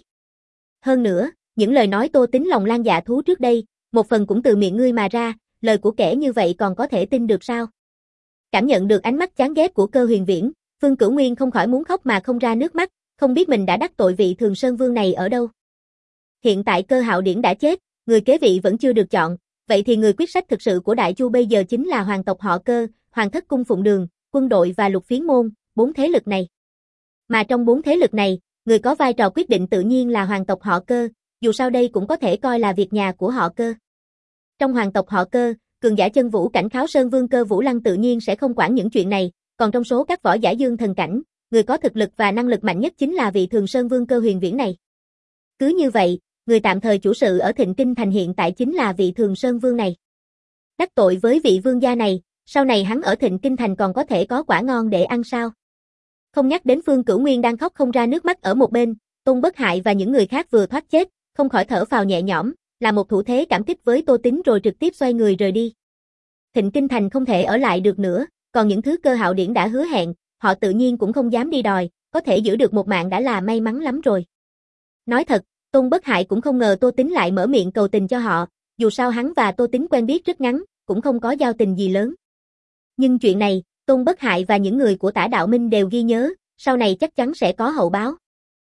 Hơn nữa, những lời nói Tô Tín lòng lang dạ thú trước đây, một phần cũng từ miệng ngươi mà ra, lời của kẻ như vậy còn có thể tin được sao? Cảm nhận được ánh mắt chán ghét của Cơ Huyền Viễn, Phương Cửu Nguyên không khỏi muốn khóc mà không ra nước mắt, không biết mình đã đắc tội vị Thường Sơn Vương này ở đâu. Hiện tại Cơ Hạo Điển đã chết, người kế vị vẫn chưa được chọn, vậy thì người quyết sách thực sự của Đại Chu bây giờ chính là hoàng tộc họ Cơ, Hoàng thất cung Phụng Đường, quân đội và Lục Phiến môn, bốn thế lực này. Mà trong bốn thế lực này, người có vai trò quyết định tự nhiên là hoàng tộc họ Cơ, dù sao đây cũng có thể coi là việc nhà của họ Cơ. Trong hoàng tộc họ Cơ, cường giả chân vũ cảnh Kháo Sơn Vương Cơ Vũ Lăng tự nhiên sẽ không quản những chuyện này, còn trong số các võ giả dương thần cảnh, người có thực lực và năng lực mạnh nhất chính là vị Thường Sơn Vương Cơ Huyền Viễn này. Cứ như vậy, người tạm thời chủ sự ở Thịnh Kinh Thành hiện tại chính là vị Thường Sơn Vương này. Đắc tội với vị vương gia này, sau này hắn ở Thịnh Kinh Thành còn có thể có quả ngon để ăn sao? Không nhắc đến Phương Cửu Nguyên đang khóc không ra nước mắt ở một bên, Tôn Bất Hại và những người khác vừa thoát chết, không khỏi thở phào nhẹ nhõm, là một thủ thế cảm kích với Tô Tín rồi trực tiếp xoay người rời đi. Thịnh Kinh Thành không thể ở lại được nữa, còn những thứ Cơ Hạo Điển đã hứa hẹn, họ tự nhiên cũng không dám đi đòi, có thể giữ được một mạng đã là may mắn lắm rồi. Nói thật, Tôn Bất Hại cũng không ngờ Tô Tín lại mở miệng cầu tình cho họ, dù sao hắn và Tô Tín quen biết rất ngắn, cũng không có giao tình gì lớn. Nhưng chuyện này, Tôn Bất Hại và những người của Tả Đạo Minh đều ghi nhớ, sau này chắc chắn sẽ có hậu báo.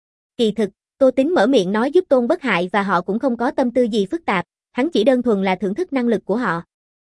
Kỳ thực, Tô Tín mở miệng nói giúp Tôn Bất Hại và họ cũng không có tâm tư gì phức tạp, hắn chỉ đơn thuần là thưởng thức năng lực của họ.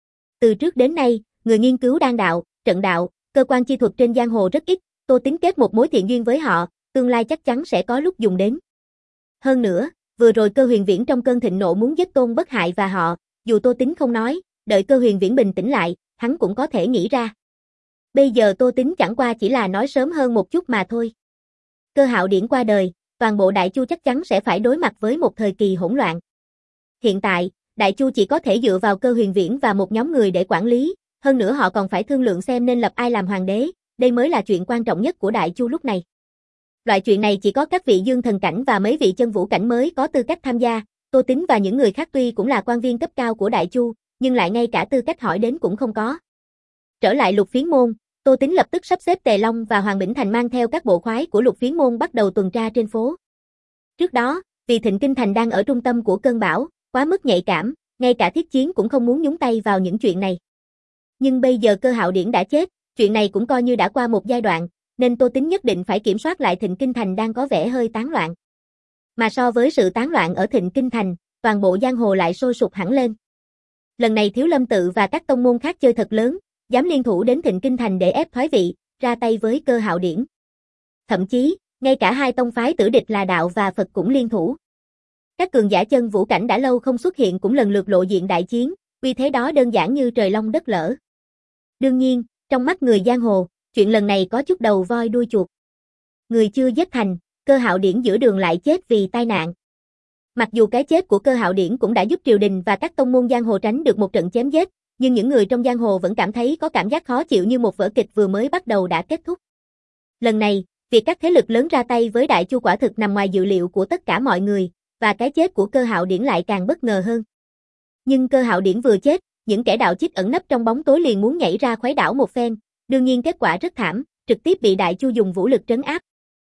Từ trước đến nay, người nghiên cứu đan đạo, trận đạo, cơ quan chi thuật trên giang hồ rất ít, Tô Tín kết một mối thiện duyên với họ, tương lai chắc chắn sẽ có lúc dùng đến. Hơn nữa, vừa rồi Cơ Huyền Viễn trong cơn thịnh nộ muốn giết Tôn Bất Hại và họ, dù Tô Tín không nói, đợi Cơ Huyền Viễn bình tĩnh lại, hắn cũng có thể nghĩ ra. Bây giờ Tô Tín chẳng qua chỉ là nói sớm hơn một chút mà thôi. Cơ Hạo Điển qua đời, toàn bộ Đại Chu chắc chắn sẽ phải đối mặt với một thời kỳ hỗn loạn. Hiện tại, Đại Chu chỉ có thể dựa vào Cơ Huyền Viễn và một nhóm người để quản lý, hơn nữa họ còn phải thương lượng xem nên lập ai làm hoàng đế, đây mới là chuyện quan trọng nhất của Đại Chu lúc này. Loại chuyện này chỉ có các vị dương thần cảnh và mấy vị chân vũ cảnh mới có tư cách tham gia, Tô Tín và những người khác tuy cũng là quan viên cấp cao của Đại Chu, nhưng lại ngay cả tư cách hỏi đến cũng không có. Trở lại Lục Phiến Môn, Tô Tín lập tức sắp xếp Tề Long và Hoàng Bỉnh Thành mang theo các bộ khoái của Lục Phiến Môn bắt đầu tuần tra trên phố. Trước đó, vì Thịnh Kinh Thành đang ở trung tâm của cơn bão, quá mức nhạy cảm, ngay cả Thiết Chiến cũng không muốn nhúng tay vào những chuyện này. Nhưng bây giờ Cơ Hạo Điển đã chết, chuyện này cũng coi như đã qua một giai đoạn, nên Tô Tín nhất định phải kiểm soát lại Thịnh Kinh Thành đang có vẻ hơi tán loạn. Mà so với sự tán loạn ở Thịnh Kinh Thành, toàn bộ giang hồ lại sôi sục hẳn lên. Lần này Thiếu Lâm Tự và các tông môn khác chơi thật lớn, dám liên thủ đến Thịnh Kinh Thành để ép thoái vị, ra tay với Cơ Hạo Điển. Thậm chí, ngay cả hai tông phái tử địch là Đạo và Phật cũng liên thủ. Các cường giả chân vũ cảnh đã lâu không xuất hiện cũng lần lượt lộ diện đại chiến, uy thế đó đơn giản như trời long đất lở. Đương nhiên, trong mắt người giang hồ, chuyện lần này có chút đầu voi đuôi chuột. Người chưa giết thành, Cơ Hạo Điển giữa đường lại chết vì tai nạn. Mặc dù cái chết của Cơ Hạo Điển cũng đã giúp triều đình và các tông môn giang hồ tránh được một trận chém giết, nhưng những người trong giang hồ vẫn cảm thấy có cảm giác khó chịu như một vở kịch vừa mới bắt đầu đã kết thúc. Lần này, việc các thế lực lớn ra tay với Đại Chu quả thực nằm ngoài dự liệu của tất cả mọi người, và cái chết của Cơ Hạo Điển lại càng bất ngờ hơn. Nhưng Cơ Hạo Điển vừa chết, những kẻ đạo chích ẩn nấp trong bóng tối liền muốn nhảy ra khuấy đảo một phen, đương nhiên kết quả rất thảm, trực tiếp bị Đại Chu dùng vũ lực trấn áp.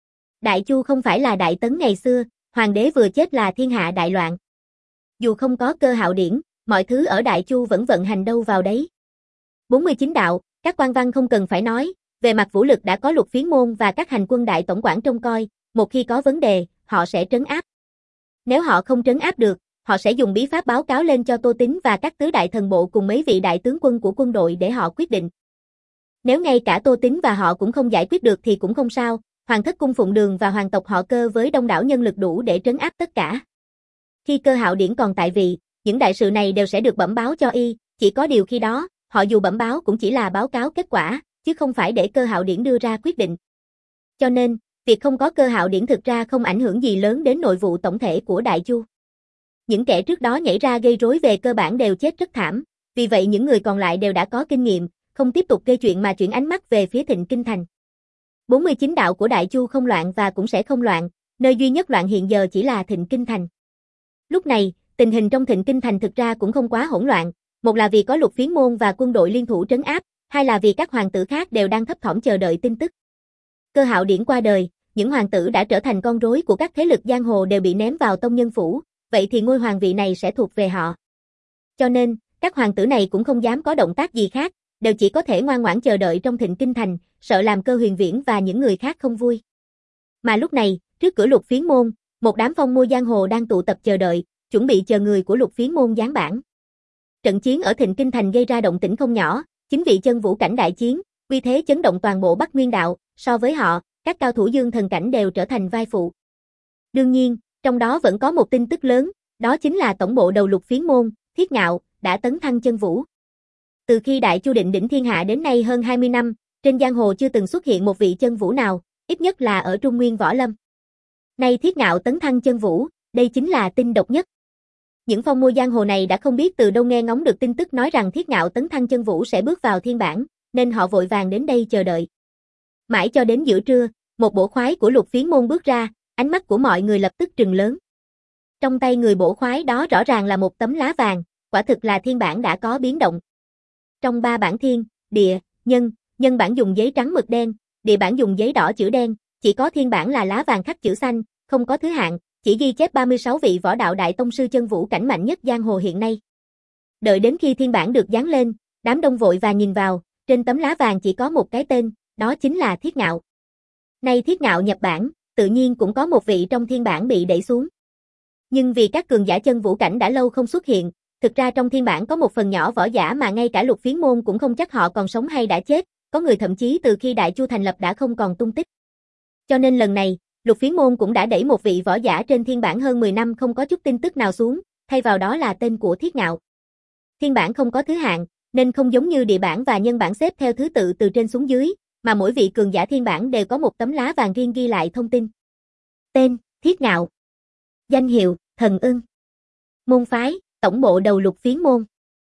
Đại Chu không phải là Đại Tấn ngày xưa, hoàng đế vừa chết là thiên hạ đại loạn. Dù không có Cơ Hạo Điển, mọi thứ ở Đại Chu vẫn vận hành đâu vào đấy. bốn mươi chín đạo, các quan văn không cần phải nói, về mặt vũ lực đã có Lục Phiến Môn và các hành quân đại tổng quản trông coi, một khi có vấn đề, họ sẽ trấn áp. Nếu họ không trấn áp được, họ sẽ dùng bí pháp báo cáo lên cho Tô Tín và các tứ đại thần bộ cùng mấy vị đại tướng quân của quân đội để họ quyết định. Nếu ngay cả Tô Tín và họ cũng không giải quyết được thì cũng không sao, Hoàng thất cung Phụng Đường và hoàng tộc họ Cơ với đông đảo nhân lực đủ để trấn áp tất cả. Khi Cơ Hạo Điển còn tại vị, những đại sự này đều sẽ được bẩm báo cho y, chỉ có điều khi đó, họ dù bẩm báo cũng chỉ là báo cáo kết quả, chứ không phải để Cơ Hạo Điển đưa ra quyết định. Cho nên, việc không có Cơ Hạo Điển thực ra không ảnh hưởng gì lớn đến nội vụ tổng thể của Đại Chu. Những kẻ trước đó nhảy ra gây rối về cơ bản đều chết rất thảm, vì vậy những người còn lại đều đã có kinh nghiệm, không tiếp tục gây chuyện mà chuyển ánh mắt về phía Thịnh Kinh Thành. bốn mươi chín đạo của Đại Chu không loạn và cũng sẽ không loạn, nơi duy nhất loạn hiện giờ chỉ là Thịnh Kinh Thành. Lúc này, tình hình trong Thịnh Kinh Thành thực ra cũng không quá hỗn loạn, một là vì có Lục Phiến Môn và quân đội liên thủ trấn áp, hai là vì các hoàng tử khác đều đang thấp thỏm chờ đợi tin tức. Cơ Hạo Điển qua đời, những hoàng tử đã trở thành con rối của các thế lực giang hồ đều bị ném vào tông nhân phủ, vậy thì ngôi hoàng vị này sẽ thuộc về họ. Cho nên, các hoàng tử này cũng không dám có động tác gì khác, đều chỉ có thể ngoan ngoãn chờ đợi trong Thịnh Kinh Thành, sợ làm Cơ Huyền Viễn và những người khác không vui. Mà lúc này, trước cửa Lục Phiến Môn, một đám phong mua giang hồ đang tụ tập chờ đợi, chuẩn bị chờ người của Lục Phiến Môn giáng bản. Trận chiến ở Thịnh Kinh Thành gây ra động tĩnh không nhỏ, chính vị chân vũ cảnh đại chiến, uy thế chấn động toàn bộ Bắc Nguyên đạo, so với họ, các cao thủ dương thần cảnh đều trở thành vai phụ. Đương nhiên, trong đó vẫn có một tin tức lớn, đó chính là tổng bộ đầu Lục Phiến môn, Thiết Ngạo, đã tấn thăng chân vũ. Từ khi Đại Chu định đỉnh thiên hạ đến nay hơn hai mươi năm, trên giang hồ chưa từng xuất hiện một vị chân vũ nào, ít nhất là ở Trung Nguyên võ lâm. Nay Thiết Ngạo tấn thăng chân vũ, đây chính là tin độc nhất. Những phong mua giang hồ này đã không biết từ đâu nghe ngóng được tin tức nói rằng Thiết Ngạo tấn thăng chân vũ sẽ bước vào thiên bản, nên họ vội vàng đến đây chờ đợi. Mãi cho đến giữa trưa, một bổ khoái của Lục Phiến môn bước ra, ánh mắt của mọi người lập tức trừng lớn. Trong tay người bổ khoái đó rõ ràng là một tấm lá vàng, quả thực là thiên bản đã có biến động. Trong ba bản thiên, địa, nhân, nhân bản dùng giấy trắng mực đen, địa bản dùng giấy đỏ chữ đen, chỉ có thiên bản là lá vàng khắc chữ xanh, không có thứ hạng, chỉ ghi chép ba mươi sáu vị võ đạo đại tông sư chân vũ cảnh mạnh nhất giang hồ hiện nay. Đợi đến khi thiên bản được dán lên, đám đông vội và nhìn vào, trên tấm lá vàng chỉ có một cái tên, đó chính là Thiết Ngạo. Nay Thiết Ngạo nhập bản, tự nhiên cũng có một vị trong thiên bản bị đẩy xuống. Nhưng vì các cường giả chân vũ cảnh đã lâu không xuất hiện, thực ra trong thiên bản có một phần nhỏ võ giả mà ngay cả Lục Phiến môn cũng không chắc họ còn sống hay đã chết, có người thậm chí từ khi Đại Chu thành lập đã không còn tung tích. Cho nên lần này, Lục Phiến môn cũng đã đẩy một vị võ giả trên thiên bản hơn mười năm không có chút tin tức nào xuống, thay vào đó là tên của Thiết Ngạo. Thiên bản không có thứ hạng, nên không giống như địa bản và nhân bản xếp theo thứ tự từ trên xuống dưới, mà mỗi vị cường giả thiên bản đều có một tấm lá vàng riêng ghi lại thông tin. Tên, Thiết Ngạo. Danh hiệu, Thần Ưng. Môn phái, tổng bộ đầu Lục Phiến môn.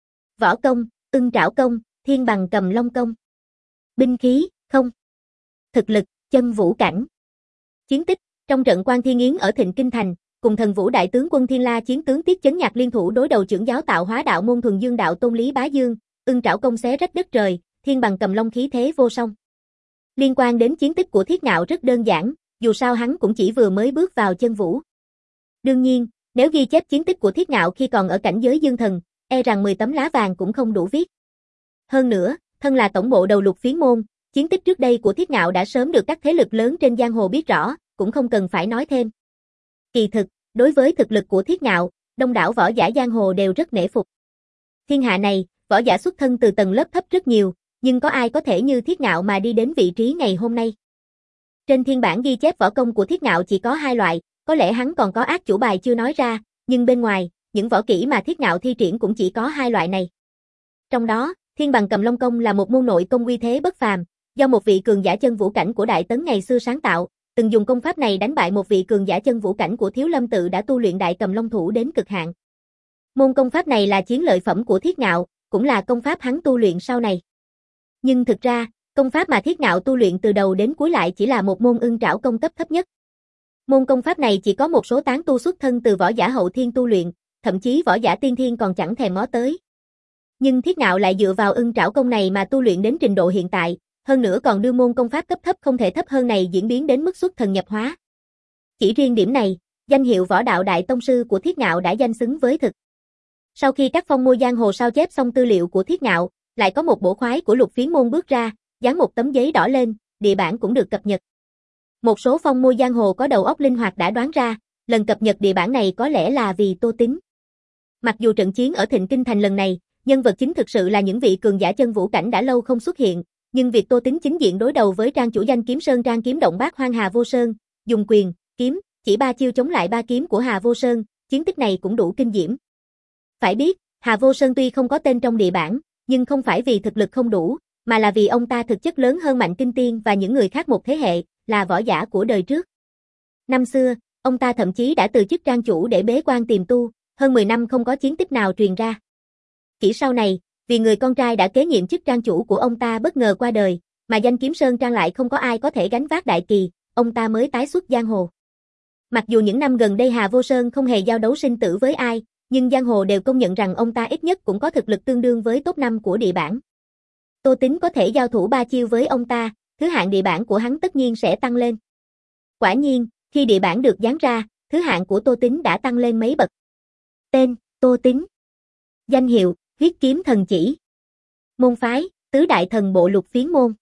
Võ công, Ưng Trảo công, Thiên Bằng Cầm Long công. Binh khí, không. Thực lực, chân vũ cảnh. Chiến tích, trong trận Quan Thiên Yến ở Thịnh Kinh Thành, cùng Thần Vũ đại tướng quân Thiên La chiến tướng Tiết Chấn Nhạc liên thủ đối đầu trưởng giáo Tạo Hóa đạo môn Thuần Dương đạo Tôn Lý Bá Dương, Ưng Trảo công xé rách đất trời, Thiên Bằng Cầm Long khí thế vô song. Liên quan đến chiến tích của Thiết Ngạo rất đơn giản, dù sao hắn cũng chỉ vừa mới bước vào chân vũ. Đương nhiên, nếu ghi chép chiến tích của Thiết Ngạo khi còn ở cảnh giới dương thần, e rằng mười tấm lá vàng cũng không đủ viết. Hơn nữa, thân là tổng bộ đầu Lục Phiến môn, chiến tích trước đây của Thiết Ngạo đã sớm được các thế lực lớn trên giang hồ biết rõ, cũng không cần phải nói thêm. Kỳ thực, đối với thực lực của Thiết Ngạo, đông đảo võ giả giang hồ đều rất nể phục. Thiên hạ này, võ giả xuất thân từ tầng lớp thấp rất nhiều, nhưng có ai có thể như Thiết Ngạo mà đi đến vị trí ngày hôm nay. Trên thiên bản ghi chép võ công của Thiết Ngạo chỉ có hai loại, có lẽ hắn còn có át chủ bài chưa nói ra, nhưng bên ngoài, những võ kỹ mà Thiết Ngạo thi triển cũng chỉ có hai loại này. Trong đó, Thiên Bằng Cầm Long công là một môn nội công uy thế bất phàm, do một vị cường giả chân vũ cảnh của Đại Tấn ngày xưa sáng tạo, từng dùng công pháp này đánh bại một vị cường giả chân vũ cảnh của Thiếu Lâm tự đã tu luyện Đại Cầm Long thủ đến cực hạn. Môn công pháp này là chiến lợi phẩm của Thiết Ngạo, cũng là công pháp hắn tu luyện sau này. Nhưng thực ra, công pháp mà Thiết Ngạo tu luyện từ đầu đến cuối lại chỉ là một môn Ưng Trảo công cấp thấp nhất. Môn công pháp này chỉ có một số tán tu xuất thân từ võ giả hậu thiên tu luyện, thậm chí võ giả tiên thiên còn chẳng thèm ngó tới. Nhưng Thiết Ngạo lại dựa vào Ưng Trảo công này mà tu luyện đến trình độ hiện tại, hơn nữa còn đưa môn công pháp cấp thấp không thể thấp hơn này diễn biến đến mức xuất thần nhập hóa. Chỉ riêng điểm này, danh hiệu võ đạo đại tông sư của Thiết Ngạo đã danh xứng với thực. Sau khi các phong mua giang hồ sao chép xong tư liệu của Thiết Ngạo, lại có một bổ khoái của Lục Phiến môn bước ra, dán một tấm giấy đỏ lên, địa bản cũng được cập nhật. Một số phong mua giang hồ có đầu óc linh hoạt đã đoán ra, lần cập nhật địa bản này có lẽ là vì Tô Tín. Mặc dù trận chiến ở Thịnh Kinh Thành lần này, nhân vật chính thực sự là những vị cường giả chân vũ cảnh đã lâu không xuất hiện, nhưng việc Tô Tín chính diện đối đầu với trang chủ danh Kiếm Sơn Trang kiếm động bát hoang Hà Vô Sơn, dùng quyền, kiếm, chỉ ba chiêu chống lại ba kiếm của Hà Vô Sơn, chiến tích này cũng đủ kinh diễm. Phải biết, Hà Vô Sơn tuy không có tên trong địa bản, nhưng không phải vì thực lực không đủ, mà là vì ông ta thực chất lớn hơn Mạnh Kinh Tiên và những người khác một thế hệ, là võ giả của đời trước. Năm xưa, ông ta thậm chí đã từ chức trang chủ để bế quan tiềm tu, hơn mười năm không có chiến tích nào truyền ra. Chỉ sau này, vì người con trai đã kế nhiệm chức trang chủ của ông ta bất ngờ qua đời, mà danh Kiếm Sơn Trang lại không có ai có thể gánh vác đại kỳ, ông ta mới tái xuất giang hồ. Mặc dù những năm gần đây Hà Vô Sơn không hề giao đấu sinh tử với ai, nhưng giang hồ đều công nhận rằng ông ta ít nhất cũng có thực lực tương đương với top năm của địa bản. Tô Tín có thể giao thủ ba chiêu với ông ta, thứ hạng địa bản của hắn tất nhiên sẽ tăng lên. Quả nhiên, khi địa bản được dán ra, thứ hạng của Tô Tín đã tăng lên mấy bậc. Tên, Tô Tín. Danh hiệu, Huyết Kiếm Thần Chỉ. Môn phái, Tứ Đại Thần Bộ Lục Phiến môn.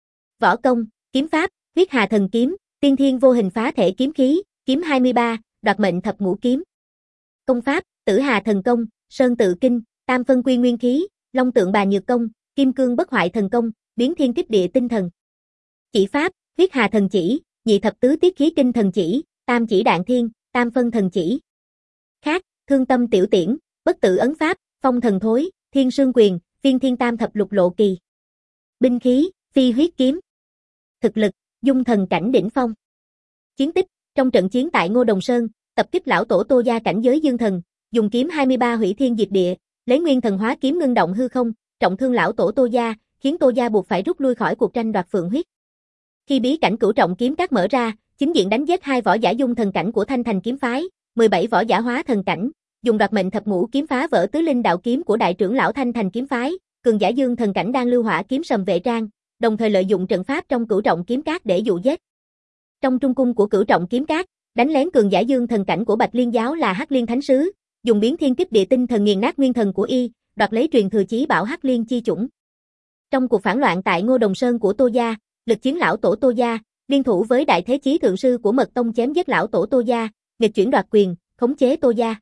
Võ công, kiếm pháp, Huyết Hà Thần Kiếm, Tiên Thiên Vô Hình Phá Thể Kiếm Khí, Kiếm hai mươi ba, Đoạt Mệnh Thập Ngũ Kiếm. Công pháp, Tử Hà Thần Công, Sơn Tự Kinh, Tam Phân Quy Nguyên Khí, Long Tượng Bà Nhược Công, Kim Cương Bất Hoại Thần Công, Biến Thiên Kích Địa Tinh Thần. Chỉ pháp, Huyết Hà Thần Chỉ, Nhị Thập Tứ Tiết Khí Kinh Thần Chỉ, tam chỉ đạn thiên, tam phân thần chỉ. Khác, thương tâm tiểu tiễn, bất tử ấn pháp, phong thần thối, thiên sương quyền, phiên thiên tam thập lục lộ kỳ. Binh khí, phi huyết kiếm. Thực lực, dung thần cảnh đỉnh phong. Chiến tích, trong trận chiến tại Ngô Đồng Sơn, tập kích lão tổ Tô Gia cảnh giới dương thần, dùng kiếm hai mươi ba hủy thiên diệt địa, lấy nguyên thần hóa kiếm ngưng động hư không, trọng thương lão tổ Tô Gia, khiến Tô Gia buộc phải rút lui khỏi cuộc tranh đoạt phượng huyết. Khi bí cảnh cửu trọng kiếm các mở ra, chính diện đánh giết hai võ giả dung thần cảnh của Thanh Thành kiếm phái, mười bảy võ giả hóa thần cảnh, dùng đoạt mệnh thập ngũ kiếm phá vỡ tứ linh đạo kiếm của đại trưởng lão Thanh Thành kiếm phái, cường giả dương thần cảnh đang lưu hỏa kiếm sầm vệ trang, đồng thời lợi dụng trận pháp trong cửu trọng kiếm cát để dụ giết. Trong trung cung của cửu trọng kiếm cát, đánh lén cường giả dương thần cảnh của Bạch Liên giáo là Hắc Liên Thánh sứ, dùng biến thiên kích địa tinh thần nghiền nát nguyên thần của y, đoạt lấy truyền thừa chí bảo Hắc Liên chi chủng. Trong cuộc phản loạn tại Ngô Đồng Sơn của Tô Gia, lực chiến lão tổ Tô Gia, liên thủ với đại thế chí thượng sư của Mật Tông chém giết lão tổ Tô Gia, nghịch chuyển đoạt quyền, khống chế Tô Gia.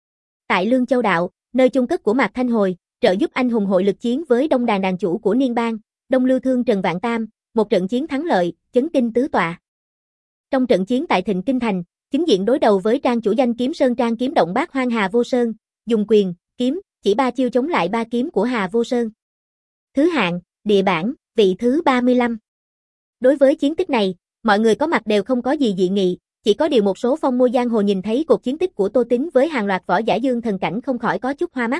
Tại Lương Châu Đạo, nơi chung cất của Mạc Thanh Hồi, trợ giúp anh hùng hội lực chiến với đông đàn đàn chủ của Niên Bang, Đông Lưu Thương Trần Vạn Tam, một trận chiến thắng lợi, chấn kinh tứ tọa. Trong trận chiến tại Thịnh Kinh Thành, chính diện đối đầu với trang chủ danh kiếm Sơn Trang kiếm động bát hoang Hà Vô Sơn, dùng quyền, kiếm, chỉ ba chiêu chống lại ba kiếm của Hà Vô Sơn. Thứ hạng, địa bản, vị thứ ba mươi lăm. Đối với chiến tích này, mọi người có mặt đều không có gì dị nghị, chỉ có điều một số phong mô giang hồ nhìn thấy cuộc chiến tích của Tô Tín với hàng loạt võ giả dương thần cảnh không khỏi có chút hoa mắt.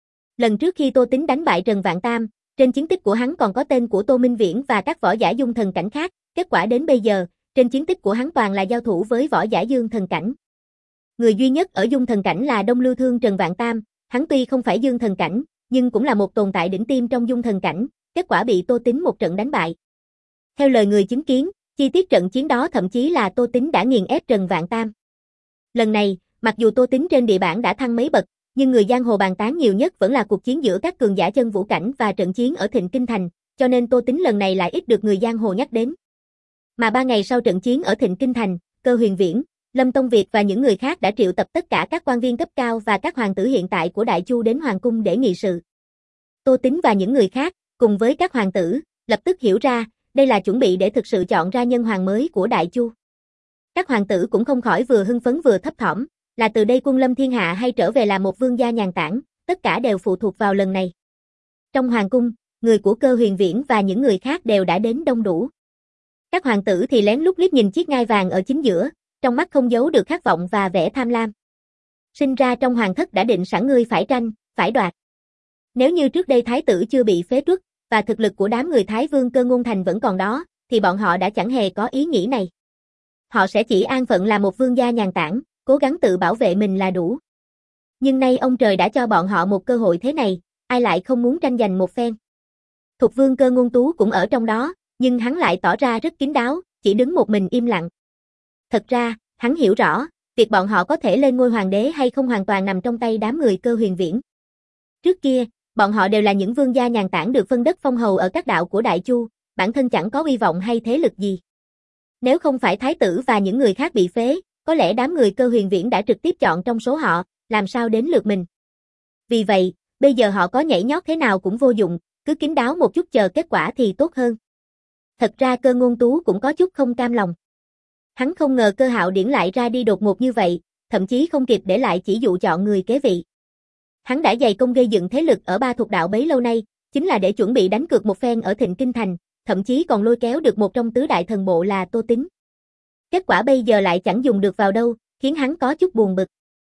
Lần trước khi Tô Tín đánh bại Trần Vạn Tam, trên chiến tích của hắn còn có tên của Tô Minh Viễn và các võ giả dung thần cảnh khác, kết quả đến bây giờ, trên chiến tích của hắn toàn là giao thủ với võ giả dương thần cảnh. Người duy nhất ở dung thần cảnh là Đông Lưu Thương Trần Vạn Tam, hắn tuy không phải dương thần cảnh, nhưng cũng là một tồn tại đỉnh tiêm trong dung thần cảnh, kết quả bị Tô Tín một trận đánh bại. Theo lời người chứng kiến, chi tiết trận chiến đó thậm chí là Tô Tín đã nghiền ép Trần Vạn Tam. Lần này, mặc dù Tô Tín trên địa bản đã thăng mấy bậc, nhưng người giang hồ bàn tán nhiều nhất vẫn là cuộc chiến giữa các cường giả chân vũ cảnh và trận chiến ở Thịnh Kinh Thành, cho nên Tô Tín lần này lại ít được người giang hồ nhắc đến. Mà ba ngày sau trận chiến ở Thịnh Kinh Thành, Cơ Huyền Viễn, Lâm Tông Việt và những người khác đã triệu tập tất cả các quan viên cấp cao và các hoàng tử hiện tại của Đại Chu đến hoàng cung để nghị sự. Tô Tín và những người khác, cùng với các hoàng tử, lập tức hiểu ra, đây là chuẩn bị để thực sự chọn ra nhân hoàng mới của Đại Chu. Các hoàng tử cũng không khỏi vừa hưng phấn vừa thấp thỏm, là từ đây quân lâm thiên hạ hay trở về là một vương gia nhàn tản, tất cả đều phụ thuộc vào lần này. Trong hoàng cung, người của Cơ Huyền Viễn và những người khác đều đã đến đông đủ. Các hoàng tử thì lén lút liếc nhìn chiếc ngai vàng ở chính giữa, trong mắt không giấu được khát vọng và vẻ tham lam. Sinh ra trong hoàng thất đã định sẵn ngươi phải tranh, phải đoạt. Nếu như trước đây thái tử chưa bị phế truất, và thực lực của đám người Thái Vương Cơ Ngôn Thành vẫn còn đó, thì bọn họ đã chẳng hề có ý nghĩ này. Họ sẽ chỉ an phận là một vương gia nhàn tản, cố gắng tự bảo vệ mình là đủ. Nhưng nay ông trời đã cho bọn họ một cơ hội thế này, ai lại không muốn tranh giành một phen. Thục Vương Cơ Ngôn Tú cũng ở trong đó, nhưng hắn lại tỏ ra rất kín đáo, chỉ đứng một mình im lặng. Thật ra, hắn hiểu rõ, việc bọn họ có thể lên ngôi hoàng đế hay không hoàn toàn nằm trong tay đám người Cơ Huyền Viễn. Trước kia, bọn họ đều là những vương gia nhàn tản được phân đất phong hầu ở các đạo của Đại Chu, bản thân chẳng có uy vọng hay thế lực gì. Nếu không phải thái tử và những người khác bị phế, có lẽ đám người Cơ Huyền Viễn đã trực tiếp chọn trong số họ, làm sao đến lượt mình. Vì vậy, bây giờ họ có nhảy nhót thế nào cũng vô dụng, cứ kín đáo một chút chờ kết quả thì tốt hơn. Thật ra Cơ Ngôn Tú cũng có chút không cam lòng. Hắn không ngờ Cơ Hạo Điển lại ra đi đột ngột như vậy, thậm chí không kịp để lại chỉ dụ chọn người kế vị. Hắn đã dày công gây dựng thế lực ở ba thuộc đạo bấy lâu nay, chính là để chuẩn bị đánh cược một phen ở Thịnh Kinh Thành, thậm chí còn lôi kéo được một trong tứ đại thần bộ là Tô Tín. Kết quả bây giờ lại chẳng dùng được vào đâu, khiến hắn có chút buồn bực.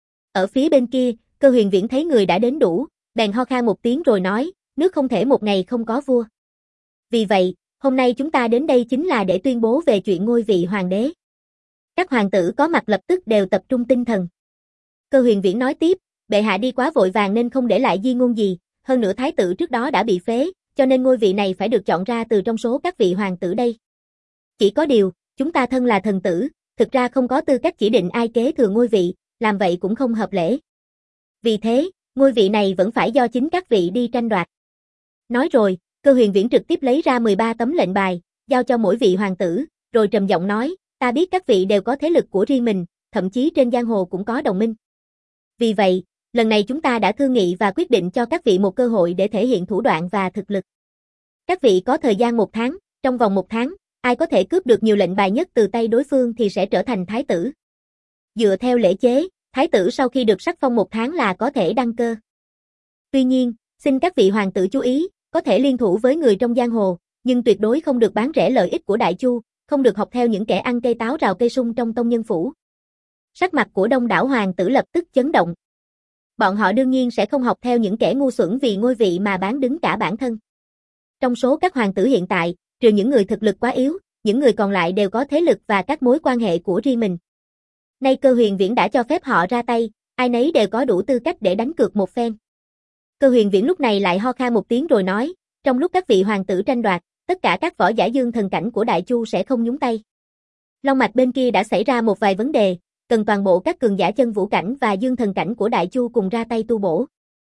Ở phía bên kia, Cơ Huyền Viễn thấy người đã đến đủ, bèn ho khan một tiếng rồi nói, nước không thể một ngày không có vua. Vì vậy, hôm nay chúng ta đến đây chính là để tuyên bố về chuyện ngôi vị hoàng đế. Các hoàng tử có mặt lập tức đều tập trung tinh thần. Cơ Huyền Viễn nói tiếp, bệ hạ đi quá vội vàng nên không để lại di ngôn gì, hơn nữa thái tử trước đó đã bị phế, cho nên ngôi vị này phải được chọn ra từ trong số các vị hoàng tử đây. Chỉ có điều, chúng ta thân là thần tử, thực ra không có tư cách chỉ định ai kế thừa ngôi vị, làm vậy cũng không hợp lễ. Vì thế, ngôi vị này vẫn phải do chính các vị đi tranh đoạt. Nói rồi, Cơ Huyền Viễn trực tiếp lấy ra mười ba tấm lệnh bài, giao cho mỗi vị hoàng tử, rồi trầm giọng nói, ta biết các vị đều có thế lực của riêng mình, thậm chí trên giang hồ cũng có đồng minh. Vì vậy, lần này chúng ta đã thương nghị và quyết định cho các vị một cơ hội để thể hiện thủ đoạn và thực lực. Các vị có thời gian một tháng, trong vòng một tháng, ai có thể cướp được nhiều lệnh bài nhất từ tay đối phương thì sẽ trở thành thái tử. Dựa theo lễ chế, thái tử sau khi được sắc phong một tháng là có thể đăng cơ. Tuy nhiên, xin các vị hoàng tử chú ý, có thể liên thủ với người trong giang hồ, nhưng tuyệt đối không được bán rẻ lợi ích của Đại Chu, không được học theo những kẻ ăn cây táo rào cây sung trong tông nhân phủ. Sắc mặt của đông đảo hoàng tử lập tức chấn động. Bọn họ đương nhiên sẽ không học theo những kẻ ngu xuẩn vì ngôi vị mà bán đứng cả bản thân. Trong số các hoàng tử hiện tại, trừ những người thực lực quá yếu, những người còn lại đều có thế lực và các mối quan hệ của riêng mình. Nay Cơ Huyền Viễn đã cho phép họ ra tay, ai nấy đều có đủ tư cách để đánh cược một phen. Cơ Huyền Viễn lúc này lại ho khan một tiếng rồi nói, trong lúc các vị hoàng tử tranh đoạt, tất cả các võ giả dương thần cảnh của Đại Chu sẽ không nhúng tay. Long mạch bên kia đã xảy ra một vài vấn đề, cần toàn bộ các cường giả chân vũ cảnh và dương thần cảnh của Đại Chu cùng ra tay tu bổ.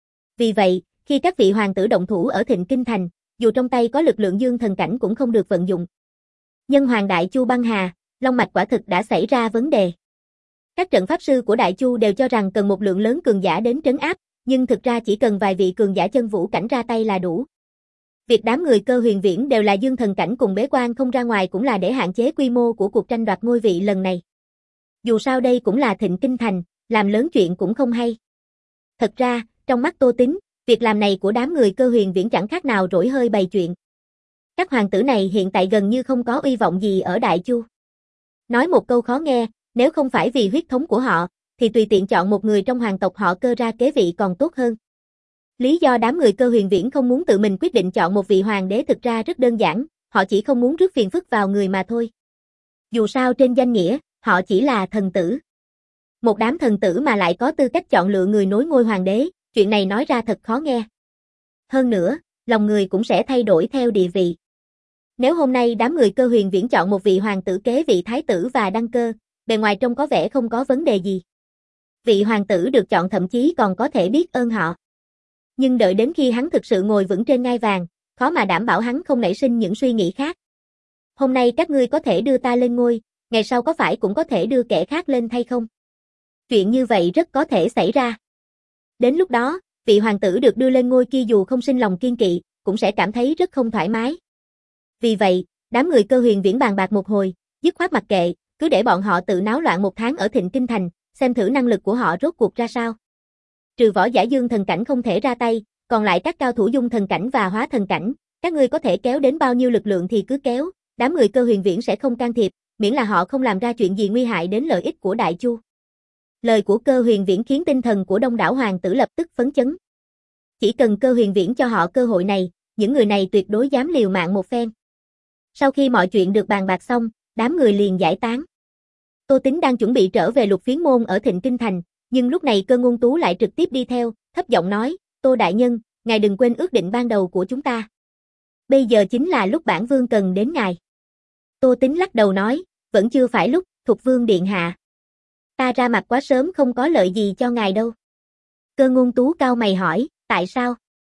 Vì vậy, khi các vị hoàng tử động thủ ở Thịnh Kinh Thành, dù trong tay có lực lượng dương thần cảnh cũng không được vận dụng. Nhân hoàng Đại Chu băng hà, Long mạch quả thực đã xảy ra vấn đề. Các trận pháp sư của Đại Chu đều cho rằng cần một lượng lớn cường giả đến trấn áp, nhưng thực ra chỉ cần vài vị cường giả chân vũ cảnh ra tay là đủ. Việc đám người Cơ Huyền Viễn đều là dương thần cảnh cùng bế quan không ra ngoài cũng là để hạn chế quy mô của cuộc tranh đoạt ngôi vị lần này. Dù sao đây cũng là Thịnh Kinh Thành, làm lớn chuyện cũng không hay. Thật ra, trong mắt Tô Tín, việc làm này của đám người Cơ Huyền Viễn chẳng khác nào rỗi hơi bày chuyện. Các hoàng tử này hiện tại gần như không có uy vọng gì ở Đại Chu. Nói một câu khó nghe, nếu không phải vì huyết thống của họ, thì tùy tiện chọn một người trong hoàng tộc họ Cơ ra kế vị còn tốt hơn. Lý do đám người Cơ Huyền Viễn không muốn tự mình quyết định chọn một vị hoàng đế thực ra rất đơn giản, họ chỉ không muốn rước phiền phức vào người mà thôi. Dù sao trên danh nghĩa, họ chỉ là thần tử. Một đám thần tử mà lại có tư cách chọn lựa người nối ngôi hoàng đế, chuyện này nói ra thật khó nghe. Hơn nữa, lòng người cũng sẽ thay đổi theo địa vị. Nếu hôm nay đám người Cơ Huyền Viễn chọn một vị hoàng tử kế vị thái tử và đăng cơ, bề ngoài trông có vẻ không có vấn đề gì. Vị hoàng tử được chọn thậm chí còn có thể biết ơn họ. Nhưng đợi đến khi hắn thực sự ngồi vững trên ngai vàng, khó mà đảm bảo hắn không nảy sinh những suy nghĩ khác. Hôm nay các ngươi có thể đưa ta lên ngôi, ngày sau có phải cũng có thể đưa kẻ khác lên thay không? Chuyện như vậy rất có thể xảy ra. Đến lúc đó, vị hoàng tử được đưa lên ngôi kia dù không sinh lòng kiên kỵ, cũng sẽ cảm thấy rất không thoải mái. Vì vậy, đám người Cơ Huyền Viễn bàn bạc một hồi, dứt khoát mặc kệ, cứ để bọn họ tự náo loạn một tháng ở Thịnh Kinh Thành, xem thử năng lực của họ rốt cuộc ra sao. Trừ võ giả dương thần cảnh không thể ra tay, còn lại các cao thủ dung thần cảnh và hóa thần cảnh, các ngươi có thể kéo đến bao nhiêu lực lượng thì cứ kéo, đám người Cơ Huyền Viễn sẽ không can thiệp, miễn là họ không làm ra chuyện gì nguy hại đến lợi ích của Đại Chu. Lời của Cơ Huyền Viễn khiến tinh thần của đông đảo hoàng tử lập tức phấn chấn. Chỉ cần Cơ Huyền Viễn cho họ cơ hội này, những người này tuyệt đối dám liều mạng một phen. Sau khi mọi chuyện được bàn bạc xong, đám người liền giải tán. Tô Tín đang chuẩn bị trở về Lục Phiến Môn ở Thịnh Kinh Thành, nhưng lúc này Cơ Ngôn Tú lại trực tiếp đi theo, thấp giọng nói, Tô Đại Nhân, ngài đừng quên ước định ban đầu của chúng ta. Bây giờ chính là lúc bản vương cần đến ngài. Tô Tín lắc đầu nói, vẫn chưa phải lúc, Thục Vương Điện Hạ. Ta ra mặt quá sớm không có lợi gì cho ngài đâu. Cơ Ngôn Tú cau mày hỏi, tại sao?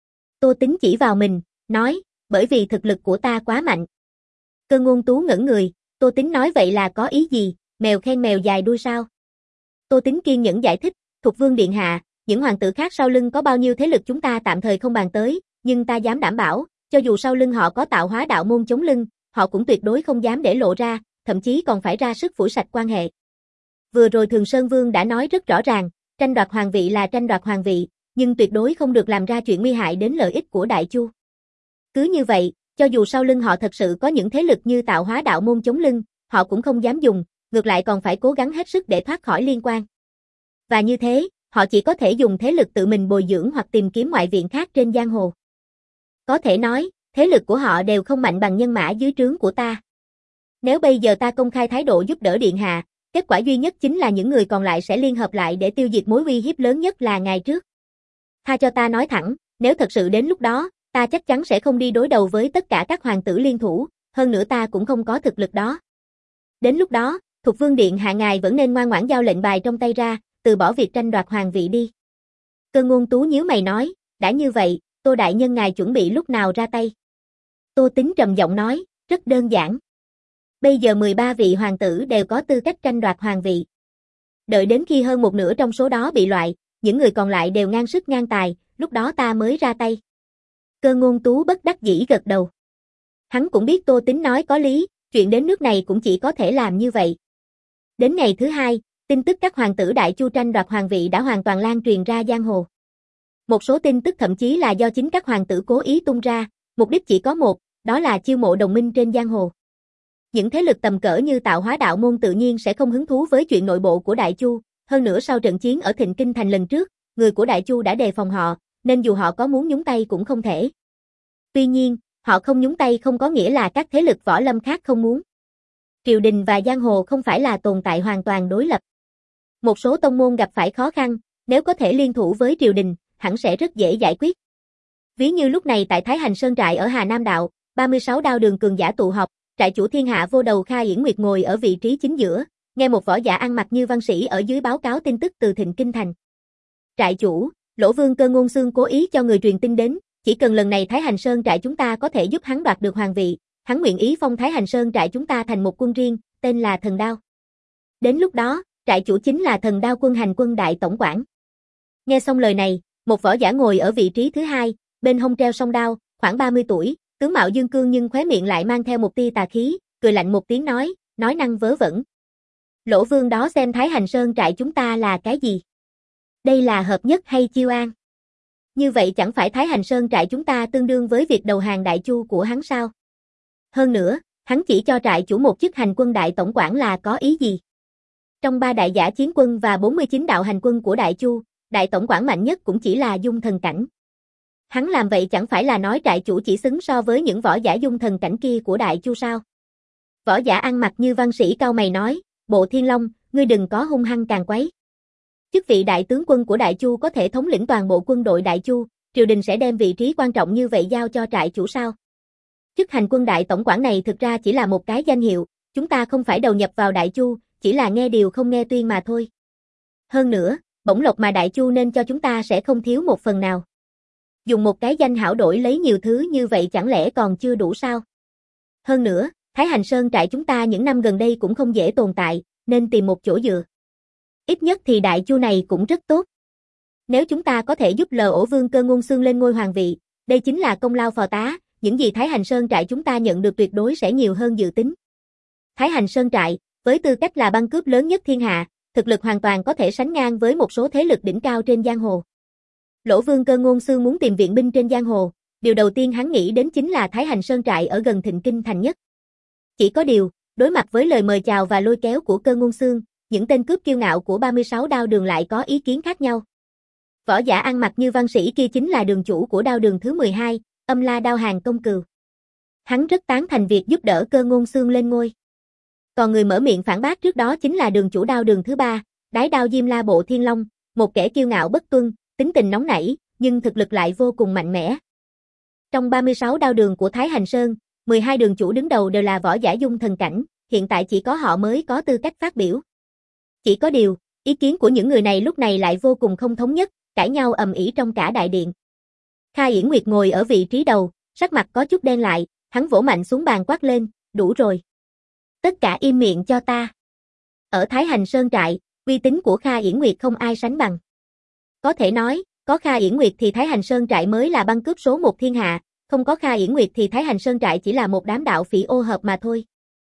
Tô Tín chỉ vào mình, nói, bởi vì thực lực của ta quá mạnh. Cơ Ngôn Tú ngẩn người, Tô Tín nói vậy là có ý gì, mèo khen mèo dài đuôi sao? Tô Tín kiên nhẫn giải thích, Thục Vương Điện Hạ, những hoàng tử khác sau lưng có bao nhiêu thế lực chúng ta tạm thời không bàn tới, nhưng ta dám đảm bảo, cho dù sau lưng họ có tạo hóa đạo môn chống lưng, họ cũng tuyệt đối không dám để lộ ra, thậm chí còn phải ra sức phủi sạch quan hệ. Vừa rồi Thường Sơn Vương đã nói rất rõ ràng, tranh đoạt hoàng vị là tranh đoạt hoàng vị, nhưng tuyệt đối không được làm ra chuyện nguy hại đến lợi ích của Đại Chu. Cứ như vậy, cho dù sau lưng họ thật sự có những thế lực như tạo hóa đạo môn chống lưng, họ cũng không dám dùng, ngược lại còn phải cố gắng hết sức để thoát khỏi liên quan. Và như thế, họ chỉ có thể dùng thế lực tự mình bồi dưỡng hoặc tìm kiếm ngoại viện khác trên giang hồ. Có thể nói, thế lực của họ đều không mạnh bằng nhân mã dưới trướng của ta. Nếu bây giờ ta công khai thái độ giúp đỡ Điện Hạ, kết quả duy nhất chính là những người còn lại sẽ liên hợp lại để tiêu diệt mối uy hiếp lớn nhất là ngày trước. Tha cho ta nói thẳng, nếu thật sự đến lúc đó, ta chắc chắn sẽ không đi đối đầu với tất cả các hoàng tử liên thủ, hơn nữa ta cũng không có thực lực đó. Đến lúc đó, Thục Vương Điện Hạ ngài vẫn nên ngoan ngoãn giao lệnh bài trong tay ra, từ bỏ việc tranh đoạt hoàng vị đi. Cơ Ngôn Tú nhíu mày nói, đã như vậy, Tô Đại Nhân ngài chuẩn bị lúc nào ra tay? Tô Tín trầm giọng nói, rất đơn giản. Bây giờ mười ba vị hoàng tử đều có tư cách tranh đoạt hoàng vị. Đợi đến khi hơn một nửa trong số đó bị loại, những người còn lại đều ngang sức ngang tài, lúc đó ta mới ra tay. Cơ Ngôn Tú bất đắc dĩ gật đầu. Hắn cũng biết Tô Tín nói có lý, chuyện đến nước này cũng chỉ có thể làm như vậy. Đến ngày thứ hai, Tin tức các hoàng tử Đại Chu tranh đoạt hoàng vị đã hoàn toàn lan truyền ra giang hồ. Một số tin tức thậm chí là do chính các hoàng tử cố ý tung ra, mục đích chỉ có một, đó là chiêu mộ đồng minh trên giang hồ. Những thế lực tầm cỡ như Tạo Hóa Đạo Môn tự nhiên sẽ không hứng thú với chuyện nội bộ của Đại Chu, hơn nữa sau trận chiến ở Thịnh Kinh Thành lần trước, người của Đại Chu đã đề phòng họ, nên dù họ có muốn nhúng tay cũng không thể. Tuy nhiên, họ không nhúng tay không có nghĩa là các thế lực võ lâm khác không muốn. Triều đình và giang hồ không phải là tồn tại hoàn toàn đối lập. Một số tông môn gặp phải khó khăn, nếu có thể liên thủ với triều đình, hẳn sẽ rất dễ giải quyết. Ví như lúc này tại Thái Hành Sơn trại ở Hà Nam Đạo, ba mươi sáu đao đường cường giả tụ họp, trại chủ thiên hạ vô đầu Kha Yển Nguyệt ngồi ở vị trí chính giữa, nghe một võ giả ăn mặc như văn sĩ ở dưới báo cáo tin tức từ Thịnh Kinh Thành. Trại chủ, Lỗ Vương Cơ Ngôn Xương cố ý cho người truyền tin đến, chỉ cần lần này Thái Hành Sơn trại chúng ta có thể giúp hắn đoạt được hoàng vị, hắn nguyện ý phong Thái Hành Sơn trại chúng ta thành một quân riêng, tên là Thần Đao. Đến lúc đó, trại chủ chính là Thần Đao quân hành quân đại tổng quản. Nghe xong lời này, một võ giả ngồi ở vị trí thứ hai, bên hông treo song đao, khoảng ba mươi tuổi, tướng mạo dương cương nhưng khóe miệng lại mang theo một tia tà khí, cười lạnh một tiếng nói, nói năng vớ vẩn. Lỗ Vương đó xem Thái Hành Sơn trại chúng ta là cái gì? Đây là hợp nhất hay chiêu an? Như vậy chẳng phải Thái Hành Sơn trại chúng ta tương đương với việc đầu hàng Đại Chu của hắn sao? Hơn nữa, hắn chỉ cho trại chủ một chức hành quân đại tổng quản là có ý gì? Trong ba đại giả chiến quân và bốn mươi chín đạo hành quân của Đại Chu, đại tổng quản mạnh nhất cũng chỉ là dung thần cảnh. Hắn làm vậy chẳng phải là nói trại chủ chỉ xứng so với những võ giả dung thần cảnh kia của Đại Chu sao? Võ giả ăn mặc như văn sĩ cao mày nói, Bộ Thiên Long, ngươi đừng có hung hăng càng quấy. Chức vị đại tướng quân của Đại Chu có thể thống lĩnh toàn bộ quân đội Đại Chu, triều đình sẽ đem vị trí quan trọng như vậy giao cho trại chủ sao? Chức hành quân đại tổng quản này thực ra chỉ là một cái danh hiệu, chúng ta không phải đầu nhập vào Đại Chu, chỉ là nghe điều không nghe tuyên mà thôi. Hơn nữa, bổng lộc mà Đại Chu nên cho chúng ta sẽ không thiếu một phần nào. Dùng một cái danh hảo đổi lấy nhiều thứ như vậy chẳng lẽ còn chưa đủ sao? Hơn nữa, Thái Hành Sơn trại chúng ta những năm gần đây cũng không dễ tồn tại, nên tìm một chỗ dựa. Ít nhất thì Đại Chu này cũng rất tốt. Nếu chúng ta có thể giúp Lỗ Vương Cơ Ngôn Xương lên ngôi hoàng vị, đây chính là công lao phò tá, những gì Thái Hành Sơn trại chúng ta nhận được tuyệt đối sẽ nhiều hơn dự tính. Thái Hành Sơn trại, với tư cách là băng cướp lớn nhất thiên hạ, thực lực hoàn toàn có thể sánh ngang với một số thế lực đỉnh cao trên giang hồ. Lỗ Vương Cơ Ngôn Xương muốn tìm viện binh trên giang hồ, điều đầu tiên hắn nghĩ đến chính là Thái Hành Sơn trại ở gần Thịnh Kinh Thành nhất. Chỉ có điều, đối mặt với lời mời chào và lôi kéo của Cơ Ngôn Xương, những tên cướp kiêu ngạo của ba mươi sáu đao đường lại có ý kiến khác nhau. Võ giả ăn mặc như văn sĩ kia chính là đường chủ của đao đường thứ mười hai, Âm La Đao Hàng Công Cừu. Hắn rất tán thành việc giúp đỡ Cơ Ngôn Xương lên ngôi. Còn người mở miệng phản bác trước đó chính là đường chủ đao đường thứ ba, Đái Đao Diêm La Bộ Thiên Long, một kẻ kiêu ngạo bất tuân, tính tình nóng nảy, nhưng thực lực lại vô cùng mạnh mẽ. Trong ba mươi sáu đao đường của Thái Hành Sơn, mười hai đường chủ đứng đầu đều là võ giả dung thần cảnh, hiện tại chỉ có họ mới có tư cách phát biểu. Chỉ có điều, ý kiến của những người này lúc này lại vô cùng không thống nhất, cãi nhau ầm ĩ trong cả đại điện. Kha Yển Nguyệt ngồi ở vị trí đầu, sắc mặt có chút đen lại, hắn vỗ mạnh xuống bàn quát lên, đủ rồi. Tất cả im miệng cho ta. Ở Thái Hành Sơn trại, uy tín của Kha Yển Nguyệt không ai sánh bằng. Có thể nói, có Kha Yển Nguyệt thì Thái Hành Sơn trại mới là băng cướp số một thiên hạ, không có Kha Yển Nguyệt thì Thái Hành Sơn trại chỉ là một đám đạo phỉ ô hợp mà thôi.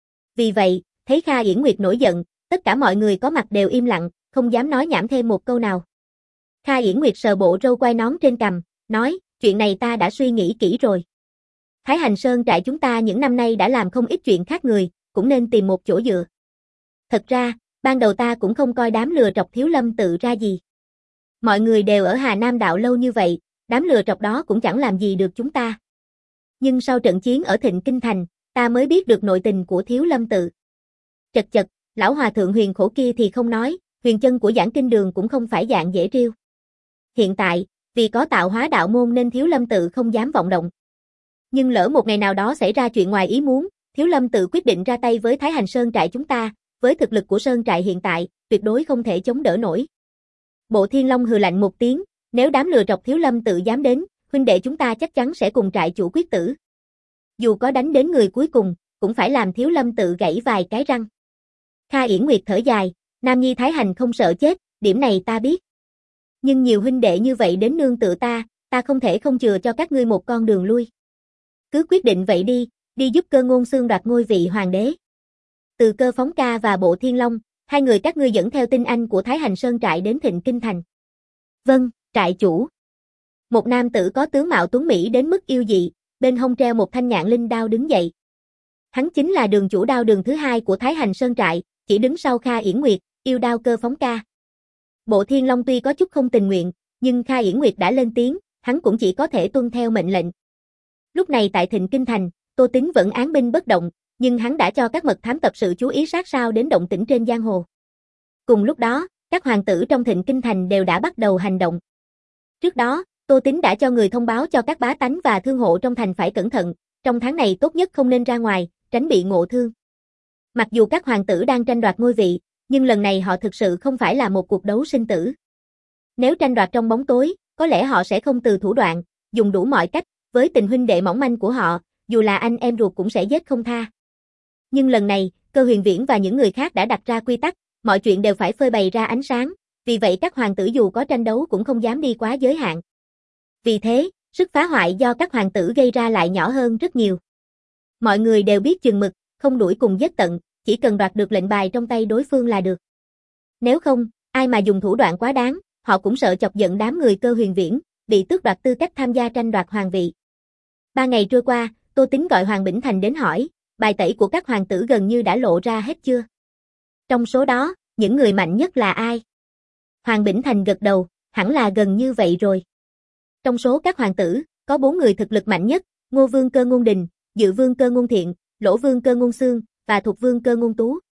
Vì vậy, thấy Kha Yển Nguyệt nổi giận, tất cả mọi người có mặt đều im lặng, không dám nói nhảm thêm một câu nào. Kha Yển Nguyệt sờ bộ râu quai nón trên cằm, nói, chuyện này ta đã suy nghĩ kỹ rồi. Thái Hành Sơn trại chúng ta những năm nay đã làm không ít chuyện khác người, cũng nên tìm một chỗ dựa. Thật ra, ban đầu ta cũng không coi đám lừa trọc Thiếu Lâm tự ra gì. Mọi người đều ở Hà Nam Đạo lâu như vậy, đám lừa trọc đó cũng chẳng làm gì được chúng ta. Nhưng sau trận chiến ở Thịnh Kinh Thành, ta mới biết được nội tình của Thiếu Lâm tự. Chật chật, lão hòa thượng Huyền Khổ kia thì không nói, huyền chân của Giảng Kinh Đường cũng không phải dạng dễ trêu. Hiện tại, vì có Tạo Hóa đạo môn nên Thiếu Lâm tự không dám vọng động. Nhưng lỡ một ngày nào đó xảy ra chuyện ngoài ý muốn, Thiếu Lâm tự quyết định ra tay với Thái Hành Sơn trại chúng ta, với thực lực của Sơn trại hiện tại, tuyệt đối không thể chống đỡ nổi. Bộ Thiên Long hừ lạnh một tiếng, nếu đám lừa trọc Thiếu Lâm tự dám đến, huynh đệ chúng ta chắc chắn sẽ cùng trại chủ quyết tử. Dù có đánh đến người cuối cùng, cũng phải làm Thiếu Lâm tự gãy vài cái răng. Kha Yển Nguyệt thở dài, Nam Nhi Thái Hành không sợ chết, điểm này ta biết. Nhưng nhiều huynh đệ như vậy đến nương tựa ta, ta không thể không chừa cho các ngươi một con đường lui. Cứ quyết định vậy đi, đi giúp Cơ Ngôn Xương đoạt ngôi vị hoàng đế. Từ Cơ Phóng Ca và Bộ Thiên Long, Hai người các ngươi dẫn theo tinh anh của Thái Hành Sơn trại đến Thịnh Kinh Thành. Vâng, trại chủ. Một nam tử có tướng mạo tuấn mỹ đến mức yêu dị, bên hông treo một thanh nhạn linh đao đứng dậy. Hắn chính là đường chủ đao đường thứ hai của Thái Hành Sơn trại, chỉ đứng sau Kha Yển Nguyệt, yêu đao cơ phóng ca. Bộ Thiên Long tuy có chút không tình nguyện, nhưng Kha Yển Nguyệt đã lên tiếng, hắn cũng chỉ có thể tuân theo mệnh lệnh. Lúc này tại Thịnh Kinh Thành, Tô Tín vẫn án binh bất động, nhưng hắn đã cho các mật thám tập sự chú ý sát sao đến động tĩnh trên giang hồ. Cùng lúc đó, các hoàng tử trong Thịnh Kinh Thành đều đã bắt đầu hành động. Trước đó, Tô Tín đã cho người thông báo cho các bá tánh và thương hộ trong thành phải cẩn thận, trong tháng này tốt nhất không nên ra ngoài, tránh bị ngộ thương. Mặc dù các hoàng tử đang tranh đoạt ngôi vị, nhưng lần này họ thực sự không phải là một cuộc đấu sinh tử. Nếu tranh đoạt trong bóng tối, có lẽ họ sẽ không từ thủ đoạn, dùng đủ mọi cách, với tình huynh đệ mỏng manh của họ, dù là anh em ruột cũng sẽ giết không tha. Nhưng lần này, Cơ Huyền Viễn và những người khác đã đặt ra quy tắc, mọi chuyện đều phải phơi bày ra ánh sáng, vì vậy các hoàng tử dù có tranh đấu cũng không dám đi quá giới hạn. Vì thế, sức phá hoại do các hoàng tử gây ra lại nhỏ hơn rất nhiều. Mọi người đều biết chừng mực, không đuổi cùng giết tận, chỉ cần đoạt được lệnh bài trong tay đối phương là được. Nếu không, ai mà dùng thủ đoạn quá đáng, họ cũng sợ chọc giận đám người Cơ Huyền Viễn, bị tước đoạt tư cách tham gia tranh đoạt hoàng vị. Ba ngày trôi qua, Tô Tín gọi Hoàng Bỉnh Thành đến hỏi, bài tẩy của các hoàng tử gần như đã lộ ra hết chưa? Trong số đó, những người mạnh nhất là ai? Hoàng Bỉnh Thành gật đầu, hẳn là gần như vậy rồi. Trong số các hoàng tử, có bốn người thực lực mạnh nhất, Ngô Vương Cơ Ngôn Đình, Dự Vương Cơ Ngôn Thiện, Lỗ Vương Cơ Ngôn Xương, và Thục Vương Cơ Ngôn Tú.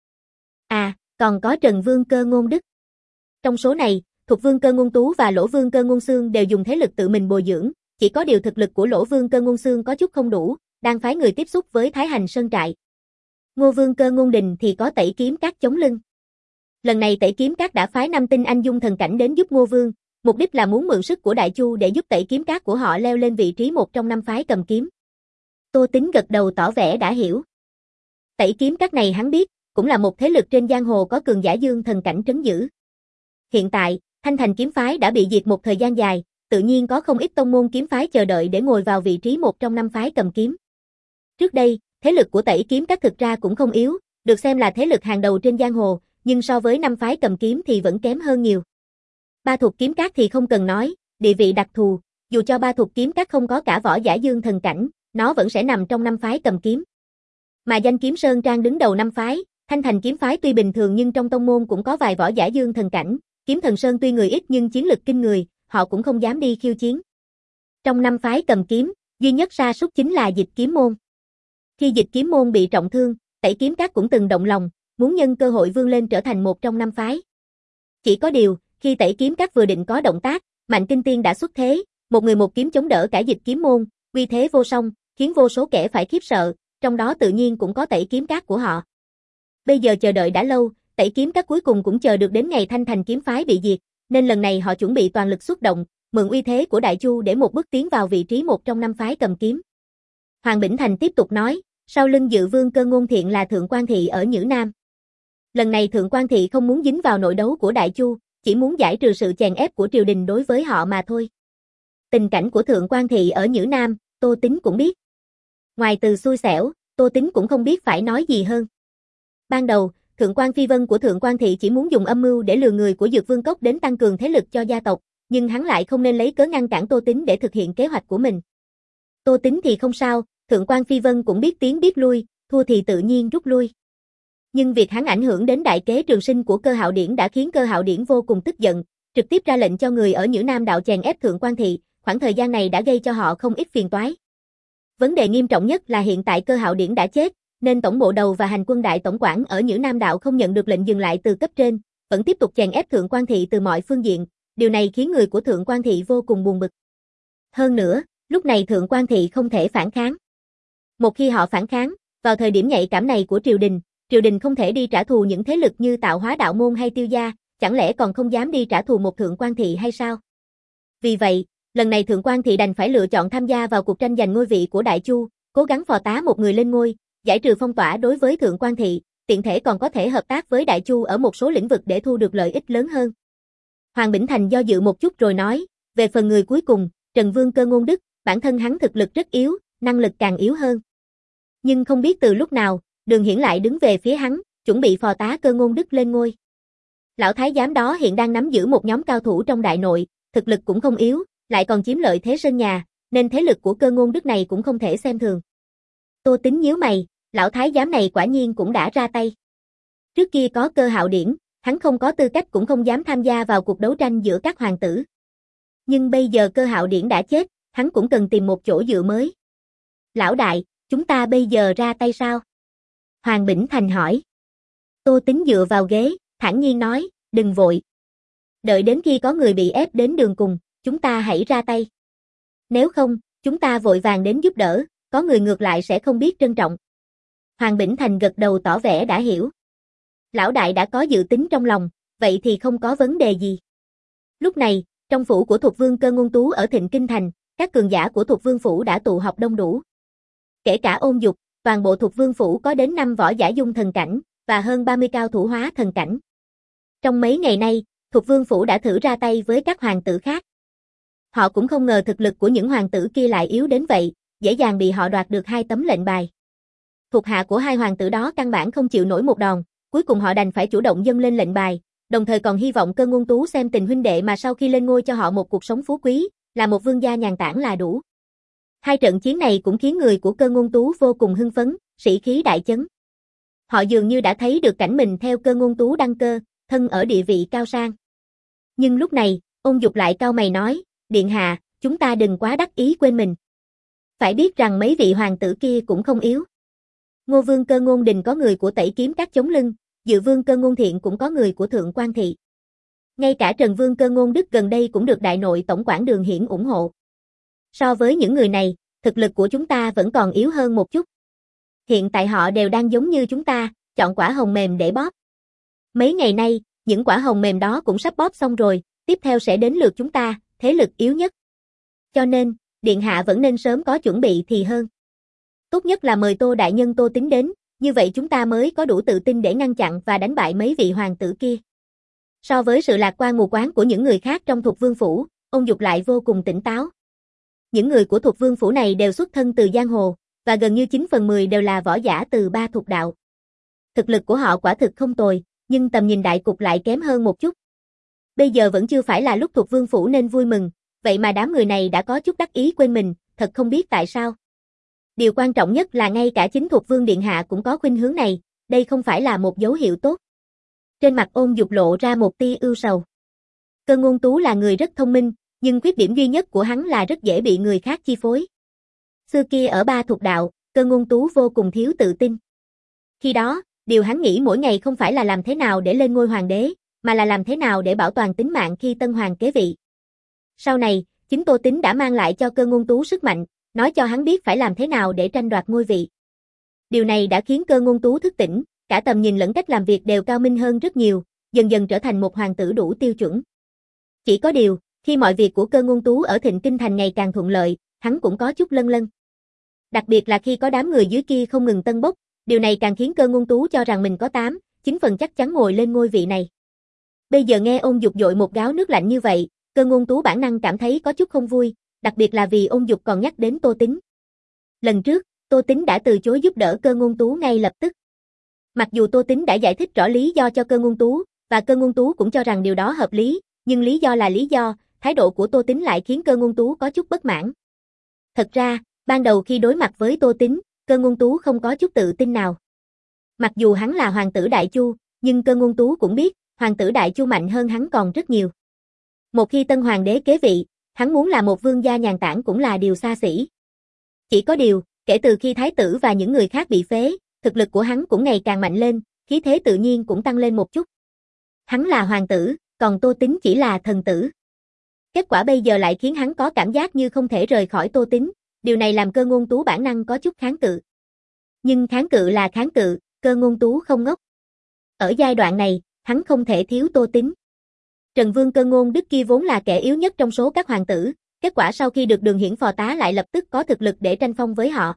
À, còn có Trần Vương Cơ Ngôn Đức. Trong số này, Thục Vương Cơ Ngôn Tú và Lỗ Vương Cơ Ngôn Xương đều dùng thế lực tự mình bồi dưỡng, chỉ có điều thực lực của Lỗ Vương Cơ Ngôn Xương có chút không đủ, đang phái người tiếp xúc với Thái Hành Sơn trại. Ngô Vương Cơ Ngôn Đình thì có Tẩy Kiếm Các chống lưng. Lần này Tẩy Kiếm Các đã phái năm tinh anh dung thần cảnh đến giúp Ngô Vương, mục đích là muốn mượn sức của Đại Chu để giúp Tẩy Kiếm Các của họ leo lên vị trí một trong năm phái cầm kiếm. Tô Tín gật đầu tỏ vẻ đã hiểu. Tẩy Kiếm Các này hắn biết, cũng là một thế lực trên giang hồ có cường giả dương thần cảnh trấn giữ. Hiện tại, Thanh Thành kiếm phái đã bị diệt một thời gian dài, tự nhiên có không ít tông môn kiếm phái chờ đợi để ngồi vào vị trí một trong năm phái cầm kiếm. Trước đây, thế lực của Tẩy Kiếm Các thực ra cũng không yếu, được xem là thế lực hàng đầu trên giang hồ, nhưng so với năm phái cầm kiếm thì vẫn kém hơn nhiều. Ba Thục Kiếm Các thì không cần nói, địa vị đặc thù, dù cho Ba Thục Kiếm Các không có cả võ giả dương thần cảnh, nó vẫn sẽ nằm trong năm phái cầm kiếm. Mà Danh Kiếm Sơn Trang đứng đầu năm phái, Thanh Thành kiếm phái tuy bình thường nhưng trong tông môn cũng có vài võ giả dương thần cảnh, Kiếm Thần Sơn tuy người ít nhưng chiến lực kinh người, họ cũng không dám đi khiêu chiến. Trong năm phái cầm kiếm, duy nhất sa sút chính là Dịch Kiếm Môn. Khi Dịch Kiếm Môn bị trọng thương, Tẩy Kiếm Các cũng từng động lòng, muốn nhân cơ hội vươn lên trở thành một trong năm phái. Chỉ có điều, khi Tẩy Kiếm Các vừa định có động tác, Mạnh Kinh Tiên đã xuất thế, một người một kiếm chống đỡ cả Dịch Kiếm Môn, uy thế vô song, khiến vô số kẻ phải khiếp sợ, trong đó tự nhiên cũng có Tẩy Kiếm Các của họ. Bây giờ chờ đợi đã lâu, Tẩy Kiếm Các cuối cùng cũng chờ được đến ngày Thanh Thành kiếm phái bị diệt, nên lần này họ chuẩn bị toàn lực xuất động, mượn uy thế của Đại Chu để một bước tiến vào vị trí một trong năm phái cầm kiếm. Hoàng Bỉnh Thành tiếp tục nói, sau lưng Dự Vương Cơ Ngôn Thiện là Thượng Quan Thị ở Nhữ Nam. Lần này Thượng Quan Thị không muốn dính vào nội đấu của Đại Chu, chỉ muốn giải trừ sự chèn ép của triều đình đối với họ mà thôi. Tình cảnh của Thượng Quan Thị ở Nhữ Nam, Tô Tín cũng biết. Ngoài từ xui xẻo, Tô Tín cũng không biết phải nói gì hơn. Ban đầu, Thượng Quan Phi Vân của Thượng Quan Thị chỉ muốn dùng âm mưu để lừa người của Dược Vương Cốc đến tăng cường thế lực cho gia tộc, nhưng hắn lại không nên lấy cớ ngăn cản Tô Tín để thực hiện kế hoạch của mình. Tô Tín thì không sao, Thượng Quan Phi Vân cũng biết tiến biết lui, thua thì tự nhiên rút lui. Nhưng việc hắn ảnh hưởng đến đại kế trường sinh của Cơ Hạo Điển đã khiến Cơ Hạo Điển vô cùng tức giận, trực tiếp ra lệnh cho người ở Nhữ Nam đạo chèn ép Thượng Quan Thị, khoảng thời gian này đã gây cho họ không ít phiền toái. Vấn đề nghiêm trọng nhất là hiện tại Cơ Hạo Điển đã chết, nên tổng bộ đầu và hành quân đại tổng quản ở Nhữ Nam đạo không nhận được lệnh dừng lại từ cấp trên, vẫn tiếp tục chèn ép Thượng Quan Thị từ mọi phương diện, điều này khiến người của Thượng Quan Thị vô cùng buồn bực. Hơn nữa, lúc này Thượng Quan Thị không thể phản kháng. Một khi họ phản kháng, vào thời điểm nhạy cảm này của triều đình, triều đình không thể đi trả thù những thế lực như Tạo Hóa Đạo Môn hay Tiêu Gia, chẳng lẽ còn không dám đi trả thù một Thượng Quan Thị hay sao? Vì vậy, lần này Thượng Quan Thị đành phải lựa chọn tham gia vào cuộc tranh giành ngôi vị của Đại Chu, cố gắng phò tá một người lên ngôi, giải trừ phong tỏa đối với Thượng Quan Thị, tiện thể còn có thể hợp tác với Đại Chu ở một số lĩnh vực để thu được lợi ích lớn hơn. Hoàng Bỉnh Thành do dự một chút rồi nói, về phần người cuối cùng, Trần Vương Cơ Ngôn Đức, bản thân hắn thực lực rất yếu, năng lực càng yếu hơn. Nhưng không biết từ lúc nào, Đường Hiển lại đứng về phía hắn, chuẩn bị phò tá Cơ Ngôn Đức lên ngôi. Lão thái giám đó hiện đang nắm giữ một nhóm cao thủ trong đại nội, thực lực cũng không yếu, lại còn chiếm lợi thế sân nhà, nên thế lực của Cơ Ngôn Đức này cũng không thể xem thường. Tô Tính nhíu mày, lão thái giám này quả nhiên cũng đã ra tay. Trước kia có Cơ Hạo Điển, hắn không có tư cách cũng không dám tham gia vào cuộc đấu tranh giữa các hoàng tử. Nhưng bây giờ Cơ Hạo Điển đã chết, hắn cũng cần tìm một chỗ dựa mới. Lão đại, chúng ta bây giờ ra tay sao? Hoàng Bỉnh Thành hỏi. Tô Tính dựa vào ghế, thản nhiên nói, đừng vội. Đợi đến khi có người bị ép đến đường cùng, chúng ta hãy ra tay. Nếu không, chúng ta vội vàng đến giúp đỡ, có người ngược lại sẽ không biết trân trọng. Hoàng Bỉnh Thành gật đầu tỏ vẻ đã hiểu. Lão đại đã có dự tính trong lòng, vậy thì không có vấn đề gì. Lúc này, trong phủ của Thục Vương Cơ Ngôn Tú ở Thịnh Kinh Thành, các cường giả của Thục Vương phủ đã tụ họp đông đủ. Kể cả Ôn Dục, toàn bộ Thục Vương phủ có đến năm võ giả dung thần cảnh và hơn ba mươi cao thủ hóa thần cảnh. Trong mấy ngày nay, Thục Vương phủ đã thử ra tay với các hoàng tử khác. Họ cũng không ngờ thực lực của những hoàng tử kia lại yếu đến vậy, dễ dàng bị họ đoạt được hai tấm lệnh bài. Thuộc hạ của hai hoàng tử đó căn bản không chịu nổi một đòn, cuối cùng họ đành phải chủ động dâng lên lệnh bài, đồng thời còn hy vọng Cơ Ngôn Tú xem tình huynh đệ mà sau khi lên ngôi cho họ một cuộc sống phú quý, là một vương gia nhàn tản là đủ. Hai trận chiến này cũng khiến người của Cơ Ngôn Tú vô cùng hưng phấn, sĩ khí đại chấn. Họ dường như đã thấy được cảnh mình theo Cơ Ngôn Tú đăng cơ, thân ở địa vị cao sang. Nhưng lúc này, Ôn Dục lại cau mày nói, điện hạ, chúng ta đừng quá đắc ý quên mình. Phải biết rằng mấy vị hoàng tử kia cũng không yếu. Ngô Vương Cơ Ngôn Đình có người của Tẩy Kiếm Các chống lưng, Dự Vương Cơ Ngôn Thiện cũng có người của Thượng Quan Thị. Ngay cả Trần Vương Cơ Ngôn Đức gần đây cũng được Đại Nội Tổng quản Đường Hiển ủng hộ. So với những người này, thực lực của chúng ta vẫn còn yếu hơn một chút. Hiện tại họ đều đang giống như chúng ta, chọn quả hồng mềm để bóp. Mấy ngày nay, những quả hồng mềm đó cũng sắp bóp xong rồi, tiếp theo sẽ đến lượt chúng ta, thế lực yếu nhất. Cho nên, điện hạ vẫn nên sớm có chuẩn bị thì hơn. Tốt nhất là mời Tô đại nhân Tô Tính đến, như vậy chúng ta mới có đủ tự tin để ngăn chặn và đánh bại mấy vị hoàng tử kia. So với sự lạc quan mù quáng của những người khác trong Thục Vương phủ, Ôn Dục lại vô cùng tỉnh táo. Những người của Thục Vương phủ này đều xuất thân từ giang hồ, và gần như chín phần mười đều là võ giả từ ba thuộc đạo. Thực lực của họ quả thực không tồi, nhưng tầm nhìn đại cục lại kém hơn một chút. Bây giờ vẫn chưa phải là lúc Thục Vương phủ nên vui mừng, vậy mà đám người này đã có chút đắc ý quên mình, thật không biết tại sao. Điều quan trọng nhất là ngay cả chính Thục Vương điện hạ cũng có khuynh hướng này, đây không phải là một dấu hiệu tốt. Trên mặt Ôn Dục lộ ra một tia ưu sầu. Cơ Ngôn Tú là người rất thông minh, nhưng khuyết điểm duy nhất của hắn là rất dễ bị người khác chi phối. Xưa kia ở ba thuộc đạo, Cơ Ngôn Tú vô cùng thiếu tự tin. Khi đó, điều hắn nghĩ mỗi ngày không phải là làm thế nào để lên ngôi hoàng đế, mà là làm thế nào để bảo toàn tính mạng khi tân hoàng kế vị. Sau này, chính Tô Tính đã mang lại cho Cơ Ngôn Tú sức mạnh, nói cho hắn biết phải làm thế nào để tranh đoạt ngôi vị. Điều này đã khiến Cơ Ngôn Tú thức tỉnh, cả tầm nhìn lẫn cách làm việc đều cao minh hơn rất nhiều, dần dần trở thành một hoàng tử đủ tiêu chuẩn. Chỉ có điều, khi mọi việc của Cơ Ngôn Tú ở Thịnh Kinh Thành ngày càng thuận lợi, hắn cũng có chút lân lân. Đặc biệt là khi có đám người dưới kia không ngừng tân bốc, điều này càng khiến Cơ Ngôn Tú cho rằng mình có tám, chín phần chắc chắn ngồi lên ngôi vị này. Bây giờ nghe Ôn Dục dội một gáo nước lạnh như vậy, Cơ Ngôn Tú bản năng cảm thấy có chút không vui, đặc biệt là vì Ôn Dục còn nhắc đến Tô Tính. Lần trước, Tô Tính đã từ chối giúp đỡ Cơ Ngôn Tú ngay lập tức. Mặc dù Tô Tính đã giải thích rõ lý do cho Cơ Ngôn Tú, và Cơ Ngôn Tú cũng cho rằng điều đó hợp lý, nhưng lý do là lý do, thái độ của Tô Tính lại khiến Cơ Ngôn Tú có chút bất mãn. Thật ra, ban đầu khi đối mặt với Tô Tính, Cơ Ngôn Tú không có chút tự tin nào. Mặc dù hắn là hoàng tử Đại Chu, nhưng Cơ Ngôn Tú cũng biết, hoàng tử Đại Chu mạnh hơn hắn còn rất nhiều. Một khi tân hoàng đế kế vị, hắn muốn là một vương gia nhàn tản cũng là điều xa xỉ. Chỉ có điều, kể từ khi thái tử và những người khác bị phế, thực lực của hắn cũng ngày càng mạnh lên, khí thế tự nhiên cũng tăng lên một chút. Hắn là hoàng tử, còn Tô Tính chỉ là thần tử. Kết quả bây giờ lại khiến hắn có cảm giác như không thể rời khỏi Tô Tính, điều này làm Cơ Ngôn Tú bản năng có chút kháng cự. Nhưng kháng cự là kháng cự, Cơ Ngôn Tú không ngốc. Ở giai đoạn này, hắn không thể thiếu Tô Tính. Trần Vương Cơ Ngôn Đức kia vốn là kẻ yếu nhất trong số các hoàng tử, kết quả sau khi được Đường Hiển phò tá lại lập tức có thực lực để tranh phong với họ.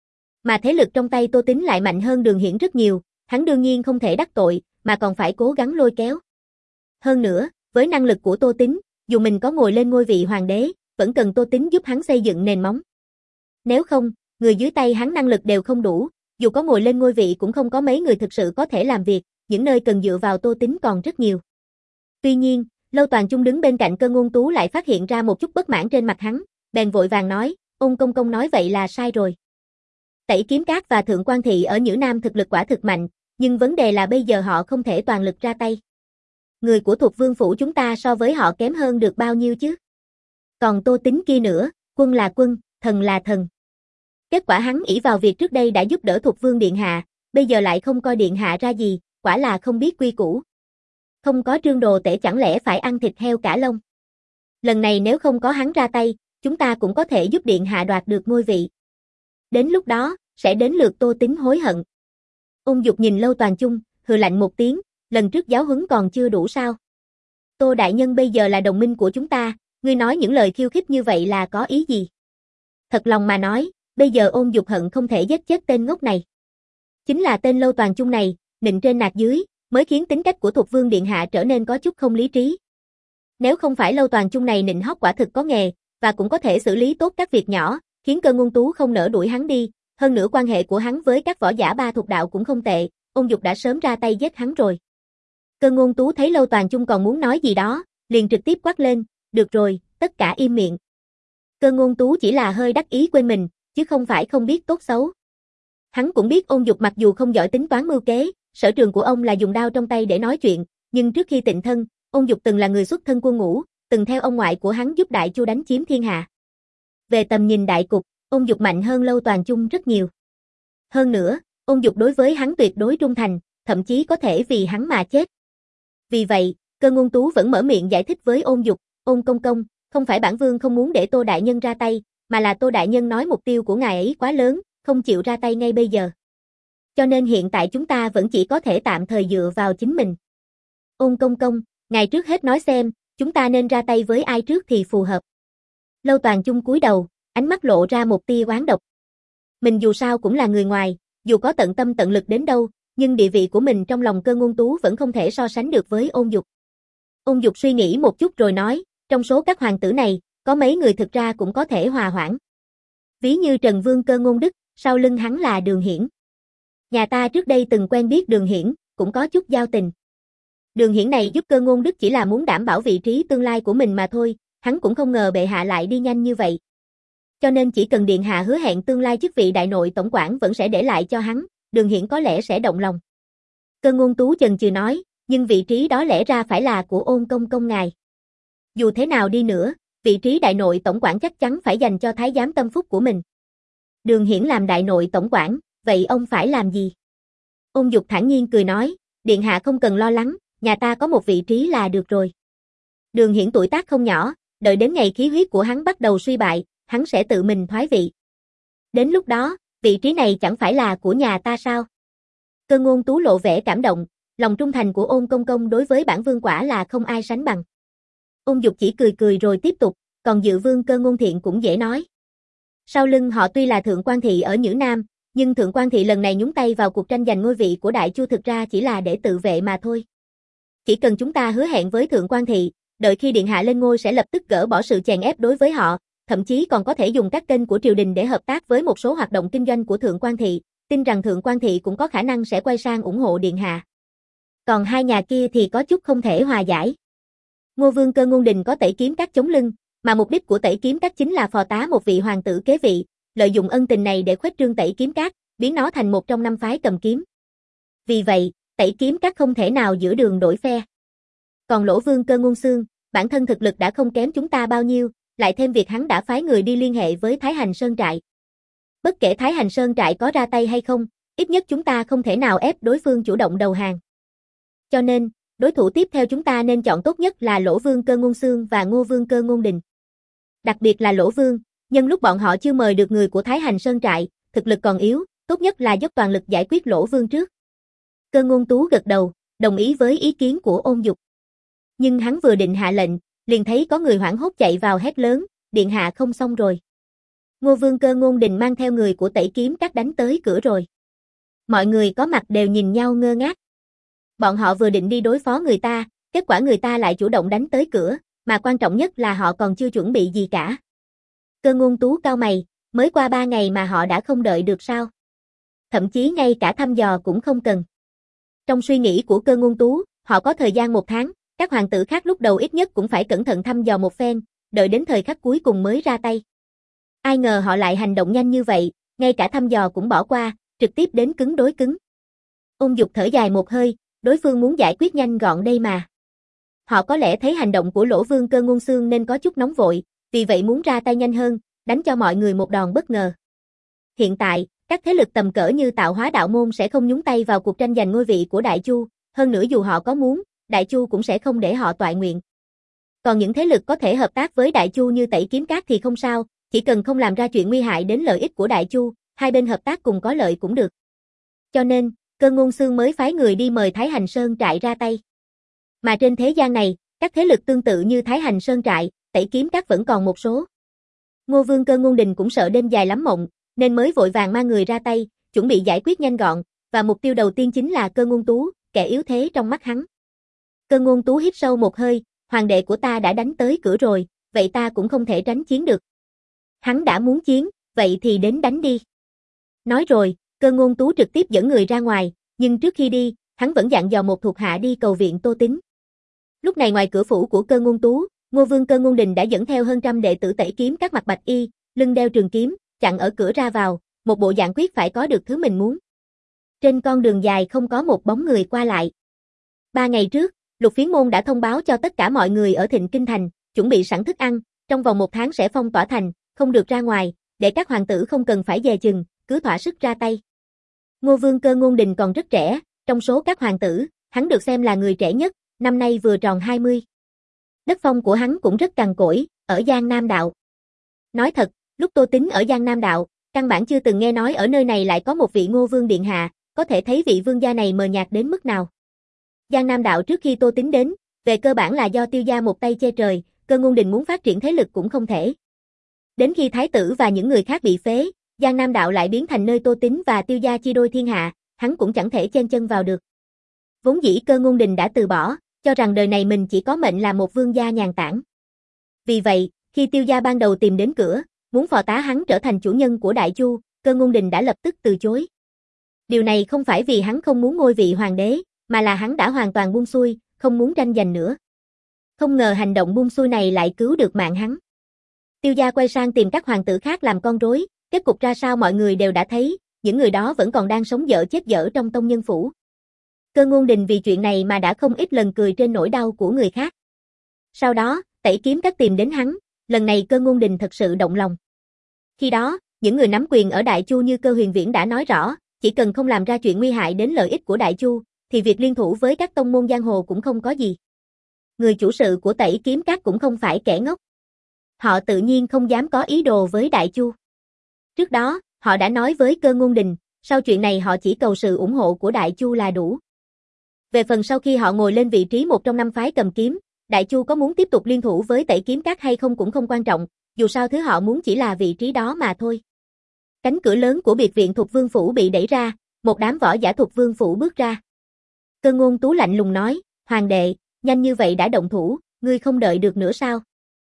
Mà thế lực trong tay Tô Tính lại mạnh hơn Đường Hiển rất nhiều, hắn đương nhiên không thể đắc tội, mà còn phải cố gắng lôi kéo. Hơn nữa, với năng lực của Tô Tính, dù mình có ngồi lên ngôi vị hoàng đế, vẫn cần Tô Tính giúp hắn xây dựng nền móng. Nếu không, người dưới tay hắn năng lực đều không đủ, dù có ngồi lên ngôi vị cũng không có mấy người thực sự có thể làm việc, những nơi cần dựa vào Tô Tính còn rất nhiều. Tuy nhiên, Lâu Toàn Chung đứng bên cạnh Cơ Ngôn Tú lại phát hiện ra một chút bất mãn trên mặt hắn, bèn vội vàng nói, Ôn công công nói vậy là sai rồi. Tẩy Kiếm Các và Thượng Quan Thị ở Nhữ Nam thực lực quả thực mạnh, nhưng vấn đề là bây giờ họ không thể toàn lực ra tay. Người của Thục Vương phủ chúng ta so với họ kém hơn được bao nhiêu chứ? Còn Tô Tính kia nữa, quân là quân, thần là thần. Kết quả hắn ỷ vào việc trước đây đã giúp đỡ Thục Vương điện hạ, bây giờ lại không coi điện hạ ra gì, quả là không biết quy củ. Không có Trương Đồ Tể chẳng lẽ phải ăn thịt heo cả lông. Lần này nếu không có hắn ra tay, chúng ta cũng có thể giúp điện hạ đoạt được ngôi vị. Đến lúc đó, sẽ đến lượt Tô Tính hối hận. Ôn Dục nhìn Lâu Toàn Chung, hừ lạnh một tiếng, lần trước giáo huấn còn chưa đủ sao? Tô đại nhân bây giờ là đồng minh của chúng ta, ngươi nói những lời khiêu khích như vậy là có ý gì? Thật lòng mà nói, bây giờ Ôn Dục hận không thể giết chết tên ngốc này. Chính là tên Lâu Toàn Chung này, nịnh trên nạt dưới, mới khiến tính cách của Thục Vương điện hạ trở nên có chút không lý trí. Nếu không phải Lâu Toàn Chung này nịnh hót quả thực có nghề, và cũng có thể xử lý tốt các việc nhỏ, khiến Cơ Ngôn Tú không nỡ đuổi hắn đi, hơn nữa quan hệ của hắn với các võ giả ba thuộc đạo cũng không tệ, Ôn Dục đã sớm ra tay giết hắn rồi. Cơ Ngôn Tú thấy Lâu Toàn Chung còn muốn nói gì đó, liền trực tiếp quát lên, được rồi, tất cả im miệng. Cơ Ngôn Tú chỉ là hơi đắc ý quên mình, chứ không phải không biết tốt xấu. Hắn cũng biết Ôn Dục mặc dù không giỏi tính toán mưu kế, sở trường của ông là dùng đao trong tay để nói chuyện, nhưng trước khi tịnh thân, Ôn Dục từng là người xuất thân quân ngũ, từng theo ông ngoại của hắn giúp Đại Chu đánh chiếm thiên hạ. Về tầm nhìn đại cục, Ôn Dục mạnh hơn Lâu Toàn Chung rất nhiều. Hơn nữa, Ôn Dục đối với hắn tuyệt đối trung thành, thậm chí có thể vì hắn mà chết. Vì vậy, Cơ Ngôn Tú vẫn mở miệng giải thích với Ôn Dục, Ôn công công, không phải bản vương không muốn để Tô đại nhân ra tay, mà là Tô đại nhân nói mục tiêu của ngài ấy quá lớn, không chịu ra tay ngay bây giờ. Cho nên hiện tại chúng ta vẫn chỉ có thể tạm thời dựa vào chính mình. Ôn công công, ngài trước hết nói xem, chúng ta nên ra tay với ai trước thì phù hợp. Lâu Toàn Chung cúi đầu, ánh mắt lộ ra một tia oán độc. Mình dù sao cũng là người ngoài, dù có tận tâm tận lực đến đâu, nhưng địa vị của mình trong lòng Cơ Ngôn Tú vẫn không thể so sánh được với Ôn Dục. Ôn Dục suy nghĩ một chút rồi nói, trong số các hoàng tử này, có mấy người thực ra cũng có thể hòa hoãn. Ví như Trần Vương Cơ Ngôn Đức, sau lưng hắn là Đường Hiển. Nhà ta trước đây từng quen biết Đường Hiển, cũng có chút giao tình. Đường Hiển này giúp Cơ Ngôn Đức chỉ là muốn đảm bảo vị trí tương lai của mình mà thôi, hắn cũng không ngờ bệ hạ lại đi nhanh như vậy. Cho nên chỉ cần điện hạ hứa hẹn tương lai chức vị đại nội tổng quản vẫn sẽ để lại cho hắn, Đường Hiển có lẽ sẽ động lòng. Cơ Ngôn Tú chần chừ nói, nhưng vị trí đó lẽ ra phải là của Ôn công công ngài. Dù thế nào đi nữa, vị trí đại nội tổng quản chắc chắn phải dành cho thái giám tâm phúc của mình. Đường Hiển làm đại nội tổng quản, vậy ông phải làm gì? Ôn Dục thản nhiên cười nói, điện hạ không cần lo lắng, nhà ta có một vị trí là được rồi. Đường Hiển tuổi tác không nhỏ, đợi đến ngày khí huyết của hắn bắt đầu suy bại, hắn sẽ tự mình thoái vị. Đến lúc đó, vị trí này chẳng phải là của nhà ta sao? Cơ Ngôn Tú lộ vẻ cảm động, lòng trung thành của Ôn công công đối với bản vương quả là không ai sánh bằng. Ôn Dục chỉ cười cười rồi tiếp tục, còn Dự Vương Cơ Ngôn Thiện cũng dễ nói. Sau lưng họ tuy là Thượng Quan Thị ở Nhữ Nam, nhưng Thượng Quan Thị lần này nhúng tay vào cuộc tranh giành ngôi vị của Đại Chu thực ra chỉ là để tự vệ mà thôi. Chỉ cần chúng ta hứa hẹn với Thượng Quan Thị, đợi khi điện hạ lên ngôi sẽ lập tức gỡ bỏ sự chèn ép đối với họ, thậm chí còn có thể dùng các kênh của triều đình để hợp tác với một số hoạt động kinh doanh của Thượng Quan Thị, tin rằng Thượng Quan Thị cũng có khả năng sẽ quay sang ủng hộ điện hạ. Còn hai nhà kia thì có chút không thể hòa giải. Ngô Vương Cơ Ngôn Đình có Tẩy Kiếm Các chống lưng, mà mục đích của Tẩy Kiếm Các chính là phò tá một vị hoàng tử kế vị, lợi dụng ân tình này để khuếch trương Tẩy Kiếm Các, biến nó thành một trong năm phái cầm kiếm. Vì vậy, Tẩy Kiếm Các không thể nào giữa đường đổi phe. Còn Lỗ Vương Cơ Ngôn Xương, bản thân thực lực đã không kém chúng ta bao nhiêu, lại thêm việc hắn đã phái người đi liên hệ với Thái Hành Sơn Trại. Bất kể Thái Hành Sơn Trại có ra tay hay không, ít nhất chúng ta không thể nào ép đối phương chủ động đầu hàng. Cho nên, đối thủ tiếp theo chúng ta nên chọn tốt nhất là Lỗ Vương Cơ Ngôn Xương và Ngô Vương Cơ Ngôn Đình. Đặc biệt là Lỗ Vương, nhân lúc bọn họ chưa mời được người của Thái Hành Sơn Trại, thực lực còn yếu, tốt nhất là dốc toàn lực giải quyết Lỗ Vương trước. Cơ Ngôn Tú gật đầu, đồng ý với ý kiến của Ôn Dục. Nhưng hắn vừa định hạ lệnh, liền thấy có người hoảng hốt chạy vào hét lớn, điện hạ không xong rồi. Ngô Vương Cơ Ngôn Đình mang theo người của Tẩy Kiếm Các đánh tới cửa rồi. Mọi người có mặt đều nhìn nhau ngơ ngác. Bọn họ vừa định đi đối phó người ta, kết quả người ta lại chủ động đánh tới cửa, mà quan trọng nhất là họ còn chưa chuẩn bị gì cả. Cơ Ngôn Tú cau mày, mới qua ba ngày mà họ đã không đợi được sao? Thậm chí ngay cả thăm dò cũng không cần. Trong suy nghĩ của Cơ Ngôn Tú, họ có thời gian một tháng, Các hoàng tử khác lúc đầu ít nhất cũng phải cẩn thận thăm dò một phen, đợi đến thời khắc cuối cùng mới ra tay. Ai ngờ họ lại hành động nhanh như vậy, ngay cả thăm dò cũng bỏ qua, trực tiếp đến cứng đối cứng. Ôn Dục thở dài một hơi, đối phương muốn giải quyết nhanh gọn đây mà. Họ có lẽ thấy hành động của Lỗ Vương Cơ Ngôn Xương nên có chút nóng vội, vì vậy muốn ra tay nhanh hơn, đánh cho mọi người một đòn bất ngờ. Hiện tại, các thế lực tầm cỡ như Tạo Hóa Đạo Môn sẽ không nhúng tay vào cuộc tranh giành ngôi vị của Đại Chu, hơn nữa dù họ có muốn, Đại Chu cũng sẽ không để họ toại nguyện. Còn những thế lực có thể hợp tác với Đại Chu như Tẩy Kiếm Các thì không sao, chỉ cần không làm ra chuyện nguy hại đến lợi ích của Đại Chu, hai bên hợp tác cùng có lợi cũng được. Cho nên, Cơ Ngôn Xương mới phái người đi mời Thái Hành Sơn Trại ra tay. Mà trên thế gian này, các thế lực tương tự như Thái Hành Sơn Trại, Tẩy Kiếm Các vẫn còn một số. Ngô Vương Cơ Ngôn Đình cũng sợ đêm dài lắm mộng, nên mới vội vàng mang người ra tay, chuẩn bị giải quyết nhanh gọn, và mục tiêu đầu tiên chính là Cơ Ngôn Tú, kẻ yếu thế trong mắt hắn. Cơ Ngôn Tú hít sâu một hơi, hoàng đệ của ta đã đánh tới cửa rồi, vậy ta cũng không thể tránh chiến được. Hắn đã muốn chiến, vậy thì đến đánh đi. Nói rồi, Cơ Ngôn Tú trực tiếp dẫn người ra ngoài, nhưng trước khi đi, hắn vẫn dặn dò một thuộc hạ đi cầu viện Tô Tín. Lúc này ngoài cửa phủ của Cơ Ngôn Tú, Ngô Vương Cơ Ngôn Đình đã dẫn theo hơn trăm đệ tử Tẩy Kiếm Các mặc bạch y, lưng đeo trường kiếm, chặn ở cửa ra vào, một bộ dạng quyết phải có được thứ mình muốn. Trên con đường dài không có một bóng người qua lại. Ba ngày trước, Lục Phiến Môn đã thông báo cho tất cả mọi người ở Thịnh Kinh Thành, chuẩn bị sẵn thức ăn, trong vòng một tháng sẽ phong tỏa thành, không được ra ngoài, để các hoàng tử không cần phải dè chừng, cứ thỏa sức ra tay. Ngô Vương Cơ Ngôn Đình còn rất trẻ, trong số các hoàng tử, hắn được xem là người trẻ nhất, năm nay vừa tròn hai mươi. Đất phong của hắn cũng rất cằn cỗi, ở Giang Nam Đạo. Nói thật, lúc Tô Tín ở Giang Nam Đạo, căn bản chưa từng nghe nói ở nơi này lại có một vị Ngô Vương Điện Hạ, có thể thấy vị vương gia này mờ nhạt đến mức nào. Giang Nam Đạo trước khi Tô Tín đến, về cơ bản là do Tiêu gia một tay che trời, Cơ Ngôn Đình muốn phát triển thế lực cũng không thể. Đến khi Thái tử và những người khác bị phế, Giang Nam Đạo lại biến thành nơi Tô Tín và Tiêu gia chia đôi thiên hạ, hắn cũng chẳng thể chen chân vào được. Vốn dĩ Cơ Ngôn Đình đã từ bỏ, cho rằng đời này mình chỉ có mệnh là một vương gia nhàn tản. Vì vậy, khi Tiêu gia ban đầu tìm đến cửa, muốn phò tá hắn trở thành chủ nhân của Đại Chu, Cơ Ngôn Đình đã lập tức từ chối. Điều này không phải vì hắn không muốn ngôi vị hoàng đế, mà là hắn đã hoàn toàn buông xuôi, không muốn tranh giành nữa. Không ngờ hành động buông xuôi này lại cứu được mạng hắn. Tiêu gia quay sang tìm các hoàng tử khác làm con rối, kết cục ra sao mọi người đều đã thấy, những người đó vẫn còn đang sống dở chết dở trong tông nhân phủ. Cơ Ngôn Đình vì chuyện này mà đã không ít lần cười trên nỗi đau của người khác. Sau đó, Tẩy Kiếm Các tìm đến hắn, lần này Cơ Ngôn Đình thật sự động lòng. Khi đó, những người nắm quyền ở Đại Chu như Cơ Huyền Viễn đã nói rõ, chỉ cần không làm ra chuyện nguy hại đến lợi ích của Đại Chu, thì việc liên thủ với các tông môn giang hồ cũng không có gì. Người chủ sự của Tẩy Kiếm Các cũng không phải kẻ ngốc. Họ tự nhiên không dám có ý đồ với Đại Chu. Trước đó, họ đã nói với Cơ Ngôn Đình, sau chuyện này họ chỉ cầu sự ủng hộ của Đại Chu là đủ. Về phần sau khi họ ngồi lên vị trí một trong năm phái cầm kiếm, Đại Chu có muốn tiếp tục liên thủ với Tẩy Kiếm Các hay không cũng không quan trọng, dù sao thứ họ muốn chỉ là vị trí đó mà thôi. Cánh cửa lớn của biệt viện Thục Vương Phủ bị đẩy ra, một đám võ giả Thục Vương Phủ bước ra. Cơ Ngôn Tú lạnh lùng nói, hoàng đệ, nhanh như vậy đã động thủ, ngươi không đợi được nữa sao?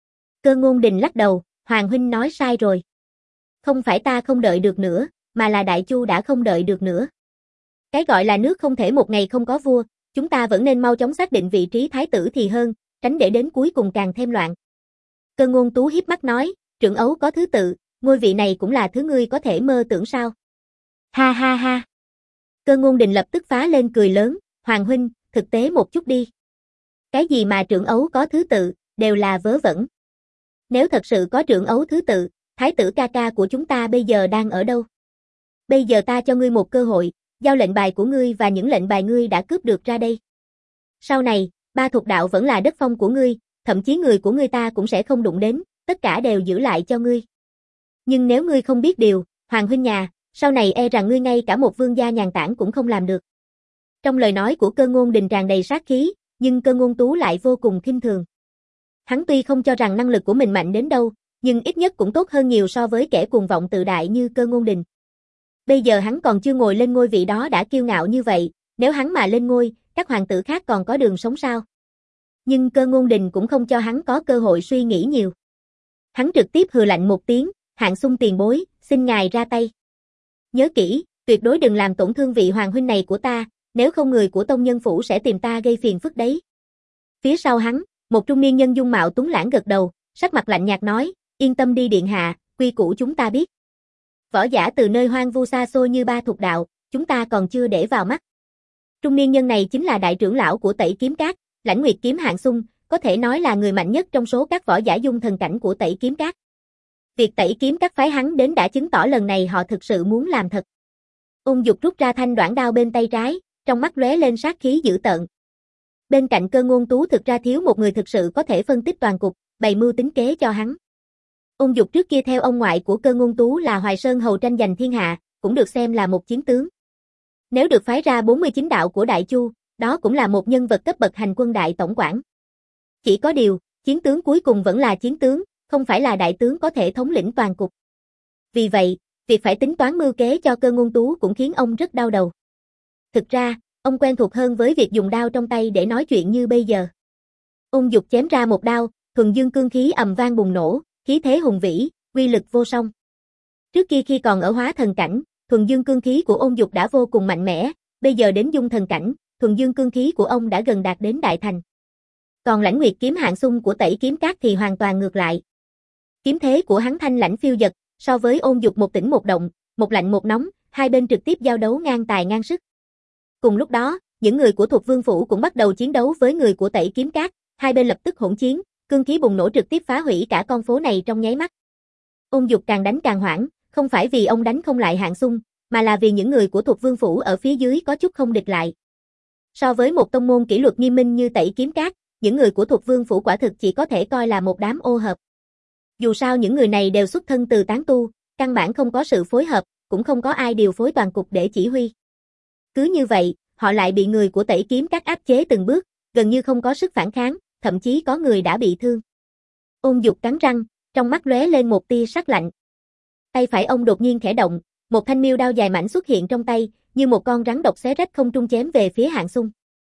Cơ Ngôn Đình lắc đầu, Hoàng huynh nói sai rồi. Không phải ta không đợi được nữa, mà là Đại Chu đã không đợi được nữa. Cái gọi là nước không thể một ngày không có vua, chúng ta vẫn nên mau chóng xác định vị trí thái tử thì hơn, tránh để đến cuối cùng càng thêm loạn. Cơ Ngôn Tú hiếp mắt nói, trưởng ấu có thứ tự, ngôi vị này cũng là thứ ngươi có thể mơ tưởng sao? Ha ha ha. Cơ Ngôn Đình lập tức phá lên cười lớn, Hoàng huynh, thực tế một chút đi. Cái gì mà trưởng ấu có thứ tự, đều là vớ vẩn. Nếu thật sự có trưởng ấu thứ tự, thái tử ca ca của chúng ta bây giờ đang ở đâu? Bây giờ ta cho ngươi một cơ hội, giao lệnh bài của ngươi và những lệnh bài ngươi đã cướp được ra đây. Sau này, ba thuộc đạo vẫn là đất phong của ngươi, thậm chí người của ngươi ta cũng sẽ không đụng đến, tất cả đều giữ lại cho ngươi. Nhưng nếu ngươi không biết điều, Hoàng huynh nhà, sau này e rằng ngươi ngay cả một vương gia nhàn tản cũng không làm được. Trong lời nói của Cơ Ngôn Đình tràn đầy sát khí, nhưng Cơ Ngôn Tú lại vô cùng khinh thường. Hắn tuy không cho rằng năng lực của mình mạnh đến đâu, nhưng ít nhất cũng tốt hơn nhiều so với kẻ cuồng vọng tự đại như Cơ Ngôn Đình. Bây giờ hắn còn chưa ngồi lên ngôi vị đó đã kiêu ngạo như vậy, nếu hắn mà lên ngôi, các hoàng tử khác còn có đường sống sao? Nhưng Cơ Ngôn Đình cũng không cho hắn có cơ hội suy nghĩ nhiều. Hắn trực tiếp hừ lạnh một tiếng, Hạng Xung tiền bối, xin ngài ra tay. Nhớ kỹ, tuyệt đối đừng làm tổn thương vị hoàng huynh này của ta, nếu không người của tông nhân phủ sẽ tìm ta gây phiền phức đấy. Phía sau hắn, một trung niên nhân dung mạo tuấn lãng gật đầu, sắc mặt lạnh nhạt nói, yên tâm đi điện hạ, quy củ chúng ta biết. Võ giả từ nơi hoang vu xa xôi như Ba Thục Đạo, chúng ta còn chưa để vào mắt. Trung niên nhân này chính là đại trưởng lão của Tẩy Kiếm Các, Lãnh Nguyệt Kiếm Hạng Xung, có thể nói là người mạnh nhất trong số các võ giả dung thần cảnh của Tẩy Kiếm Các. Việc Tẩy Kiếm Các phái hắn đến đã chứng tỏ lần này họ thực sự muốn làm thật. Ôn Dục rút ra thanh đoạn đao bên tay trái, trong mắt lóe lên sát khí dữ tợn. Bên cạnh Cơ Ngôn Tú thực ra thiếu một người thực sự có thể phân tích toàn cục, bày mưu tính kế cho hắn. Ôn Dục trước kia theo ông ngoại của Cơ Ngôn Tú là Hoài Sơn hầu tranh giành thiên hạ, cũng được xem là một chiến tướng. Nếu được phái ra bốn mươi chín đạo của Đại Chu, đó cũng là một nhân vật cấp bậc hành quân đại tổng quản. Chỉ có điều, chiến tướng cuối cùng vẫn là chiến tướng, không phải là đại tướng có thể thống lĩnh toàn cục. Vì vậy, việc phải tính toán mưu kế cho Cơ Ngôn Tú cũng khiến ông rất đau đầu. Thực ra, ông quen thuộc hơn với việc dùng đao trong tay để nói chuyện như bây giờ. Ôn Dục chém ra một đao, thuần dương cương khí ầm vang bùng nổ, khí thế hùng vĩ, uy lực vô song. Trước kia khi còn ở hóa thần cảnh, thuần dương cương khí của Ôn Dục đã vô cùng mạnh mẽ, bây giờ đến dung thần cảnh, thuần dương cương khí của ông đã gần đạt đến đại thành. Còn Lãnh Nguyệt Kiếm Hạng Xung của Tẩy Kiếm Các thì hoàn toàn ngược lại. Kiếm thế của hắn thanh lãnh phiêu dật, so với Ôn Dục một tĩnh một động, một lạnh một nóng, hai bên trực tiếp giao đấu ngang tài ngang sức. Cùng lúc đó, những người của Thục Vương Phủ cũng bắt đầu chiến đấu với người của Tẩy Kiếm Các, hai bên lập tức hỗn chiến, cương khí bùng nổ trực tiếp phá hủy cả con phố này trong nháy mắt. Ôn Dục càng đánh càng hoảng, không phải vì ông đánh không lại Hạng Xung, mà là vì những người của Thục Vương Phủ ở phía dưới có chút không địch lại. So với một tông môn kỷ luật nghiêm minh như Tẩy Kiếm Các, những người của Thục Vương Phủ quả thực chỉ có thể coi là một đám ô hợp. Dù sao những người này đều xuất thân từ tán tu, căn bản không có sự phối hợp, cũng không có ai điều phối toàn cục để chỉ huy. Cứ như vậy, họ lại bị người của Tẩy Kiếm Các áp chế từng bước, gần như không có sức phản kháng, thậm chí có người đã bị thương. Ôn Dục cắn răng, trong mắt lóe lên một tia sắc lạnh. Tay phải ông đột nhiên khẽ động, một thanh miêu đao dài mảnh xuất hiện trong tay, như một con rắn độc xé rách không trung chém về phía Hạng Xung.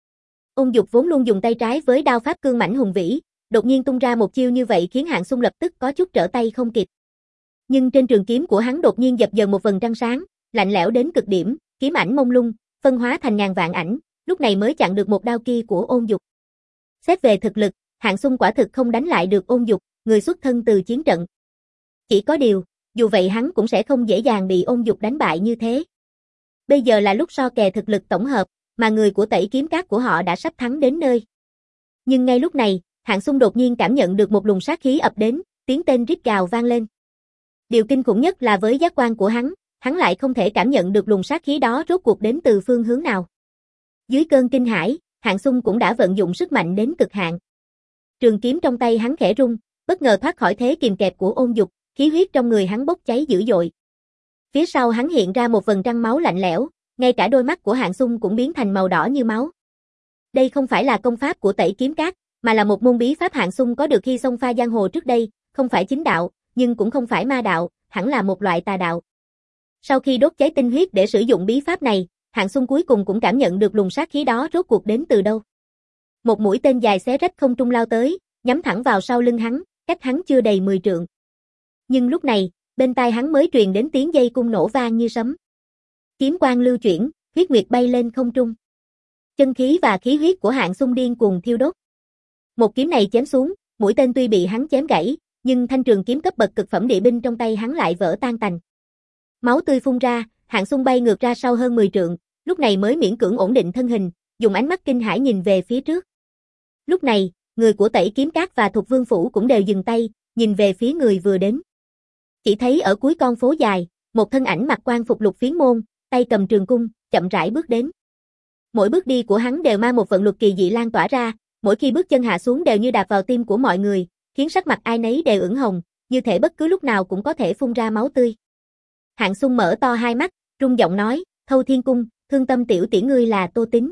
Ôn Dục vốn luôn dùng tay trái với đao pháp cương mãnh hùng vĩ, đột nhiên tung ra một chiêu như vậy khiến Hạng Xung lập tức có chút trở tay không kịp. Nhưng trên trường kiếm của hắn đột nhiên dập dờn một vầng trăng sáng, lạnh lẽo đến cực điểm, kiếm ảnh mông lung, phân hóa thành ngàn vạn ảnh, lúc này mới chặn được một đao kia của Ôn Dục. Xét về thực lực, Hạng Xung quả thực không đánh lại được Ôn Dục, người xuất thân từ chiến trận. Chỉ có điều, dù vậy hắn cũng sẽ không dễ dàng bị Ôn Dục đánh bại như thế. Bây giờ là lúc so kè thực lực tổng hợp, mà người của Tẩy Kiếm Các của họ đã sắp thắng đến nơi. Nhưng ngay lúc này, Hạng Xung đột nhiên cảm nhận được một luồng sát khí ập đến, tiếng tên rít gào vang lên. Điều kinh khủng nhất là với giác quan của hắn, hắn lại không thể cảm nhận được luồng sát khí đó rốt cuộc đến từ phương hướng nào. Dưới cơn kinh hãi, Hạng Xung cũng đã vận dụng sức mạnh đến cực hạn. Trường kiếm trong tay hắn khẽ rung, bất ngờ thoát khỏi thế kìm kẹp của Ôn Dục, khí huyết trong người hắn bốc cháy dữ dội. Phía sau hắn hiện ra một vầng trăng máu lạnh lẽo, ngay cả đôi mắt của Hạng Xung cũng biến thành màu đỏ như máu. Đây không phải là công pháp của Tẩy Kiếm Các, mà là một môn bí pháp Hạng Xung có được khi xông pha giang hồ trước đây, không phải chính đạo, nhưng cũng không phải ma đạo, hẳn là một loại tà đạo. Sau khi đốt cháy tinh huyết để sử dụng bí pháp này, Hạng Xung cuối cùng cũng cảm nhận được luồng sát khí đó rốt cuộc đến từ đâu. Một mũi tên dài xé rách không trung lao tới, nhắm thẳng vào sau lưng hắn, cách hắn chưa đầy mười trượng. Nhưng lúc này, bên tai hắn mới truyền đến tiếng dây cung nổ vang như sấm. Kiếm quang lưu chuyển, huyết nguyệt bay lên không trung. Chân khí và khí huyết của Hạng Xung điên cuồng thiêu đốt. Một kiếm này chém xuống, mũi tên tuy bị hắn chém gãy, nhưng thanh trường kiếm cấp bậc cực phẩm địa binh trong tay hắn lại vỡ tan tành. Máu tươi phun ra, Hạng Xung bay ngược ra sau hơn mười trượng, lúc này mới miễn cưỡng ổn định thân hình, dùng ánh mắt kinh hãi nhìn về phía trước. Lúc này, người của Tẩy Kiếm Các và Thục Vương Phủ cũng đều dừng tay, nhìn về phía người vừa đến. Chỉ thấy ở cuối con phố dài, một thân ảnh mặc quan phục lục phiến môn, tay cầm trường cung, chậm rãi bước đến. Mỗi bước đi của hắn đều mang một vận luật kỳ dị lan tỏa ra, mỗi khi bước chân hạ xuống đều như đạp vào tim của mọi người, khiến sắc mặt ai nấy đều ửng hồng, như thể bất cứ lúc nào cũng có thể phun ra máu tươi. Hạng Xung mở to hai mắt, rung giọng nói, Thâu Thiên Cung, Thương Tâm tiểu tỷ ngươi là Tô Tín.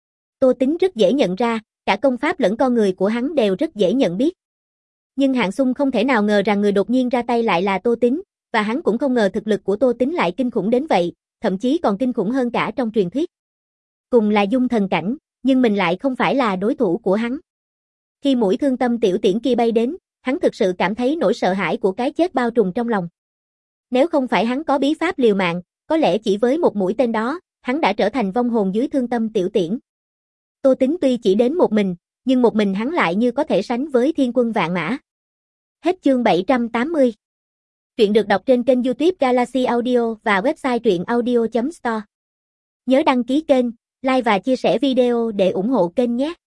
Tô Tín rất dễ nhận ra, cả công pháp lẫn con người của hắn đều rất dễ nhận biết. Nhưng Hạng Xung không thể nào ngờ rằng người đột nhiên ra tay lại là Tô Tín, và hắn cũng không ngờ thực lực của Tô Tín lại kinh khủng đến vậy, thậm chí còn kinh khủng hơn cả trong truyền thuyết. Cùng là dung thần cảnh, nhưng mình lại không phải là đối thủ của hắn. Khi mũi Thương Tâm tiểu tiễn kia bay đến, hắn thực sự cảm thấy nỗi sợ hãi của cái chết bao trùm trong lòng. Nếu không phải hắn có bí pháp liều mạng, có lẽ chỉ với một mũi tên đó, hắn đã trở thành vong hồn dưới Thương Tâm tiểu tiễn. Tô Tín tuy chỉ đến một mình, nhưng một mình hắn lại như có thể sánh với thiên quân vạn mã. Hết chương bảy trăm tám mươi. Truyện được đọc trên kênh YouTube Galaxy Audio và website truyện audio chấm store. Nhớ đăng ký kênh, like và chia sẻ video để ủng hộ kênh nhé.